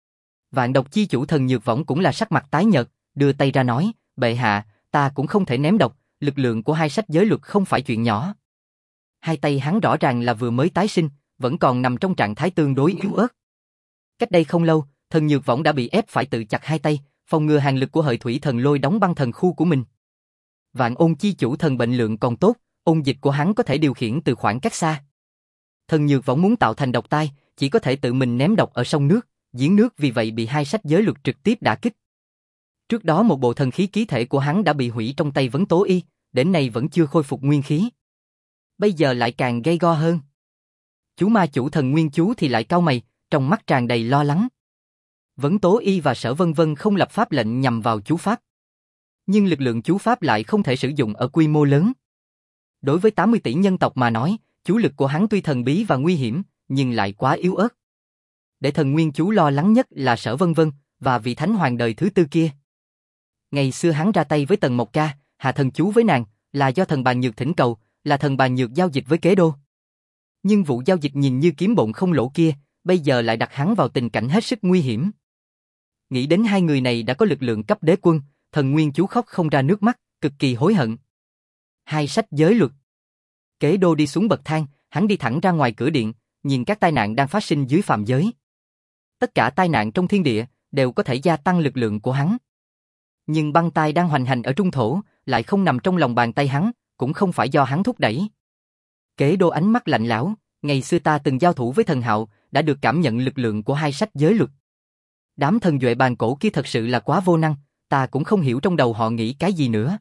Vạn Độc chi chủ thần Nhược Võng cũng là sắc mặt tái nhợt, đưa tay ra nói, bệ hạ, ta cũng không thể ném độc, lực lượng của hai sách giới luật không phải chuyện nhỏ. hai tay hắn rõ ràng là vừa mới tái sinh, vẫn còn nằm trong trạng thái tương đối yếu ớt. Cách đây không lâu, Thần Nhược Võng đã bị ép phải tự chặt hai tay, phòng ngừa hàn lực của Hợi Thủy Thần Lôi đóng băng thần khu của mình. Vạn Ôn Chi Chủ thần bệnh lượng còn tốt, ôn dịch của hắn có thể điều khiển từ khoảng cách xa. Thần Nhược Võng muốn tạo thành độc tai, chỉ có thể tự mình ném độc ở sông nước, giếng nước, vì vậy bị hai sách giới luật trực tiếp đả kích. Trước đó một bộ thần khí ký thể của hắn đã bị hủy trong tay Vấn Tố Y, đến nay vẫn chưa khôi phục nguyên khí. Bây giờ lại càng gay go hơn. Chú ma chủ thần Nguyên Chú thì lại cau mày, trong mắt tràn đầy lo lắng. Vấn Tố Y và Sở Vân Vân không lập pháp lệnh nhằm vào chú pháp. Nhưng lực lượng chú pháp lại không thể sử dụng ở quy mô lớn. Đối với tám mươi tỷ nhân tộc mà nói, chú lực của hắn tuy thần bí và nguy hiểm, nhưng lại quá yếu ớt. Để thần Nguyên Chú lo lắng nhất là Sở Vân Vân, và vị thánh hoàng đời thứ tư kia. Ngày xưa hắn ra tay với Tần Mộc Ca, hạ thần chú với nàng, là do thần Bàn Nhược thỉnh cầu, là thần Bàn Nhược giao dịch với Kế Đô. Nhưng vụ giao dịch nhìn như kiếm bộn không lỗ kia, bây giờ lại đặt hắn vào tình cảnh hết sức nguy hiểm. Nghĩ đến hai người này đã có lực lượng cấp đế quân, thần Nguyên Chú khóc không ra nước mắt, cực kỳ hối hận. Hai sách giới luật. Kế Đô đi xuống bậc thang, hắn đi thẳng ra ngoài cửa điện, nhìn các tai nạn đang phát sinh dưới phàm giới. Tất cả tai nạn trong thiên địa đều có thể gia tăng lực lượng của hắn. Nhưng băng tai đang hoành hành ở trung thổ, lại không nằm trong lòng bàn tay hắn, cũng không phải do hắn thúc đẩy. Kế Đô ánh mắt lạnh lẽo, ngày xưa ta từng giao thủ với thần Hạo, đã được cảm nhận lực lượng của hai sách giới luật. Đám thần duệ bàn cổ kia thật sự là quá vô năng, ta cũng không hiểu trong đầu họ nghĩ cái gì nữa.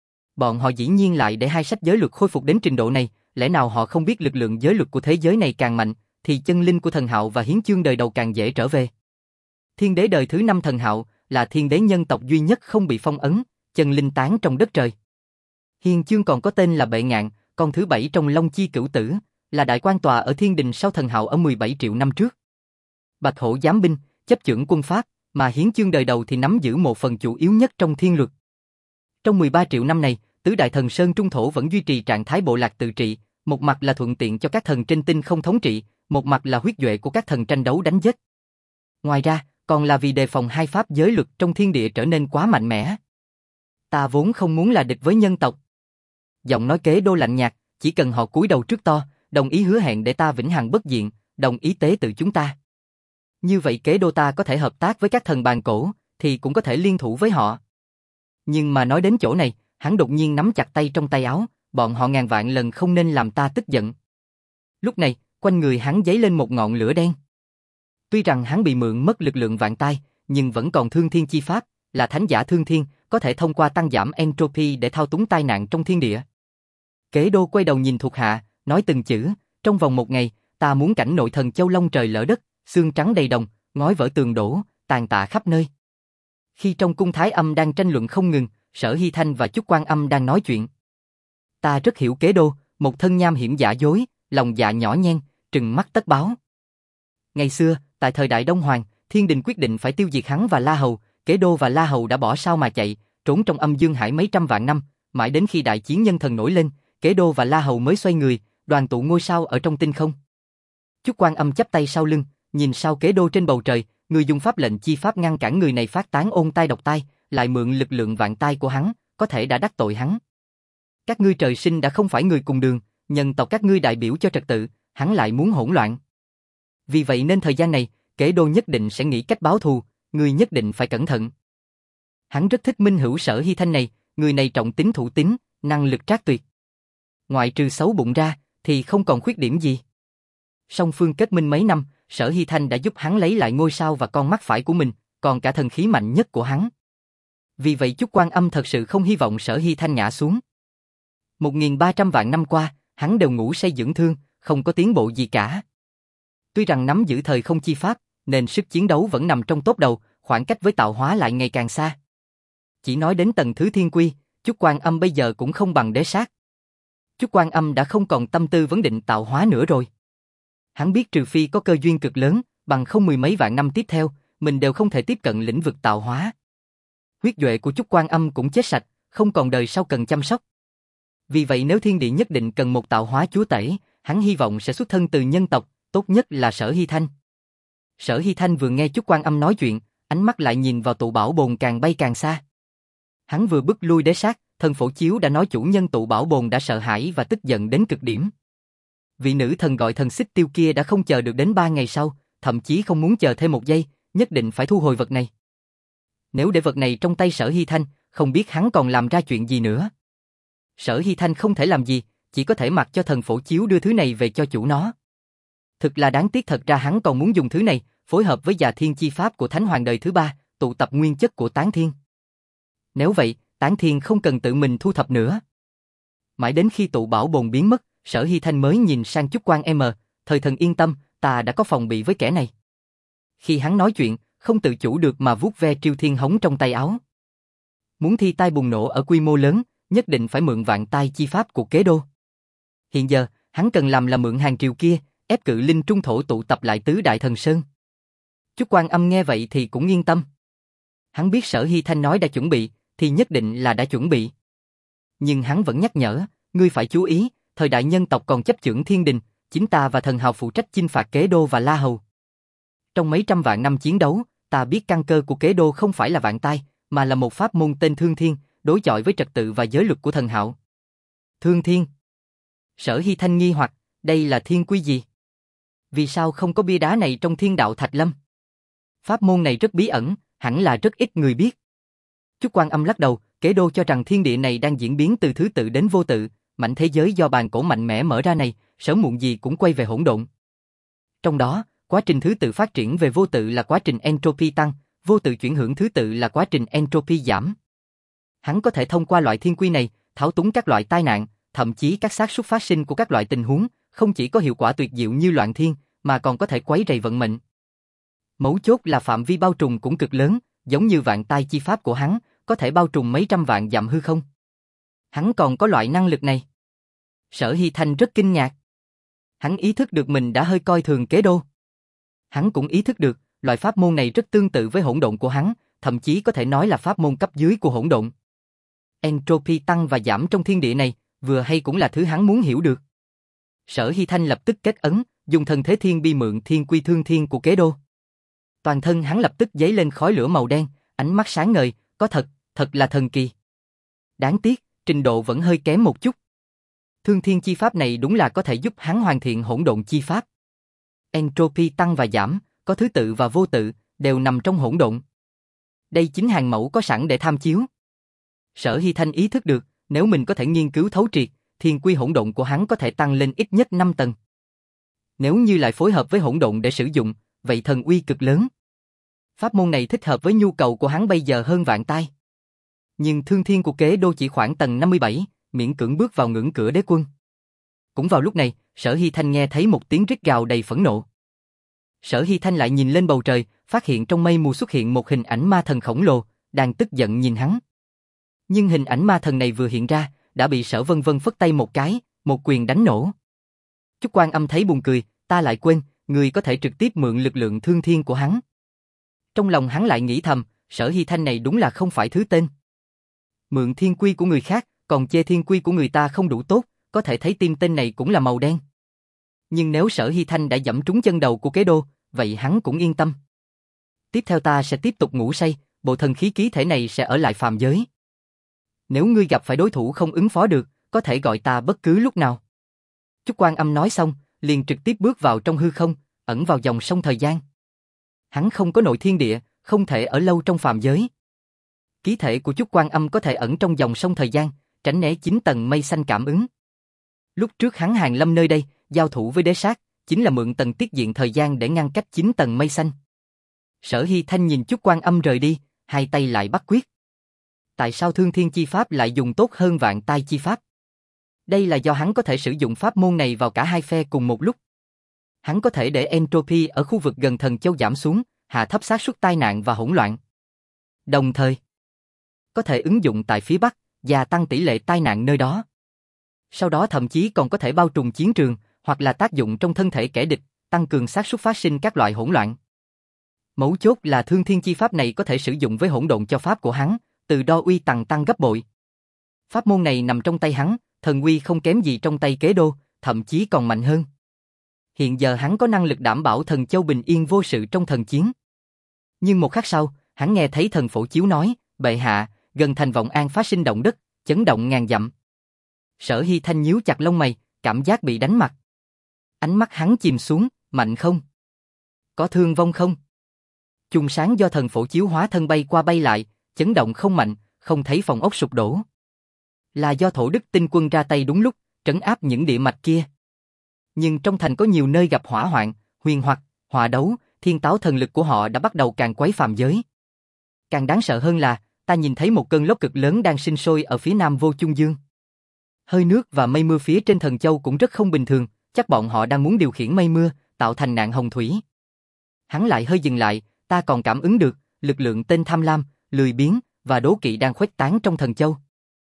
Bọn họ dĩ nhiên lại để hai sách giới luật khôi phục đến trình độ này, lẽ nào họ không biết lực lượng giới luật của thế giới này càng mạnh, thì chân linh của thần Hạo và hiến chương đời đầu càng dễ trở về. Thiên đế đời thứ năm thần Hạo là thiên đế nhân tộc duy nhất không bị phong ấn, chân linh tán trong đất trời. Hiền chương còn có tên là Bệ Ngạn, con thứ bảy trong Long Chi Cửu Tử, là đại quan tòa ở thiên đình sau thần Hạo ở mười bảy triệu năm trước. Bạch Hổ giám binh, chấp chưởng quân pháp, mà hiến chương đời đầu thì nắm giữ một phần chủ yếu nhất trong thiên luật. Trong mười ba triệu năm này, tứ đại thần Sơn Trung Thổ vẫn duy trì trạng thái bộ lạc tự trị, một mặt là thuận tiện cho các thần trên tinh không thống trị, một mặt là huyết duệ của các thần tranh đấu đánh giết. Ngoài ra, còn là vì đề phòng hai pháp giới luật trong thiên địa trở nên quá mạnh mẽ. Ta vốn không muốn là địch với nhân tộc. Giọng nói Kế Đô lạnh nhạt, chỉ cần họ cúi đầu trước to, đồng ý hứa hẹn để ta vĩnh hằng bất diện, đồng ý tế tự chúng ta. Như vậy Kế Đô ta có thể hợp tác với các thần bàn cổ, thì cũng có thể liên thủ với họ. Nhưng mà nói đến chỗ này, hắn đột nhiên nắm chặt tay trong tay áo, bọn họ ngàn vạn lần không nên làm ta tức giận. Lúc này, quanh người hắn giấy lên một ngọn lửa đen. Tuy rằng hắn bị mượn mất lực lượng vạn tai, nhưng vẫn còn thương thiên chi pháp, là thánh giả thương thiên, có thể thông qua tăng giảm entropy để thao túng tai nạn trong thiên địa. Kế Đô quay đầu nhìn thuộc hạ, nói từng chữ, trong vòng một ngày, ta muốn cảnh nội thần châu long trời lỡ đất, xương trắng đầy đồng, ngói vỡ tường đổ, tàn tạ khắp nơi. Khi trong cung Thái Âm đang tranh luận không ngừng, Sở Hy Thanh và Chúc Quan Âm đang nói chuyện. Ta rất hiểu Kế Đô, một thân nham hiểm giả dối, lòng dạ nhỏ nhen, trừng mắt tất báo. Ngày xưa, tại thời đại Đông Hoàng, thiên đình quyết định phải tiêu diệt hắn và La Hầu, Kế Đô và La Hầu đã bỏ sao mà chạy, trốn trong âm dương hải mấy trăm vạn năm, mãi đến khi đại chiến nhân thần nổi lên, Kế Đô và La Hầu mới xoay người, đoàn tụ ngôi sao ở trong tinh không. Chúc Quan Âm chắp tay sau lưng, nhìn sao Kế Đô trên bầu trời, người dùng pháp lệnh chi pháp ngăn cản người này phát tán ôn tai độc tai, lại mượn lực lượng vạn tai của hắn, có thể đã đắc tội hắn. Các ngươi trời sinh đã không phải người cùng đường, nhân tộc các ngươi đại biểu cho trật tự, hắn lại muốn hỗn loạn. Vì vậy nên thời gian này, Kế Đô nhất định sẽ nghĩ cách báo thù, ngươi nhất định phải cẩn thận. Hắn rất thích Minh Hữu Sở Hy Thanh này, người này trọng tín thủ tín, năng lực trác tuyệt. Ngoại trừ xấu bụng ra, thì không còn khuyết điểm gì. Song phương kết minh mấy năm, Sở Hy Thanh đã giúp hắn lấy lại ngôi sao và con mắt phải của mình, còn cả thần khí mạnh nhất của hắn. Vì vậy Chúc Quan Âm thật sự không hy vọng Sở Hy Thanh ngã xuống. Một nghìn ba trăm vạn năm qua, hắn đều ngủ say dưỡng thương, không có tiến bộ gì cả. Tuy rằng nắm giữ thời không chi pháp, nên sức chiến đấu vẫn nằm trong top đầu, khoảng cách với tạo hóa lại ngày càng xa. Chỉ nói đến tầng thứ thiên quy, Chúc Quan Âm bây giờ cũng không bằng đế sát. Chúc Quan Âm đã không còn tâm tư vấn định tạo hóa nữa rồi. Hắn biết trừ phi có cơ duyên cực lớn, bằng không mười mấy vạn năm tiếp theo, mình đều không thể tiếp cận lĩnh vực tạo hóa. Huyết duệ của Chúc Quan Âm cũng chết sạch, không còn đời sau cần chăm sóc. Vì vậy nếu thiên địa nhất định cần một tạo hóa chúa tể, hắn hy vọng sẽ xuất thân từ nhân tộc, tốt nhất là Sở Hy Thanh. Sở Hy Thanh vừa nghe Chúc Quan Âm nói chuyện, ánh mắt lại nhìn vào tụ bảo bồn càng bay càng xa. Hắn vừa bức lui đế sát, thần phổ chiếu đã nói chủ nhân tụ bảo bồn đã sợ hãi và tức giận đến cực điểm. Vị nữ thần gọi thần xích tiêu kia đã không chờ được đến ba ngày sau, thậm chí không muốn chờ thêm một giây, nhất định phải thu hồi vật này. Nếu để vật này trong tay Sở Hy Thanh, không biết hắn còn làm ra chuyện gì nữa. Sở Hy Thanh không thể làm gì, chỉ có thể mặc cho thần phổ chiếu đưa thứ này về cho chủ nó. Thực là đáng tiếc, thật ra hắn còn muốn dùng thứ này, phối hợp với Già Thiên Chi Pháp của Thánh Hoàng đời thứ ba, tụ tập nguyên chất của Tán Thiên. Nếu vậy, Tán Thiên không cần tự mình thu thập nữa. Mãi đến khi tụ bảo bồn biến mất, Sở Hy Thanh mới nhìn sang Chúc Quan em, thời thần yên tâm, ta đã có phòng bị với kẻ này. Khi hắn nói chuyện, không tự chủ được mà vuốt ve Triêu Thiên Hống trong tay áo. Muốn thi tai bùng nổ ở quy mô lớn, nhất định phải mượn Vạn Tai Chi Pháp của Kế Đô. Hiện giờ, hắn cần làm là mượn hàng triều kia, ép cự linh trung thổ tụ tập lại tứ đại thần sơn. Chúc Quan Âm nghe vậy thì cũng yên tâm. Hắn biết Sở Hy Thanh nói đã chuẩn bị, thì nhất định là đã chuẩn bị. Nhưng hắn vẫn nhắc nhở, ngươi phải chú ý, thời đại nhân tộc còn chấp chưởng thiên đình, chính ta và thần hào phụ trách chinh phạt Kế Đô và La Hầu. Trong mấy trăm vạn năm chiến đấu, ta biết căn cơ của Kế Đô không phải là Vạn Tai, mà là một pháp môn tên Thương Thiên, đối chọi với trật tự và giới luật của thần hạo. Thương Thiên. Sở Hy Thanh nghi hoặc, đây là thiên quy gì? Vì sao không có bia đá này trong Thiên Đạo Thạch Lâm? Pháp môn này rất bí ẩn, hẳn là rất ít người biết. Chúc Quan Âm lắc đầu, Kế Đô cho rằng thiên địa này đang diễn biến từ thứ tự đến vô tự, mảnh thế giới do bàn cổ mạnh mẽ mở ra này, sớm muộn gì cũng quay về hỗn độn. Trong đó, quá trình thứ tự phát triển về vô tự là quá trình entropy tăng, vô tự chuyển hưởng thứ tự là quá trình entropy giảm. Hắn có thể thông qua loại thiên quy này, thao túng các loại tai nạn, thậm chí các xác suất phát sinh của các loại tình huống, không chỉ có hiệu quả tuyệt diệu như loạn thiên, mà còn có thể quấy rầy vận mệnh. Mấu chốt là phạm vi bao trùm cũng cực lớn, giống như Vạn Tai Chi Pháp của hắn, có thể bao trùm mấy trăm vạn dặm hư không. Hắn còn có loại năng lực này. Sở Hy Thanh rất kinh ngạc. Hắn ý thức được mình đã hơi coi thường Kế Đô. Hắn cũng ý thức được, loại pháp môn này rất tương tự với hỗn độn của hắn, thậm chí có thể nói là pháp môn cấp dưới của hỗn độn. Entropy tăng và giảm trong thiên địa này, vừa hay cũng là thứ hắn muốn hiểu được. Sở Hy Thanh lập tức kết ấn, dùng thần thế thiên bi mượn thiên quy thương thiên của Kế Đô. Toàn thân hắn lập tức dấy lên khói lửa màu đen, ánh mắt sáng ngời, có thật, thật là thần kỳ. Đáng tiếc, trình độ vẫn hơi kém một chút. Thương thiên chi pháp này đúng là có thể giúp hắn hoàn thiện hỗn độn chi pháp. Entropy tăng và giảm, có thứ tự và vô tự, đều nằm trong hỗn độn. Đây chính hàng mẫu có sẵn để tham chiếu. Sở Hy Thanh ý thức được, nếu mình có thể nghiên cứu thấu triệt, thiên quy hỗn độn của hắn có thể tăng lên ít nhất năm tầng. Nếu như lại phối hợp với hỗn độn để sử dụng, vậy thần uy cực lớn. Pháp môn này thích hợp với nhu cầu của hắn bây giờ hơn Vạn Tai. Nhưng thương thiên của Kế Đô chỉ khoảng tầng năm mươi bảy, miễn cưỡng bước vào ngưỡng cửa đế quân. Cũng vào lúc này, Sở Hy Thanh nghe thấy một tiếng rít gào đầy phẫn nộ. Sở Hy Thanh lại nhìn lên bầu trời, phát hiện trong mây mù xuất hiện một hình ảnh ma thần khổng lồ, đang tức giận nhìn hắn. Nhưng hình ảnh ma thần này vừa hiện ra, đã bị Sở Vân Vân phất tay một cái, một quyền đánh nổ. Chúc Quan Âm thấy buồn cười, ta lại quên, người có thể trực tiếp mượn lực lượng thương thiên của hắn. Trong lòng hắn lại nghĩ thầm, Sở Hy Thanh này đúng là không phải thứ tên. Mượn thiên quy của người khác, còn chê thiên quy của người ta không đủ tốt, có thể thấy tim tên này cũng là màu đen. Nhưng nếu Sở Hy Thanh đã dẫm trúng chân đầu của Kế Đô, vậy hắn cũng yên tâm. Tiếp theo ta sẽ tiếp tục ngủ say, bộ thần khí ký thể này sẽ ở lại phàm giới. Nếu ngươi gặp phải đối thủ không ứng phó được, có thể gọi ta bất cứ lúc nào. Chúc Quan Âm nói xong, liền trực tiếp bước vào trong hư không, ẩn vào dòng sông thời gian. Hắn không có nội thiên địa, không thể ở lâu trong phàm giới. Ký thể của Chúc Quan Âm có thể ẩn trong dòng sông thời gian, tránh né chín tầng mây xanh cảm ứng. Lúc trước hắn hàng lâm nơi đây, giao thủ với đế sát, chính là mượn tầng tiết diện thời gian để ngăn cách chín tầng mây xanh. Sở Hy Thanh nhìn Chúc Quan Âm rời đi, hai tay lại bắt quyết. Tại sao Thương Thiên Chi Pháp lại dùng tốt hơn Vạn Tai Chi Pháp? Đây là do hắn có thể sử dụng pháp môn này vào cả hai phe cùng một lúc. Hắn có thể để entropy ở khu vực gần Thần Châu giảm xuống, hạ thấp xác suất tai nạn và hỗn loạn. Đồng thời, có thể ứng dụng tại phía Bắc, gia tăng tỷ lệ tai nạn nơi đó. Sau đó thậm chí còn có thể bao trùm chiến trường, hoặc là tác dụng trong thân thể kẻ địch, tăng cường xác suất phát sinh các loại hỗn loạn. Mấu chốt là Thương Thiên Chi Pháp này có thể sử dụng với hỗn độn cho pháp của hắn, từ đo uy tăng tăng gấp bội. Pháp môn này nằm trong tay hắn, thần uy không kém gì trong tay Kế Đô, thậm chí còn mạnh hơn. Hiện giờ hắn có năng lực đảm bảo Thần Châu bình yên vô sự trong thần chiến. Nhưng một khắc sau, hắn nghe thấy thần phổ chiếu nói, bệ hạ, gần thành Vọng An phát sinh động đất, chấn động ngàn dặm. Sở Hy Thanh nhíu chặt lông mày, cảm giác bị đánh mặt. Ánh mắt hắn chìm xuống, mạnh không? Có thương vong không? Chùm sáng do thần phổ chiếu hóa thân bay qua bay lại, chấn động không mạnh, không thấy phòng ốc sụp đổ. Là do thổ đức tinh quân ra tay đúng lúc, trấn áp những địa mạch kia. Nhưng trong thành có nhiều nơi gặp hỏa hoạn, huyền hoặc, hỏa đấu, thiên táo thần lực của họ đã bắt đầu càng quấy phàm giới. Càng đáng sợ hơn là, ta nhìn thấy một cơn lốc cực lớn đang sinh sôi ở phía nam Vô Chung Dương. Hơi nước và mây mưa phía trên Thần Châu cũng rất không bình thường, chắc bọn họ đang muốn điều khiển mây mưa, tạo thành nạn hồng thủy. Hắn lại hơi dừng lại, ta còn cảm ứng được, lực lượng tên tham lam, lười biếng và đố kỵ đang khuếch tán trong Thần Châu.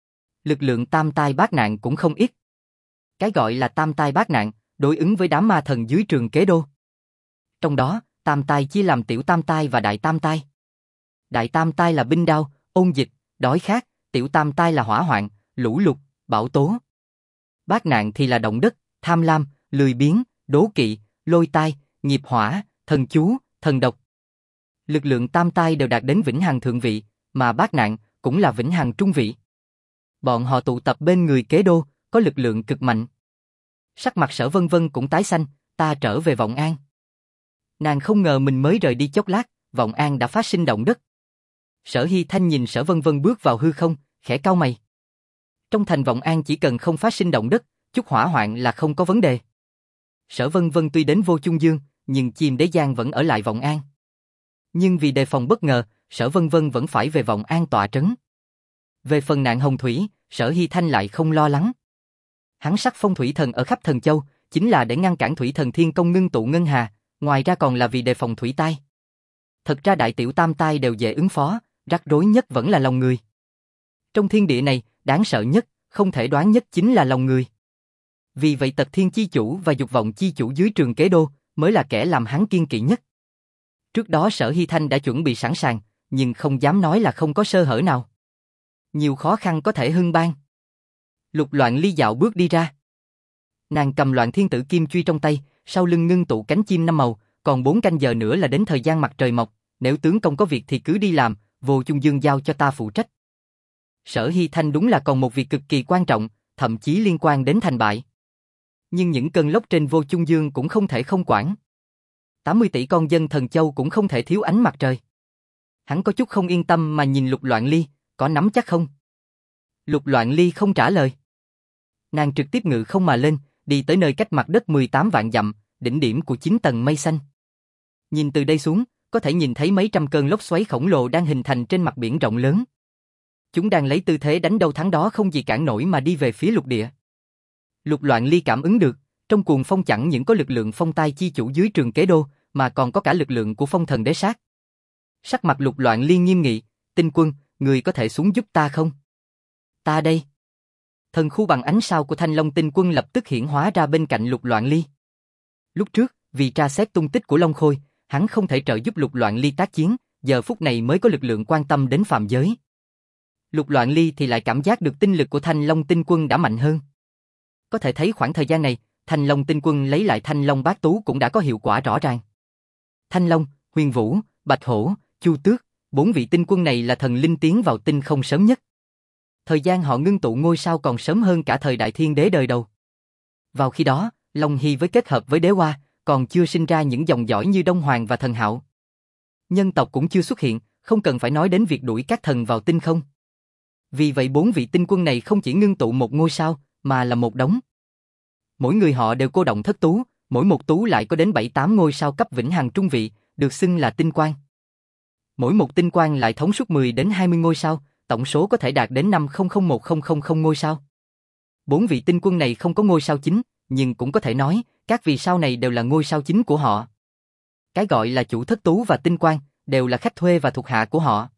Lực lượng tam tai bát nạn cũng không ít. Cái gọi là tam tai bát nạn, đối ứng với đám ma thần dưới trường Kế Đô. Trong đó, tam tai chia làm tiểu tam tai và đại tam tai. Đại tam tai là binh đao, ôn dịch, đói khát, tiểu tam tai là hỏa hoạn, lũ lụt, bão tố. Bát nạn thì là động đất, tham lam, lười biếng, đố kỵ, lôi tai, nghiệp hỏa, thần chú, thần độc. Lực lượng tam tai đều đạt đến vĩnh hằng thượng vị, mà bát nạn cũng là vĩnh hằng trung vị. Bọn họ tụ tập bên người Kế Đô, có lực lượng cực mạnh. Sắc mặt Sở Vân Vân cũng tái xanh, ta trở về Vọng An. Nàng không ngờ mình mới rời đi chốc lát, Vọng An đã phát sinh động đất. Sở Hy Thanh nhìn Sở Vân Vân bước vào hư không, khẽ cau mày. Trong thành Vọng An chỉ cần không phát sinh động đất, chút hỏa hoạn là không có vấn đề. Sở Vân Vân tuy đến Vô Chung Dương, nhưng Chim Đế Giang vẫn ở lại Vọng An. Nhưng vì đề phòng bất ngờ, Sở Vân Vân vẫn phải về Vọng An tọa trấn. Về phần nạn hồng thủy, Sở Hy Thanh lại không lo lắng. Hắn sắc phong thủy thần ở khắp Thần Châu, chính là để ngăn cản thủy thần thiên công ngưng tụ ngân hà, ngoài ra còn là vì đề phòng thủy tai. Thật ra đại tiểu tam tai đều dễ ứng phó, rắc rối nhất vẫn là lòng người. Trong thiên địa này, đáng sợ nhất, không thể đoán nhất chính là lòng người. Vì vậy Tật Thiên chi chủ và Dục Vọng chi chủ dưới trường Kế Đô mới là kẻ làm hắn kiên kỵ nhất. Trước đó Sở Hy Thanh đã chuẩn bị sẵn sàng, nhưng không dám nói là không có sơ hở nào. Nhiều khó khăn có thể hưng bang. Lục Loạn Ly dạo bước đi ra. Nàng cầm Loạn Thiên Tử Kim Truy trong tay, sau lưng ngưng tụ cánh chim năm màu, còn bốn canh giờ nữa là đến thời gian mặt trời mọc, nếu tướng công có việc thì cứ đi làm, Vô Chung Dương giao cho ta phụ trách. Sở Hy Thanh đúng là còn một việc cực kỳ quan trọng, thậm chí liên quan đến thành bại. Nhưng những cơn lốc trên Vô Chung Dương cũng không thể không quản. tám mươi tỷ con dân Thần Châu cũng không thể thiếu ánh mặt trời. Hắn có chút không yên tâm mà nhìn Lục Loạn Ly, có nắm chắc không? Lục Loạn Ly không trả lời. Nàng trực tiếp ngự không mà lên, đi tới nơi cách mặt đất mười tám vạn dặm, đỉnh điểm của chín tầng mây xanh. Nhìn từ đây xuống, có thể nhìn thấy mấy trăm cơn lốc xoáy khổng lồ đang hình thành trên mặt biển rộng lớn. Chúng đang lấy tư thế đánh đâu thắng đó không gì cản nổi mà đi về phía lục địa. Lục Loạn Ly cảm ứng được, trong cuồng phong chẳng những có lực lượng phong tai chi chủ dưới trường Kế Đô, mà còn có cả lực lượng của phong thần đế sát. Sắc mặt Lục Loạn Ly nghiêm nghị, Tinh Quân, người có thể xuống giúp ta không? Ta đây. Thần khu bằng ánh sao của Thanh Long Tinh Quân lập tức hiển hóa ra bên cạnh Lục Loạn Ly. Lúc trước, vì tra xét tung tích của Long Khôi, hắn không thể trợ giúp Lục Loạn Ly tác chiến, giờ phút này mới có lực lượng quan tâm đến phàm giới. Lục Loạn Ly thì lại cảm giác được tinh lực của Thanh Long Tinh Quân đã mạnh hơn. Có thể thấy khoảng thời gian này, Thanh Long Tinh Quân lấy lại Thanh Long Bát Tú cũng đã có hiệu quả rõ ràng. Thanh Long, Huyền Vũ, Bạch Hổ, Chu Tước, bốn vị tinh quân này là thần linh tiến vào tinh không sớm nhất. Thời gian họ ngưng tụ ngôi sao còn sớm hơn cả thời Đại Thiên Đế đời đầu. Vào khi đó, Long Hy với kết hợp với Đế Hoa, còn chưa sinh ra những dòng dõi như Đông Hoàng và Thần Hạo. Nhân tộc cũng chưa xuất hiện, không cần phải nói đến việc đuổi các thần vào tinh không. Vì vậy bốn vị tinh quân này không chỉ ngưng tụ một ngôi sao, mà là một đống. Mỗi người họ đều cô động thất tú, mỗi một tú lại có đến bảy tám ngôi sao cấp vĩnh hằng trung vị, được xưng là tinh quang. Mỗi một tinh quang lại thống suốt mười đến hai mươi ngôi sao, tổng số có thể đạt đến năm không một không không không ngôi sao. Bốn vị tinh quân này không có ngôi sao chính, nhưng cũng có thể nói, các vì sao này đều là ngôi sao chính của họ. Cái gọi là chủ thất tú và tinh quang, đều là khách thuê và thuộc hạ của họ.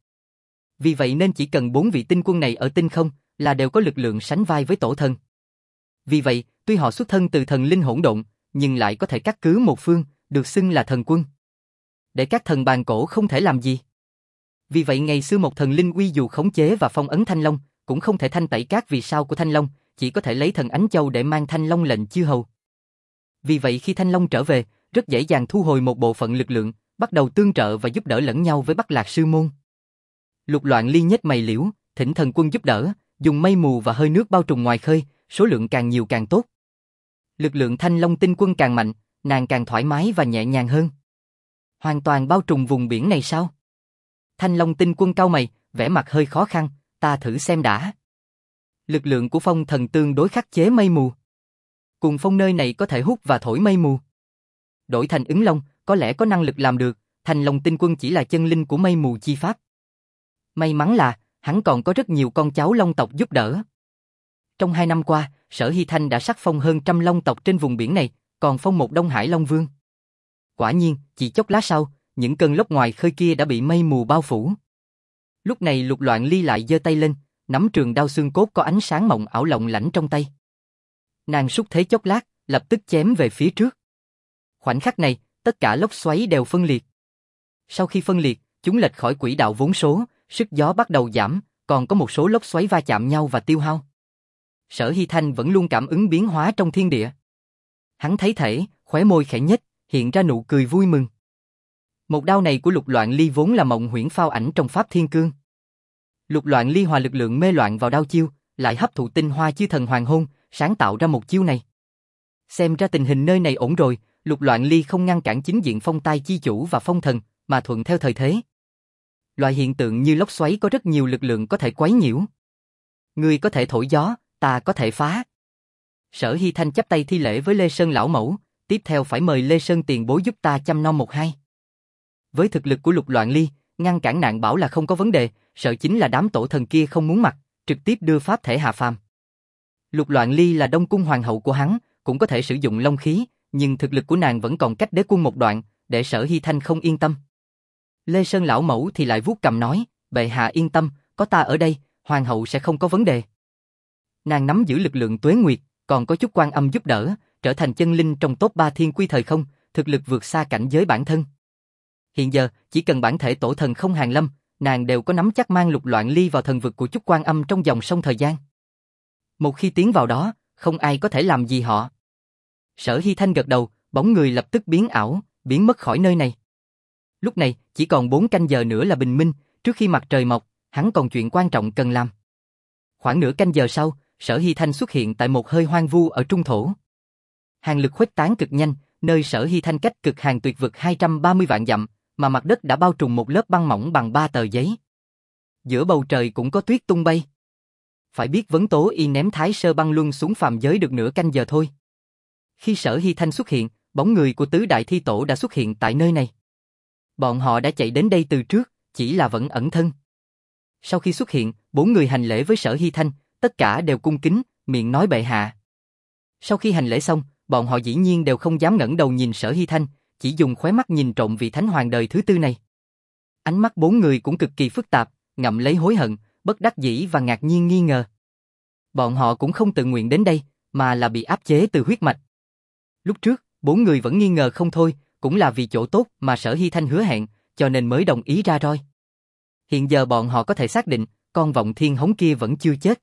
Vì vậy nên chỉ cần bốn vị tinh quân này ở tinh không, là đều có lực lượng sánh vai với tổ thần. Vì vậy, tuy họ xuất thân từ thần linh hỗn độn, nhưng lại có thể cắt cứ một phương, được xưng là thần quân. Để các thần bàn cổ không thể làm gì. Vì vậy ngày xưa một thần linh uy dù khống chế và phong ấn Thanh Long, cũng không thể thanh tẩy các vì sao của Thanh Long, chỉ có thể lấy thần Ánh Châu để mang Thanh Long lệnh chư hầu. Vì vậy khi Thanh Long trở về, rất dễ dàng thu hồi một bộ phận lực lượng, bắt đầu tương trợ và giúp đỡ lẫn nhau với Bắc Lạc Sư Môn. Lục Loạn Ly nhếch mày liễu, thỉnh thần quân giúp đỡ, dùng mây mù và hơi nước bao trùm ngoài khơi, số lượng càng nhiều càng tốt. Lực lượng Thanh Long Tinh Quân càng mạnh, nàng càng thoải mái và nhẹ nhàng hơn. Hoàn toàn bao trùm vùng biển này sao? Thanh Long Tinh Quân cau mày, vẻ mặt hơi khó khăn, ta thử xem đã. Lực lượng của phong thần tương đối khắc chế mây mù. Cuồng phong nơi này có thể hút và thổi mây mù. Đổi thành ứng long, có lẽ có năng lực làm được, Thanh Long Tinh Quân chỉ là chân linh của mây mù chi pháp. May mắn là, hắn còn có rất nhiều con cháu long tộc giúp đỡ. Trong hai năm qua, Sở Hy Thanh đã sắc phong hơn trăm long tộc trên vùng biển này, còn phong một Đông Hải Long Vương. Quả nhiên, chỉ chốc lát sau, những cơn lốc ngoài khơi kia đã bị mây mù bao phủ. Lúc này Lục Loạn Ly lại giơ tay lên, nắm trường đao xương cốt có ánh sáng mộng ảo lộng lẫy trong tay. Nàng sút thế chốc lát, lập tức chém về phía trước. Khoảnh khắc này, tất cả lốc xoáy đều phân liệt. Sau khi phân liệt, chúng lệch khỏi quỹ đạo vốn số, sức gió bắt đầu giảm, còn có một số lốc xoáy va chạm nhau và tiêu hao. Sở Hy Thanh vẫn luôn cảm ứng biến hóa trong thiên địa. Hắn thấy thể, khóe môi khẽ nhếch, hiện ra nụ cười vui mừng. Một đao này của Lục Loạn Ly vốn là mộng huyễn phao ảnh trong Pháp Thiên Cương. Lục Loạn Ly hòa lực lượng mê loạn vào đao chiêu, lại hấp thụ tinh hoa chư thần hoàng hôn, sáng tạo ra một chiêu này. Xem ra tình hình nơi này ổn rồi, Lục Loạn Ly không ngăn cản chính diện phong tai chi chủ và phong thần, mà thuận theo thời thế. Loại hiện tượng như lốc xoáy có rất nhiều lực lượng có thể quấy nhiễu. Ngươi có thể thổi gió, ta có thể phá. Sở Hy Thanh chắp tay thi lễ với Lê Sơn lão mẫu, tiếp theo phải mời Lê Sơn tiền bối giúp ta chăm nom một hai. Với thực lực của Lục Loạn Ly, ngăn cản nạn bảo là không có vấn đề, sợ chính là đám tổ thần kia không muốn mặt, trực tiếp đưa pháp thể hạ phàm. Lục Loạn Ly là Đông Cung hoàng hậu của hắn, cũng có thể sử dụng long khí, nhưng thực lực của nàng vẫn còn cách đế quân một đoạn, để Sở Hy Thanh không yên tâm. Lê Sơn lão mẫu thì lại vuốt cằm nói, bệ hạ yên tâm, có ta ở đây, hoàng hậu sẽ không có vấn đề. Nàng nắm giữ lực lượng tuế nguyệt, còn có chút Quan Âm giúp đỡ, trở thành chân linh trong top ba thiên quy thời không, thực lực vượt xa cảnh giới bản thân. Hiện giờ, chỉ cần bản thể tổ thần không hàng lâm, nàng đều có nắm chắc mang Lục Loạn Ly vào thần vực của chút Quan Âm trong dòng sông thời gian. Một khi tiến vào đó, không ai có thể làm gì họ. Sở Hy Thanh gật đầu, bóng người lập tức biến ảo, biến mất khỏi nơi này. Lúc này, chỉ còn bốn canh giờ nữa là bình minh, trước khi mặt trời mọc, hắn còn chuyện quan trọng cần làm. Khoảng nửa canh giờ sau, Sở Hy Thanh xuất hiện tại một hơi hoang vu ở trung thổ. Hàn lực khuếch tán cực nhanh, nơi Sở Hy Thanh cách cực hàn tuyệt vực hai trăm ba mươi vạn dặm, mà mặt đất đã bao trùm một lớp băng mỏng bằng ba tờ giấy. Giữa bầu trời cũng có tuyết tung bay. Phải biết Vấn Tố Y ném Thái Sơ Băng Luân xuống phàm giới được nửa canh giờ thôi. Khi Sở Hy Thanh xuất hiện, bóng người của tứ đại thi tổ đã xuất hiện tại nơi này. Bọn họ đã chạy đến đây từ trước, chỉ là vẫn ẩn thân. Sau khi xuất hiện, bốn người hành lễ với Sở Hy Thanh, tất cả đều cung kính, miệng nói bệ hạ. Sau khi hành lễ xong, bọn họ dĩ nhiên đều không dám ngẩng đầu nhìn Sở Hy Thanh, chỉ dùng khóe mắt nhìn trộm vị thánh hoàng đời thứ tư này. Ánh mắt bốn người cũng cực kỳ phức tạp, ngậm lấy hối hận, bất đắc dĩ và ngạc nhiên nghi ngờ. Bọn họ cũng không tự nguyện đến đây, mà là bị áp chế từ huyết mạch. Lúc trước, bốn người vẫn nghi ngờ không thôi, cũng là vì chỗ tốt mà Sở Hy Thanh hứa hẹn, cho nên mới đồng ý ra roi. Hiện giờ bọn họ có thể xác định, con vọng thiên hống kia vẫn chưa chết.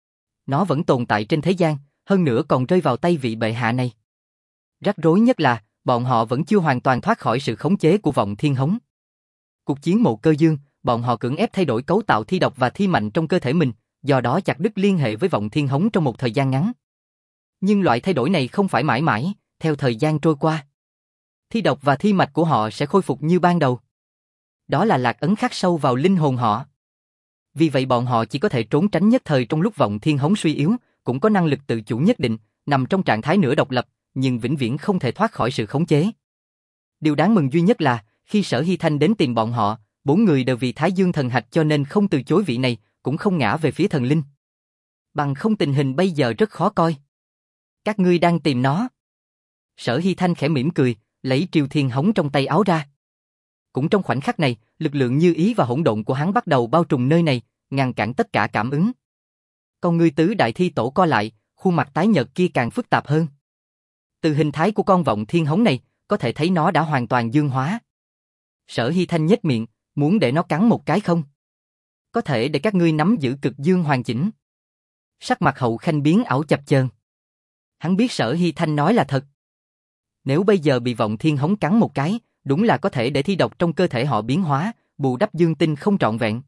Nó vẫn tồn tại trên thế gian, hơn nữa còn rơi vào tay vị bệ hạ này. Rắc rối nhất là, bọn họ vẫn chưa hoàn toàn thoát khỏi sự khống chế của vọng thiên hống. Cuộc chiến Mộ Cơ Dương, bọn họ cưỡng ép thay đổi cấu tạo thi độc và thi mạnh trong cơ thể mình, do đó chặt đứt liên hệ với vọng thiên hống trong một thời gian ngắn. Nhưng loại thay đổi này không phải mãi mãi, theo thời gian trôi qua, thi độc và thi mạch của họ sẽ khôi phục như ban đầu. Đó là lạc ấn khắc sâu vào linh hồn họ. Vì vậy bọn họ chỉ có thể trốn tránh nhất thời trong lúc vọng thiên hống suy yếu, cũng có năng lực tự chủ nhất định, nằm trong trạng thái nửa độc lập, nhưng vĩnh viễn không thể thoát khỏi sự khống chế. Điều đáng mừng duy nhất là, khi Sở Hy Thanh đến tìm bọn họ, bốn người đều vì Thái Dương thần hạch cho nên không từ chối vị này, cũng không ngã về phía thần linh. Bằng không tình hình bây giờ rất khó coi. Các ngươi đang tìm nó. Sở Hy Thanh khẽ mỉm cười, lấy triều thiên hống trong tay áo ra. Cũng trong khoảnh khắc này, lực lượng như ý và hỗn độn của hắn bắt đầu bao trùm nơi này, ngăn cản tất cả cảm ứng. Con ngươi tứ đại thi tổ co lại, khuôn mặt tái nhợt kia càng phức tạp hơn. Từ hình thái của con vọng thiên hống này, có thể thấy nó đã hoàn toàn dương hóa. Sở Hy Thanh nhếch miệng, muốn để nó cắn một cái không? Có thể để các ngươi nắm giữ cực dương hoàn chỉnh. Sắc mặt Hậu Khanh biến ảo chập chờn. Hắn biết Sở Hy Thanh nói là thật. Nếu bây giờ bị vọng thiên hống cắn một cái, đúng là có thể để thi độc trong cơ thể họ biến hóa, bù đắp dương tinh không trọn vẹn.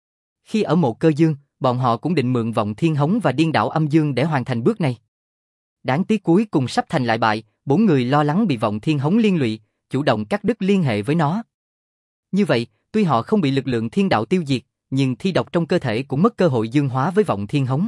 Khi ở Mộ Cơ Dương, bọn họ cũng định mượn vọng thiên hống và điên đảo âm dương để hoàn thành bước này. Đáng tiếc cuối cùng sắp thành lại bại, bốn người lo lắng bị vọng thiên hống liên lụy, chủ động cắt đứt liên hệ với nó. Như vậy, tuy họ không bị lực lượng thiên đạo tiêu diệt, nhưng thi độc trong cơ thể cũng mất cơ hội dương hóa với vọng thiên hống.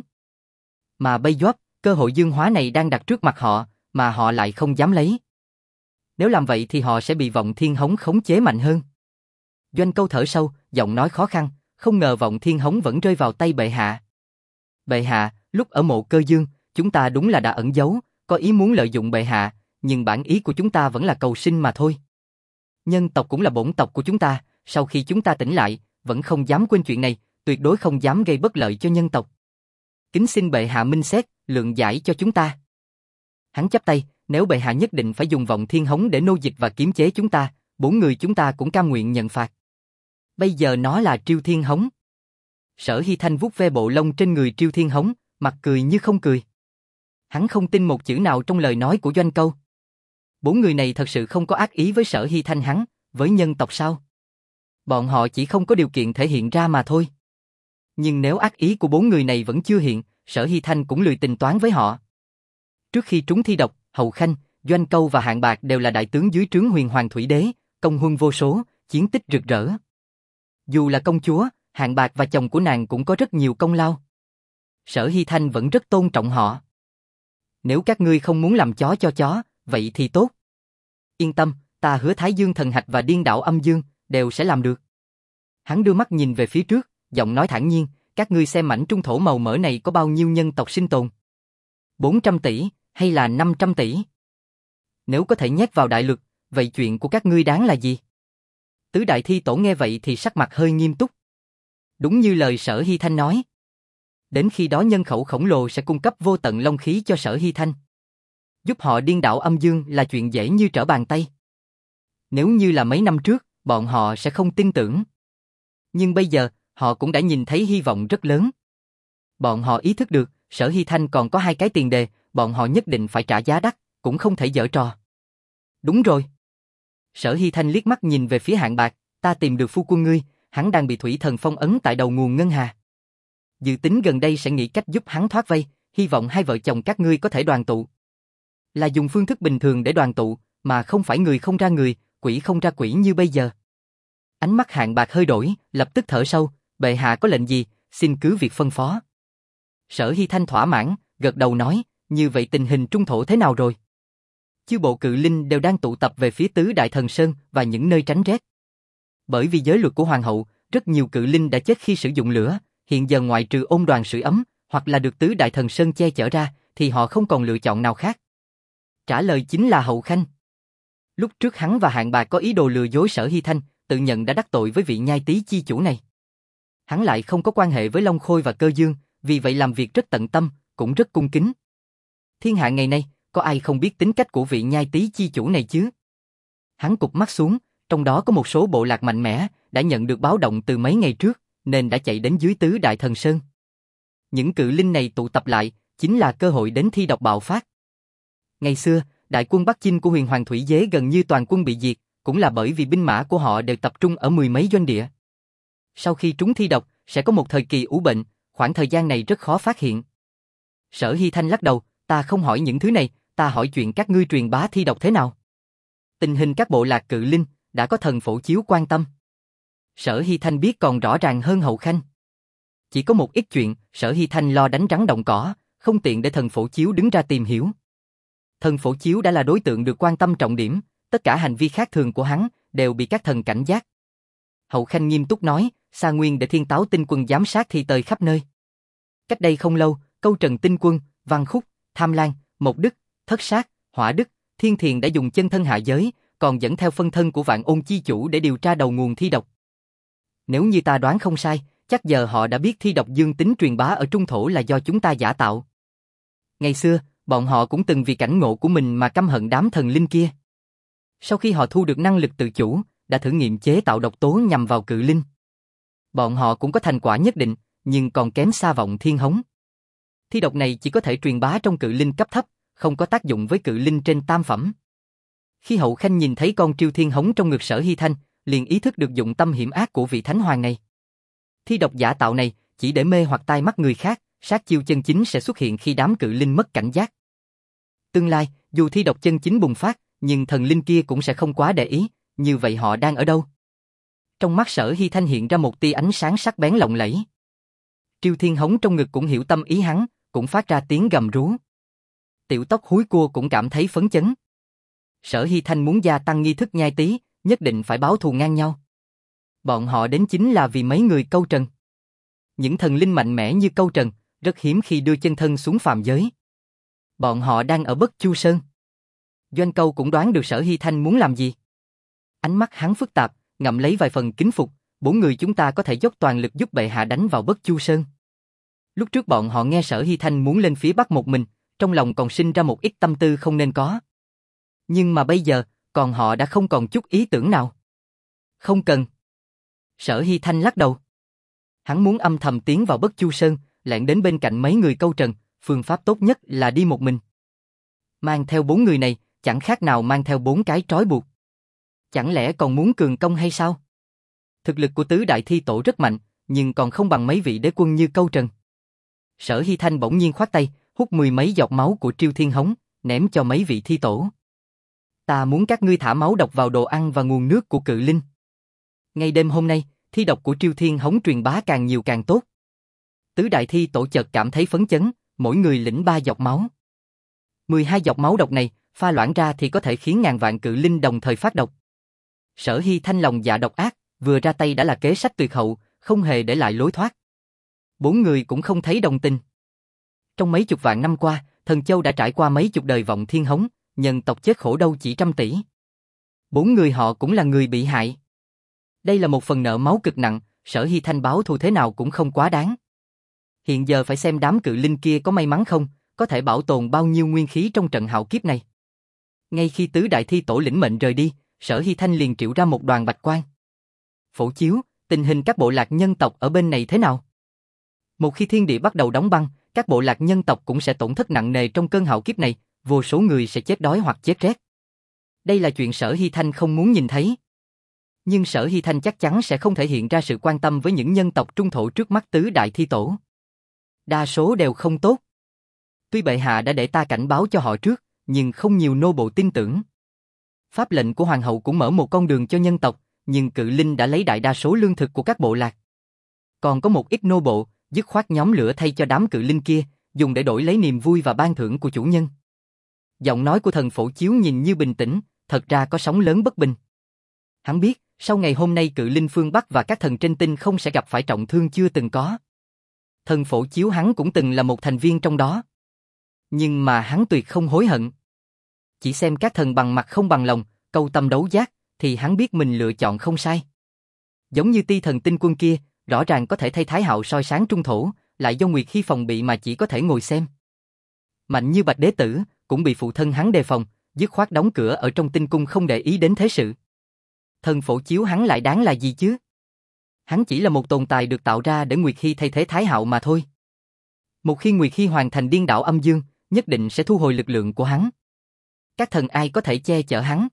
Mà bây giờ, cơ hội dương hóa này đang đặt trước mặt họ, mà họ lại không dám lấy. Nếu làm vậy thì họ sẽ bị vọng thiên hống khống chế mạnh hơn. Doanh Câu thở sâu, giọng nói khó khăn, không ngờ vọng thiên hống vẫn rơi vào tay bệ hạ. Bệ hạ, lúc ở mộ Cơ Dương, chúng ta đúng là đã ẩn giấu, có ý muốn lợi dụng bệ hạ, nhưng bản ý của chúng ta vẫn là cầu sinh mà thôi. Nhân tộc cũng là bổn tộc của chúng ta, sau khi chúng ta tỉnh lại, vẫn không dám quên chuyện này, tuyệt đối không dám gây bất lợi cho nhân tộc. Kính xin bệ hạ minh xét, lượng giải cho chúng ta. Hắn chắp tay, nếu bệ hạ nhất định phải dùng vọng thiên hống để nô dịch và kiềm chế chúng ta, bốn người chúng ta cũng cam nguyện nhận phạt. Bây giờ nó là Triêu Thiên Hống. Sở Hy Thanh vuốt ve bộ lông trên người Triêu Thiên Hống, mặt cười như không cười. Hắn không tin một chữ nào trong lời nói của Doanh Câu. Bốn người này thật sự không có ác ý với Sở Hy Thanh hắn, với nhân tộc sao? Bọn họ chỉ không có điều kiện thể hiện ra mà thôi. Nhưng nếu ác ý của bốn người này vẫn chưa hiện, Sở Hy Thanh cũng lười tính toán với họ. Trước khi trúng thi độc, Hậu Khanh, Doanh Câu và Hạng Bạc đều là đại tướng dưới trướng Huyền Hoàng Thủy Đế, công huân vô số, chiến tích rực rỡ. Dù là công chúa, Hạng Bạc và chồng của nàng cũng có rất nhiều công lao. Sở Hy Thanh vẫn rất tôn trọng họ. Nếu các ngươi không muốn làm chó cho chó, vậy thì tốt. Yên tâm, ta hứa Thái Dương Thần Hạch và Điên Đảo Âm Dương đều sẽ làm được. Hắn đưa mắt nhìn về phía trước, giọng nói thản nhiên, các ngươi xem mảnh trung thổ màu mỡ này có bao nhiêu nhân tộc sinh tồn? bốn trăm tỷ, hay là năm trăm tỷ? Nếu có thể nhét vào đại lực, vậy chuyện của các ngươi đáng là gì? Tứ đại thi tổ nghe vậy thì sắc mặt hơi nghiêm túc. Đúng như lời Sở Hy Thanh nói. Đến khi đó nhân khẩu khổng lồ sẽ cung cấp vô tận long khí cho Sở Hy Thanh. Giúp họ điên đảo âm dương là chuyện dễ như trở bàn tay. Nếu như là mấy năm trước, bọn họ sẽ không tin tưởng. Nhưng bây giờ, họ cũng đã nhìn thấy hy vọng rất lớn. Bọn họ ý thức được, Sở Hy Thanh còn có hai cái tiền đề, bọn họ nhất định phải trả giá đắt, cũng không thể giở trò. Đúng rồi. Sở Hy Thanh liếc mắt nhìn về phía Hạng Bạc, ta tìm được phu quân ngươi, hắn đang bị thủy thần phong ấn tại đầu nguồn ngân hà. Dự tính gần đây sẽ nghĩ cách giúp hắn thoát vây, hy vọng hai vợ chồng các ngươi có thể đoàn tụ. Là dùng phương thức bình thường để đoàn tụ, mà không phải người không ra người, quỷ không ra quỷ như bây giờ. Ánh mắt Hạng Bạc hơi đổi, lập tức thở sâu, bệ hạ có lệnh gì, xin cứ việc phân phó. Sở Hy Thanh thỏa mãn, gật đầu nói, như vậy tình hình trung thổ thế nào rồi? Chư bộ cự linh đều đang tụ tập về phía tứ đại thần sơn và những nơi tránh rét. Bởi vì giới luật của hoàng hậu, rất nhiều cự linh đã chết khi sử dụng lửa, hiện giờ ngoại trừ ôn đoàn sưởi ấm, hoặc là được tứ đại thần sơn che chở ra, thì họ không còn lựa chọn nào khác. Trả lời chính là Hậu Khanh. Lúc trước hắn và Hạng Bạc có ý đồ lừa dối Sở Hy Thanh, tự nhận đã đắc tội với vị nhai tý chi chủ này. Hắn lại không có quan hệ với Long Khôi và Cơ Dương, vì vậy làm việc rất tận tâm, cũng rất cung kính. Thiên hạ ngày nay, có ai không biết tính cách của vị nhai tý chi chủ này chứ? Hắn cụp mắt xuống, trong đó có một số bộ lạc mạnh mẽ, đã nhận được báo động từ mấy ngày trước, nên đã chạy đến dưới tứ đại thần sơn. Những cự linh này tụ tập lại, chính là cơ hội đến thi độc bạo phát. Ngày xưa, đại quân Bắc Chinh của Huyền Hoàng Thủy Đế gần như toàn quân bị diệt, cũng là bởi vì binh mã của họ đều tập trung ở mười mấy doanh địa. Sau khi trúng thi độc, sẽ có một thời kỳ ủ bệnh, khoảng thời gian này rất khó phát hiện. Sở Hy Thanh lắc đầu, ta không hỏi những thứ này, ta hỏi chuyện các ngươi truyền bá thi độc thế nào. Tình hình các bộ lạc cự linh, đã có thần phổ chiếu quan tâm. Sở Hy Thanh biết còn rõ ràng hơn Hậu Khanh. Chỉ có một ít chuyện, Sở Hy Thanh lo đánh rắn động cỏ, không tiện để thần phổ chiếu đứng ra tìm hiểu. Thần phổ chiếu đã là đối tượng được quan tâm trọng điểm, tất cả hành vi khác thường của hắn đều bị các thần cảnh giác. Hậu Khanh nghiêm túc nói, Sa Nguyên để Thiên Táo Tinh Quân giám sát thi tơi khắp nơi. Cách đây không lâu, Câu Trần Tinh Quân, Văn Khúc, Tham Lan, Mộc Đức, Thất Sát, Hỏa Đức, Thiên Thiền đã dùng chân thân hạ giới, còn dẫn theo phân thân của Vạn Ôn chi chủ để điều tra đầu nguồn thi độc. Nếu như ta đoán không sai, chắc giờ họ đã biết thi độc dương tính truyền bá ở trung thổ là do chúng ta giả tạo. Ngày xưa, bọn họ cũng từng vì cảnh ngộ của mình mà căm hận đám thần linh kia. Sau khi họ thu được năng lực tự chủ, đã thử nghiệm chế tạo độc tố nhằm vào cự linh. Bọn họ cũng có thành quả nhất định, nhưng còn kém xa vọng thiên hống. Thi độc này chỉ có thể truyền bá trong cự linh cấp thấp, không có tác dụng với cự linh trên tam phẩm. Khi Hậu Khanh nhìn thấy con Triêu Thiên Hống trong ngực Sở Hy Thanh, liền ý thức được dụng tâm hiểm ác của vị thánh hoàng này. Thi độc giả tạo này chỉ để mê hoặc tai mắt người khác, sát chiêu chân chính sẽ xuất hiện khi đám cự linh mất cảnh giác. Tương lai, dù thi độc chân chính bùng phát, nhưng thần linh kia cũng sẽ không quá để ý, như vậy họ đang ở đâu? Trong mắt Sở Hy Thanh hiện ra một tia ánh sáng sắc bén lộng lẫy. Triêu Thiên Hống trong ngực cũng hiểu tâm ý hắn, cũng phát ra tiếng gầm rú. Tiểu Tóc Húi Cua cũng cảm thấy phấn chấn. Sở Hy Thanh muốn gia tăng nghi thức nhai tí, nhất định phải báo thù ngang nhau. Bọn họ đến chính là vì mấy người Câu Trần. Những thần linh mạnh mẽ như Câu Trần, rất hiếm khi đưa chân thân xuống phàm giới. Bọn họ đang ở Bất Chu Sơn. Doanh Câu cũng đoán được Sở Hy Thanh muốn làm gì. Ánh mắt hắn phức tạp, ngậm lấy vài phần kính phục, bốn người chúng ta có thể dốc toàn lực giúp bệ hạ đánh vào Bất Chu Sơn. Lúc trước bọn họ nghe Sở Hy Thanh muốn lên phía Bắc một mình, trong lòng còn sinh ra một ít tâm tư không nên có. Nhưng mà bây giờ, còn họ đã không còn chút ý tưởng nào. Không cần. Sở Hy Thanh lắc đầu. Hắn muốn âm thầm tiến vào Bất Chu Sơn, lẻn đến bên cạnh mấy người Câu Trần, phương pháp tốt nhất là đi một mình. Mang theo bốn người này, chẳng khác nào mang theo bốn cái trói buộc. Chẳng lẽ còn muốn cường công hay sao? Thực lực của tứ đại thi tổ rất mạnh, nhưng còn không bằng mấy vị đế quân như Câu Trần. Sở Hy Thanh bỗng nhiên khoát tay, hút mười mấy giọt máu của Triêu Thiên Hống, ném cho mấy vị thi tổ. Ta muốn các ngươi thả máu độc vào đồ ăn và nguồn nước của cự linh. Ngay đêm hôm nay, thi độc của Triêu Thiên Hống truyền bá càng nhiều càng tốt. Tứ đại thi tổ chợt cảm thấy phấn chấn, mỗi người lĩnh ba giọt máu. mười hai giọt máu độc này, pha loãng ra thì có thể khiến ngàn vạn cự linh đồng thời phát độc. Sở Hy Thanh lòng dạ độc ác, vừa ra tay đã là kế sách tuyệt hậu, không hề để lại lối thoát. Bốn người cũng không thấy đồng tình. Trong mấy chục vạn năm qua, Thần Châu đã trải qua mấy chục đời vọng thiên hống, nhân tộc chết khổ đâu chỉ trăm tỷ. Bốn người họ cũng là người bị hại. Đây là một phần nợ máu cực nặng, Sở Hy Thanh báo thù thế nào cũng không quá đáng. Hiện giờ phải xem đám cự linh kia có may mắn không, có thể bảo tồn bao nhiêu nguyên khí trong trận hạo kiếp này. Ngay khi tứ đại thi tổ lĩnh mệnh rời đi, Sở Hy Thanh liền triệu ra một đoàn bạch quang. Phổ chiếu, tình hình các bộ lạc nhân tộc ở bên này thế nào? Một khi thiên địa bắt đầu đóng băng, các bộ lạc nhân tộc cũng sẽ tổn thất nặng nề trong cơn hạo kiếp này, vô số người sẽ chết đói hoặc chết rét. Đây là chuyện Sở Hy Thanh không muốn nhìn thấy. Nhưng Sở Hy Thanh chắc chắn sẽ không thể hiện ra sự quan tâm với những nhân tộc trung thổ trước mắt tứ đại thi tổ. Đa số đều không tốt. Tuy bệ hạ đã để ta cảnh báo cho họ trước, nhưng không nhiều nô bộ tin tưởng. Pháp lệnh của hoàng hậu cũng mở một con đường cho nhân tộc, nhưng cự linh đã lấy đại đa số lương thực của các bộ lạc. Còn có một ít nô bộ, dứt khoát nhóm lửa thay cho đám cự linh kia, dùng để đổi lấy niềm vui và ban thưởng của chủ nhân. Giọng nói của thần Phổ Chiếu nhìn như bình tĩnh, thật ra có sóng lớn bất bình. Hắn biết, sau ngày hôm nay cự linh phương Bắc và các thần trên tinh không sẽ gặp phải trọng thương chưa từng có. Thần Phổ Chiếu hắn cũng từng là một thành viên trong đó. Nhưng mà hắn tuyệt không hối hận. Chỉ xem các thần bằng mặt không bằng lòng, câu tâm đấu giác, thì hắn biết mình lựa chọn không sai. Giống như Ti thần tinh quân kia, rõ ràng có thể thay Thái Hạo soi sáng trung thổ, lại do Nguyệt Khi phòng bị mà chỉ có thể ngồi xem. Mạnh như Bạch Đế Tử, cũng bị phụ thân hắn đề phòng, dứt khoát đóng cửa ở trong tinh cung không để ý đến thế sự. Thần Phổ Chiếu hắn lại đáng là gì chứ? Hắn chỉ là một tồn tại được tạo ra để Nguyệt Khi thay thế Thái Hạo mà thôi. Một khi Nguyệt Khi hoàn thành điên đảo âm dương, nhất định sẽ thu hồi lực lượng của hắn. Các thần ai có thể che chở hắn?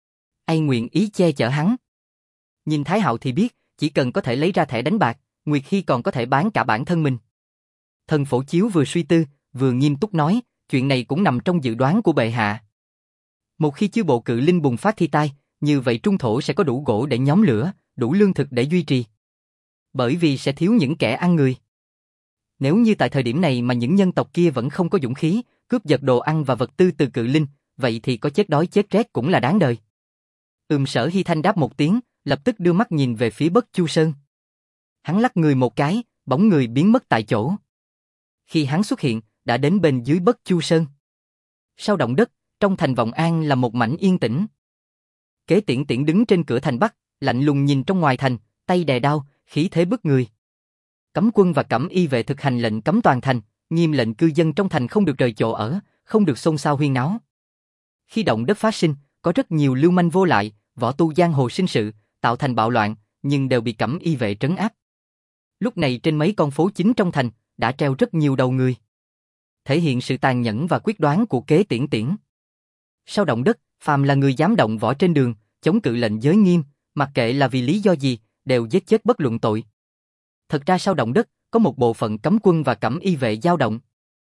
Ai nguyện ý che chở hắn? Nhìn Thái Hạo thì biết, chỉ cần có thể lấy ra thẻ đánh bạc, Nguyệt Khi còn có thể bán cả bản thân mình. Thần Phổ Chiếu vừa suy tư, vừa nghiêm túc nói, chuyện này cũng nằm trong dự đoán của bệ hạ. Một khi chư bộ cự linh bùng phát thi tai, như vậy trung thổ sẽ có đủ gỗ để nhóm lửa, đủ lương thực để duy trì. Bởi vì sẽ thiếu những kẻ ăn người. Nếu như tại thời điểm này mà những nhân tộc kia vẫn không có dũng khí, cướp giật đồ ăn và vật tư từ cự linh, vậy thì có chết đói chết rét cũng là đáng đời. Ừm Sở Hy Thanh đáp một tiếng, lập tức đưa mắt nhìn về phía Bất Chu Sơn. Hắn lắc người một cái, bóng người biến mất tại chỗ. Khi hắn xuất hiện, đã đến bên dưới Bất Chu Sơn. Sau động đất, trong thành Vọng An là một mảnh yên tĩnh. Kế Tiễn Tiễn đứng trên cửa thành Bắc, lạnh lùng nhìn trong ngoài thành, tay đè đao, khí thế bức người. Cấm quân và cẩm y vệ thực hành lệnh cấm toàn thành, nghiêm lệnh cư dân trong thành không được rời chỗ ở, không được xôn xao huyên náo. Khi động đất phát sinh, có rất nhiều lưu manh vô lại, võ tu giang hồ sinh sự, tạo thành bạo loạn, nhưng đều bị cẩm y vệ trấn áp. Lúc này trên mấy con phố chính trong thành, đã treo rất nhiều đầu người. Thể hiện sự tàn nhẫn và quyết đoán của Kế Tiễn Tiễn. Sau động đất, phàm là người dám động võ trên đường, chống cự lệnh giới nghiêm, mặc kệ là vì lý do gì, đều giết chết bất luận tội. Thật ra sau động đất, có một bộ phận cấm quân và cẩm y vệ dao động.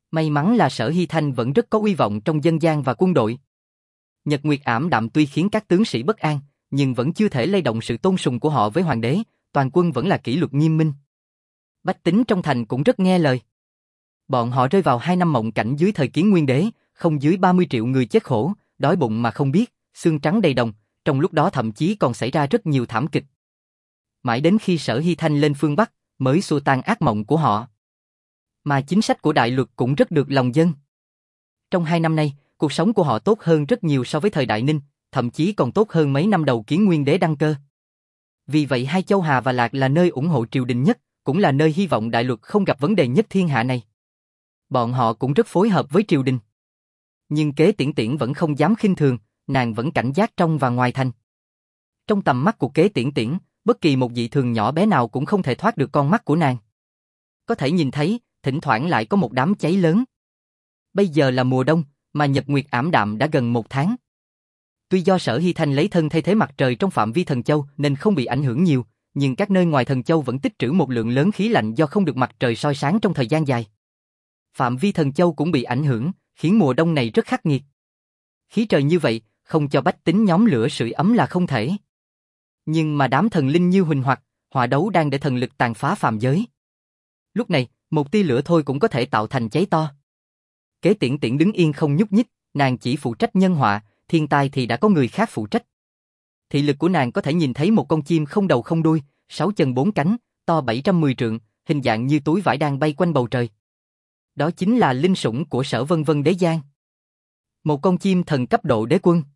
May mắn là Sở Hy Thanh vẫn rất có uy vọng trong dân gian và quân đội. Nhật Nguyệt ảm đạm tuy khiến các tướng sĩ bất an, nhưng vẫn chưa thể lay động sự tôn sùng của họ với hoàng đế, toàn quân vẫn là kỷ luật nghiêm minh. Bách tính trong thành cũng rất nghe lời. Bọn họ rơi vào hai năm mộng cảnh dưới thời Kiến Nguyên đế, không dưới ba mươi triệu người chết khổ, đói bụng mà không biết, xương trắng đầy đồng, trong lúc đó thậm chí còn xảy ra rất nhiều thảm kịch. Mãi đến khi Sở Hy Thanh lên phương Bắc, mới xua tan ác mộng của họ. Mà chính sách của đại luật cũng rất được lòng dân. Trong hai năm nay, cuộc sống của họ tốt hơn rất nhiều so với thời Đại Ninh, thậm chí còn tốt hơn mấy năm đầu Kiến Nguyên đế đăng cơ. Vì vậy hai châu Hà và Lạc là nơi ủng hộ triều đình nhất, cũng là nơi hy vọng đại luật không gặp vấn đề nhất thiên hạ này. Bọn họ cũng rất phối hợp với triều đình. Nhưng Kế Tiễn Tiễn vẫn không dám khinh thường, nàng vẫn cảnh giác trong và ngoài thành. Trong tầm mắt của Kế Tiễn Tiễn, bất kỳ một dị thường nhỏ bé nào cũng không thể thoát được con mắt của nàng. Có thể nhìn thấy, thỉnh thoảng lại có một đám cháy lớn. Bây giờ là mùa đông, mà nhật nguyệt ảm đạm đã gần một tháng. Tuy do Sở Hy Thanh lấy thân thay thế mặt trời trong phạm vi Thần Châu nên không bị ảnh hưởng nhiều, nhưng các nơi ngoài Thần Châu vẫn tích trữ một lượng lớn khí lạnh do không được mặt trời soi sáng trong thời gian dài. Phạm vi Thần Châu cũng bị ảnh hưởng, khiến mùa đông này rất khắc nghiệt. Khí trời như vậy, không cho bách tính nhóm lửa sưởi ấm là không thể. Nhưng mà đám thần linh như Huỳnh Hoặc, Hỏa Đấu đang để thần lực tàn phá phàm giới. Lúc này, một tia lửa thôi cũng có thể tạo thành cháy to. Kế Tiễn Tiễn đứng yên không nhúc nhích, nàng chỉ phụ trách nhân họa, thiên tai thì đã có người khác phụ trách. Thị lực của nàng có thể nhìn thấy một con chim không đầu không đuôi, sáu chân bốn cánh, to bảy trăm mười trượng, hình dạng như túi vải đang bay quanh bầu trời. Đó chính là linh sủng của Sở Vân Vân Đế Giang. Một con chim thần cấp độ đế quân.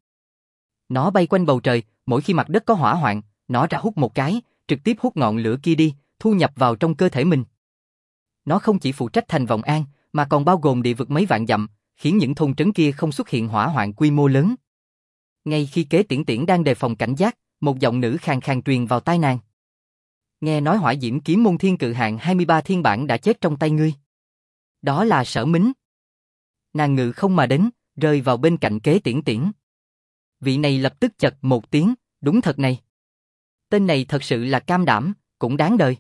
Nó bay quanh bầu trời, mỗi khi mặt đất có hỏa hoạn, nó ra hút một cái, trực tiếp hút ngọn lửa kia đi, thu nhập vào trong cơ thể mình. Nó không chỉ phụ trách thành Vọng An, mà còn bao gồm địa vực mấy vạn dặm, khiến những thôn trấn kia không xuất hiện hỏa hoạn quy mô lớn. Ngay khi Kế Tiễn Tiễn đang đề phòng cảnh giác, một giọng nữ khàn khàn truyền vào tai nàng. Nghe nói Hỏa Diễm Kiếm Môn Thiên Cự Hạng hai mươi ba thiên bản đã chết trong tay ngươi. Đó là Sở Mính. Nàng ngự không mà đến, rơi vào bên cạnh Kế Tiễn Tiễn. Vị này lập tức chật một tiếng, đúng thật này. Tên này thật sự là cam đảm, cũng đáng đời.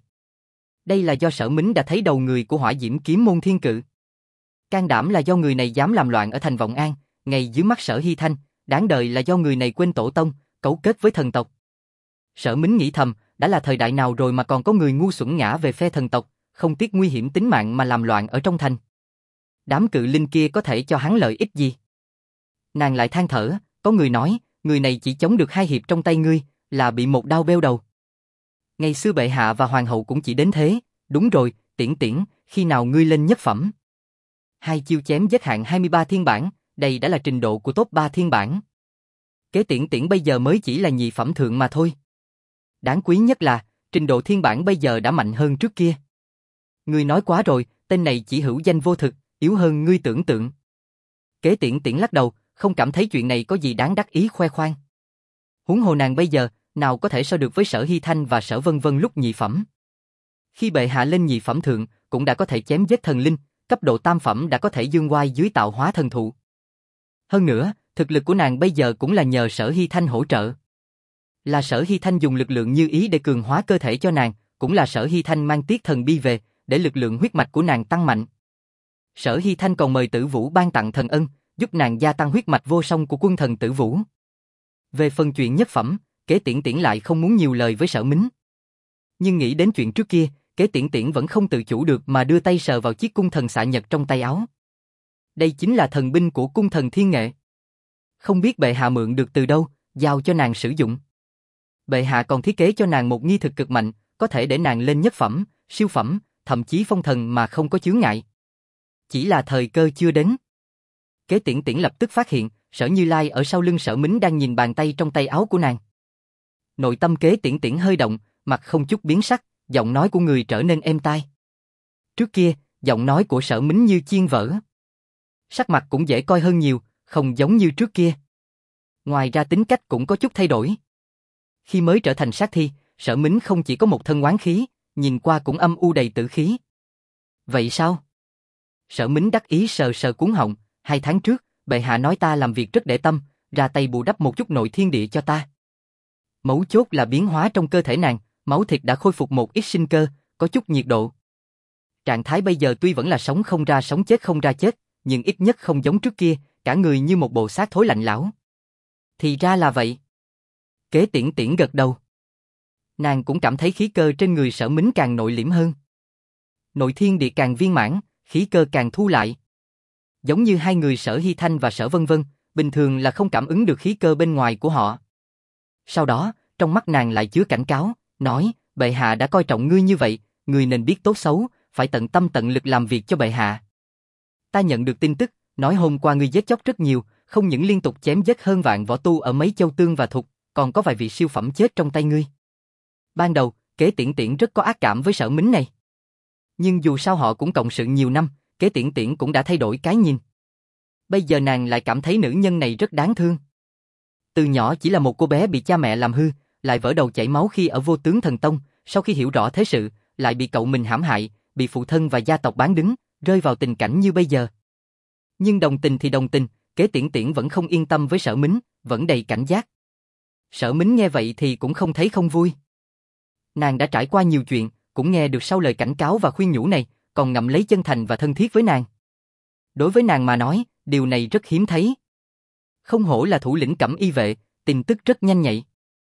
Đây là do Sở Mính đã thấy đầu người của Hỏa Diễm Kiếm Môn Thiên Cự. Can đảm là do người này dám làm loạn ở thành Vọng An, ngay dưới mắt Sở Hy Thanh, đáng đời là do người này quên tổ tông, cấu kết với thần tộc. Sở Mính nghĩ thầm, đã là thời đại nào rồi mà còn có người ngu xuẩn ngã về phe thần tộc, không tiếc nguy hiểm tính mạng mà làm loạn ở trong thành. Đám cự linh kia có thể cho hắn lợi ích gì? Nàng lại than thở, có người nói, người này chỉ chống được hai hiệp trong tay ngươi, là bị một đao beo đầu. Ngày xưa bệ hạ và hoàng hậu cũng chỉ đến thế, đúng rồi, Tiễn Tiễn, khi nào ngươi lên nhất phẩm? Hai chiêu chém giết hạng hai mươi ba thiên bản, đây đã là trình độ của top ba thiên bản. Kế Tiễn Tiễn bây giờ mới chỉ là nhị phẩm thượng mà thôi. Đáng quý nhất là, trình độ thiên bản bây giờ đã mạnh hơn trước kia. Ngươi nói quá rồi, tên này chỉ hữu danh vô thực, yếu hơn ngươi tưởng tượng. Kế Tiễn Tiễn lắc đầu, không cảm thấy chuyện này có gì đáng đắc ý khoe khoang. Huống hồ nàng bây giờ, nào có thể so được với Sở Hy Thanh và Sở Vân Vân lúc nhị phẩm. Khi bệ hạ lên nhị phẩm thượng, cũng đã có thể chém giết thần linh, cấp độ tam phẩm đã có thể dương oai dưới tạo hóa thần thụ. Hơn nữa, thực lực của nàng bây giờ cũng là nhờ Sở Hy Thanh hỗ trợ. Là Sở Hy Thanh dùng lực lượng như ý để cường hóa cơ thể cho nàng, cũng là Sở Hy Thanh mang tiết thần bi về, để lực lượng huyết mạch của nàng tăng mạnh. Sở Hy Thanh còn mời Tử Vũ ban tặng thần ân, giúp nàng gia tăng huyết mạch vô song của quân thần Tử Vũ. Về phần chuyện nhất phẩm, Kế Tiễn Tiễn lại không muốn nhiều lời với Sở Mính. Nhưng nghĩ đến chuyện trước kia, Kế Tiễn Tiễn vẫn không tự chủ được mà đưa tay sờ vào chiếc cung thần xạ nhật trong tay áo. Đây chính là thần binh của cung thần thiên nghệ. Không biết bệ hạ mượn được từ đâu, giao cho nàng sử dụng. Bệ hạ còn thiết kế cho nàng một nghi thực cực mạnh, có thể để nàng lên nhất phẩm, siêu phẩm, thậm chí phong thần mà không có chướng ngại. Chỉ là thời cơ chưa đến. Kế Tiễn Tiễn lập tức phát hiện, Sở Như Lai ở sau lưng Sở Mính đang nhìn bàn tay trong tay áo của nàng. Nội tâm Kế Tiễn Tiễn hơi động, mặt không chút biến sắc, giọng nói của người trở nên êm tai. Trước kia, giọng nói của Sở Mính như chiên vỡ. Sắc mặt cũng dễ coi hơn nhiều, không giống như trước kia. Ngoài ra tính cách cũng có chút thay đổi. Khi mới trở thành sát thi, Sở Mính không chỉ có một thân oán khí, nhìn qua cũng âm u đầy tử khí. Vậy sao? Sở Mính đắc ý sờ sờ cuống họng, hai tháng trước, bệ hạ nói ta làm việc rất để tâm, ra tay bù đắp một chút nội thiên địa cho ta. Mấu chốt là biến hóa trong cơ thể nàng, máu thịt đã khôi phục một ít sinh cơ, có chút nhiệt độ. Trạng thái bây giờ tuy vẫn là sống không ra sống chết không ra chết, nhưng ít nhất không giống trước kia, cả người như một bộ xác thối lạnh lẽo. Thì ra là vậy. Kế Tiễn Tiễn gật đầu. Nàng cũng cảm thấy khí cơ trên người Sở Mính càng nội liễm hơn. Nội thiên địa càng viên mãn, khí cơ càng thu lại. Giống như hai người Sở Hy Thanh và Sở Vân Vân, bình thường là không cảm ứng được khí cơ bên ngoài của họ. Sau đó, trong mắt nàng lại chứa cảnh cáo, nói, bệ hạ đã coi trọng ngươi như vậy, ngươi nên biết tốt xấu, phải tận tâm tận lực làm việc cho bệ hạ. Ta nhận được tin tức, nói hôm qua ngươi giết chóc rất nhiều, không những liên tục chém giết hơn vạn võ tu ở mấy châu Tương và Thục, còn có vài vị siêu phẩm chết trong tay ngươi. Ban đầu, Kế Tiễn Tiễn rất có ác cảm với Sở Mính này. Nhưng dù sao họ cũng cộng sự nhiều năm, Kế Tiễn Tiễn cũng đã thay đổi cái nhìn. Bây giờ nàng lại cảm thấy nữ nhân này rất đáng thương. Từ nhỏ chỉ là một cô bé bị cha mẹ làm hư, lại vỡ đầu chảy máu khi ở Vô Tướng Thần Tông, sau khi hiểu rõ thế sự, lại bị cậu mình hãm hại, bị phụ thân và gia tộc bán đứng, rơi vào tình cảnh như bây giờ. Nhưng đồng tình thì đồng tình, Kế Tiễn Tiễn vẫn không yên tâm với Sở Mính, vẫn đầy cảnh giác. Sở Mính nghe vậy thì cũng không thấy không vui. Nàng đã trải qua nhiều chuyện, cũng nghe được sau lời cảnh cáo và khuyên nhủ này, còn ngậm lấy chân thành và thân thiết với nàng. Đối với nàng mà nói, điều này rất hiếm thấy. Không hổ là thủ lĩnh Cẩm Y vệ, tin tức rất nhanh nhạy.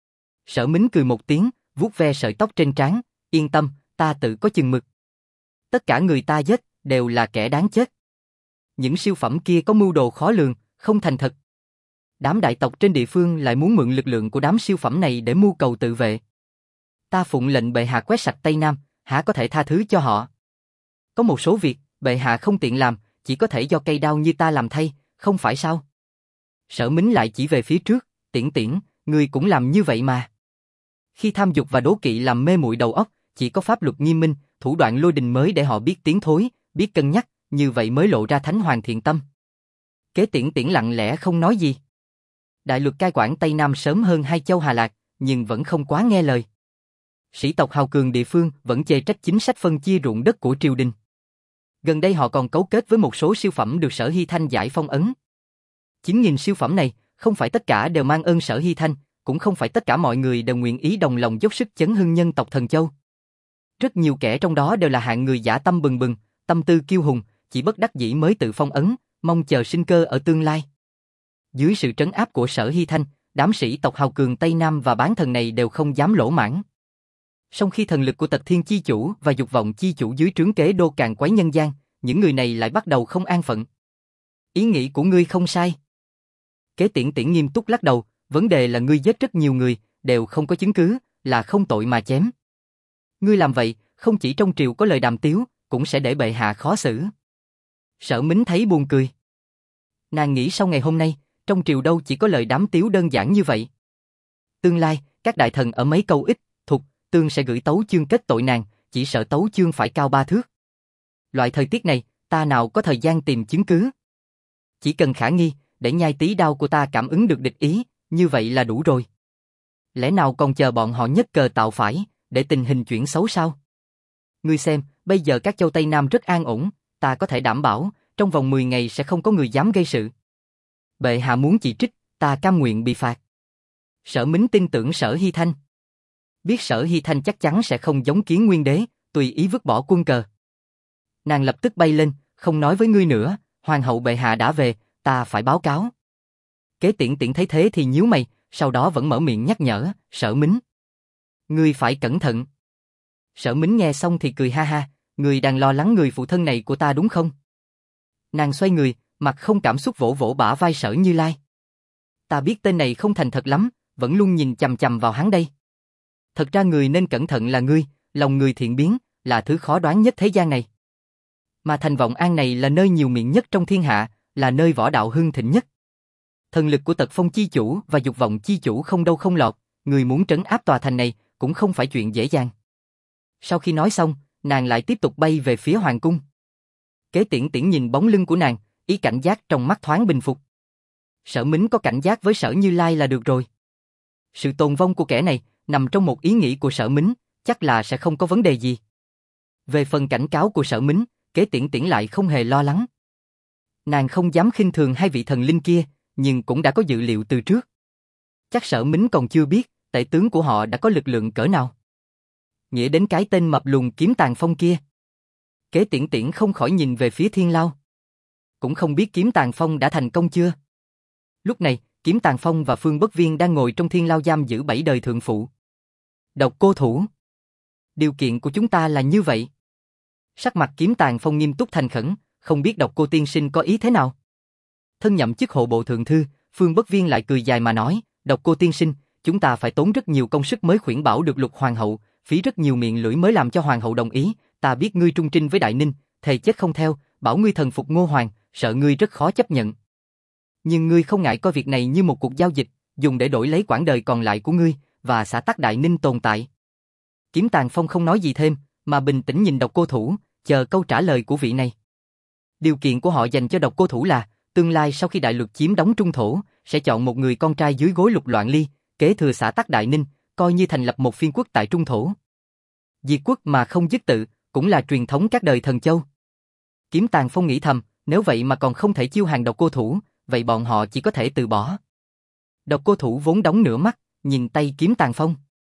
Sở Mính cười một tiếng, vuốt ve sợi tóc trên trán, yên tâm, ta tự có chừng mực. Tất cả người ta giết, đều là kẻ đáng chết. Những siêu phẩm kia có mưu đồ khó lường, không thành thật. Đám đại tộc trên địa phương lại muốn mượn lực lượng của đám siêu phẩm này để mưu cầu tự vệ. Ta phụng lệnh bệ hạ quét sạch Tây Nam, há có thể tha thứ cho họ. Có một số việc, bệ hạ không tiện làm, chỉ có thể do cây đao như ta làm thay, không phải sao? Sở Mính lại chỉ về phía trước, Tiễn Tiễn, ngươi cũng làm như vậy mà. Khi tham dục và đố kỵ làm mê muội đầu óc, chỉ có pháp luật nghiêm minh, thủ đoạn lôi đình mới để họ biết tiến thối, biết cân nhắc, như vậy mới lộ ra thánh hoàng thiện tâm. Kế Tiễn Tiễn lặng lẽ không nói gì. Đại luật cai quản Tây Nam sớm hơn hai châu Hà Lạc, nhưng vẫn không quá nghe lời. Sĩ tộc hào cường địa phương vẫn chê trách chính sách phân chia ruộng đất của triều đình. Gần đây họ còn cấu kết với một số siêu phẩm được Sở Hy Thanh giải phong ấn. chín nghìn siêu phẩm này, không phải tất cả đều mang ơn Sở Hy Thanh, cũng không phải tất cả mọi người đều nguyện ý đồng lòng dốc sức chấn hưng nhân tộc Thần Châu. Rất nhiều kẻ trong đó đều là hạng người dã tâm bừng bừng, tâm tư kiêu hùng, chỉ bất đắc dĩ mới tự phong ấn, mong chờ sinh cơ ở tương lai. Dưới sự trấn áp của Sở Hy Thanh, đám sĩ tộc hào cường Tây Nam và bán thần này đều không dám lỗ mãng. Song khi thần lực của Tật Thiên Chi Chủ và Dục Vọng Chi Chủ dưới trướng Kế Đô càng quấy nhân gian, những người này lại bắt đầu không an phận. Ý nghĩ của ngươi không sai. Kế Tiễn Tiễn nghiêm túc lắc đầu, vấn đề là ngươi giết rất nhiều người, đều không có chứng cứ, là không tội mà chém. Ngươi làm vậy, không chỉ trong triều có lời đàm tiếu, cũng sẽ để bệ hạ khó xử. Sở Mính thấy buồn cười. Nàng nghĩ sau ngày hôm nay, trong triều đâu chỉ có lời đàm tiếu đơn giản như vậy. Tương lai, các đại thần ở mấy câu ít, Thục, Tương sẽ gửi tấu chương kết tội nàng, chỉ sợ tấu chương phải cao ba thước. Loại thời tiết này, ta nào có thời gian tìm chứng cứ. Chỉ cần khả nghi, để nhai tí đao của ta cảm ứng được địch ý, như vậy là đủ rồi. Lẽ nào còn chờ bọn họ nhất cờ tạo phải, để tình hình chuyển xấu sao? Ngươi xem, bây giờ các châu Tây Nam rất an ổn, ta có thể đảm bảo, trong vòng mười ngày sẽ không có người dám gây sự. Bệ hạ muốn chỉ trích, ta cam nguyện bị phạt. Sở Mính tin tưởng Sở Hy Thanh. Biết Sở Hy Thanh chắc chắn sẽ không giống Kiến Nguyên Đế, tùy ý vứt bỏ quân cờ. Nàng lập tức bay lên, không nói với ngươi nữa, hoàng hậu bệ hạ đã về, ta phải báo cáo. Kế Tiễn Tiễn thấy thế thì nhíu mày, sau đó vẫn mở miệng nhắc nhở, Sở Mính. Ngươi phải cẩn thận. Sở Mính nghe xong thì cười ha ha, ngươi đang lo lắng người phụ thân này của ta đúng không? Nàng xoay người, mặt không cảm xúc vỗ vỗ bả vai Sở Như Lai. Ta biết tên này không thành thật lắm, vẫn luôn nhìn chằm chằm vào hắn đây. Thật ra người nên cẩn thận là ngươi, lòng người thiện biến, là thứ khó đoán nhất thế gian này. Mà thành Vọng An này là nơi nhiều miệng nhất trong thiên hạ, là nơi võ đạo hưng thịnh nhất. Thần lực của Tật Phong Chi Chủ và Dục Vọng Chi Chủ không đâu không lọt, người muốn trấn áp tòa thành này cũng không phải chuyện dễ dàng. Sau khi nói xong, nàng lại tiếp tục bay về phía hoàng cung. Kế Tiễn Tiễn nhìn bóng lưng của nàng, ý cảnh giác trong mắt thoáng bình phục. Sở Mính có cảnh giác với Sở Như Lai là được rồi. Sự tồn vong của kẻ này nằm trong một ý nghĩ của Sở Mính, chắc là sẽ không có vấn đề gì. Về phần cảnh cáo của Sở Mính, Kế Tiễn Tiễn lại không hề lo lắng. Nàng không dám khinh thường hai vị thần linh kia, nhưng cũng đã có dự liệu từ trước. Chắc Sở Mính còn chưa biết, tể tướng của họ đã có lực lượng cỡ nào. Nghĩa đến cái tên mập lùn Kiếm Tàn Phong kia. Kế Tiễn Tiễn không khỏi nhìn về phía Thiên Lao. Cũng không biết Kiếm Tàng Phong đã thành công chưa? Lúc này, Kiếm Tàng Phong và Phương Bất Viên đang ngồi trong Thiên Lao giam giữ bảy đời thượng phụ. Độc Cô Thủ. Điều kiện của chúng ta là như vậy. Sắc mặt Kiếm Tàng Phong nghiêm túc thành khẩn, không biết Độc Cô tiên sinh có ý thế nào. Thân nhậm chức hộ bộ thượng thư, Phương Bất Viên lại cười dài mà nói, Độc Cô tiên sinh, chúng ta phải tốn rất nhiều công sức mới khuyển bảo được Lục hoàng hậu, phí rất nhiều miệng lưỡi mới làm cho hoàng hậu đồng ý, ta biết ngươi trung trinh với Đại Ninh, thề chết không theo, bảo ngươi thần phục Ngô Hoàng, sợ ngươi rất khó chấp nhận. Nhưng ngươi không ngại coi việc này như một cuộc giao dịch, dùng để đổi lấy quãng đời còn lại của ngươi, và xã tắc Đại Ninh tồn tại. Kiếm Tàng Phong không nói gì thêm, mà bình tĩnh nhìn Độc Cô Thủ, chờ câu trả lời của vị này. Điều kiện của họ dành cho Độc Cô Thủ là, tương lai sau khi đại lục chiếm đóng trung thổ, sẽ chọn một người con trai dưới gối Lục Loạn Ly, kế thừa xã tắc Đại Ninh, coi như thành lập một phiên quốc tại trung thổ. Diệt quốc mà không dứt tự, cũng là truyền thống các đời thần châu. Kiếm Tàng Phong nghĩ thầm, nếu vậy mà còn không thể chiêu hàng Độc Cô Thủ, vậy bọn họ chỉ có thể từ bỏ. Độc Cô Thủ vốn đóng nửa mắt, nhìn tay Kiếm Tàng Phong.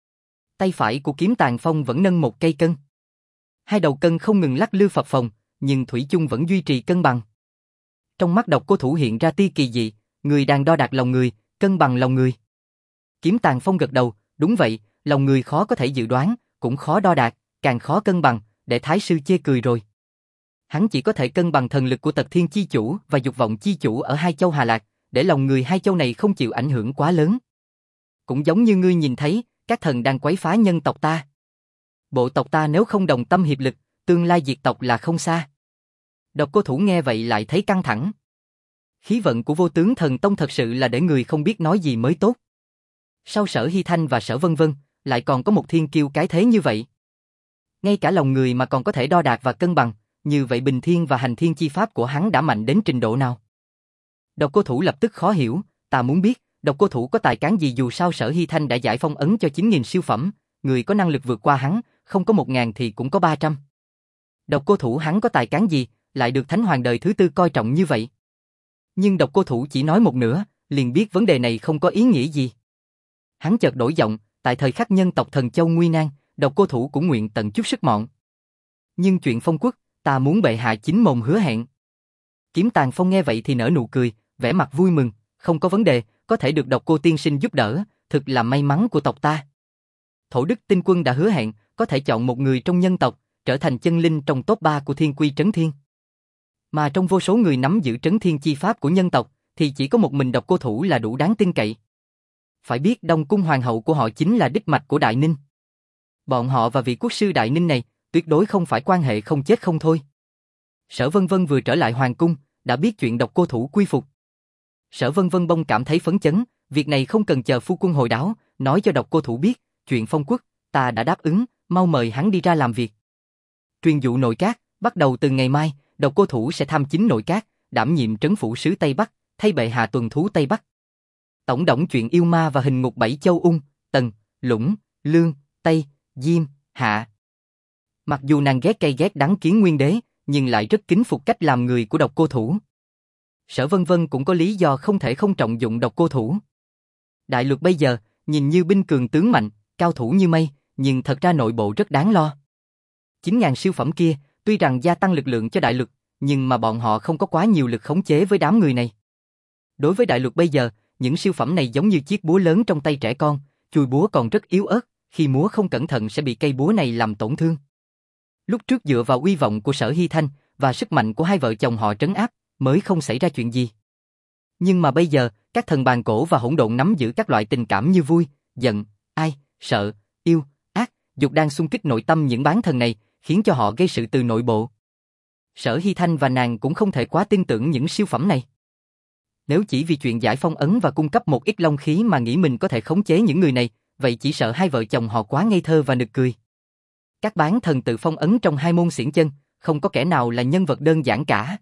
Tay phải của Kiếm Tàng Phong vẫn nâng một cây cân. Hai đầu cân không ngừng lắc lư phập phồng, nhưng thủy chung vẫn duy trì cân bằng. Trong mắt Độc Cô Thủ hiện ra tia kỳ dị, người đang đo đạc lòng người, cân bằng lòng người. Kiếm Tàng Phong gật đầu, đúng vậy, lòng người khó có thể dự đoán, cũng khó đo đạc, càng khó cân bằng, để Thái sư chê cười rồi. Hắn chỉ có thể cân bằng thần lực của Tật Thiên chi chủ và dục vọng chi chủ ở hai châu Hà Lạc, để lòng người hai châu này không chịu ảnh hưởng quá lớn. Cũng giống như ngươi nhìn thấy, các thần đang quấy phá nhân tộc ta. Bộ tộc ta nếu không đồng tâm hiệp lực, tương lai diệt tộc là không xa. Độc Cô Thủ nghe vậy lại thấy căng thẳng. Khí vận của Vô Tướng Thần Tông thật sự là để người không biết nói gì mới tốt. Sau Sở Hy Thanh và Sở Vân Vân, lại còn có một thiên kiêu cái thế như vậy. Ngay cả lòng người mà còn có thể đo đạc và cân bằng, như vậy bình thiên và hành thiên chi pháp của hắn đã mạnh đến trình độ nào? Độc Cô Thủ lập tức khó hiểu, ta muốn biết, Độc Cô Thủ có tài cán gì dù sao Sở Hy Thanh đã giải phong ấn cho chín nghìn siêu phẩm, người có năng lực vượt qua hắn, không có một ngàn thì cũng có ba trăm. Độc Cô Thủ hắn có tài cán gì, lại được Thánh Hoàng đời thứ tư coi trọng như vậy? Nhưng Độc Cô Thủ chỉ nói một nửa, liền biết vấn đề này không có ý nghĩa gì. Hắn chợt đổi giọng, tại thời khắc nhân tộc Thần Châu nguy nan, Độc Cô Thủ cũng nguyện tận chút sức mọn. Nhưng chuyện phong quốc, ta muốn bệ hạ chính mồm hứa hẹn. Kiếm Tàng Phong nghe vậy thì nở nụ cười, vẻ mặt vui mừng, không có vấn đề, có thể được Độc Cô tiên sinh giúp đỡ, thực là may mắn của tộc ta. Thổ Đức Tinh Quân đã hứa hẹn, có thể chọn một người trong nhân tộc, trở thành chân linh trong top ba của Thiên Quy Trấn Thiên. Mà trong vô số người nắm giữ Trấn Thiên chi pháp của nhân tộc, thì chỉ có một mình Độc Cô Thủ là đủ đáng tin cậy. Phải biết Đông Cung hoàng hậu của họ chính là đích mạch của Đại Ninh. Bọn họ và vị quốc sư Đại Ninh này, tuyệt đối không phải quan hệ không chết không thôi. Sở Vân Vân vừa trở lại hoàng cung, đã biết chuyện Độc Cô Thủ quy phục. Sở Vân Vân bông cảm thấy phấn chấn, việc này không cần chờ phu quân hồi đáo, nói cho Độc Cô Thủ biết, chuyện phong quốc, ta đã đáp ứng, mau mời hắn đi ra làm việc. Truyền dụ nội các, bắt đầu từ ngày mai, Độc Cô Thủ sẽ tham chính nội các, đảm nhiệm trấn phủ sứ Tây Bắc, thay bệ hạ tuần thú Tây Bắc. Tổng đổng chuyện yêu ma và hình ngục bảy châu Ung, Tần, Lũng, Lương, Tây, Diêm, Hạ. Mặc dù nàng ghét cay ghét đắng Kiến Nguyên Đế, nhưng lại rất kính phục cách làm người của Độc Cô Thủ. Sở Vân Vân cũng có lý do không thể không trọng dụng Độc Cô Thủ. Đại lục bây giờ, nhìn như binh cường tướng mạnh, cao thủ như mây, nhưng thật ra nội bộ rất đáng lo. chín nghìn siêu phẩm kia, tuy rằng gia tăng lực lượng cho đại lục, nhưng mà bọn họ không có quá nhiều lực khống chế với đám người này. Đối với đại lục bây giờ, những siêu phẩm này giống như chiếc búa lớn trong tay trẻ con, chùi búa còn rất yếu ớt, khi múa không cẩn thận sẽ bị cây búa này làm tổn thương. Lúc trước dựa vào uy vọng của Sở Hy Thanh và sức mạnh của hai vợ chồng họ trấn áp, mới không xảy ra chuyện gì. Nhưng mà bây giờ, các thần bàn cổ và hỗn độn nắm giữ các loại tình cảm như vui, giận, ai, sợ, yêu, ác, dục đang xung kích nội tâm những bán thần này, khiến cho họ gây sự từ nội bộ. Sở Hy Thanh và nàng cũng không thể quá tin tưởng những siêu phẩm này. Nếu chỉ vì chuyện giải phong ấn và cung cấp một ít long khí mà nghĩ mình có thể khống chế những người này, vậy chỉ sợ hai vợ chồng họ quá ngây thơ và nực cười. Các bán thần tự phong ấn trong hai môn xiển chân, không có kẻ nào là nhân vật đơn giản cả.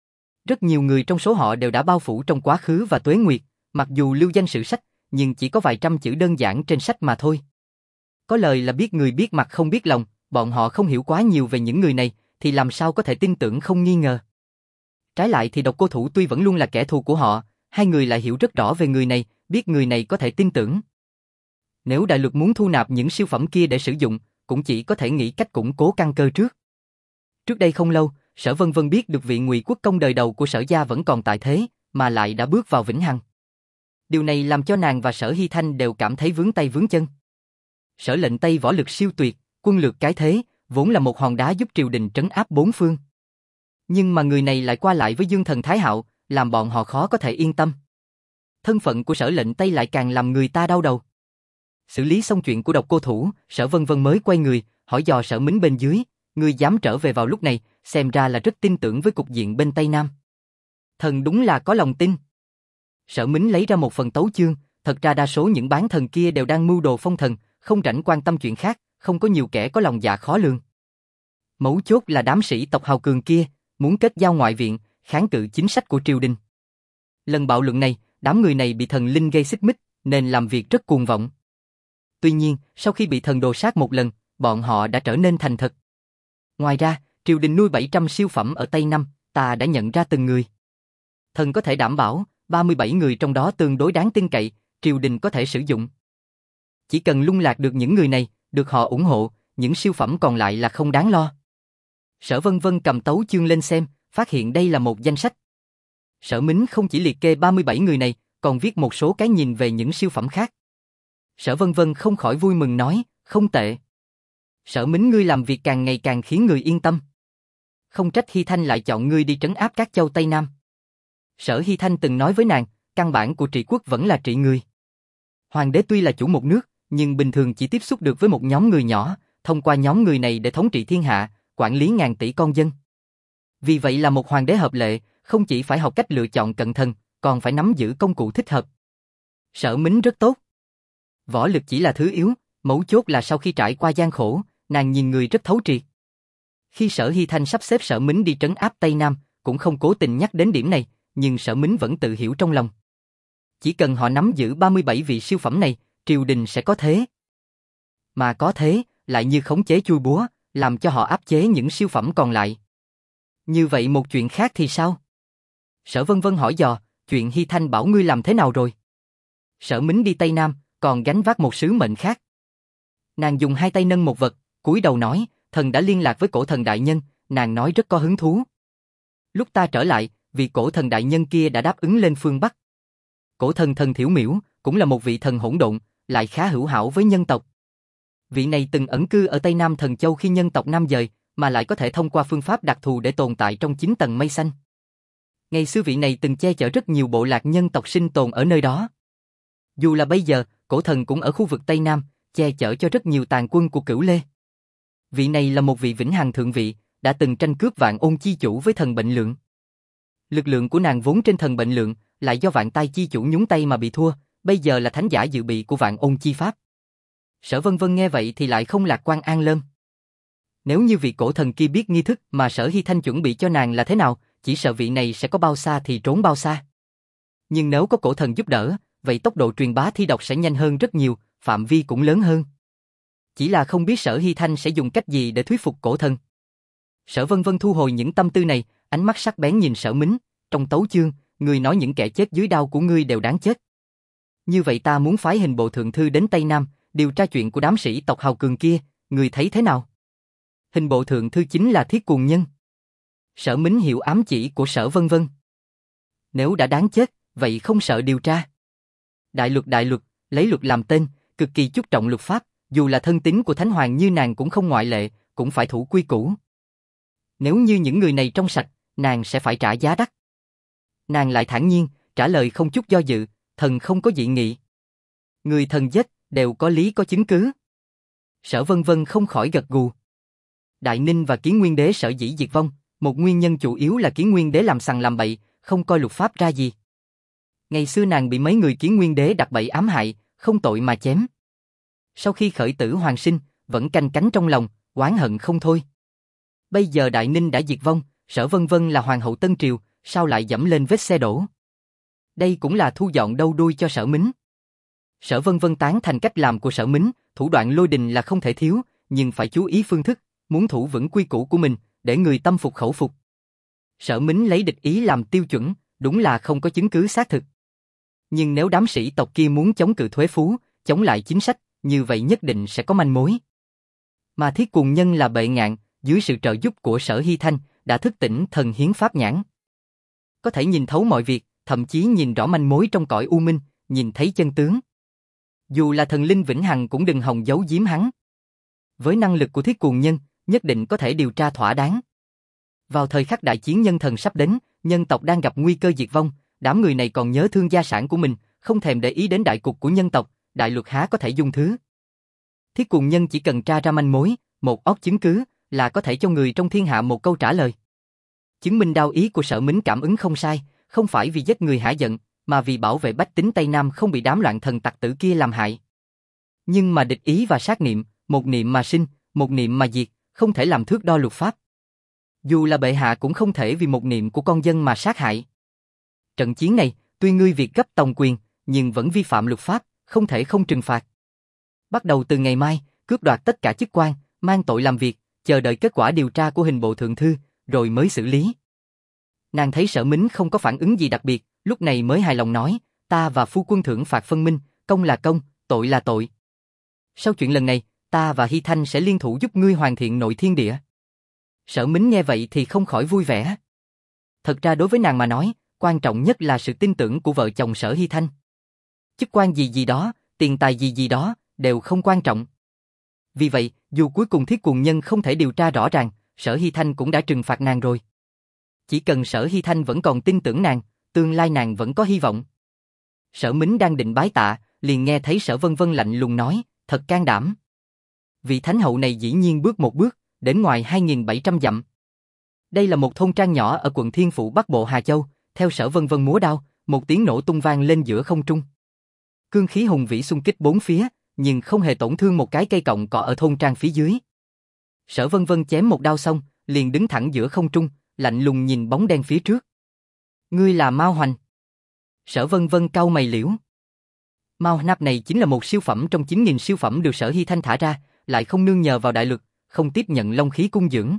Rất nhiều người trong số họ đều đã bao phủ trong quá khứ và tuế nguyệt, mặc dù lưu danh sử sách, nhưng chỉ có vài trăm chữ đơn giản trên sách mà thôi. Có lời là biết người biết mặt không biết lòng, bọn họ không hiểu quá nhiều về những người này, thì làm sao có thể tin tưởng không nghi ngờ. Trái lại thì Độc Cô Thủ tuy vẫn luôn là kẻ thù của họ, hai người lại hiểu rất rõ về người này, biết người này có thể tin tưởng. Nếu đại lục muốn thu nạp những siêu phẩm kia để sử dụng, cũng chỉ có thể nghĩ cách củng cố căn cơ trước. Trước đây không lâu, Sở Vân Vân biết được vị Ngụy Quốc công đời đầu của Sở gia vẫn còn tại thế, mà lại đã bước vào vĩnh hằng. Điều này làm cho nàng và Sở Hy Thanh đều cảm thấy vướng tay vướng chân. Sở Lệnh Tây võ lực siêu tuyệt, quân lược cái thế, vốn là một hòn đá giúp triều đình trấn áp bốn phương. Nhưng mà người này lại qua lại với Dương Thần Thái Hạo, làm bọn họ khó có thể yên tâm. Thân phận của Sở Lệnh Tây lại càng làm người ta đau đầu. Xử lý xong chuyện của Độc Cô Thủ, Sở Vân Vân mới quay người, hỏi dò Sở Mính bên dưới, ngươi dám trở về vào lúc này, xem ra là rất tin tưởng với cục diện bên Tây Nam. Thần đúng là có lòng tin. Sở Mính lấy ra một phần tấu chương, thật ra đa số những bán thần kia đều đang mưu đồ phong thần, không rảnh quan tâm chuyện khác, không có nhiều kẻ có lòng dạ khó lường. Mấu chốt là đám sĩ tộc hào cường kia, muốn kết giao ngoại viện, kháng cự chính sách của triều đình. Lần bạo luận này, đám người này bị thần linh gây xích mích, nên làm việc rất cuồng vọng. Tuy nhiên, sau khi bị thần đồ sát một lần, bọn họ đã trở nên thành thật. Ngoài ra, triều đình nuôi bảy trăm siêu phẩm ở Tây Nam, ta đã nhận ra từng người. Thần có thể đảm bảo, ba mươi bảy người trong đó tương đối đáng tin cậy, triều đình có thể sử dụng. Chỉ cần lung lạc được những người này, được họ ủng hộ, những siêu phẩm còn lại là không đáng lo. Sở Vân Vân cầm tấu chương lên xem, phát hiện đây là một danh sách. Sở Mính không chỉ liệt kê ba mươi bảy người này, còn viết một số cái nhìn về những siêu phẩm khác. Sở Vân Vân không khỏi vui mừng nói, không tệ. Sở Mính ngươi làm việc càng ngày càng khiến người yên tâm. Không trách Hy Thanh lại chọn ngươi đi trấn áp các châu Tây Nam. Sở Hy Thanh từng nói với nàng, căn bản của trị quốc vẫn là trị người. Hoàng đế tuy là chủ một nước, nhưng bình thường chỉ tiếp xúc được với một nhóm người nhỏ, thông qua nhóm người này để thống trị thiên hạ, quản lý ngàn tỷ con dân. Vì vậy là một hoàng đế hợp lệ, không chỉ phải học cách lựa chọn cận thần, còn phải nắm giữ công cụ thích hợp. Sở Mính rất tốt. Võ lực chỉ là thứ yếu, mấu chốt là sau khi trải qua gian khổ, nàng nhìn người rất thấu triệt. Khi Sở Hy Thanh sắp xếp Sở Mính đi trấn áp Tây Nam, cũng không cố tình nhắc đến điểm này, nhưng Sở Mính vẫn tự hiểu trong lòng. Chỉ cần họ nắm giữ ba mươi bảy vị siêu phẩm này, triều đình sẽ có thế. Mà có thế, lại như khống chế chui búa, làm cho họ áp chế những siêu phẩm còn lại. Như vậy một chuyện khác thì sao? Sở Vân Vân hỏi dò, chuyện Hy Thanh bảo ngươi làm thế nào rồi? Sở Mính đi Tây Nam, còn gánh vác một sứ mệnh khác. Nàng dùng hai tay nâng một vật, cúi đầu nói, thần đã liên lạc với cổ thần đại nhân, nàng nói rất có hứng thú. Lúc ta trở lại, vị cổ thần đại nhân kia đã đáp ứng lên phương Bắc. Cổ thần thần Thiểu Miểu, cũng là một vị thần hỗn độn, lại khá hữu hảo với nhân tộc. Vị này từng ẩn cư ở Tây Nam Thần Châu khi nhân tộc Nam dời, mà lại có thể thông qua phương pháp đặc thù để tồn tại trong chín tầng mây xanh. Ngày xưa vị này từng che chở rất nhiều bộ lạc nhân tộc sinh tồn ở nơi đó. Dù là bây giờ, cổ thần cũng ở khu vực Tây Nam, che chở cho rất nhiều tàn quân của Cửu Lê. Vị này là một vị vĩnh hằng thượng vị, đã từng tranh cướp Vạn Ôn chi chủ với thần Bệnh Lượng. Lực lượng của nàng vốn trên thần Bệnh Lượng, lại do Vạn Tai chi chủ nhúng tay mà bị thua, bây giờ là thánh giả dự bị của Vạn Ôn chi pháp. Sở Vân Vân nghe vậy thì lại không lạc quan an lâm. Nếu như vị cổ thần kia biết nghi thức mà Sở Hy Thanh chuẩn bị cho nàng là thế nào, chỉ sợ vị này sẽ có bao xa thì trốn bao xa. Nhưng nếu có cổ thần giúp đỡ, vậy tốc độ truyền bá thi độc sẽ nhanh hơn rất nhiều, phạm vi cũng lớn hơn. Chỉ là không biết Sở Hy Thanh sẽ dùng cách gì để thuyết phục cổ thần. Sở Vân Vân thu hồi những tâm tư này, ánh mắt sắc bén nhìn Sở Mính, trong tấu chương, ngươi nói những kẻ chết dưới đao của ngươi đều đáng chết. Như vậy ta muốn phái hình bộ thượng thư đến Tây Nam, điều tra chuyện của đám sĩ tộc hào cường kia, ngươi thấy thế nào? Hình bộ thượng thư chính là Thiết Cuồng Nhân. Sở Mính hiểu ám chỉ của Sở Vân Vân. Nếu đã đáng chết, vậy không sợ điều tra. Đại luật đại luật, lấy luật làm tên, cực kỳ chú trọng luật pháp, dù là thân tín của Thánh Hoàng như nàng cũng không ngoại lệ, cũng phải thủ quy củ. Nếu như những người này trong sạch, nàng sẽ phải trả giá đắt. Nàng lại thản nhiên, trả lời không chút do dự, thần không có dị nghị. Người thần giết, đều có lý có chứng cứ. Sở Vân Vân không khỏi gật gù. Đại Ninh và Kiến Nguyên Đế sở dĩ diệt vong, một nguyên nhân chủ yếu là Kiến Nguyên Đế làm sằng làm bậy, không coi luật pháp ra gì. Ngày xưa nàng bị mấy người Kiến Nguyên Đế đặt bẫy ám hại, không tội mà chém. Sau khi khởi tử hoàn sinh, vẫn canh cánh trong lòng, oán hận không thôi. Bây giờ Đại Ninh đã diệt vong, Sở Vân Vân là hoàng hậu Tân Triều, sao lại dẫm lên vết xe đổ? Đây cũng là thu dọn đầu đuôi cho Sở Mính. Sở Vân Vân tán thành cách làm của Sở Mính, thủ đoạn lôi đình là không thể thiếu, nhưng phải chú ý phương thức, muốn thủ vững quy củ của mình, để người tâm phục khẩu phục. Sở Mính lấy địch ý làm tiêu chuẩn, đúng là không có chứng cứ xác thực. Nhưng nếu đám sĩ tộc kia muốn chống cự thuế phú, chống lại chính sách, như vậy nhất định sẽ có manh mối. Mà Thiết Cuồng Nhân là bệ ngạn, dưới sự trợ giúp của Sở Hy Thanh, đã thức tỉnh thần hiến pháp nhãn. Có thể nhìn thấu mọi việc, thậm chí nhìn rõ manh mối trong cõi u minh, nhìn thấy chân tướng. Dù là thần linh vĩnh hằng cũng đừng hòng giấu giếm hắn. Với năng lực của Thiết Cuồng Nhân, nhất định có thể điều tra thỏa đáng. Vào thời khắc đại chiến nhân thần sắp đến, nhân tộc đang gặp nguy cơ diệt vong, đám người này còn nhớ thương gia sản của mình, không thèm để ý đến đại cục của nhân tộc, đại luật há có thể dung thứ. Thiết Cuồng Nhân chỉ cần tra ra manh mối, một óc chứng cứ, là có thể cho người trong thiên hạ một câu trả lời. Chứng minh đao ý của Sở Mính cảm ứng không sai, không phải vì giết người hả giận, mà vì bảo vệ bách tính Tây Nam không bị đám loạn thần tặc tử kia làm hại. Nhưng mà địch ý và sát niệm, một niệm mà sinh, một niệm mà diệt, không thể làm thước đo luật pháp. Dù là bệ hạ cũng không thể vì một niệm của con dân mà sát hại. Trận chiến này, tuy ngươi việc gấp tòng quyền, nhưng vẫn vi phạm luật pháp, không thể không trừng phạt. Bắt đầu từ ngày mai, cướp đoạt tất cả chức quan, mang tội làm việc, chờ đợi kết quả điều tra của hình bộ thượng thư, rồi mới xử lý. Nàng thấy Sở Mính không có phản ứng gì đặc biệt, lúc này mới hài lòng nói, ta và phu quân thưởng phạt phân minh, công là công, tội là tội. Sau chuyện lần này, ta và Hy Thanh sẽ liên thủ giúp ngươi hoàn thiện nội thiên địa. Sở Mính nghe vậy thì không khỏi vui vẻ. Thật ra đối với nàng mà nói, quan trọng nhất là sự tin tưởng của vợ chồng Sở Hy Thanh. Chức quan gì gì đó, tiền tài gì gì đó, đều không quan trọng. Vì vậy, dù cuối cùng Thiết Cuồng Nhân không thể điều tra rõ ràng, Sở Hy Thanh cũng đã trừng phạt nàng rồi. Chỉ cần Sở Hy Thanh vẫn còn tin tưởng nàng, tương lai nàng vẫn có hy vọng. Sở Mính đang định bái tạ, liền nghe thấy Sở Vân Vân lạnh lùng nói, thật can đảm. Vị thánh hậu này dĩ nhiên bước một bước, đến ngoài hai nghìn bảy trăm dặm. Đây là một thôn trang nhỏ ở quận Thiên Phụ Bắc Bộ Hà Châu, theo Sở Vân Vân múa đao, một tiếng nổ tung vang lên giữa không trung. Cương khí hùng vĩ xung kích bốn phía, nhưng không hề tổn thương một cái cây cọng cỏ ở thôn trang phía dưới. Sở Vân Vân chém một đao xong, liền đứng thẳng giữa không trung, lạnh lùng nhìn bóng đen phía trước. Ngươi là Mao Hoành. Sở Vân Vân cau mày liễu. Mao Nạp này chính là một siêu phẩm trong chín nghìn siêu phẩm được Sở Hy Thanh thả ra, lại không nương nhờ vào đại lực, không tiếp nhận long khí cung dưỡng.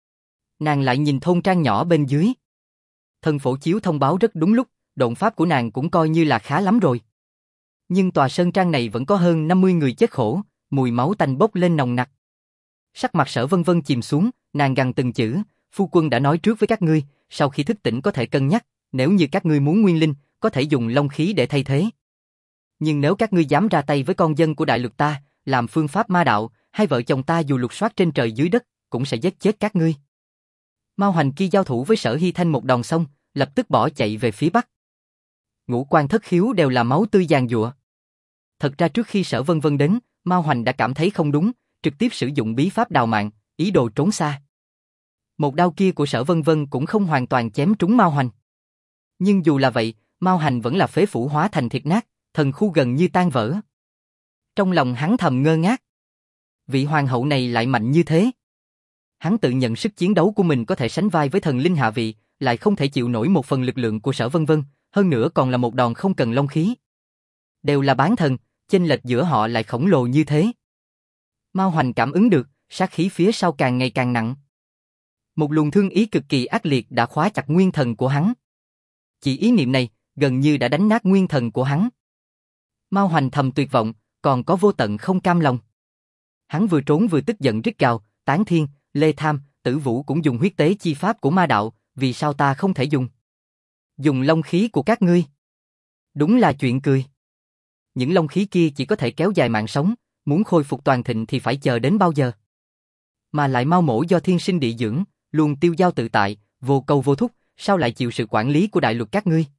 Nàng lại nhìn thôn trang nhỏ bên dưới. Thần phổ chiếu thông báo rất đúng lúc, độn pháp của nàng cũng coi như là khá lắm rồi. Nhưng tòa sơn trang này vẫn có hơn năm mươi người chết khổ, mùi máu tanh bốc lên nồng nặc. Sắc mặt Sở Vân Vân chìm xuống, nàng gằn từng chữ, phu quân đã nói trước với các ngươi, sau khi thức tỉnh có thể cân nhắc, nếu như các ngươi muốn nguyên linh, có thể dùng long khí để thay thế. Nhưng nếu các ngươi dám ra tay với con dân của đại lục ta, làm phương pháp ma đạo, hai vợ chồng ta dù lục soát trên trời dưới đất, cũng sẽ giết chết các ngươi. Mao Hoành kia giao thủ với Sở Hy Thanh một đòn xong, lập tức bỏ chạy về phía bắc. Ngũ quan thất khiếu đều là máu tươi giàn giụa. Thật ra trước khi Sở Vân Vân đến, Mao Hoành đã cảm thấy không đúng, trực tiếp sử dụng bí pháp đào mạng, ý đồ trốn xa. Một đao kia của Sở Vân Vân cũng không hoàn toàn chém trúng Mao Hoành. Nhưng dù là vậy, Mao Hoành vẫn là phế phủ hóa thành thịt nát, thần khu gần như tan vỡ. Trong lòng hắn thầm ngơ ngác. Vị hoàng hậu này lại mạnh như thế. Hắn tự nhận sức chiến đấu của mình có thể sánh vai với thần linh hạ vị, lại không thể chịu nổi một phần lực lượng của Sở Vân Vân, hơn nữa còn là một đòn không cần long khí. Đều là bán thần, chênh lệch giữa họ lại khổng lồ như thế. Mao Hoành cảm ứng được, sát khí phía sau càng ngày càng nặng. Một luồng thương ý cực kỳ ác liệt đã khóa chặt nguyên thần của hắn. Chỉ ý niệm này, gần như đã đánh nát nguyên thần của hắn. Mao Hoành thầm tuyệt vọng, còn có vô tận không cam lòng. Hắn vừa trốn vừa tức giận rít gào, Tán Thiên, Lê Tham, Tử Vũ cũng dùng huyết tế chi pháp của ma đạo, vì sao ta không thể dùng? Dùng long khí của các ngươi. Đúng là chuyện cười. Những long khí kia chỉ có thể kéo dài mạng sống, muốn khôi phục toàn thịnh thì phải chờ đến bao giờ? Mà lại Mao mổ do thiên sinh địa dưỡng, luôn tiêu dao tự tại, vô câu vô thúc, sao lại chịu sự quản lý của đại luật các ngươi?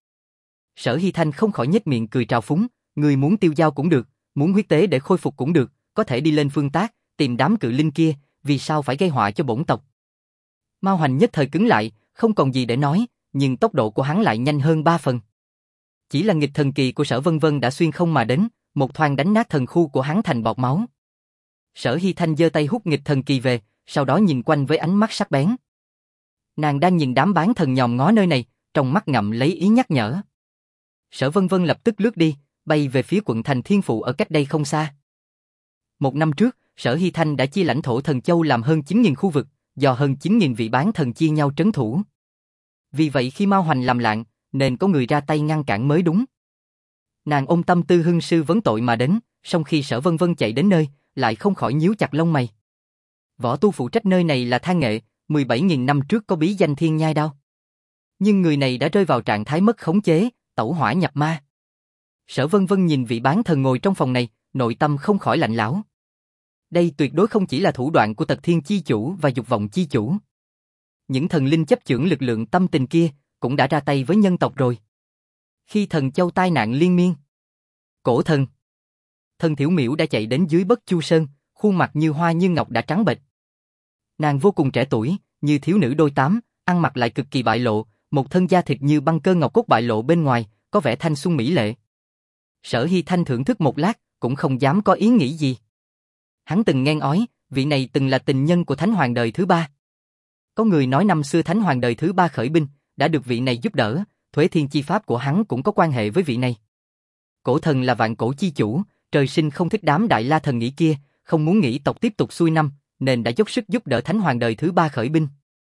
Sở Hy Thanh không khỏi nhếch miệng cười trào phúng, ngươi muốn tiêu dao cũng được, muốn huyết tế để khôi phục cũng được, có thể đi lên phương Tác, tìm đám cự linh kia, vì sao phải gây họa cho bổn tộc? Mao Hoành nhất thời cứng lại, không còn gì để nói, nhưng tốc độ của hắn lại nhanh hơn ba phần. Chỉ là nghịch thần kỳ của Sở Vân Vân đã xuyên không mà đến, một thoáng đánh nát thần khu của hắn thành bọt máu. Sở Hy Thanh giơ tay hút nghịch thần kỳ về, sau đó nhìn quanh với ánh mắt sắc bén. Nàng đang nhìn đám bán thần nhòm ngó nơi này, trong mắt ngậm lấy ý nhắc nhở. Sở Vân Vân lập tức lướt đi, bay về phía quận thành Thiên Phụ ở cách đây không xa. Một năm trước, Sở Hy Thanh đã chia lãnh thổ Thần Châu làm hơn chín nghìn khu vực, do hơn chín nghìn vị bán thần chia nhau trấn thủ. Vì vậy khi Mao Hoành làm loạn, nên có người ra tay ngăn cản mới đúng. Nàng ôm tâm tư hưng sư vấn tội mà đến, song khi Sở Vân Vân chạy đến nơi, lại không khỏi nhíu chặt lông mày. Võ tu phụ trách nơi này là Thang Nghệ, mười bảy nghìn năm trước có bí danh Thiên Nhai Đao. Nhưng người này đã rơi vào trạng thái mất khống chế, tẩu hỏa nhập ma. Sở Vân Vân nhìn vị bán thần ngồi trong phòng này, nội tâm không khỏi lạnh lẽo. Đây tuyệt đối không chỉ là thủ đoạn của Tật Thiên Chi Chủ và Dục Vọng Chi Chủ. Những thần linh chấp chưởng lực lượng tâm tình kia cũng đã ra tay với nhân tộc rồi. Khi thần châu tai nạn liên miên, cổ thần, thần Thiểu Miểu đã chạy đến dưới Bất Chu Sơn, khuôn mặt như hoa như ngọc đã trắng bệch. Nàng vô cùng trẻ tuổi, như thiếu nữ đôi tám, ăn mặc lại cực kỳ bại lộ, một thân da thịt như băng cơ ngọc cốt bại lộ bên ngoài, có vẻ thanh xuân mỹ lệ. Sở Hy Thanh thưởng thức một lát, cũng không dám có ý nghĩ gì. Hắn từng nghe nói, vị này từng là tình nhân của Thánh Hoàng đời thứ ba. Có người nói năm xưa Thánh Hoàng đời thứ ba khởi binh, đã được vị này giúp đỡ, Thuế Thiên chi pháp của hắn cũng có quan hệ với vị này. Cổ thần là vạn cổ chi chủ, trời sinh không thích đám Đại La thần nghĩ kia, không muốn nghĩ tộc tiếp tục xuôi năm, nên đã dốc sức giúp đỡ Thánh Hoàng đời thứ ba khởi binh.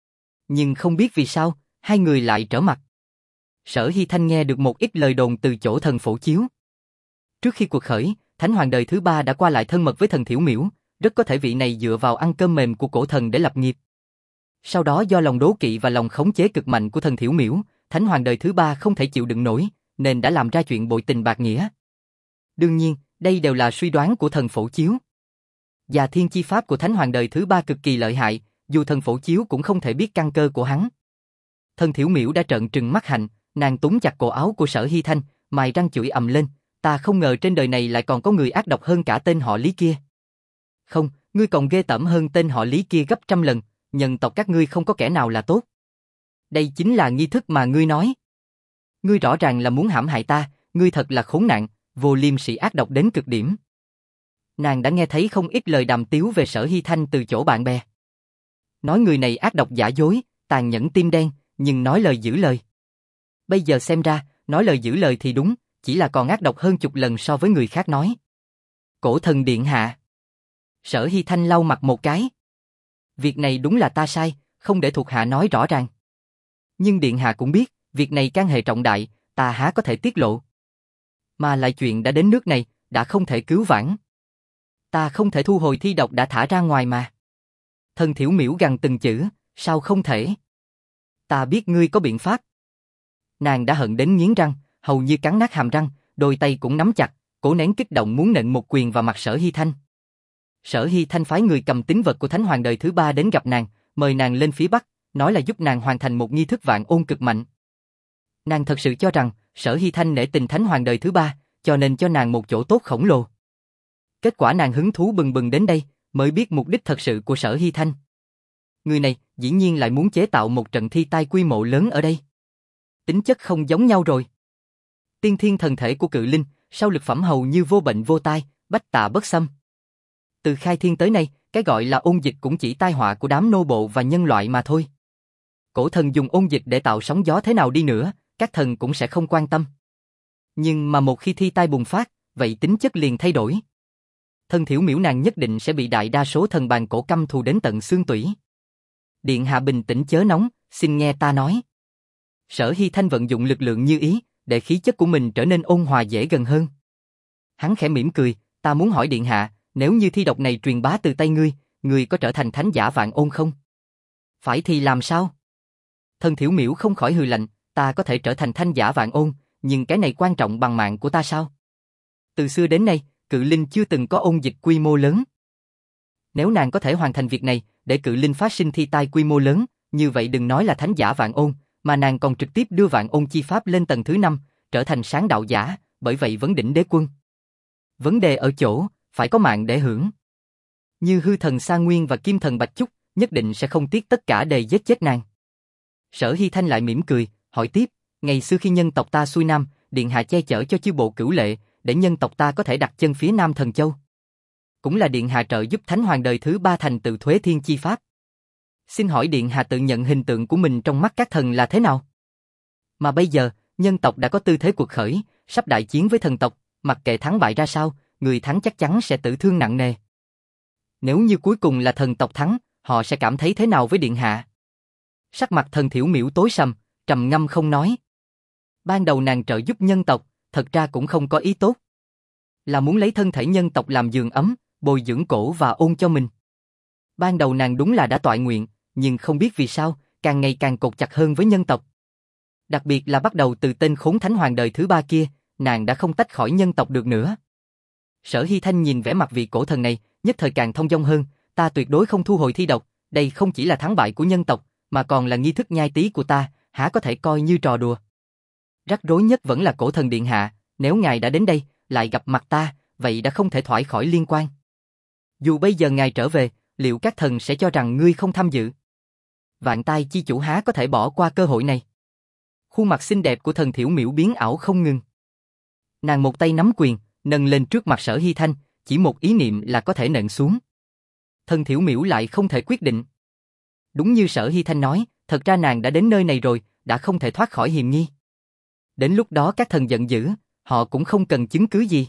Nhưng không biết vì sao, hai người lại trở mặt. Sở Hy Thanh nghe được một ít lời đồn từ chỗ thần Phổ Chiếu. Trước khi cuộc khởi, Thánh Hoàng đời thứ ba đã qua lại thân mật với thần Thiểu Miểu, rất có thể vị này dựa vào ăn cơm mềm của cổ thần để lập nghiệp. Sau đó do lòng đố kỵ và lòng khống chế cực mạnh của thần Thiểu Miểu, Thánh Hoàng đời thứ ba không thể chịu đựng nổi, nên đã làm ra chuyện bội tình bạc nghĩa. Đương nhiên, đây đều là suy đoán của thần Phổ Chiếu. Và thiên chi pháp của Thánh Hoàng đời thứ ba cực kỳ lợi hại, dù thần Phổ Chiếu cũng không thể biết căn cơ của hắn. Thần Thiểu Miểu đã trợn trừng mắt hạnh, nàng túm chặt cổ áo của Sở Hy Thanh, mài răng chửi ầm lên, ta không ngờ trên đời này lại còn có người ác độc hơn cả tên họ Lý kia. Không, ngươi còn ghê tởm hơn tên họ Lý kia gấp trăm lần, nhân tộc các ngươi không có kẻ nào là tốt. Đây chính là nghi thức mà ngươi nói. Ngươi rõ ràng là muốn hãm hại ta, ngươi thật là khốn nạn, vô liêm sỉ ác độc đến cực điểm. Nàng đã nghe thấy không ít lời đàm tiếu về Sở Hy Thanh từ chỗ bạn bè. Nói người này ác độc giả dối, tàn nhẫn tim đen, nhưng nói lời giữ lời. Bây giờ xem ra, nói lời giữ lời thì đúng, chỉ là còn ác độc hơn chục lần so với người khác nói. Cổ thần điện hạ. Sở Hy Thanh lau mặt một cái. Việc này đúng là ta sai, không để thuộc hạ nói rõ ràng. Nhưng điện hạ cũng biết, việc này can hệ trọng đại, ta há có thể tiết lộ. Mà lại chuyện đã đến nước này, đã không thể cứu vãn. Ta không thể thu hồi thi độc đã thả ra ngoài mà. Thần Thiểu Miểu gằn từng chữ, sao không thể? Ta biết ngươi có biện pháp. Nàng đã hận đến nghiến răng, hầu như cắn nát hàm răng, đôi tay cũng nắm chặt, cố nén kích động muốn nện một quyền vào mặt Sở Hy Thanh. Sở Hy Thanh phái người cầm tín vật của Thánh Hoàng đời thứ ba đến gặp nàng, mời nàng lên phía Bắc, nói là giúp nàng hoàn thành một nghi thức vạn ôn cực mạnh. Nàng thật sự cho rằng Sở Hy Thanh nể tình Thánh Hoàng đời thứ ba, cho nên cho nàng một chỗ tốt khổng lồ. Kết quả nàng hứng thú bừng bừng đến đây, mới biết mục đích thật sự của Sở Hy Thanh. Người này dĩ nhiên lại muốn chế tạo một trận thi tai quy mô lớn ở đây. Tính chất không giống nhau rồi. Tiên thiên thần thể của cự linh, sau lực phẩm hầu như vô bệnh vô tai, bách tạ bất xâm. Từ khai thiên tới nay, cái gọi là ôn dịch cũng chỉ tai họa của đám nô bộ và nhân loại mà thôi. Cổ thần dùng ôn dịch để tạo sóng gió thế nào đi nữa, các thần cũng sẽ không quan tâm. Nhưng mà một khi thi tai bùng phát, vậy tính chất liền thay đổi. Thần Thiểu Miểu nàng nhất định sẽ bị đại đa số thần bàn cổ căm thù đến tận xương tủy. Điện hạ bình tĩnh chớ nóng, xin nghe ta nói. Sở Hy Thanh vận dụng lực lượng như ý, để khí chất của mình trở nên ôn hòa dễ gần hơn. Hắn khẽ mỉm cười, ta muốn hỏi điện hạ, nếu như thi độc này truyền bá từ tay ngươi, ngươi có trở thành thánh giả vạn ôn không? Phải thì làm sao? Thần Thiểu Miểu không khỏi hừ lạnh, ta có thể trở thành thánh giả vạn ôn, nhưng cái này quan trọng bằng mạng của ta sao? Từ xưa đến nay, cự linh chưa từng có ôn dịch quy mô lớn. Nếu nàng có thể hoàn thành việc này, để cự linh phát sinh thi tai quy mô lớn, như vậy đừng nói là thánh giả vạn ôn, mà nàng còn trực tiếp đưa vạn ôn chi pháp lên tầng thứ năm, trở thành sáng đạo giả, bởi vậy vấn đỉnh đế quân. Vấn đề ở chỗ, phải có mạng để hưởng. Như hư thần Sa Nguyên và kim thần Bạch Chúc, nhất định sẽ không tiếc tất cả để giết chết nàng. Sở Hy Thanh lại mỉm cười, hỏi tiếp, ngày xưa khi nhân tộc ta xuôi nam, điện hạ che chở cho chư bộ cửu lệ, để nhân tộc ta có thể đặt chân phía nam thần châu. Cũng là điện hạ trợ giúp Thánh Hoàng đời thứ ba thành tựu Thuế Thiên chi pháp. Xin hỏi điện hạ tự nhận hình tượng của mình trong mắt các thần là thế nào? Mà bây giờ, nhân tộc đã có tư thế cuộc khởi, sắp đại chiến với thần tộc, mặc kệ thắng bại ra sao, người thắng chắc chắn sẽ tử thương nặng nề. Nếu như cuối cùng là thần tộc thắng, họ sẽ cảm thấy thế nào với điện hạ? Sắc mặt thần Thiểu Miểu tối sầm, trầm ngâm không nói. Ban đầu nàng trợ giúp nhân tộc, thật ra cũng không có ý tốt. Là muốn lấy thân thể nhân tộc làm giường ấm, bồi dưỡng cổ và ôn cho mình. Ban đầu nàng đúng là đã toại nguyện, nhưng không biết vì sao, càng ngày càng cột chặt hơn với nhân tộc. Đặc biệt là bắt đầu từ tên khốn thánh hoàng đời thứ ba kia, nàng đã không tách khỏi nhân tộc được nữa. Sở Hy Thanh nhìn vẻ mặt vị cổ thần này, nhất thời càng thông dong hơn, ta tuyệt đối không thu hồi thi độc, đây không chỉ là thắng bại của nhân tộc, mà còn là nghi thức nhai tí của ta, há có thể coi như trò đùa. Rắc rối nhất vẫn là cổ thần điện hạ, nếu ngài đã đến đây, lại gặp mặt ta, vậy đã không thể thoát khỏi liên quan. Dù bây giờ ngài trở về, liệu các thần sẽ cho rằng ngươi không tham dự? Vạn Tai chi chủ há có thể bỏ qua cơ hội này? Khuôn mặt xinh đẹp của thần Thiểu Miểu biến ảo không ngừng. Nàng một tay nắm quyền, nâng lên trước mặt Sở Hy Thanh, chỉ một ý niệm là có thể nện xuống. Thần Thiểu Miểu lại không thể quyết định. Đúng như Sở Hy Thanh nói, thật ra nàng đã đến nơi này rồi, đã không thể thoát khỏi hiềm nghi. Đến lúc đó các thần giận dữ, họ cũng không cần chứng cứ gì.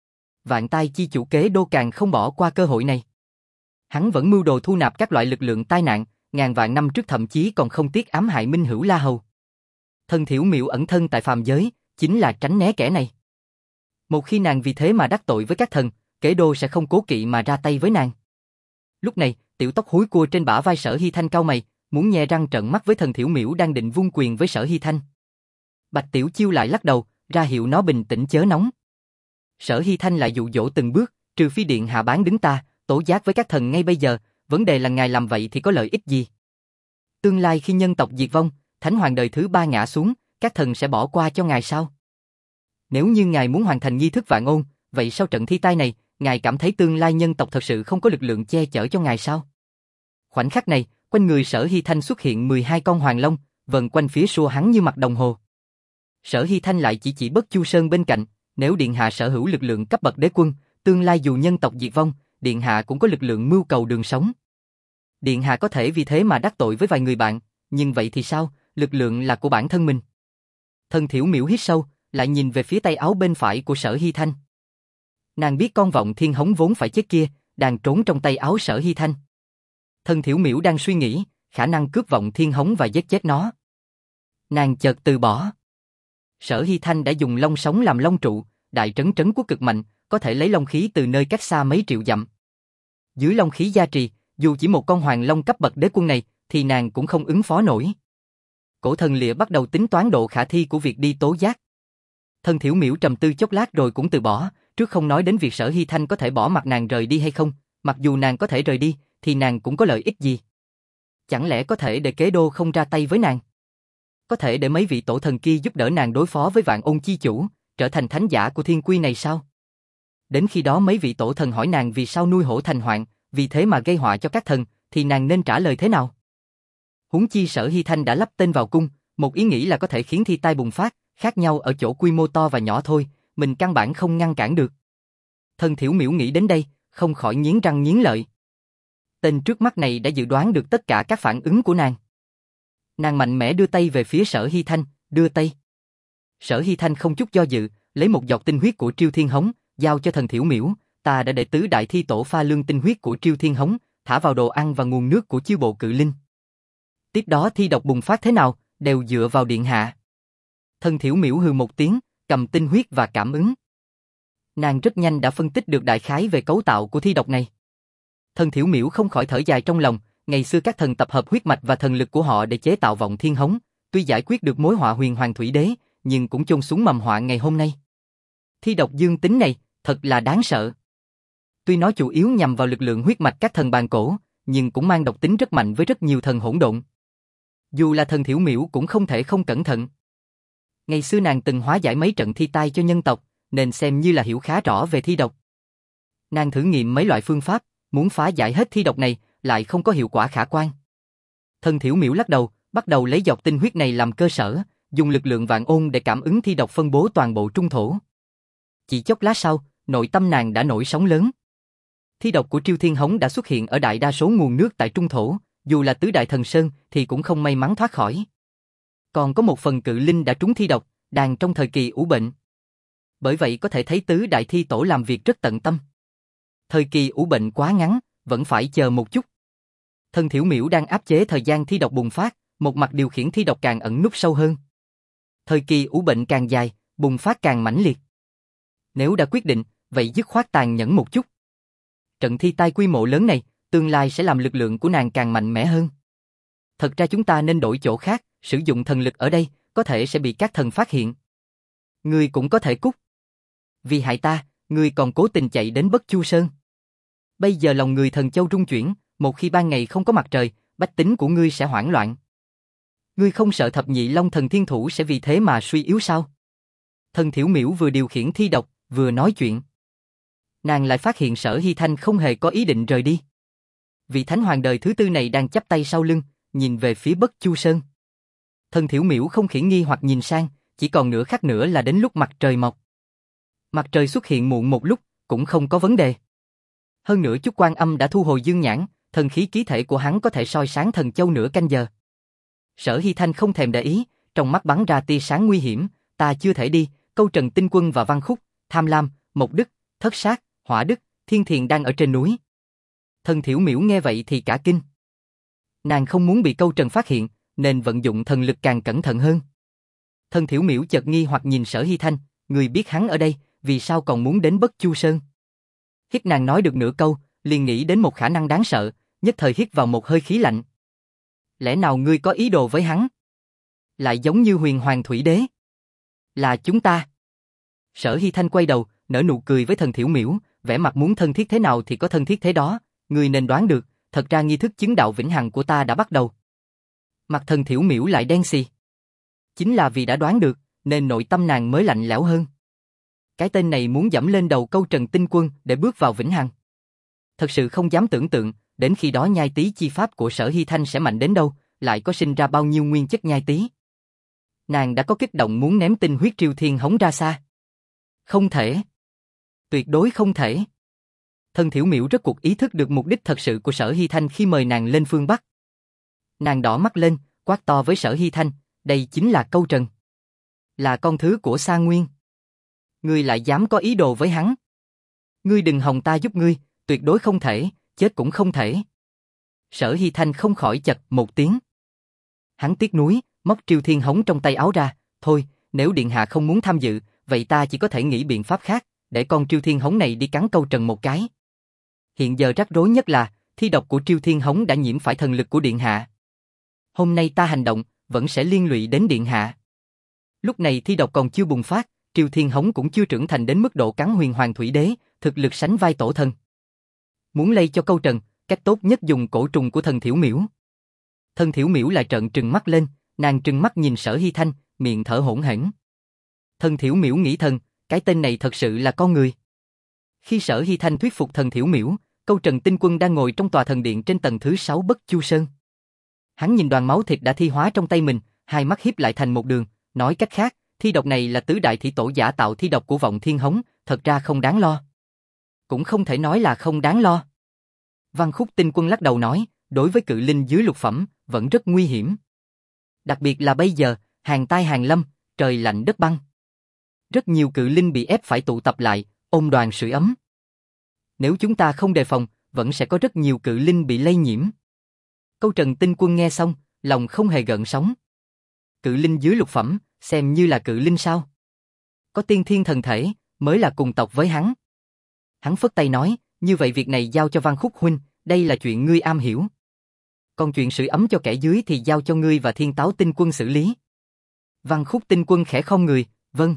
Vạn Tai chi chủ Kế Đô càng không bỏ qua cơ hội này. Hắn vẫn mưu đồ thu nạp các loại lực lượng tai nạn, ngàn vạn năm trước thậm chí còn không tiếc ám hại Minh Hữu La Hầu. Thần Thiểu Miểu ẩn thân tại phàm giới, chính là tránh né kẻ này. Một khi nàng vì thế mà đắc tội với các thần, Kế Đô sẽ không cố kỵ mà ra tay với nàng. Lúc này, tiểu tóc húi cua trên bả vai Sở Hy Thanh cau mày, muốn nhe răng trợn mắt với thần Thiểu Miểu đang định vung quyền với Sở Hy Thanh. Bạch Tiểu Chiêu lại lắc đầu, ra hiệu nó bình tĩnh chớ nóng. Sở Hy Thanh lại dụ dỗ từng bước, trừ phi điện hạ bán đứng ta, tố giác với các thần ngay bây giờ, vấn đề là ngài làm vậy thì có lợi ích gì? Tương lai khi nhân tộc diệt vong, thánh hoàng đời thứ ba ngã xuống, các thần sẽ bỏ qua cho ngài sao? Nếu như ngài muốn hoàn thành nghi thức vạn ôn, vậy sau trận thi tai này, ngài cảm thấy tương lai nhân tộc thật sự không có lực lượng che chở cho ngài sao? Khoảnh khắc này, quanh người Sở Hy Thanh xuất hiện mười hai con hoàng long, vần quanh phía xua hắn như mặt đồng hồ. Sở Hy Thanh lại chỉ chỉ Bất Chu Sơn bên cạnh, nếu điện hạ sở hữu lực lượng cấp bậc đế quân, tương lai dù nhân tộc diệt vong, điện hạ cũng có lực lượng mưu cầu đường sống. Điện hạ có thể vì thế mà đắc tội với vài người bạn, nhưng vậy thì sao, lực lượng là của bản thân mình. Thần Thiểu Miểu hít sâu, lại nhìn về phía tay áo bên phải của Sở Hy Thanh. Nàng biết con vọng thiên hống vốn phải chết kia, đang trốn trong tay áo Sở Hy Thanh. Thần Thiểu Miểu đang suy nghĩ, khả năng cướp vọng thiên hống và giết chết nó. Nàng chợt từ bỏ. Sở Hy Thanh đã dùng long sống làm long trụ, đại trấn trấn quốc cực mạnh, có thể lấy long khí từ nơi cách xa mấy triệu dặm. Dưới long khí gia trì, dù chỉ một con hoàng long cấp bậc đế quân này, thì nàng cũng không ứng phó nổi. Cổ thần lịa bắt đầu tính toán độ khả thi của việc đi tố giác. Thần Thiểu Miểu trầm tư chốc lát rồi cũng từ bỏ, trước không nói đến việc Sở Hy Thanh có thể bỏ mặt nàng rời đi hay không, mặc dù nàng có thể rời đi, thì nàng cũng có lợi ích gì. Chẳng lẽ có thể để Kế Đô không ra tay với nàng? Có thể để mấy vị tổ thần kia giúp đỡ nàng đối phó với Vạn Ôn chi chủ, trở thành thánh giả của thiên quy này sao? Đến khi đó mấy vị tổ thần hỏi nàng vì sao nuôi hổ thành hoạn, vì thế mà gây họa cho các thần, thì nàng nên trả lời thế nào? Huống chi Sở Hy Thanh đã lắp tên vào cung, một ý nghĩ là có thể khiến thi tai bùng phát, khác nhau ở chỗ quy mô to và nhỏ thôi, mình căn bản không ngăn cản được. Thần Thiểu Miểu nghĩ đến đây, không khỏi nghiến răng nghiến lợi. Tên trước mắt này đã dự đoán được tất cả các phản ứng của nàng. Nàng mạnh mẽ đưa tay về phía Sở Hy Thanh, đưa tay. Sở Hy Thanh không chút do dự, lấy một giọt tinh huyết của Triêu Thiên Hống, giao cho thần Thiểu Miểu, ta đã để tứ đại thi tổ pha lương tinh huyết của Triêu Thiên Hống, thả vào đồ ăn và nguồn nước của chiêu bộ cự linh. Tiếp đó thi độc bùng phát thế nào, đều dựa vào điện hạ. Thần Thiểu Miểu hừ một tiếng, cầm tinh huyết và cảm ứng. Nàng rất nhanh đã phân tích được đại khái về cấu tạo của thi độc này. Thần Thiểu Miểu không khỏi thở dài trong lòng, ngày xưa các thần tập hợp huyết mạch và thần lực của họ để chế tạo vọng thiên hống, tuy giải quyết được mối họa huyền hoàng thủy đế, nhưng cũng chôn xuống mầm họa ngày hôm nay. Thi độc dương tính này, thật là đáng sợ. Tuy nó chủ yếu nhằm vào lực lượng huyết mạch các thần bàn cổ, nhưng cũng mang độc tính rất mạnh với rất nhiều thần hỗn độn. Dù là thần Thiểu Miểu cũng không thể không cẩn thận. Ngày xưa nàng từng hóa giải mấy trận thi tai cho nhân tộc, nên xem như là hiểu khá rõ về thi độc. Nàng thử nghiệm mấy loại phương pháp, muốn phá giải hết thi độc này, lại không có hiệu quả khả quan. Thần Thiểu Miểu lắc đầu, bắt đầu lấy giọt tinh huyết này làm cơ sở, dùng lực lượng vạn ôn để cảm ứng thi độc phân bố toàn bộ trung thổ. Chỉ chốc lát sau, nội tâm nàng đã nổi sóng lớn. Thi độc của Triêu Thiên Hống đã xuất hiện ở đại đa số nguồn nước tại trung thổ, dù là tứ đại thần sơn thì cũng không may mắn thoát khỏi. Còn có một phần cự linh đã trúng thi độc, đang trong thời kỳ ủ bệnh. Bởi vậy có thể thấy tứ đại thi tổ làm việc rất tận tâm. Thời kỳ ủ bệnh quá ngắn, vẫn phải chờ một chút. Thần Thiểu Miểu đang áp chế thời gian thi độc bùng phát, một mặt điều khiển thi độc càng ẩn núp sâu hơn. Thời kỳ ủ bệnh càng dài, bùng phát càng mãnh liệt. Nếu đã quyết định, vậy dứt khoát tàn nhẫn một chút. Trận thi tai quy mô lớn này, tương lai sẽ làm lực lượng của nàng càng mạnh mẽ hơn. Thật ra chúng ta nên đổi chỗ khác, sử dụng thần lực ở đây, có thể sẽ bị các thần phát hiện. Ngươi cũng có thể cút. Vì hại ta, ngươi còn cố tình chạy đến Bất Chu Sơn. Bây giờ lòng người Thần Châu rung chuyển, một khi ban ngày không có mặt trời, bách tính của ngươi sẽ hoảng loạn. Ngươi không sợ thập nhị Long Thần Thiên Thủ sẽ vì thế mà suy yếu sao? Thần Thiểu Miểu vừa điều khiển thi độc, vừa nói chuyện. Nàng lại phát hiện Sở Hy Thanh không hề có ý định rời đi. Vị Thánh Hoàng đời thứ tư này đang chắp tay sau lưng, nhìn về phía Bất Chu Sơn. Thần Thiểu Miểu không khiển nghi hoặc nhìn sang, chỉ còn nửa khắc nữa là đến lúc mặt trời mọc. Mặt trời xuất hiện muộn một lúc, cũng không có vấn đề. Hơn nữa chút Quan Âm đã thu hồi dương nhãn, thần khí ký thể của hắn có thể soi sáng Thần Châu nửa canh giờ. Sở Hy Thanh không thèm để ý, trong mắt bắn ra tia sáng nguy hiểm, ta chưa thể đi, Câu Trần Tinh Quân và Văn Khúc, Tham Lam, Mộc Đức, Thất Sát, Hỏa Đức, Thiên Thiền đang ở trên núi. Thần Thiểu Miểu nghe vậy thì cả kinh. Nàng không muốn bị Câu Trần phát hiện, nên vận dụng thần lực càng cẩn thận hơn. Thần Thiểu Miểu chợt nghi hoặc nhìn Sở Hy Thanh, người biết hắn ở đây, vì sao còn muốn đến Bất Chu Sơn? Hít nàng nói được nửa câu, liền nghĩ đến một khả năng đáng sợ, nhất thời hít vào một hơi khí lạnh. Lẽ nào ngươi có ý đồ với hắn? Lại giống như Huyền Hoàng Thủy Đế. Là chúng ta. Sở Hy Thanh quay đầu, nở nụ cười với Thần Thiểu Miểu, vẻ mặt muốn thân thiết thế nào thì có thân thiết thế đó, ngươi nên đoán được, thật ra nghi thức chứng đạo vĩnh hằng của ta đã bắt đầu. Mặt Thần Thiểu Miểu lại đen xì. Chính là vì đã đoán được, nên nội tâm nàng mới lạnh lẽo hơn. Cái tên này muốn dẫm lên đầu Câu Trần Tinh Quân để bước vào vĩnh hằng. Thật sự không dám tưởng tượng, đến khi đó nhai tí chi pháp của Sở Hy Thanh sẽ mạnh đến đâu, lại có sinh ra bao nhiêu nguyên chất nhai tí. Nàng đã có kích động muốn ném tinh huyết triều thiên hống ra xa. Không thể. Tuyệt đối không thể. Thần Thiểu Miểu rất cuộc ý thức được mục đích thật sự của Sở Hy Thanh khi mời nàng lên phương Bắc. Nàng đỏ mắt lên, quát to với Sở Hy Thanh, đây chính là Câu Trần. Là con thứ của Sa Nguyên. Ngươi lại dám có ý đồ với hắn. Ngươi đừng hòng ta giúp ngươi, tuyệt đối không thể, chết cũng không thể. Sở Hy Thanh không khỏi chật một tiếng. Hắn tiếc nuối, móc triều thiên hống trong tay áo ra, thôi, nếu điện hạ không muốn tham dự, vậy ta chỉ có thể nghĩ biện pháp khác, để con triều thiên hống này đi cắn Câu Trần một cái. Hiện giờ rắc rối nhất là, thi độc của triều thiên hống đã nhiễm phải thần lực của điện hạ. Hôm nay ta hành động, vẫn sẽ liên lụy đến điện hạ. Lúc này thi độc còn chưa bùng phát, triều thiên hống cũng chưa trưởng thành đến mức độ cắn Huyền Hoàng Thủy Đế, thực lực sánh vai tổ thần. Muốn lây cho Câu Trần, cách tốt nhất dùng cổ trùng của Thần Thiểu Miểu. Thần Thiểu Miểu lại trợn trừng mắt lên, nàng trừng mắt nhìn Sở Hy Thanh, miệng thở hổn hển. Thần Thiểu Miểu nghĩ thầm, cái tên này thật sự là con người. Khi Sở Hy Thanh thuyết phục Thần Thiểu Miểu, Câu Trần Tinh Quân đang ngồi trong tòa thần điện trên tầng thứ sáu Bất Chu Sơn. Hắn nhìn đoàn máu thịt đã thi hóa trong tay mình, hai mắt híp lại thành một đường, nói cách khác, thi độc này là tứ đại thủy tổ giả tạo thi độc của Vọng Thiên Hống, thật ra không đáng lo. Cũng không thể nói là không đáng lo. Văn Khúc Tinh Quân lắc đầu nói, đối với cự linh dưới lục phẩm, vẫn rất nguy hiểm. Đặc biệt là bây giờ, hàng tai hàng lâm, trời lạnh đất băng. Rất nhiều cự linh bị ép phải tụ tập lại, ôm đoàn sưởi ấm. Nếu chúng ta không đề phòng, vẫn sẽ có rất nhiều cự linh bị lây nhiễm. Câu Trần Tinh Quân nghe xong, lòng không hề gợn sóng. Cự linh dưới lục phẩm, xem như là cự linh sao? Có tiên thiên thần thể, mới là cùng tộc với hắn. Hắn phất tay nói, như vậy việc này giao cho Văn Khúc huynh, đây là chuyện ngươi am hiểu. Còn chuyện sưởi ấm cho kẻ dưới thì giao cho ngươi và Thiên Táo Tinh Quân xử lý. Văn Khúc Tinh Quân khẽ khom người, vâng.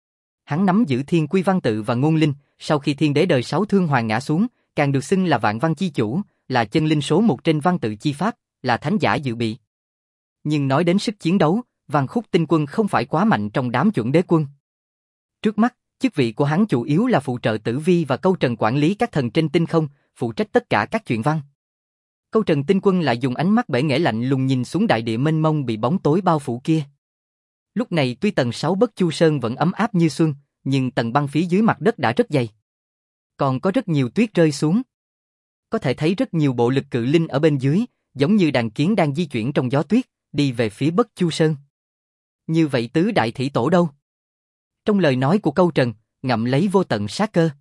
Hắn nắm giữ Thiên Quy Văn Tự và Ngôn Linh, sau khi Thiên Đế đời sáu Thương Hoàng ngã xuống, càng được xưng là Vạn Văn chi chủ, là chân linh số một trên văn tự chi pháp, là thánh giả dự bị. Nhưng nói đến sức chiến đấu, Văn Khúc Tinh Quân không phải quá mạnh trong đám chuẩn đế quân. Trước mắt, chức vị của hắn chủ yếu là phụ trợ Tử Vi và Câu Trần quản lý các thần trên tinh không, phụ trách tất cả các chuyện văn. Câu Trần Tinh Quân lại dùng ánh mắt bể nghễ lạnh lùng nhìn xuống đại địa mênh mông bị bóng tối bao phủ kia. Lúc này tuy tầng sáu Bất Chu Sơn vẫn ấm áp như xuân, nhưng tầng băng phía dưới mặt đất đã rất dày. Còn có rất nhiều tuyết rơi xuống. Có thể thấy rất nhiều bộ lực cự linh ở bên dưới, giống như đàn kiến đang di chuyển trong gió tuyết, đi về phía Bất Chu Sơn. Như vậy tứ đại thủy tổ đâu? Trong lời nói của Câu Trần, ngậm lấy vô tận sát cơ.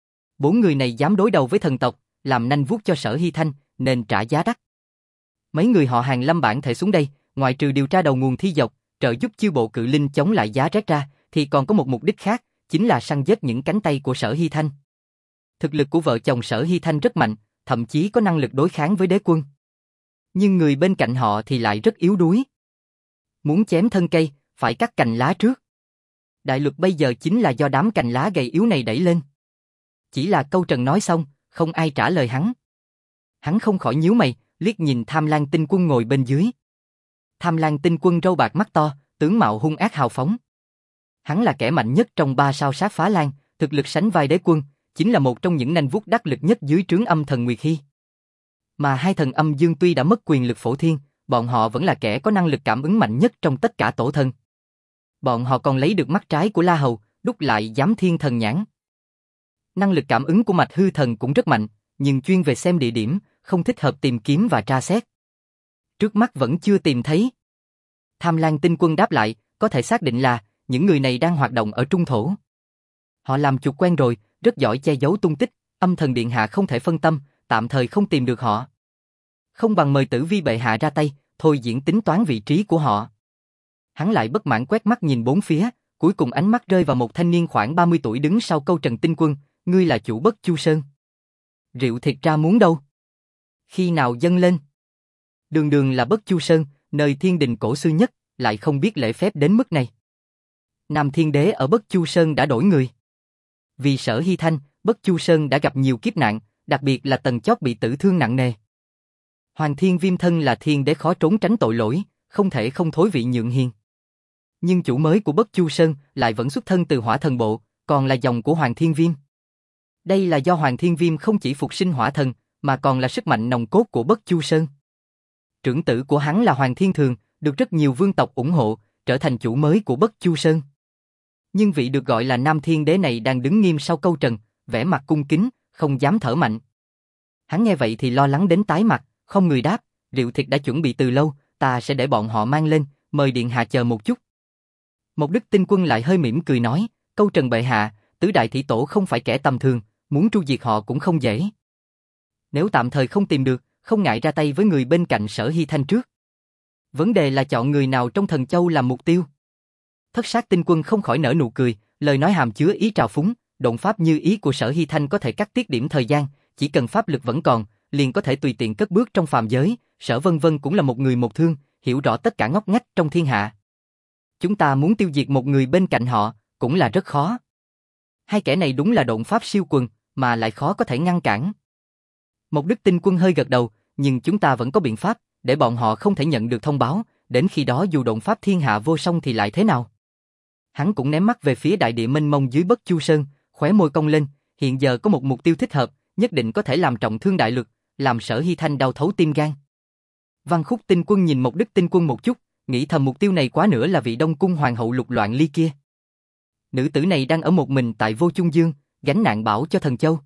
Bốn người này dám đối đầu với thần tộc, làm nanh vuốt cho Sở Hy Thanh, nên trả giá đắt. Mấy người họ Hàng Lâm bản thể xuống đây, ngoài trừ điều tra đầu nguồn thi dọc, trợ giúp chư bộ cự linh chống lại giá rét ra, thì còn có một mục đích khác, chính là săn giết những cánh tay của Sở Hy Thanh. Thực lực của vợ chồng Sở Hy Thanh rất mạnh, thậm chí có năng lực đối kháng với đế quân. Nhưng người bên cạnh họ thì lại rất yếu đuối. Muốn chém thân cây, phải cắt cành lá trước. Đại luật bây giờ chính là do đám cành lá gầy yếu này đẩy lên. Chỉ là câu Trần nói xong, không ai trả lời hắn. Hắn không khỏi nhíu mày, liếc nhìn Tham Lang Tinh Quân ngồi bên dưới. Tham Lang Tinh Quân râu bạc mắt to, tướng mạo hung ác hào phóng. Hắn là kẻ mạnh nhất trong ba sao sát phá lan, thực lực sánh vai đế quân, chính là một trong những nanh vuốt đắc lực nhất dưới trướng âm thần Nguyệt Hy. Mà hai thần âm dương tuy đã mất quyền lực phổ thiên, bọn họ vẫn là kẻ có năng lực cảm ứng mạnh nhất trong tất cả tổ thần. Bọn họ còn lấy được mắt trái của La Hầu, đúc lại giám thiên thần nhãn. Năng lực cảm ứng của Mạch Hư Thần cũng rất mạnh, nhưng chuyên về xem địa điểm, không thích hợp tìm kiếm và tra xét. Trước mắt vẫn chưa tìm thấy. Tham Lang Tinh Quân đáp lại, có thể xác định là những người này đang hoạt động ở trung thổ. Họ làm chuột quen rồi, rất giỏi che giấu tung tích, âm thần điện hạ không thể phân tâm, tạm thời không tìm được họ. Không bằng mời Tử Vi bệ hạ ra tay, thôi diễn tính toán vị trí của họ. Hắn lại bất mãn quét mắt nhìn bốn phía, cuối cùng ánh mắt rơi vào một thanh niên khoảng ba mươi tuổi đứng sau câu Trần Tinh Quân, ngươi là chủ Bất Chu Sơn. Rượu thiệt ra muốn đâu? Khi nào dâng lên? Đường đường là Bất Chu Sơn, nơi thiên đình cổ xưa nhất, lại không biết lễ phép đến mức này. Nam Thiên Đế ở Bất Chu Sơn đã đổi người. Vì Sở Hy Thanh, Bất Chu Sơn đã gặp nhiều kiếp nạn, đặc biệt là tầng chót bị tử thương nặng nề. Hoàng Thiên Viêm thân là thiên đế khó trốn tránh tội lỗi, không thể không thối vị nhượng hiền. Nhưng chủ mới của Bất Chu Sơn lại vẫn xuất thân từ Hỏa Thần Bộ, còn là dòng của Hoàng Thiên Viêm. Đây là do Hoàng Thiên Viêm không chỉ phục sinh hỏa thần, mà còn là sức mạnh nòng cốt của Bất Chu Sơn. Trưởng tử của hắn là Hoàng Thiên Thường, được rất nhiều vương tộc ủng hộ, trở thành chủ mới của Bất Chu Sơn. Nhưng vị được gọi là Nam Thiên Đế này đang đứng nghiêm sau câu Trần, vẻ mặt cung kính, không dám thở mạnh. Hắn nghe vậy thì lo lắng đến tái mặt, không người đáp, rượu thịt đã chuẩn bị từ lâu, ta sẽ để bọn họ mang lên, mời điện hạ chờ một chút. Một Đức Tinh Quân lại hơi mỉm cười nói, câu Trần bệ hạ, tứ đại thị tổ không phải kẻ tầm thường, muốn tru diệt họ cũng không dễ. Nếu tạm thời không tìm được, không ngại ra tay với người bên cạnh Sở Hy Thanh trước. Vấn đề là chọn người nào trong Thần Châu làm mục tiêu. Thất Sát Tinh Quân không khỏi nở nụ cười, lời nói hàm chứa ý trào phúng, độn pháp như ý của Sở Hy Thanh có thể cắt tiết điểm thời gian, chỉ cần pháp lực vẫn còn, liền có thể tùy tiện cất bước trong phàm giới, Sở Vân Vân cũng là một người một thương, hiểu rõ tất cả ngóc ngách trong thiên hạ. Chúng ta muốn tiêu diệt một người bên cạnh họ, cũng là rất khó. Hai kẻ này đúng là độn pháp siêu quần, mà lại khó có thể ngăn cản. Một Đức Tinh Quân hơi gật đầu, nhưng chúng ta vẫn có biện pháp, để bọn họ không thể nhận được thông báo, đến khi đó dù độn pháp thiên hạ vô song thì lại thế nào. Hắn cũng ném mắt về phía đại địa mênh mông dưới Bất Chu Sơn, khóe môi cong lên, hiện giờ có một mục tiêu thích hợp, nhất định có thể làm trọng thương đại lực, làm Sở Hy Thanh đau thấu tim gan. Văn Khúc Tinh Quân nhìn một Đức Tinh Quân một chút, nghĩ thầm mục tiêu này quá nữa là vị Đông Cung hoàng hậu Lục Loạn Ly kia. Nữ tử này đang ở một mình tại Vô Chung Dương, gánh nạn bảo cho Thần Châu.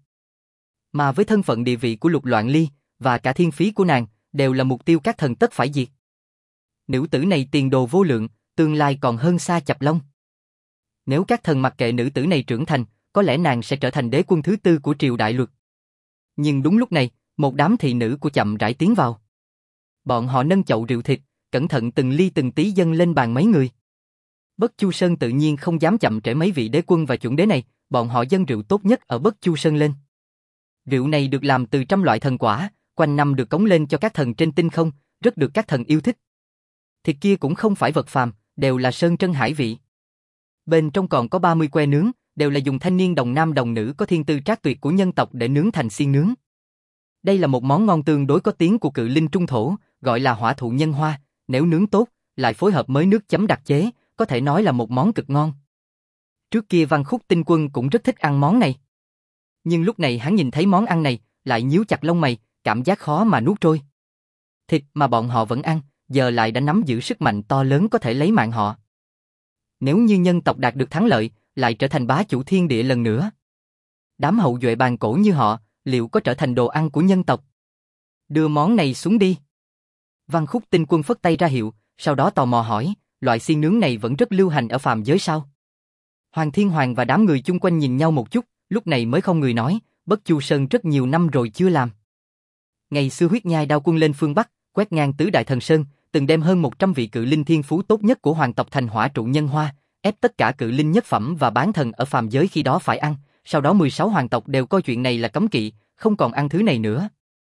Mà với thân phận địa vị của Lục Loạn Ly, và cả thiên phí của nàng, đều là mục tiêu các thần tất phải diệt. Nữ tử này tiền đồ vô lượng, tương lai còn hơn xa Chập Long. Nếu các thần mặc kệ nữ tử này trưởng thành, có lẽ nàng sẽ trở thành đế quân thứ tư của triều đại luật. Nhưng đúng lúc này, một đám thị nữ của chậm rãi tiến vào. Bọn họ nâng chậu rượu thịt, cẩn thận từng ly từng tí dâng lên bàn mấy người. Bất Chu Sơn tự nhiên không dám chậm trễ mấy vị đế quân và chuẩn đế này, bọn họ dâng rượu tốt nhất ở Bất Chu Sơn lên. Rượu này được làm từ trăm loại thần quả, quanh năm được cống lên cho các thần trên tinh không, rất được các thần yêu thích. Thịt kia cũng không phải vật phàm, đều là sơn trân hải vị. Bên trong còn có ba mươi que nướng, đều là dùng thanh niên đồng nam đồng nữ có thiên tư trác tuyệt của nhân tộc để nướng thành xiên nướng. Đây là một món ngon tương đối có tiếng của cự linh trung thổ, gọi là hỏa thụ nhân hoa, nếu nướng tốt, lại phối hợp mới nước chấm đặc chế, có thể nói là một món cực ngon. Trước kia Văn Khúc Tinh Quân cũng rất thích ăn món này. Nhưng lúc này hắn nhìn thấy món ăn này, lại nhíu chặt lông mày, cảm giác khó mà nuốt trôi. Thịt mà bọn họ vẫn ăn, giờ lại đã nắm giữ sức mạnh to lớn có thể lấy mạng họ. Nếu như nhân tộc đạt được thắng lợi, lại trở thành bá chủ thiên địa lần nữa. Đám hậu duệ bàn cổ như họ, liệu có trở thành đồ ăn của nhân tộc? Đưa món này xuống đi. Văn Khúc Tinh Quân phất tay ra hiệu, sau đó tò mò hỏi, loại xiên nướng này vẫn rất lưu hành ở phàm giới sao? Hoàng Thiên Hoàng và đám người chung quanh nhìn nhau một chút, lúc này mới không người nói, Bất Chu Sơn rất nhiều năm rồi chưa làm. Ngày xưa Huyết Nhai Đao Quân lên phương Bắc, quét ngang tứ đại thần sơn, từng đem hơn một trăm vị cự linh thiên phú tốt nhất của hoàng tộc thành hỏa trụ nhân hoa, ép tất cả cự linh nhất phẩm và bán thần ở phàm giới khi đó phải ăn, sau đó mười sáu hoàng tộc đều coi chuyện này là cấm kỵ, không còn ăn thứ này nữa.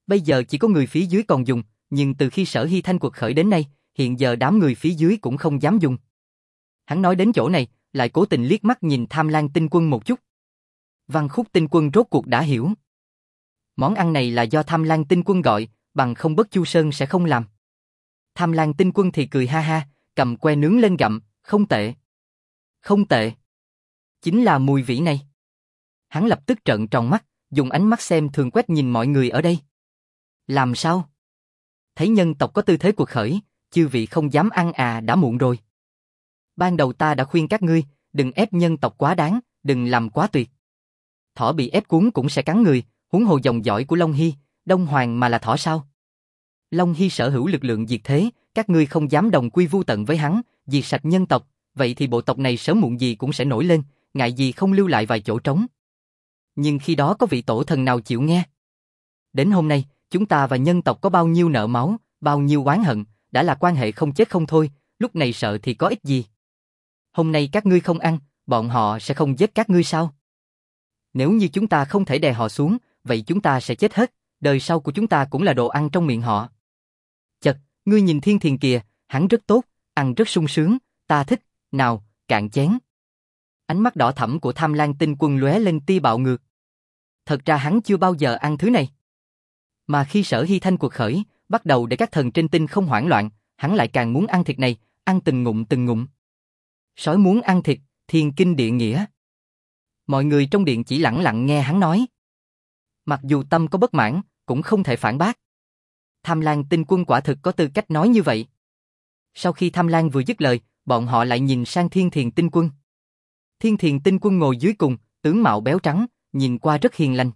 Bây giờ chỉ có người phía dưới còn dùng, nhưng từ khi Sở Hy Thanh cuộc khởi đến nay, hiện giờ đám người phía dưới cũng không dám dùng. Hắn nói đến chỗ này, lại cố tình liếc mắt nhìn Tham Lang Tinh Quân một chút. Văn Khúc Tinh Quân rốt cuộc đã hiểu. Món ăn này là do Tham Lang Tinh Quân gọi, bằng không Bất Chu Sơn sẽ không làm. Tham Lang Tinh Quân thì cười ha ha, cầm que nướng lên gặm, không tệ. Không tệ. Chính là mùi vị này. Hắn lập tức trợn tròn mắt, dùng ánh mắt xem thường quét nhìn mọi người ở đây. Làm sao? Thấy nhân tộc có tư thế cuộc khởi, chư vị không dám ăn à, đã muộn rồi. Ban đầu ta đã khuyên các ngươi, đừng ép nhân tộc quá đáng, đừng làm quá tuyệt. Thỏ bị ép cuốn cũng sẽ cắn người, huống hồ dòng dõi của Long Hy, Đông Hoàng mà là thỏ sao? Long Hy sở hữu lực lượng diệt thế, các ngươi không dám đồng quy vu tận với hắn, diệt sạch nhân tộc, vậy thì bộ tộc này sớm muộn gì cũng sẽ nổi lên, ngại gì không lưu lại vài chỗ trống. Nhưng khi đó có vị tổ thần nào chịu nghe? Đến hôm nay, chúng ta và nhân tộc có bao nhiêu nợ máu, bao nhiêu oán hận, đã là quan hệ không chết không thôi, lúc này sợ thì có ích gì? Hôm nay các ngươi không ăn, bọn họ sẽ không giết các ngươi sao? Nếu như chúng ta không thể đè họ xuống, vậy chúng ta sẽ chết hết, đời sau của chúng ta cũng là đồ ăn trong miệng họ. Chật, ngươi nhìn Thiên Thiền kìa, hắn rất tốt, ăn rất sung sướng, ta thích, nào, cạn chén. Ánh mắt đỏ thẫm của Tham Lang Tinh Quân lóe lên tia bạo ngược. Thật ra hắn chưa bao giờ ăn thứ này. Mà khi Sở Hy Thanh cuộc khởi, bắt đầu để các thần trên tinh không hoảng loạn, hắn lại càng muốn ăn thịt này, ăn từng ngụm từng ngụm. Sói muốn ăn thịt, thiên kinh địa nghĩa. Mọi người trong điện chỉ lặng lặng nghe hắn nói. Mặc dù tâm có bất mãn, cũng không thể phản bác. Tham Lang Tinh Quân quả thực có tư cách nói như vậy. Sau khi Tham Lang vừa dứt lời, bọn họ lại nhìn sang Thiên Thiền Tinh Quân. Thiên Thiền Tinh Quân ngồi dưới cùng, tướng mạo béo trắng, nhìn qua rất hiền lành.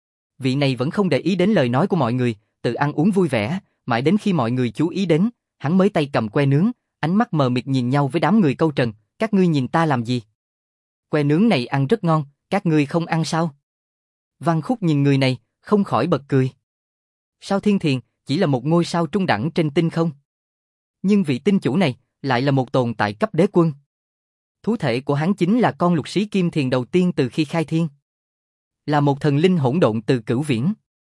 Vị này vẫn không để ý đến lời nói của mọi người, tự ăn uống vui vẻ, mãi đến khi mọi người chú ý đến, hắn mới tay cầm que nướng, ánh mắt mờ mịt nhìn nhau với đám người câu trần, các ngươi nhìn ta làm gì? Que nướng này ăn rất ngon, các ngươi không ăn sao? Văn Khúc nhìn người này, không khỏi bật cười. Sao Thiên Thiền, chỉ là một ngôi sao trung đẳng trên tinh không? Nhưng vị tinh chủ này, lại là một tồn tại cấp đế quân. Thú thể của hắn chính là con lục sĩ kim thiền đầu tiên từ khi khai thiên. Là một thần linh hỗn độn từ cửu viễn.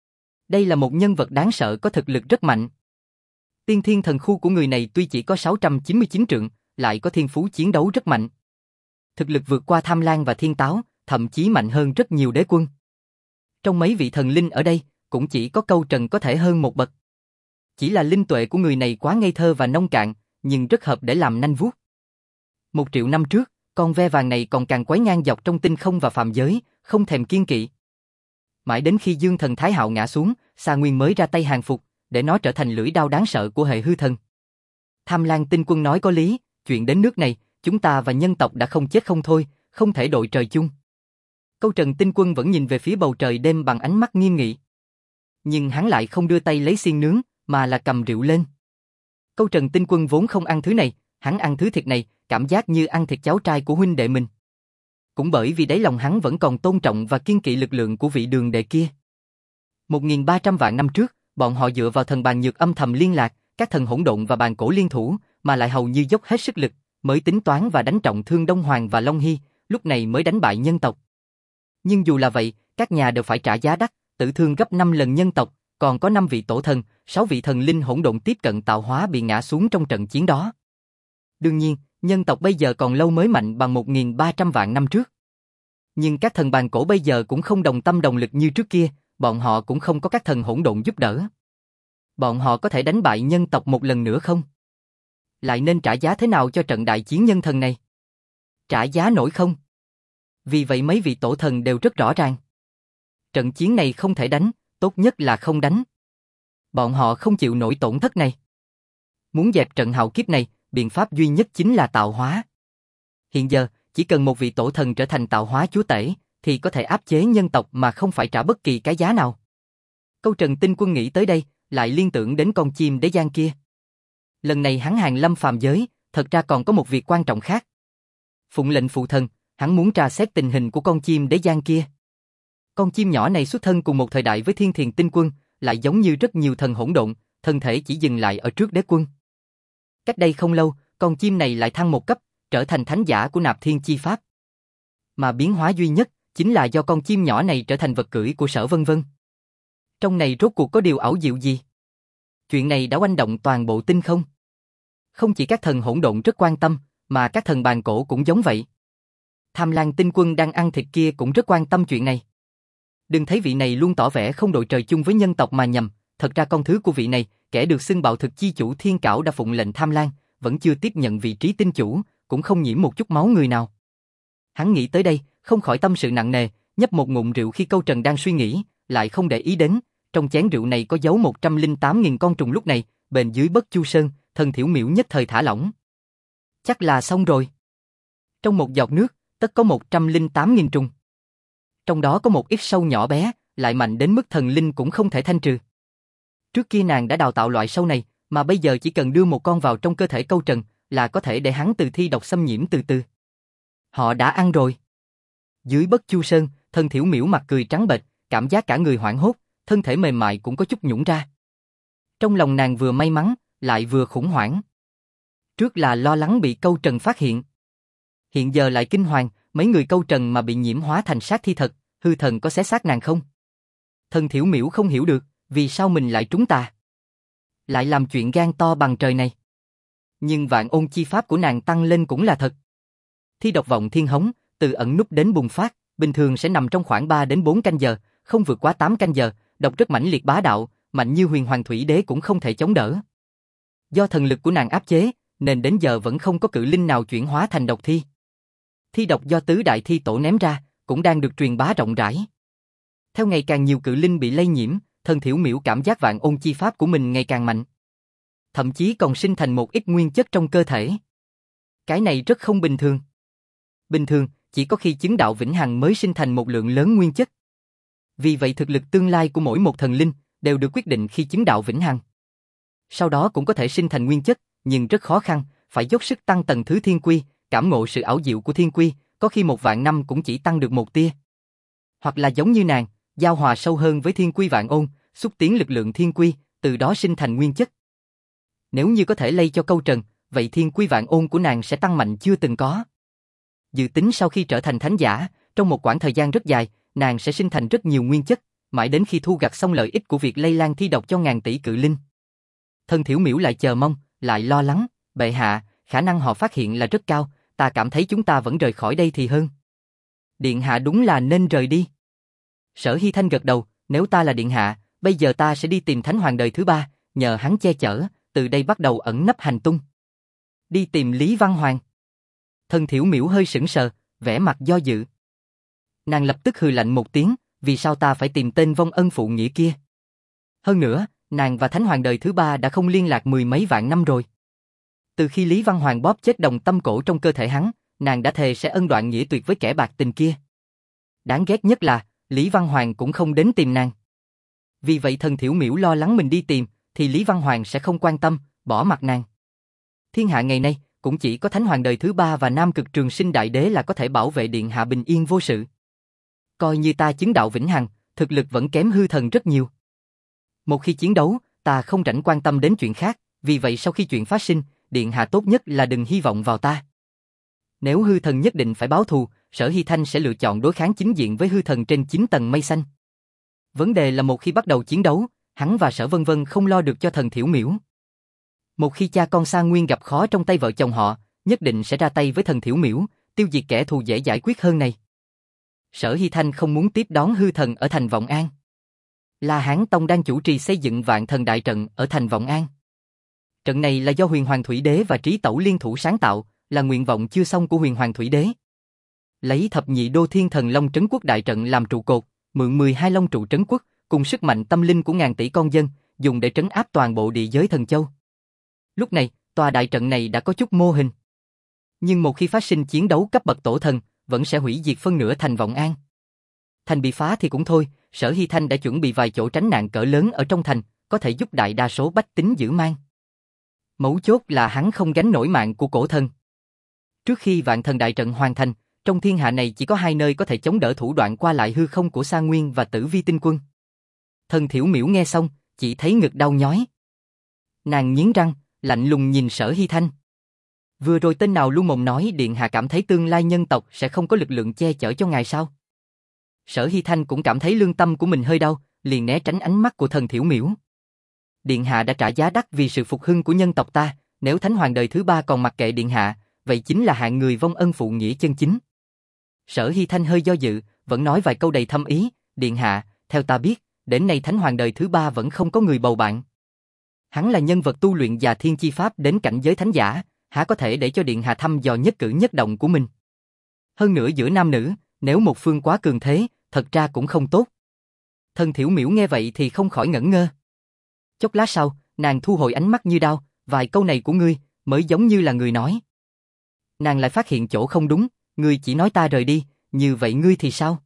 Đây là một nhân vật đáng sợ có thực lực rất mạnh. Tiên thiên thần khu của người này tuy chỉ có sáu trăm chín mươi chín trượng, lại có thiên phú chiến đấu rất mạnh. Thực lực vượt qua Tham Lang và Thiên Táo, thậm chí mạnh hơn rất nhiều đế quân. Trong mấy vị thần linh ở đây, cũng chỉ có Câu Trần có thể hơn một bậc. Chỉ là linh tuệ của người này quá ngây thơ và nông cạn, nhưng rất hợp để làm nanh vuốt. Một triệu năm trước, con ve vàng này còn càng quấy ngang dọc trong tinh không và phàm giới, không thèm kiêng kỵ. Mãi đến khi Dương Thần Thái Hạo ngã xuống, Sa Nguyên mới ra tay hàng phục, để nó trở thành lưỡi đao đáng sợ của hệ hư thần. Tham Lang Tinh Quân nói có lý, chuyện đến nước này, chúng ta và nhân tộc đã không chết không thôi, không thể đội trời chung. Câu Trần Tinh Quân vẫn nhìn về phía bầu trời đêm bằng ánh mắt nghiêm nghị. Nhưng hắn lại không đưa tay lấy xiên nướng, mà là cầm rượu lên. Câu Trần Tinh Quân vốn không ăn thứ này, hắn ăn thứ thịt này, cảm giác như ăn thịt cháu trai của huynh đệ mình. Cũng bởi vì đáy lòng hắn vẫn còn tôn trọng và kiên kỵ lực lượng của vị đường đệ kia. một nghìn ba trăm vạn năm trước, bọn họ dựa vào thần bàn nhược âm thầm liên lạc, các thần hỗn độn và bàn cổ liên thủ, mà lại hầu như dốc hết sức lực, mới tính toán và đánh trọng thương Đông Hoàng và Long Hy, lúc này mới đánh bại nhân tộc. Nhưng dù là vậy, các nhà đều phải trả giá đắt, tử thương gấp năm lần nhân tộc, còn có năm vị tổ thần, sáu vị thần linh hỗn độn tiếp cận tạo hóa bị ngã xuống trong trận chiến đó. Đương nhiên, nhân tộc bây giờ còn lâu mới mạnh bằng một nghìn ba trăm vạn năm trước. Nhưng các thần bàn cổ bây giờ cũng không đồng tâm đồng lực như trước kia, bọn họ cũng không có các thần hỗn độn giúp đỡ. Bọn họ có thể đánh bại nhân tộc một lần nữa không? Lại nên trả giá thế nào cho trận đại chiến nhân thần này? Trả giá nổi không? Vì vậy mấy vị tổ thần đều rất rõ ràng. Trận chiến này không thể đánh, tốt nhất là không đánh. Bọn họ không chịu nổi tổn thất này. Muốn dẹp trận hạo kiếp này, biện pháp duy nhất chính là tạo hóa. Hiện giờ, chỉ cần một vị tổ thần trở thành tạo hóa chúa tể, thì có thể áp chế nhân tộc mà không phải trả bất kỳ cái giá nào. Câu Trần Tinh Quân nghĩ tới đây, lại liên tưởng đến con chim đế giang kia. Lần này hắn hàng lâm phàm giới, thật ra còn có một việc quan trọng khác. Phụng lệnh phụ thần, hắn muốn tra xét tình hình của con chim đế giang kia. Con chim nhỏ này xuất thân cùng một thời đại với Thiên Thiền Tinh Quân, lại giống như rất nhiều thần hỗn độn, thân thể chỉ dừng lại ở trước đế quân. Cách đây không lâu, con chim này lại thăng một cấp, trở thành thánh giả của Nạp Thiên Chi Pháp. Mà biến hóa duy nhất, chính là do con chim nhỏ này trở thành vật cưỡi của Sở Vân Vân. Trong này rốt cuộc có điều ảo diệu gì? Chuyện này đã oanh động toàn bộ tinh không. Không chỉ các thần hỗn độn rất quan tâm, mà các thần bàn cổ cũng giống vậy. Tham Lang tinh quân đang ăn thịt kia cũng rất quan tâm chuyện này. Đừng thấy vị này luôn tỏ vẻ không đội trời chung với nhân tộc mà nhầm, thật ra con thứ của vị này, kẻ được xưng bạo thực chi chủ Thiên Cảo đã phụng lệnh Tham Lang, vẫn chưa tiếp nhận vị trí tinh chủ, cũng không nhiễm một chút máu người nào. Hắn nghĩ tới đây, không khỏi tâm sự nặng nề, nhấp một ngụm rượu khi Câu Trần đang suy nghĩ, lại không để ý đến, trong chén rượu này có giấu một trăm lẻ tám nghìn con trùng lúc này, bền dưới Bất Chu Sơn, Thần Thiểu Miểu nhất thời thả lỏng. Chắc là xong rồi. Trong một giọt nước, tất có một trăm lẻ tám nghìn trùng. Trong đó có một ít sâu nhỏ bé, lại mạnh đến mức thần linh cũng không thể thanh trừ. Trước kia nàng đã đào tạo loại sâu này, mà bây giờ chỉ cần đưa một con vào trong cơ thể Câu Trần, là có thể để hắn từ thi độc xâm nhiễm từ từ. Họ đã ăn rồi. Dưới Bất Chu Sơn, Thần Thiểu Miểu mặt cười trắng bệch, cảm giác cả người hoảng hốt, thân thể mềm mại cũng có chút nhũn ra. Trong lòng nàng vừa may mắn, lại vừa khủng hoảng. Trước là lo lắng bị Câu Trần phát hiện. Hiện giờ lại kinh hoàng, mấy người Câu Trần mà bị nhiễm hóa thành xác thi thật, hư thần có xé xác nàng không? Thần Thiểu Miểu không hiểu được, vì sao mình lại trúng tà. Lại làm chuyện gan to bằng trời này. Nhưng vạn ôn chi pháp của nàng tăng lên cũng là thật. Thi độc vọng thiên hống, từ ẩn núp đến bùng phát, bình thường sẽ nằm trong khoảng ba đến bốn canh giờ, không vượt quá tám canh giờ, độc rất mãnh liệt bá đạo, mạnh như Huyền Hoàng Thủy Đế cũng không thể chống đỡ. Do thần lực của nàng áp chế, nên đến giờ vẫn không có cự linh nào chuyển hóa thành độc thi. Thi độc do tứ đại thi tổ ném ra, cũng đang được truyền bá rộng rãi. Theo ngày càng nhiều cự linh bị lây nhiễm, Thần Thiểu Miểu cảm giác vạn ôn chi pháp của mình ngày càng mạnh. Thậm chí còn sinh thành một ít nguyên chất trong cơ thể. Cái này rất không bình thường. Bình thường, chỉ có khi chứng đạo vĩnh hằng mới sinh thành một lượng lớn nguyên chất. Vì vậy thực lực tương lai của mỗi một thần linh đều được quyết định khi chứng đạo vĩnh hằng. Sau đó cũng có thể sinh thành nguyên chất, nhưng rất khó khăn, phải dốc sức tăng tầng thứ thiên quy, cảm ngộ sự ảo diệu của thiên quy, có khi một vạn năm cũng chỉ tăng được một tia. Hoặc là giống như nàng, giao hòa sâu hơn với thiên quy vạn ôn, xúc tiến lực lượng thiên quy, từ đó sinh thành nguyên chất. Nếu như có thể lây cho Câu Trần, vậy thiên quy vạn ôn của nàng sẽ tăng mạnh chưa từng có. Dự tính sau khi trở thành thánh giả, trong một quãng thời gian rất dài, nàng sẽ sinh thành rất nhiều nguyên chất, mãi đến khi thu gặt xong lợi ích của việc lây lan thi độc cho ngàn tỷ cự linh. Thần Thiểu Miểu lại chờ mong, lại lo lắng, bệ hạ, khả năng họ phát hiện là rất cao, ta cảm thấy chúng ta vẫn rời khỏi đây thì hơn. Điện hạ đúng là nên rời đi. Sở Hy Thanh gật đầu, nếu ta là điện hạ, bây giờ ta sẽ đi tìm Thánh Hoàng đời thứ ba, nhờ hắn che chở, từ đây bắt đầu ẩn nấp hành tung. Đi tìm Lý Văn Hoàng. Thần Thiểu Miểu hơi sững sờ, vẻ mặt do dự. Nàng lập tức hừ lạnh một tiếng, vì sao ta phải tìm tên vong ân phụ nghĩa kia? Hơn nữa, nàng và Thánh Hoàng đời thứ ba đã không liên lạc mười mấy vạn năm rồi. Từ khi Lý Văn Hoàng bóp chết đồng tâm cổ trong cơ thể hắn, nàng đã thề sẽ ân đoạn nghĩa tuyệt với kẻ bạc tình kia. Đáng ghét nhất là, Lý Văn Hoàng cũng không đến tìm nàng. Vì vậy Thần Thiểu Miểu lo lắng mình đi tìm, thì Lý Văn Hoàng sẽ không quan tâm, bỏ mặc nàng. Thiên hạ ngày nay, cũng chỉ có Thánh Hoàng đời thứ ba và Nam Cực Trường Sinh Đại Đế là có thể bảo vệ điện hạ bình yên vô sự. Coi như ta chứng đạo vĩnh hằng, thực lực vẫn kém hư thần rất nhiều. Một khi chiến đấu, ta không rảnh quan tâm đến chuyện khác, vì vậy sau khi chuyện phát sinh, điện hạ tốt nhất là đừng hy vọng vào ta. Nếu hư thần nhất định phải báo thù, Sở Hy Thanh sẽ lựa chọn đối kháng chính diện với hư thần trên chín tầng mây xanh. Vấn đề là một khi bắt đầu chiến đấu, hắn và Sở Vân Vân không lo được cho Thần Thiểu Miểu. Một khi cha con Sa Nguyên gặp khó trong tay vợ chồng họ, nhất định sẽ ra tay với Thần Thiểu Miểu, tiêu diệt kẻ thù dễ giải quyết hơn này. Sở Hy Thanh không muốn tiếp đón hư thần ở thành Vọng An. La Hán Tông đang chủ trì xây dựng Vạn Thần Đại Trận ở thành Vọng An. Trận này là do Huyền Hoàng Thủy Đế và Trí Tẩu liên thủ sáng tạo, là nguyện vọng chưa xong của Huyền Hoàng Thủy Đế. Lấy thập nhị đô thiên thần Long Trấn Quốc Đại Trận làm trụ cột, mượn mười hai long trụ trấn quốc, cùng sức mạnh tâm linh của ngàn tỷ con dân, dùng để trấn áp toàn bộ địa giới thần châu. Lúc này, tòa đại trận này đã có chút mô hình. Nhưng một khi phát sinh chiến đấu cấp bậc tổ thần, vẫn sẽ hủy diệt phân nửa thành Vọng An. Thành bị phá thì cũng thôi, Sở Hy Thanh đã chuẩn bị vài chỗ tránh nạn cỡ lớn ở trong thành, có thể giúp đại đa số bách tính giữ mang. Mấu chốt là hắn không gánh nổi mạng của cổ thần. Trước khi Vạn Thần Đại Trận hoàn thành, trong thiên hạ này chỉ có hai nơi có thể chống đỡ thủ đoạn qua lại hư không của Sa Nguyên và Tử Vi Tinh Quân. Thần Thiểu Miểu nghe xong, chỉ thấy ngực đau nhói. Nàng nghiến răng, lạnh lùng nhìn Sở Hy Thanh. Vừa rồi tên nào luôn mồm nói điện hạ cảm thấy tương lai nhân tộc sẽ không có lực lượng che chở cho ngài sao? Sở Hy Thanh cũng cảm thấy lương tâm của mình hơi đau, liền né tránh ánh mắt của Thần Thiểu Miểu. Điện hạ đã trả giá đắt vì sự phục hưng của nhân tộc ta, nếu Thánh Hoàng đời thứ ba còn mặc kệ điện hạ, vậy chính là hạng người vong ân phụ nghĩa chân chính. Sở Hy Thanh hơi do dự, vẫn nói vài câu đầy thâm ý, điện hạ, theo ta biết, đến nay Thánh Hoàng đời thứ ba vẫn không có người bầu bạn. Hắn là nhân vật tu luyện già thiên chi pháp đến cảnh giới thánh giả, há có thể để cho điện hạ thăm dò nhất cử nhất động của mình. Hơn nữa giữa nam nữ, nếu một phương quá cường thế, thật ra cũng không tốt. Thần Thiểu Miểu nghe vậy thì không khỏi ngẩn ngơ. Chốc lát sau, nàng thu hồi ánh mắt như đao, vài câu này của ngươi, mới giống như là người nói. Nàng lại phát hiện chỗ không đúng, ngươi chỉ nói ta rời đi, như vậy ngươi thì sao?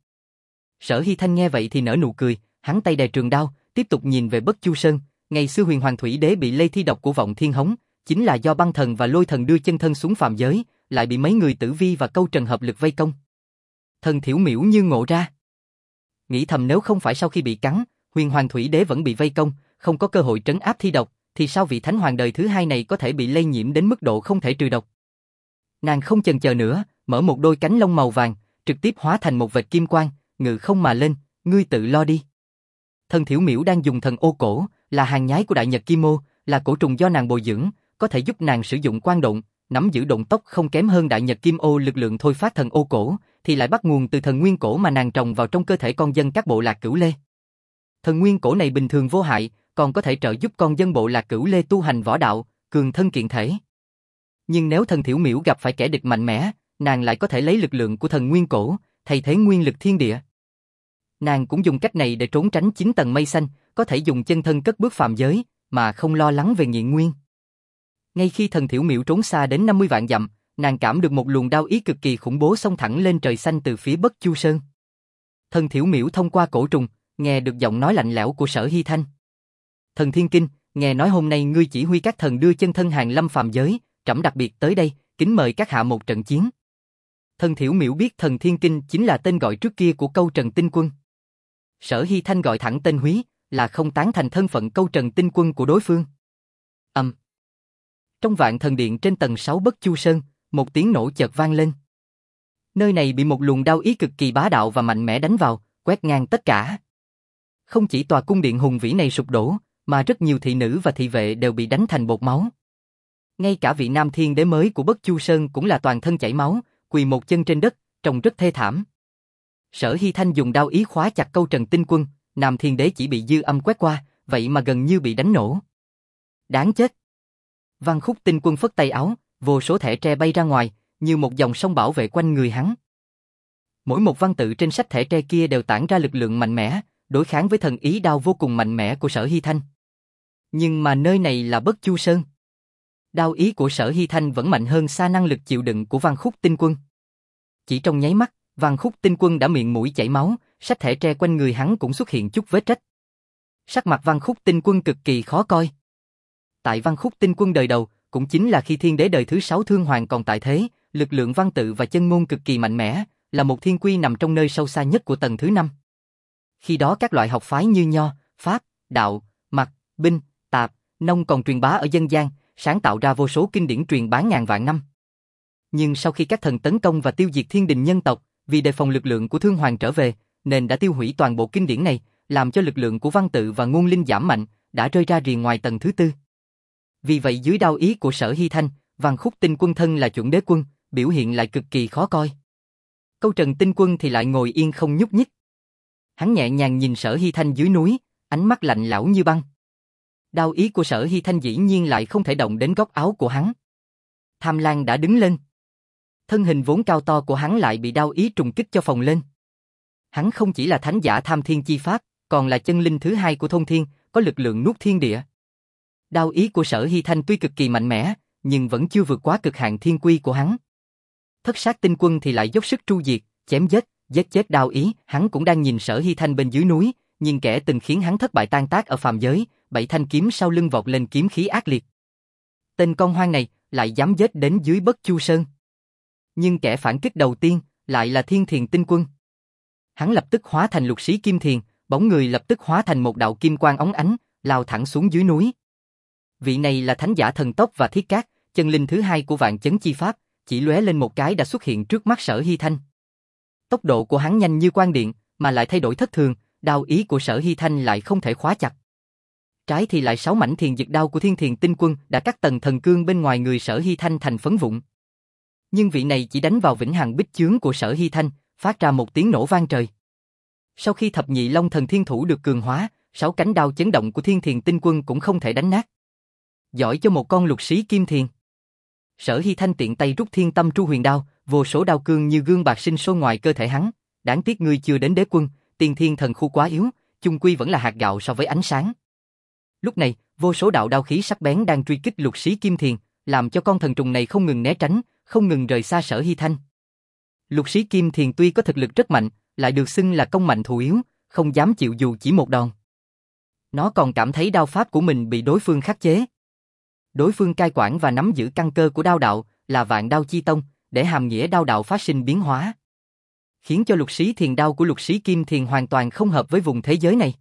Sở Hy Thanh nghe vậy thì nở nụ cười, hắn tay đè trường đao, tiếp tục nhìn về Bất Chu Sơn. Ngày xưa Huyền Hoàng Thủy Đế bị lây thi độc của Vọng Thiên Hống, chính là do băng thần và lôi thần đưa chân thân xuống phàm giới, lại bị mấy người Tử Vi và Câu Trần hợp lực vây công. Thần Thiểu Miểu như ngộ ra. Nghĩ thầm nếu không phải sau khi bị cắn, Huyền Hoàng Thủy Đế vẫn bị vây công, không có cơ hội trấn áp thi độc, thì sao vị Thánh Hoàng đời thứ hai này có thể bị lây nhiễm đến mức độ không thể trừ độc? Nàng không chần chờ nữa, mở một đôi cánh lông màu vàng, trực tiếp hóa thành một vệt kim quang, ngự không mà lên, ngươi tự lo đi. Thần Thiểu Miểu đang dùng thần ô cổ, là hàng nhái của Đại Nhật Kim Ô, là cổ trùng do nàng bồi dưỡng, có thể giúp nàng sử dụng quang độn, nắm giữ độn tốc không kém hơn Đại Nhật Kim Ô. Lực lượng thôi phát thần ô cổ thì lại bắt nguồn từ thần nguyên cổ mà nàng trồng vào trong cơ thể con dân các bộ lạc Cửu Lê. Thần nguyên cổ này bình thường vô hại, còn có thể trợ giúp con dân bộ lạc Cửu Lê tu hành võ đạo, cường thân kiện thể. Nhưng nếu Thần Thiểu Miểu gặp phải kẻ địch mạnh mẽ, nàng lại có thể lấy lực lượng của thần nguyên cổ thay thế nguyên lực thiên địa. Nàng cũng dùng cách này để trốn tránh chín tầng mây xanh, có thể dùng chân thân cất bước phàm giới, mà không lo lắng về nghiện nguyên. Ngay khi Thần Thiểu Miểu trốn xa đến năm mươi vạn dặm, nàng cảm được một luồng đao ý cực kỳ khủng bố xông thẳng lên trời xanh từ phía Bất Chu Sơn. Thần Thiểu Miểu thông qua cổ trùng, nghe được giọng nói lạnh lẽo của Sở Hy Thanh. Thần Thiên Kinh, nghe nói hôm nay ngươi chỉ huy các thần đưa chân thân hàng lâm phàm giới, trẫm đặc biệt tới đây, kính mời các hạ một trận chiến. Thần Thiểu Miểu biết Thần Thiên Kinh chính là tên gọi trước kia của Câu Trần Tinh Quân. Sở Hy Thanh gọi thẳng tên húy, là không tán thành thân phận Câu Trần Tinh Quân của đối phương. Ầm. Um. Trong Vạn Thần Điện trên tầng sáu Bất Chu Sơn, một tiếng nổ chợt vang lên. Nơi này bị một luồng đao ý cực kỳ bá đạo và mạnh mẽ đánh vào, quét ngang tất cả. Không chỉ tòa cung điện hùng vĩ này sụp đổ, mà rất nhiều thị nữ và thị vệ đều bị đánh thành bột máu. Ngay cả vị Nam Thiên Đế mới của Bất Chu Sơn cũng là toàn thân chảy máu, quỳ một chân trên đất, trông rất thê thảm. Sở Hy Thanh dùng đao ý khóa chặt Câu Trần Tinh Quân, Nam Thiên Đế chỉ bị dư âm quét qua, vậy mà gần như bị đánh nổ. Đáng chết! Văn Khúc Tinh Quân phất tay áo, vô số thẻ tre bay ra ngoài, như một dòng sông bảo vệ quanh người hắn. Mỗi một văn tự trên sách thẻ tre kia đều tản ra lực lượng mạnh mẽ, đối kháng với thần ý đao vô cùng mạnh mẽ của Sở Hy Thanh. Nhưng mà nơi này là Bất Chu Sơn. Đao ý của Sở Hy Thanh vẫn mạnh hơn xa năng lực chịu đựng của Văn Khúc Tinh Quân. Chỉ trong nháy mắt, Văn Khúc Tinh Quân đã miệng mũi chảy máu, sách thẻ tre quanh người hắn cũng xuất hiện chút vết rách. Sắc mặt Văn Khúc Tinh Quân cực kỳ khó coi. Tại Văn Khúc Tinh Quân đời đầu, cũng chính là khi Thiên Đế đời thứ sáu Thương Hoàng còn tại thế, lực lượng văn tự và chân ngôn cực kỳ mạnh mẽ, là một thiên quy nằm trong nơi sâu xa nhất của tầng thứ năm. Khi đó các loại học phái như Nho, Pháp, Đạo, Mặc, Binh, Tạp, Nông còn truyền bá ở dân gian, sáng tạo ra vô số kinh điển truyền bá ngàn vạn năm. Nhưng sau khi các thần tấn công và tiêu diệt thiên đình nhân tộc, vì đề phòng lực lượng của Thương Hoàng trở về, nên đã tiêu hủy toàn bộ kinh điển này, làm cho lực lượng của văn tự và ngôn linh giảm mạnh, đã rơi ra rìa ngoài tầng thứ tư. Vì vậy dưới đao ý của Sở Hy Thanh, Văn Khúc Tinh Quân thân là chuẩn đế quân, biểu hiện lại cực kỳ khó coi. Câu Trần Tinh Quân thì lại ngồi yên không nhúc nhích. Hắn nhẹ nhàng nhìn Sở Hy Thanh dưới núi, ánh mắt lạnh lẽo như băng. Đao ý của Sở Hy Thanh dĩ nhiên lại không thể động đến góc áo của hắn. Tham Lang đã đứng lên. Thân hình vốn cao to của hắn lại bị đao ý trùng kích cho phồng lên. Hắn không chỉ là thánh giả Tham Thiên chi pháp, còn là chân linh thứ hai của Thông Thiên, có lực lượng nuốt thiên địa. Đao ý của Sở Hy Thanh tuy cực kỳ mạnh mẽ, nhưng vẫn chưa vượt quá cực hạn thiên quy của hắn. Thất Sát Tinh Quân thì lại dốc sức tru diệt, chém giết, giết chết đao ý. Hắn cũng đang nhìn Sở Hy Thanh bên dưới núi, nhưng kẻ từng khiến hắn thất bại tan tác ở phàm giới, bảy thanh kiếm sau lưng vọt lên kiếm khí ác liệt. Tên con hoang này lại dám giết đến dưới Bất Chu Sơn. Nhưng kẻ phản kích đầu tiên lại là Thiên Thiền Tinh Quân. Hắn lập tức hóa thành lục sĩ kim thiền, bóng người lập tức hóa thành một đạo kim quang óng ánh, lao thẳng xuống dưới núi. Vị này là thánh giả Thần Tốc và Thiết Cát, chân linh thứ hai của Vạn Chấn chi pháp, chỉ lóe lên một cái đã xuất hiện trước mắt Sở Hy Thanh. Tốc độ của hắn nhanh như quang điện, mà lại thay đổi thất thường, đao ý của Sở Hy Thanh lại không thể khóa chặt. Trái thì lại sáu mảnh thiền dực đao của Thiên Thiền Tinh Quân đã cắt tầng thần cương bên ngoài người Sở Hy Thanh thành phấn vụn. Nhưng vị này chỉ đánh vào vĩnh hằng bích chướng của Sở Hy Thanh, phát ra một tiếng nổ vang trời. Sau khi thập nhị long thần thiên thủ được cường hóa, sáu cánh đao chấn động của Thiên Thiền Tinh Quân cũng không thể đánh nát. Giỏi cho một con lục sĩ kim thiền. Sở Hy Thanh tiện tay rút Thiên Tâm Tru Huyền Đao, vô số đao cương như gương bạc sinh sôi ngoài cơ thể hắn. Đáng tiếc ngươi chưa đến đế quân, tiên thiên thần khu quá yếu, chung quy vẫn là hạt gạo so với ánh sáng. Lúc này, vô số đạo đao khí sắc bén đang truy kích lục sĩ kim thiền, làm cho con thần trùng này không ngừng né tránh, không ngừng rời xa Sở Hy Thanh. Lục sĩ kim thiền tuy có thực lực rất mạnh, lại được xưng là công mạnh thù yếu, không dám chịu dù chỉ một đòn. Nó còn cảm thấy đao pháp của mình bị đối phương khắc chế. Đối phương cai quản và nắm giữ căn cơ của đao đạo là Vạn Đao Chi Tông, để hàm nghĩa đao đạo phát sinh biến hóa, khiến cho lục sĩ thiền đao của lục sĩ kim thiền hoàn toàn không hợp với vùng thế giới này.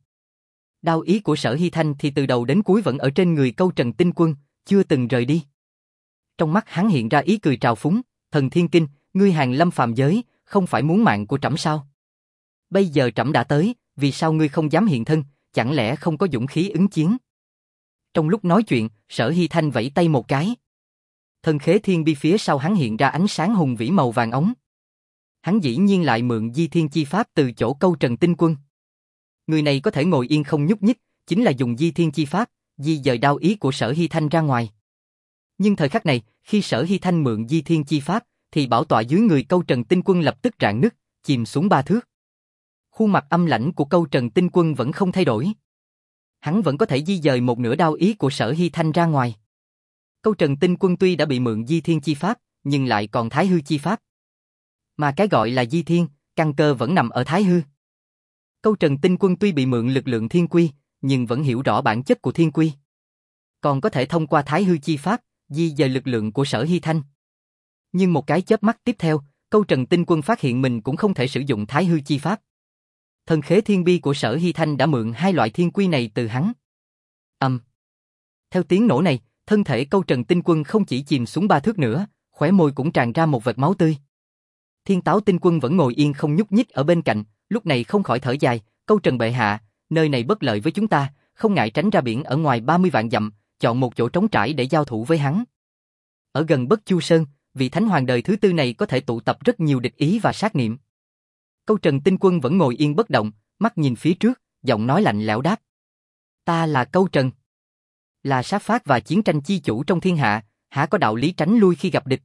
Đao ý của Sở Hy Thanh thì từ đầu đến cuối vẫn ở trên người Câu Trần Tinh Quân, chưa từng rời đi. Trong mắt hắn hiện ra ý cười trào phúng, Thần Thiên Kinh, ngươi hàng lâm phàm giới, không phải muốn mạng của trẫm sao? Bây giờ trẫm đã tới, vì sao ngươi không dám hiện thân, chẳng lẽ không có dũng khí ứng chiến? Trong lúc nói chuyện, Sở Hy Thanh vẫy tay một cái. Thân khế thiên bi phía sau hắn hiện ra ánh sáng hùng vĩ màu vàng ống. Hắn dĩ nhiên lại mượn di thiên chi pháp từ chỗ Câu Trần Tinh Quân. Người này có thể ngồi yên không nhúc nhích, chính là dùng di thiên chi pháp, di dời đao ý của Sở Hy Thanh ra ngoài. Nhưng thời khắc này, khi Sở Hy Thanh mượn di thiên chi pháp, thì bảo tọa dưới người Câu Trần Tinh Quân lập tức rạn nứt, chìm xuống ba thước. Khuôn mặt âm lãnh của Câu Trần Tinh Quân vẫn không thay đổi. Hắn vẫn có thể di dời một nửa đao ý của Sở Hy Thanh ra ngoài. Câu Trần Tinh Quân tuy đã bị mượn di thiên chi pháp, nhưng lại còn thái hư chi pháp. Mà cái gọi là di thiên, căn cơ vẫn nằm ở thái hư. Câu Trần Tinh Quân tuy bị mượn lực lượng thiên quy, nhưng vẫn hiểu rõ bản chất của thiên quy. Còn có thể thông qua thái hư chi pháp, di dời lực lượng của Sở Hy Thanh. Nhưng một cái chớp mắt tiếp theo, Câu Trần Tinh Quân phát hiện mình cũng không thể sử dụng thái hư chi pháp. Thần khế thiên bi của Sở Hy Thanh đã mượn hai loại thiên quy này từ hắn. Âm. Um. Theo tiếng nổ này, thân thể Câu Trần Tinh Quân không chỉ chìm xuống ba thước nữa, khóe môi cũng tràn ra một vệt máu tươi. Thiên Táo Tinh Quân vẫn ngồi yên không nhúc nhích ở bên cạnh, lúc này không khỏi thở dài, Câu Trần bệ hạ, nơi này bất lợi với chúng ta, không ngại tránh ra biển ở ngoài ba mươi vạn dặm, chọn một chỗ trống trải để giao thủ với hắn. Ở gần Bất Chu Sơn, vị thánh hoàng đời thứ tư này có thể tụ tập rất nhiều địch ý và sát niệm. Câu Trần Tinh Quân vẫn ngồi yên bất động, mắt nhìn phía trước, giọng nói lạnh lẽo đáp. Ta là Câu Trần, là sát phạt và chiến tranh chi chủ trong thiên hạ, há có đạo lý tránh lui khi gặp địch.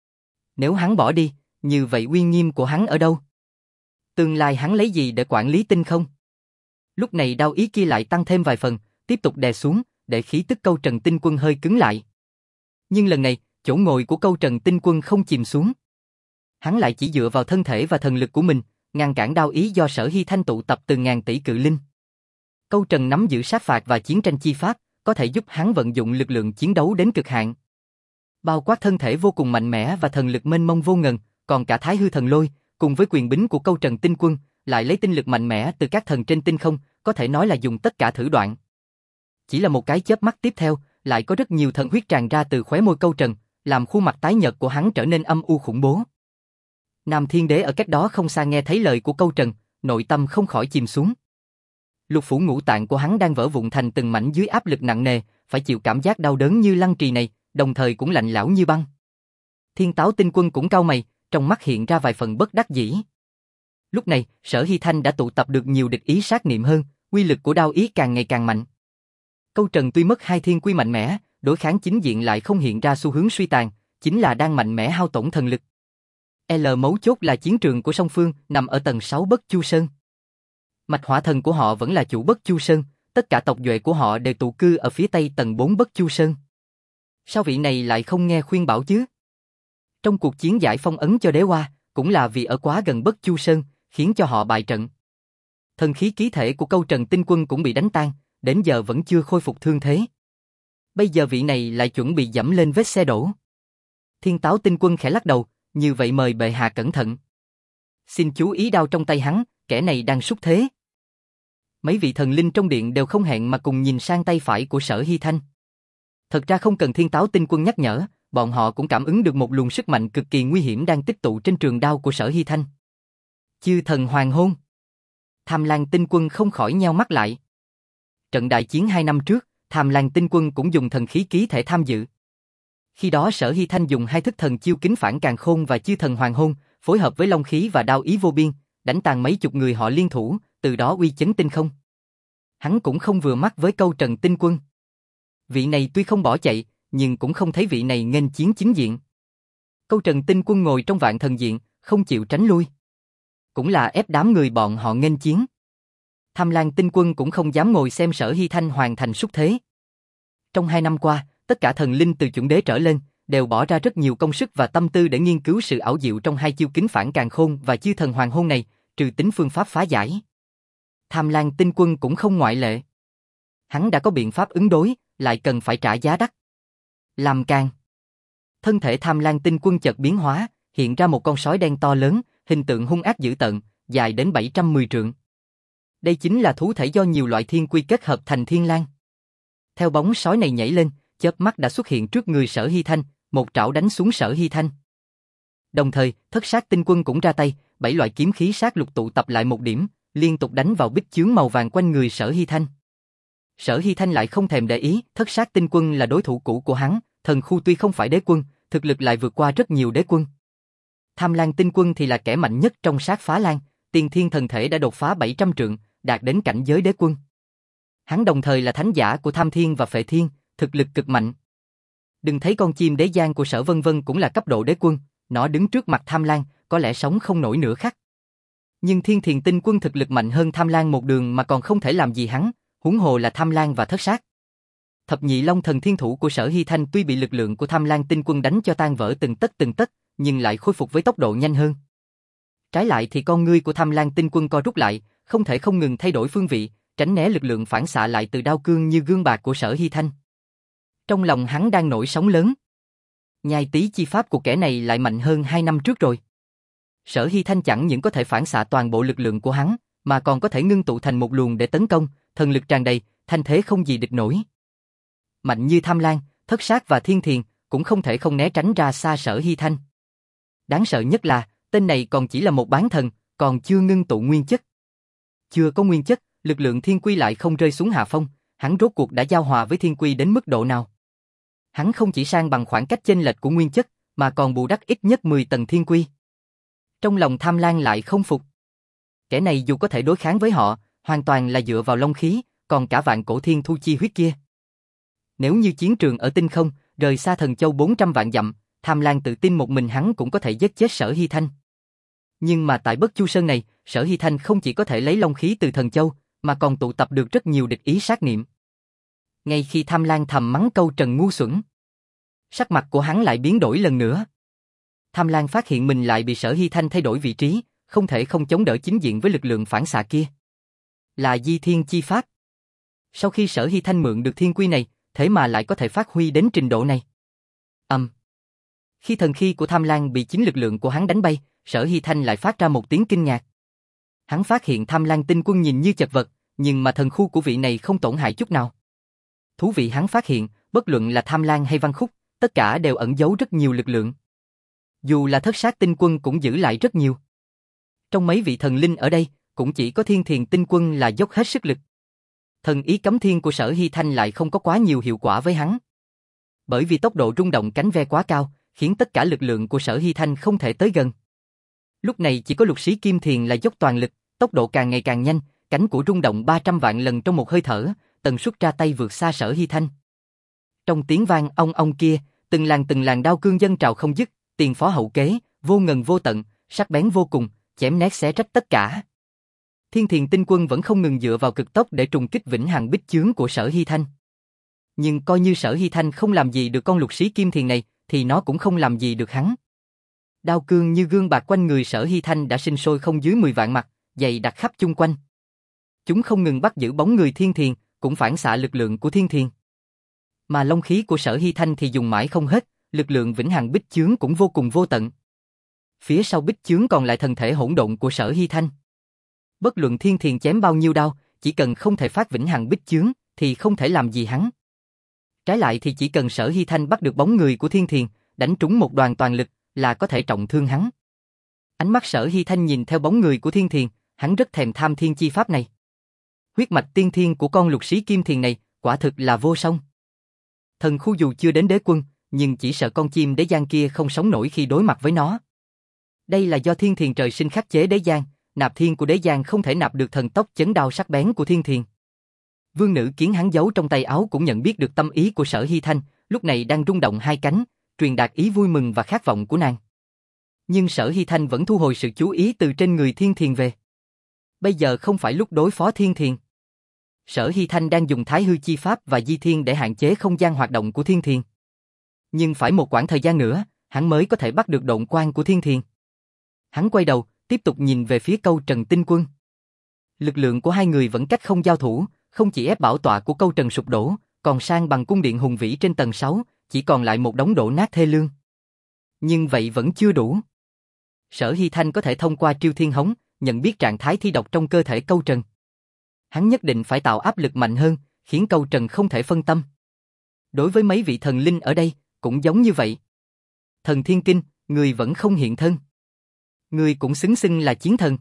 Nếu hắn bỏ đi, như vậy uy nghiêm của hắn ở đâu? Tương lai hắn lấy gì để quản lý tinh không? Lúc này đao ý kia lại tăng thêm vài phần, tiếp tục đè xuống, để khí tức Câu Trần Tinh Quân hơi cứng lại. Nhưng lần này, chỗ ngồi của Câu Trần Tinh Quân không chìm xuống. Hắn lại chỉ dựa vào thân thể và thần lực của mình, ngăn cản đao ý do Sở Hy Thanh tụ tập từ ngàn tỷ cự linh. Câu Trần nắm giữ sát phạt và chiến tranh chi pháp, có thể giúp hắn vận dụng lực lượng chiến đấu đến cực hạn. Bao quát thân thể vô cùng mạnh mẽ và thần lực mênh mông vô ngần, còn cả thái hư thần lôi, cùng với quyền bính của Câu Trần Tinh Quân, lại lấy tinh lực mạnh mẽ từ các thần trên tinh không, có thể nói là dùng tất cả thử đoạn. Chỉ là một cái chớp mắt tiếp theo, lại có rất nhiều thần huyết tràn ra từ khóe môi Câu Trần, làm khuôn mặt tái nhợt của hắn trở nên âm u khủng bố. Nam Thiên Đế ở cách đó không xa nghe thấy lời của Câu Trần, nội tâm không khỏi chìm xuống. Lục phủ ngũ tạng của hắn đang vỡ vụn thành từng mảnh dưới áp lực nặng nề, phải chịu cảm giác đau đớn như lăng trì này, đồng thời cũng lạnh lẽo như băng. Thiên Táo Tinh Quân cũng cau mày, trong mắt hiện ra vài phần bất đắc dĩ. Lúc này, Sở Hy Thanh đã tụ tập được nhiều địch ý sát niệm hơn, uy lực của đao ý càng ngày càng mạnh. Câu Trần tuy mất hai thiên quy mạnh mẽ, đối kháng chính diện lại không hiện ra xu hướng suy tàn, chính là đang mạnh mẽ hao tổn thần lực. L mấu chốt là chiến trường của song phương nằm ở tầng sáu Bất Chu Sơn. Mạch hỏa thần của họ vẫn là chủ Bất Chu Sơn, tất cả tộc duệ của họ đều tụ cư ở phía tây tầng bốn Bất Chu Sơn. Sao vị này lại không nghe khuyên bảo chứ? Trong cuộc chiến giải phong ấn cho đế hoa, cũng là vì ở quá gần Bất Chu Sơn, khiến cho họ bại trận. Thần khí ký thể của Câu Trần Tinh Quân cũng bị đánh tan, đến giờ vẫn chưa khôi phục thương thế. Bây giờ vị này lại chuẩn bị dẫm lên vết xe đổ. Thiên Táo Tinh Quân khẽ lắc đầu, như vậy mời bệ hạ cẩn thận. Xin chú ý đao trong tay hắn, kẻ này đang xúc thế. Mấy vị thần linh trong điện đều không hẹn mà cùng nhìn sang tay phải của Sở Hy Thanh. Thật ra không cần Thiên Táo Tinh Quân nhắc nhở, bọn họ cũng cảm ứng được một luồng sức mạnh cực kỳ nguy hiểm đang tích tụ trên trường đao của Sở Hy Thanh. Chư thần hoàng hôn. Tham Lang Tinh Quân không khỏi nheo mắt lại. Trận đại chiến hai năm trước, Tham Lang Tinh Quân cũng dùng thần khí ký thể tham dự. Khi đó Sở Hy Thanh dùng hai thức thần chiêu kính phản càn khôn và chư thần hoàng hôn, phối hợp với long khí và đao ý vô biên, đánh tàn mấy chục người họ liên thủ, từ đó uy chấn tinh không. Hắn cũng không vừa mắt với câu Trần Tinh Quân. Vị này tuy không bỏ chạy, nhưng cũng không thấy vị này nghênh chiến chính diện. Câu Trần Tinh Quân ngồi trong vạn thần diện, không chịu tránh lui. Cũng là ép đám người bọn họ nghênh chiến. Tham Lang Tinh Quân cũng không dám ngồi xem Sở Hy Thanh hoàn thành xúc thế. Trong hai năm qua, tất cả thần linh từ chuẩn đế trở lên, đều bỏ ra rất nhiều công sức và tâm tư để nghiên cứu sự ảo diệu trong hai chiêu kính phản càn khôn và chư thần hoàng hôn này, trừ tính phương pháp phá giải. Tham Lang Tinh Quân cũng không ngoại lệ. Hắn đã có biện pháp ứng đối, lại cần phải trả giá đắt. Làm càng. Thân thể Tham Lang Tinh Quân chợt biến hóa, hiện ra một con sói đen to lớn, hình tượng hung ác dữ tợn, dài đến bảy trăm mười trượng. Đây chính là thú thể do nhiều loại thiên quy kết hợp thành thiên lang. Theo bóng sói này nhảy lên, chớp mắt đã xuất hiện trước người Sở Hy Thanh, một trảo đánh xuống Sở Hy Thanh. Đồng thời, Thất Sát Tinh Quân cũng ra tay, bảy loại kiếm khí sát lục tụ tập lại một điểm, liên tục đánh vào bích chướng màu vàng quanh người Sở Hy Thanh. Sở Hy Thanh lại không thèm để ý, Thất Sát Tinh Quân là đối thủ cũ của hắn, thần khu tuy không phải đế quân, thực lực lại vượt qua rất nhiều đế quân. Tham Lang Tinh Quân thì là kẻ mạnh nhất trong sát phá lan, tiên thiên thần thể đã đột phá bảy trăm trượng, đạt đến cảnh giới đế quân. Hắn đồng thời là thánh giả của Tham Thiên và Phệ Thiên, thực lực cực mạnh. Đừng thấy con chim đế giang của Sở Vân Vân cũng là cấp độ đế quân, nó đứng trước mặt Tham Lang, có lẽ sống không nổi nửa khắc. Nhưng Thiên Thiền Tinh Quân thực lực mạnh hơn Tham Lang một đường mà còn không thể làm gì hắn, huống hồ là Tham Lang và Thất Sát. Thập nhị long thần thiên thủ của Sở Hy Thanh tuy bị lực lượng của Tham Lang Tinh Quân đánh cho tan vỡ từng tấc từng tấc, nhưng lại khôi phục với tốc độ nhanh hơn. Trái lại thì con ngươi của Tham Lang Tinh Quân co rút lại, không thể không ngừng thay đổi phương vị, tránh né lực lượng phản xạ lại từ đao cương như gương bạc của Sở Hy Thanh. Trong lòng hắn đang nổi sóng lớn. Nhai tí chi pháp của kẻ này lại mạnh hơn hai năm trước rồi. Sở Hy Thanh chẳng những có thể phản xạ toàn bộ lực lượng của hắn, mà còn có thể ngưng tụ thành một luồng để tấn công, thần lực tràn đầy, thanh thế không gì địch nổi. Mạnh như Tham Lang, Thất Sát và Thiên Thiền, cũng không thể không né tránh ra xa Sở Hy Thanh. Đáng sợ nhất là, tên này còn chỉ là một bán thần, còn chưa ngưng tụ nguyên chất. Chưa có nguyên chất, lực lượng thiên quy lại không rơi xuống hạ phong, hắn rốt cuộc đã giao hòa với thiên quy đến mức độ nào. Hắn không chỉ sang bằng khoảng cách chênh lệch của nguyên chất, mà còn bù đắp ít nhất mười tầng thiên quy. Trong lòng Tham Lang lại không phục. Kẻ này dù có thể đối kháng với họ, hoàn toàn là dựa vào long khí, còn cả vạn cổ thiên thu chi huyết kia. Nếu như chiến trường ở tinh không, rời xa Thần Châu bốn trăm vạn dặm, Tham Lang tự tin một mình hắn cũng có thể giết chết Sở Hy Thanh. Nhưng mà tại Bất Chu Sơn này, Sở Hy Thanh không chỉ có thể lấy long khí từ Thần Châu, mà còn tụ tập được rất nhiều địch ý sát niệm. Ngay khi Tham Lang thầm mắng câu Trần ngu xuẩn, sắc mặt của hắn lại biến đổi lần nữa. Tham Lang phát hiện mình lại bị Sở Hy Thanh thay đổi vị trí, không thể không chống đỡ chính diện với lực lượng phản xạ kia. Là di thiên chi pháp. Sau khi Sở Hy Thanh mượn được thiên quy này, thế mà lại có thể phát huy đến trình độ này. Âm. Um. Khi thần khí của Tham Lang bị chính lực lượng của hắn đánh bay, Sở Hy Thanh lại phát ra một tiếng kinh ngạc. Hắn phát hiện Tham Lang Tinh Quân nhìn như chật vật, nhưng mà thần khu của vị này không tổn hại chút nào. Thú vị hắn phát hiện, bất luận là Tham Lang hay Văn Khúc, tất cả đều ẩn giấu rất nhiều lực lượng. Dù là Thất Sát Tinh Quân cũng giữ lại rất nhiều. Trong mấy vị thần linh ở đây, cũng chỉ có Thiên Thiền Tinh Quân là dốc hết sức lực. Thần ý cấm thiên của Sở Hy Thanh lại không có quá nhiều hiệu quả với hắn. Bởi vì tốc độ rung động cánh ve quá cao, khiến tất cả lực lượng của Sở Hy Thanh không thể tới gần. Lúc này chỉ có Lục Sĩ Kim Thiền là dốc toàn lực, tốc độ càng ngày càng nhanh, cánh của rung động ba trăm vạn lần trong một hơi thở, tần suất ra tay vượt xa Sở Hy Thanh. Trong tiếng vang ong ong kia, từng làn từng làn đao cương dâng trào không dứt, tiền phó hậu kế, vô ngần vô tận, sắc bén vô cùng, chém nét xé rách tất cả. Thiên Thiền Tinh Quân vẫn không ngừng dựa vào cực tốc để trùng kích vĩnh hằng bích chướng của Sở Hy Thanh. Nhưng coi như Sở Hy Thanh không làm gì được con Lục Sĩ Kim Thiền này, thì nó cũng không làm gì được hắn. Đao cương như gương bạc quanh người Sở Hy Thanh đã sinh sôi không dưới mười vạn mặt, dày đặc khắp chung quanh. Chúng không ngừng bắt giữ bóng người Thiên Thiền, cũng phản xạ lực lượng của Thiên Thiền. Mà long khí của Sở Hy Thanh thì dùng mãi không hết, lực lượng vĩnh hằng bích chướng cũng vô cùng vô tận. Phía sau bích chướng còn lại thần thể hỗn độn của Sở Hy Thanh. Bất luận Thiên Thiền chém bao nhiêu đao, chỉ cần không thể phát vĩnh hằng bích chướng, thì không thể làm gì hắn. Trái lại thì chỉ cần Sở Hy Thanh bắt được bóng người của Thiên Thiền, đánh trúng một đoàn toàn lực, là có thể trọng thương hắn. Ánh mắt Sở Hy Thanh nhìn theo bóng người của Thiên Thiền, hắn rất thèm tham thiên chi pháp này. Huyết mạch tiên thiên của con lục sĩ kim thiền này, quả thực là vô song. Thần khu dù chưa đến đế quân, nhưng chỉ sợ con chim đế giang kia không sống nổi khi đối mặt với nó. Đây là do thiên thiền trời sinh khắc chế đế giang, nạp thiên của đế giang không thể nạp được thần tốc chấn đao sắc bén của thiên thiền. Vương nữ kiến hắn giấu trong tay áo cũng nhận biết được tâm ý của Sở Hy Thanh, lúc này đang rung động hai cánh, truyền đạt ý vui mừng và khát vọng của nàng. Nhưng Sở Hy Thanh vẫn thu hồi sự chú ý từ trên người thiên thiền về. Bây giờ không phải lúc đối phó thiên thiền. Sở Hy Thanh đang dùng Thái Hư Chi Pháp và Di Thiên để hạn chế không gian hoạt động của thiên thiền. Nhưng phải một quãng thời gian nữa, hắn mới có thể bắt được độn quang của thiên thiền. Hắn quay đầu, tiếp tục nhìn về phía Câu Trần Tinh Quân. Lực lượng của hai người vẫn cách không giao thủ, không chỉ ép bảo tọa của Câu Trần sụp đổ, còn sang bằng cung điện hùng vĩ trên tầng sáu, chỉ còn lại một đống đổ nát thê lương. Nhưng vậy vẫn chưa đủ. Sở Hy Thanh có thể thông qua Triêu Thiên Hống, nhận biết trạng thái thi độc trong cơ thể Câu Trần. Hắn nhất định phải tạo áp lực mạnh hơn, khiến Câu Trần không thể phân tâm. Đối với mấy vị thần linh ở đây, cũng giống như vậy. Thần Thiên Kinh, người vẫn không hiện thân. Người cũng xứng xưng là chiến thần.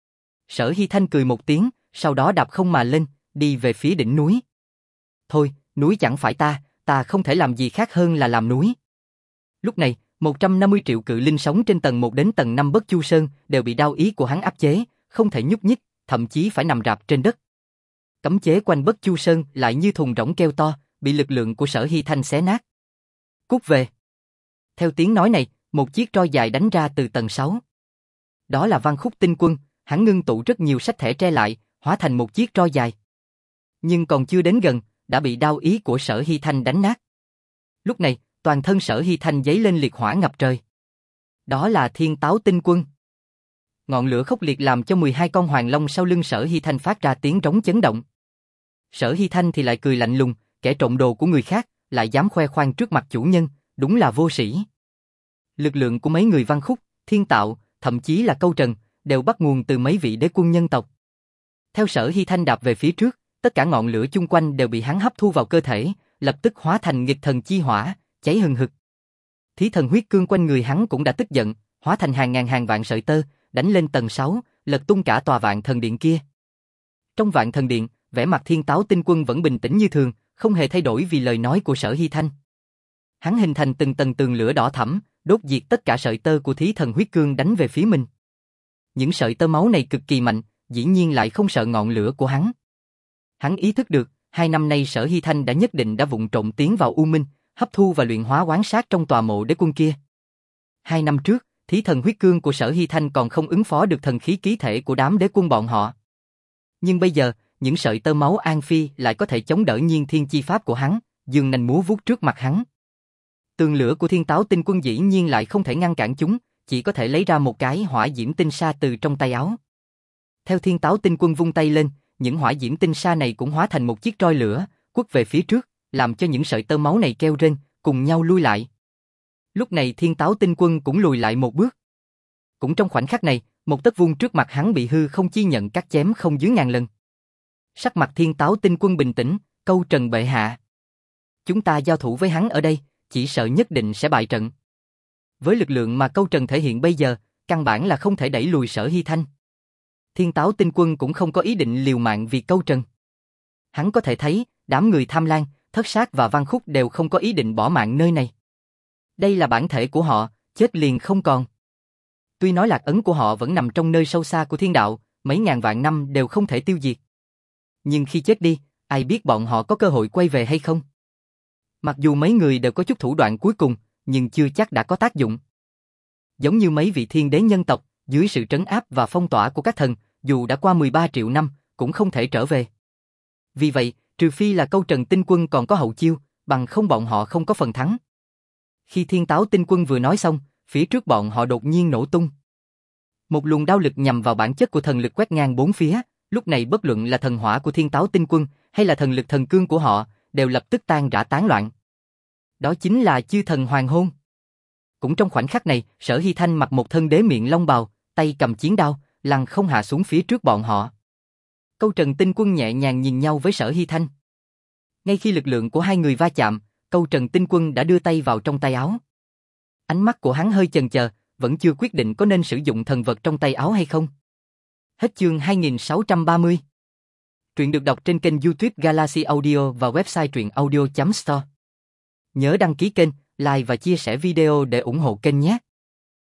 Sở Hy Thanh cười một tiếng, sau đó đạp không mà lên, đi về phía đỉnh núi. Thôi, núi chẳng phải ta, ta không thể làm gì khác hơn là làm núi. Lúc này, một trăm năm mươi triệu cự linh sống trên tầng một đến tầng năm Bất Chu Sơn đều bị đao ý của hắn áp chế, không thể nhúc nhích, thậm chí phải nằm rạp trên đất. Cấm chế quanh Bất Chu Sơn lại như thùng rỗng keo to, bị lực lượng của Sở Hy Thanh xé nát. Cút về. Theo tiếng nói này, một chiếc roi dài đánh ra từ tầng sáu. Đó là Văn Khúc Tinh Quân, hắn ngưng tụ rất nhiều sách thẻ tre lại, hóa thành một chiếc roi dài. Nhưng còn chưa đến gần, đã bị đao ý của Sở Hy Thanh đánh nát. Lúc này, toàn thân Sở Hy Thanh giấy lên liệt hỏa ngập trời. Đó là Thiên Táo Tinh Quân. Ngọn lửa khốc liệt làm cho mười hai con hoàng long sau lưng Sở Hy Thanh phát ra tiếng rống chấn động. Sở Hy Thanh thì lại cười lạnh lùng, kẻ trộm đồ của người khác, lại dám khoe khoang trước mặt chủ nhân, đúng là vô sĩ. Lực lượng của mấy người Văn Khúc, Thiên Tạo, thậm chí là Câu Trần, đều bắt nguồn từ mấy vị đế quân nhân tộc. Theo Sở Hy Thanh đạp về phía trước, tất cả ngọn lửa chung quanh đều bị hắn hấp thu vào cơ thể, lập tức hóa thành nghịch thần chi hỏa, cháy hừng hực. Thí thần huyết cương quanh người hắn cũng đã tức giận, hóa thành hàng ngàn hàng vạn sợi tơ, đánh lên tầng sáu, lật tung cả tòa Vạn Thần Điện kia. Trong Vạn Thần Điện, vẻ mặt Thiên Táo Tinh Quân vẫn bình tĩnh như thường, không hề thay đổi vì lời nói của Sở Hy Thanh. Hắn hình thành từng tầng tường lửa đỏ thẫm, đốt diệt tất cả sợi tơ của Thí thần huyết cương đánh về phía mình. Những sợi tơ máu này cực kỳ mạnh, dĩ nhiên lại không sợ ngọn lửa của hắn. Hắn ý thức được, hai năm nay Sở Hy Thanh đã nhất định đã vụng trộm tiến vào U Minh, hấp thu và luyện hóa oán sát trong tòa mộ đế quân kia. Hai năm trước, Thí thần huyết cương của Sở Hy Thanh còn không ứng phó được thần khí ký thể của đám đế quân bọn họ. Nhưng bây giờ, những sợi tơ máu An Phi lại có thể chống đỡ nhiên thiên chi pháp của hắn, dương nanh múa vuốt trước mặt hắn. Tường lửa của Thiên Táo Tinh Quân dĩ nhiên lại không thể ngăn cản chúng, chỉ có thể lấy ra một cái hỏa diễm tinh sa từ trong tay áo. Theo Thiên Táo Tinh Quân vung tay lên, những hỏa diễm tinh sa này cũng hóa thành một chiếc roi lửa, quất về phía trước, làm cho những sợi tơ máu này kêu rên, cùng nhau lui lại. Lúc này Thiên Táo Tinh Quân cũng lùi lại một bước. Cũng trong khoảnh khắc này, một tấc vuông trước mặt hắn bị hư không chi nhận cắt chém không dưới ngàn lần. Sắc mặt Thiên Táo Tinh Quân bình tĩnh, Câu Trần bệ hạ. Chúng ta giao thủ với hắn ở đây, chỉ sợ nhất định sẽ bại trận. Với lực lượng mà Câu Trần thể hiện bây giờ, căn bản là không thể đẩy lùi Sở Hy Thanh. Thiên Táo Tinh Quân cũng không có ý định liều mạng vì Câu Trần. Hắn có thể thấy, đám người Tham Lang, Thất Sát và Văn Khúc đều không có ý định bỏ mạng nơi này. Đây là bản thể của họ, chết liền không còn. Tuy nói lạc ấn của họ vẫn nằm trong nơi sâu xa của thiên đạo, mấy ngàn vạn năm đều không thể tiêu diệt. Nhưng khi chết đi, ai biết bọn họ có cơ hội quay về hay không? Mặc dù mấy người đều có chút thủ đoạn cuối cùng, nhưng chưa chắc đã có tác dụng. Giống như mấy vị thiên đế nhân tộc, dưới sự trấn áp và phong tỏa của các thần, dù đã qua mười ba triệu năm, cũng không thể trở về. Vì vậy, trừ phi là Câu Trần Tinh Quân còn có hậu chiêu, bằng không bọn họ không có phần thắng. Khi Thiên Táo Tinh Quân vừa nói xong, phía trước bọn họ đột nhiên nổ tung. Một luồng đao lực nhằm vào bản chất của thần lực quét ngang bốn phía, lúc này bất luận là thần hỏa của Thiên Táo Tinh Quân hay là thần lực thần cương của họ, đều lập tức tan rã tán loạn. Đó chính là chư thần hoàng hôn. Cũng trong khoảnh khắc này, Sở Hy Thanh mặc một thân đế miệng long bào, tay cầm chiến đao, lăng không hạ xuống phía trước bọn họ. Câu Trần Tinh Quân nhẹ nhàng nhìn nhau với Sở Hy Thanh. Ngay khi lực lượng của hai người va chạm, Câu Trần Tinh Quân đã đưa tay vào trong tay áo. Ánh mắt của hắn hơi chần chờ, vẫn chưa quyết định có nên sử dụng thần vật trong tay áo hay không. Hết chương hai nghìn sáu trăm ba mươi. Truyện được đọc trên kênh YouTube Galaxy Audio và website truyện audio chấm store. Nhớ đăng ký kênh, like và chia sẻ video để ủng hộ kênh nhé.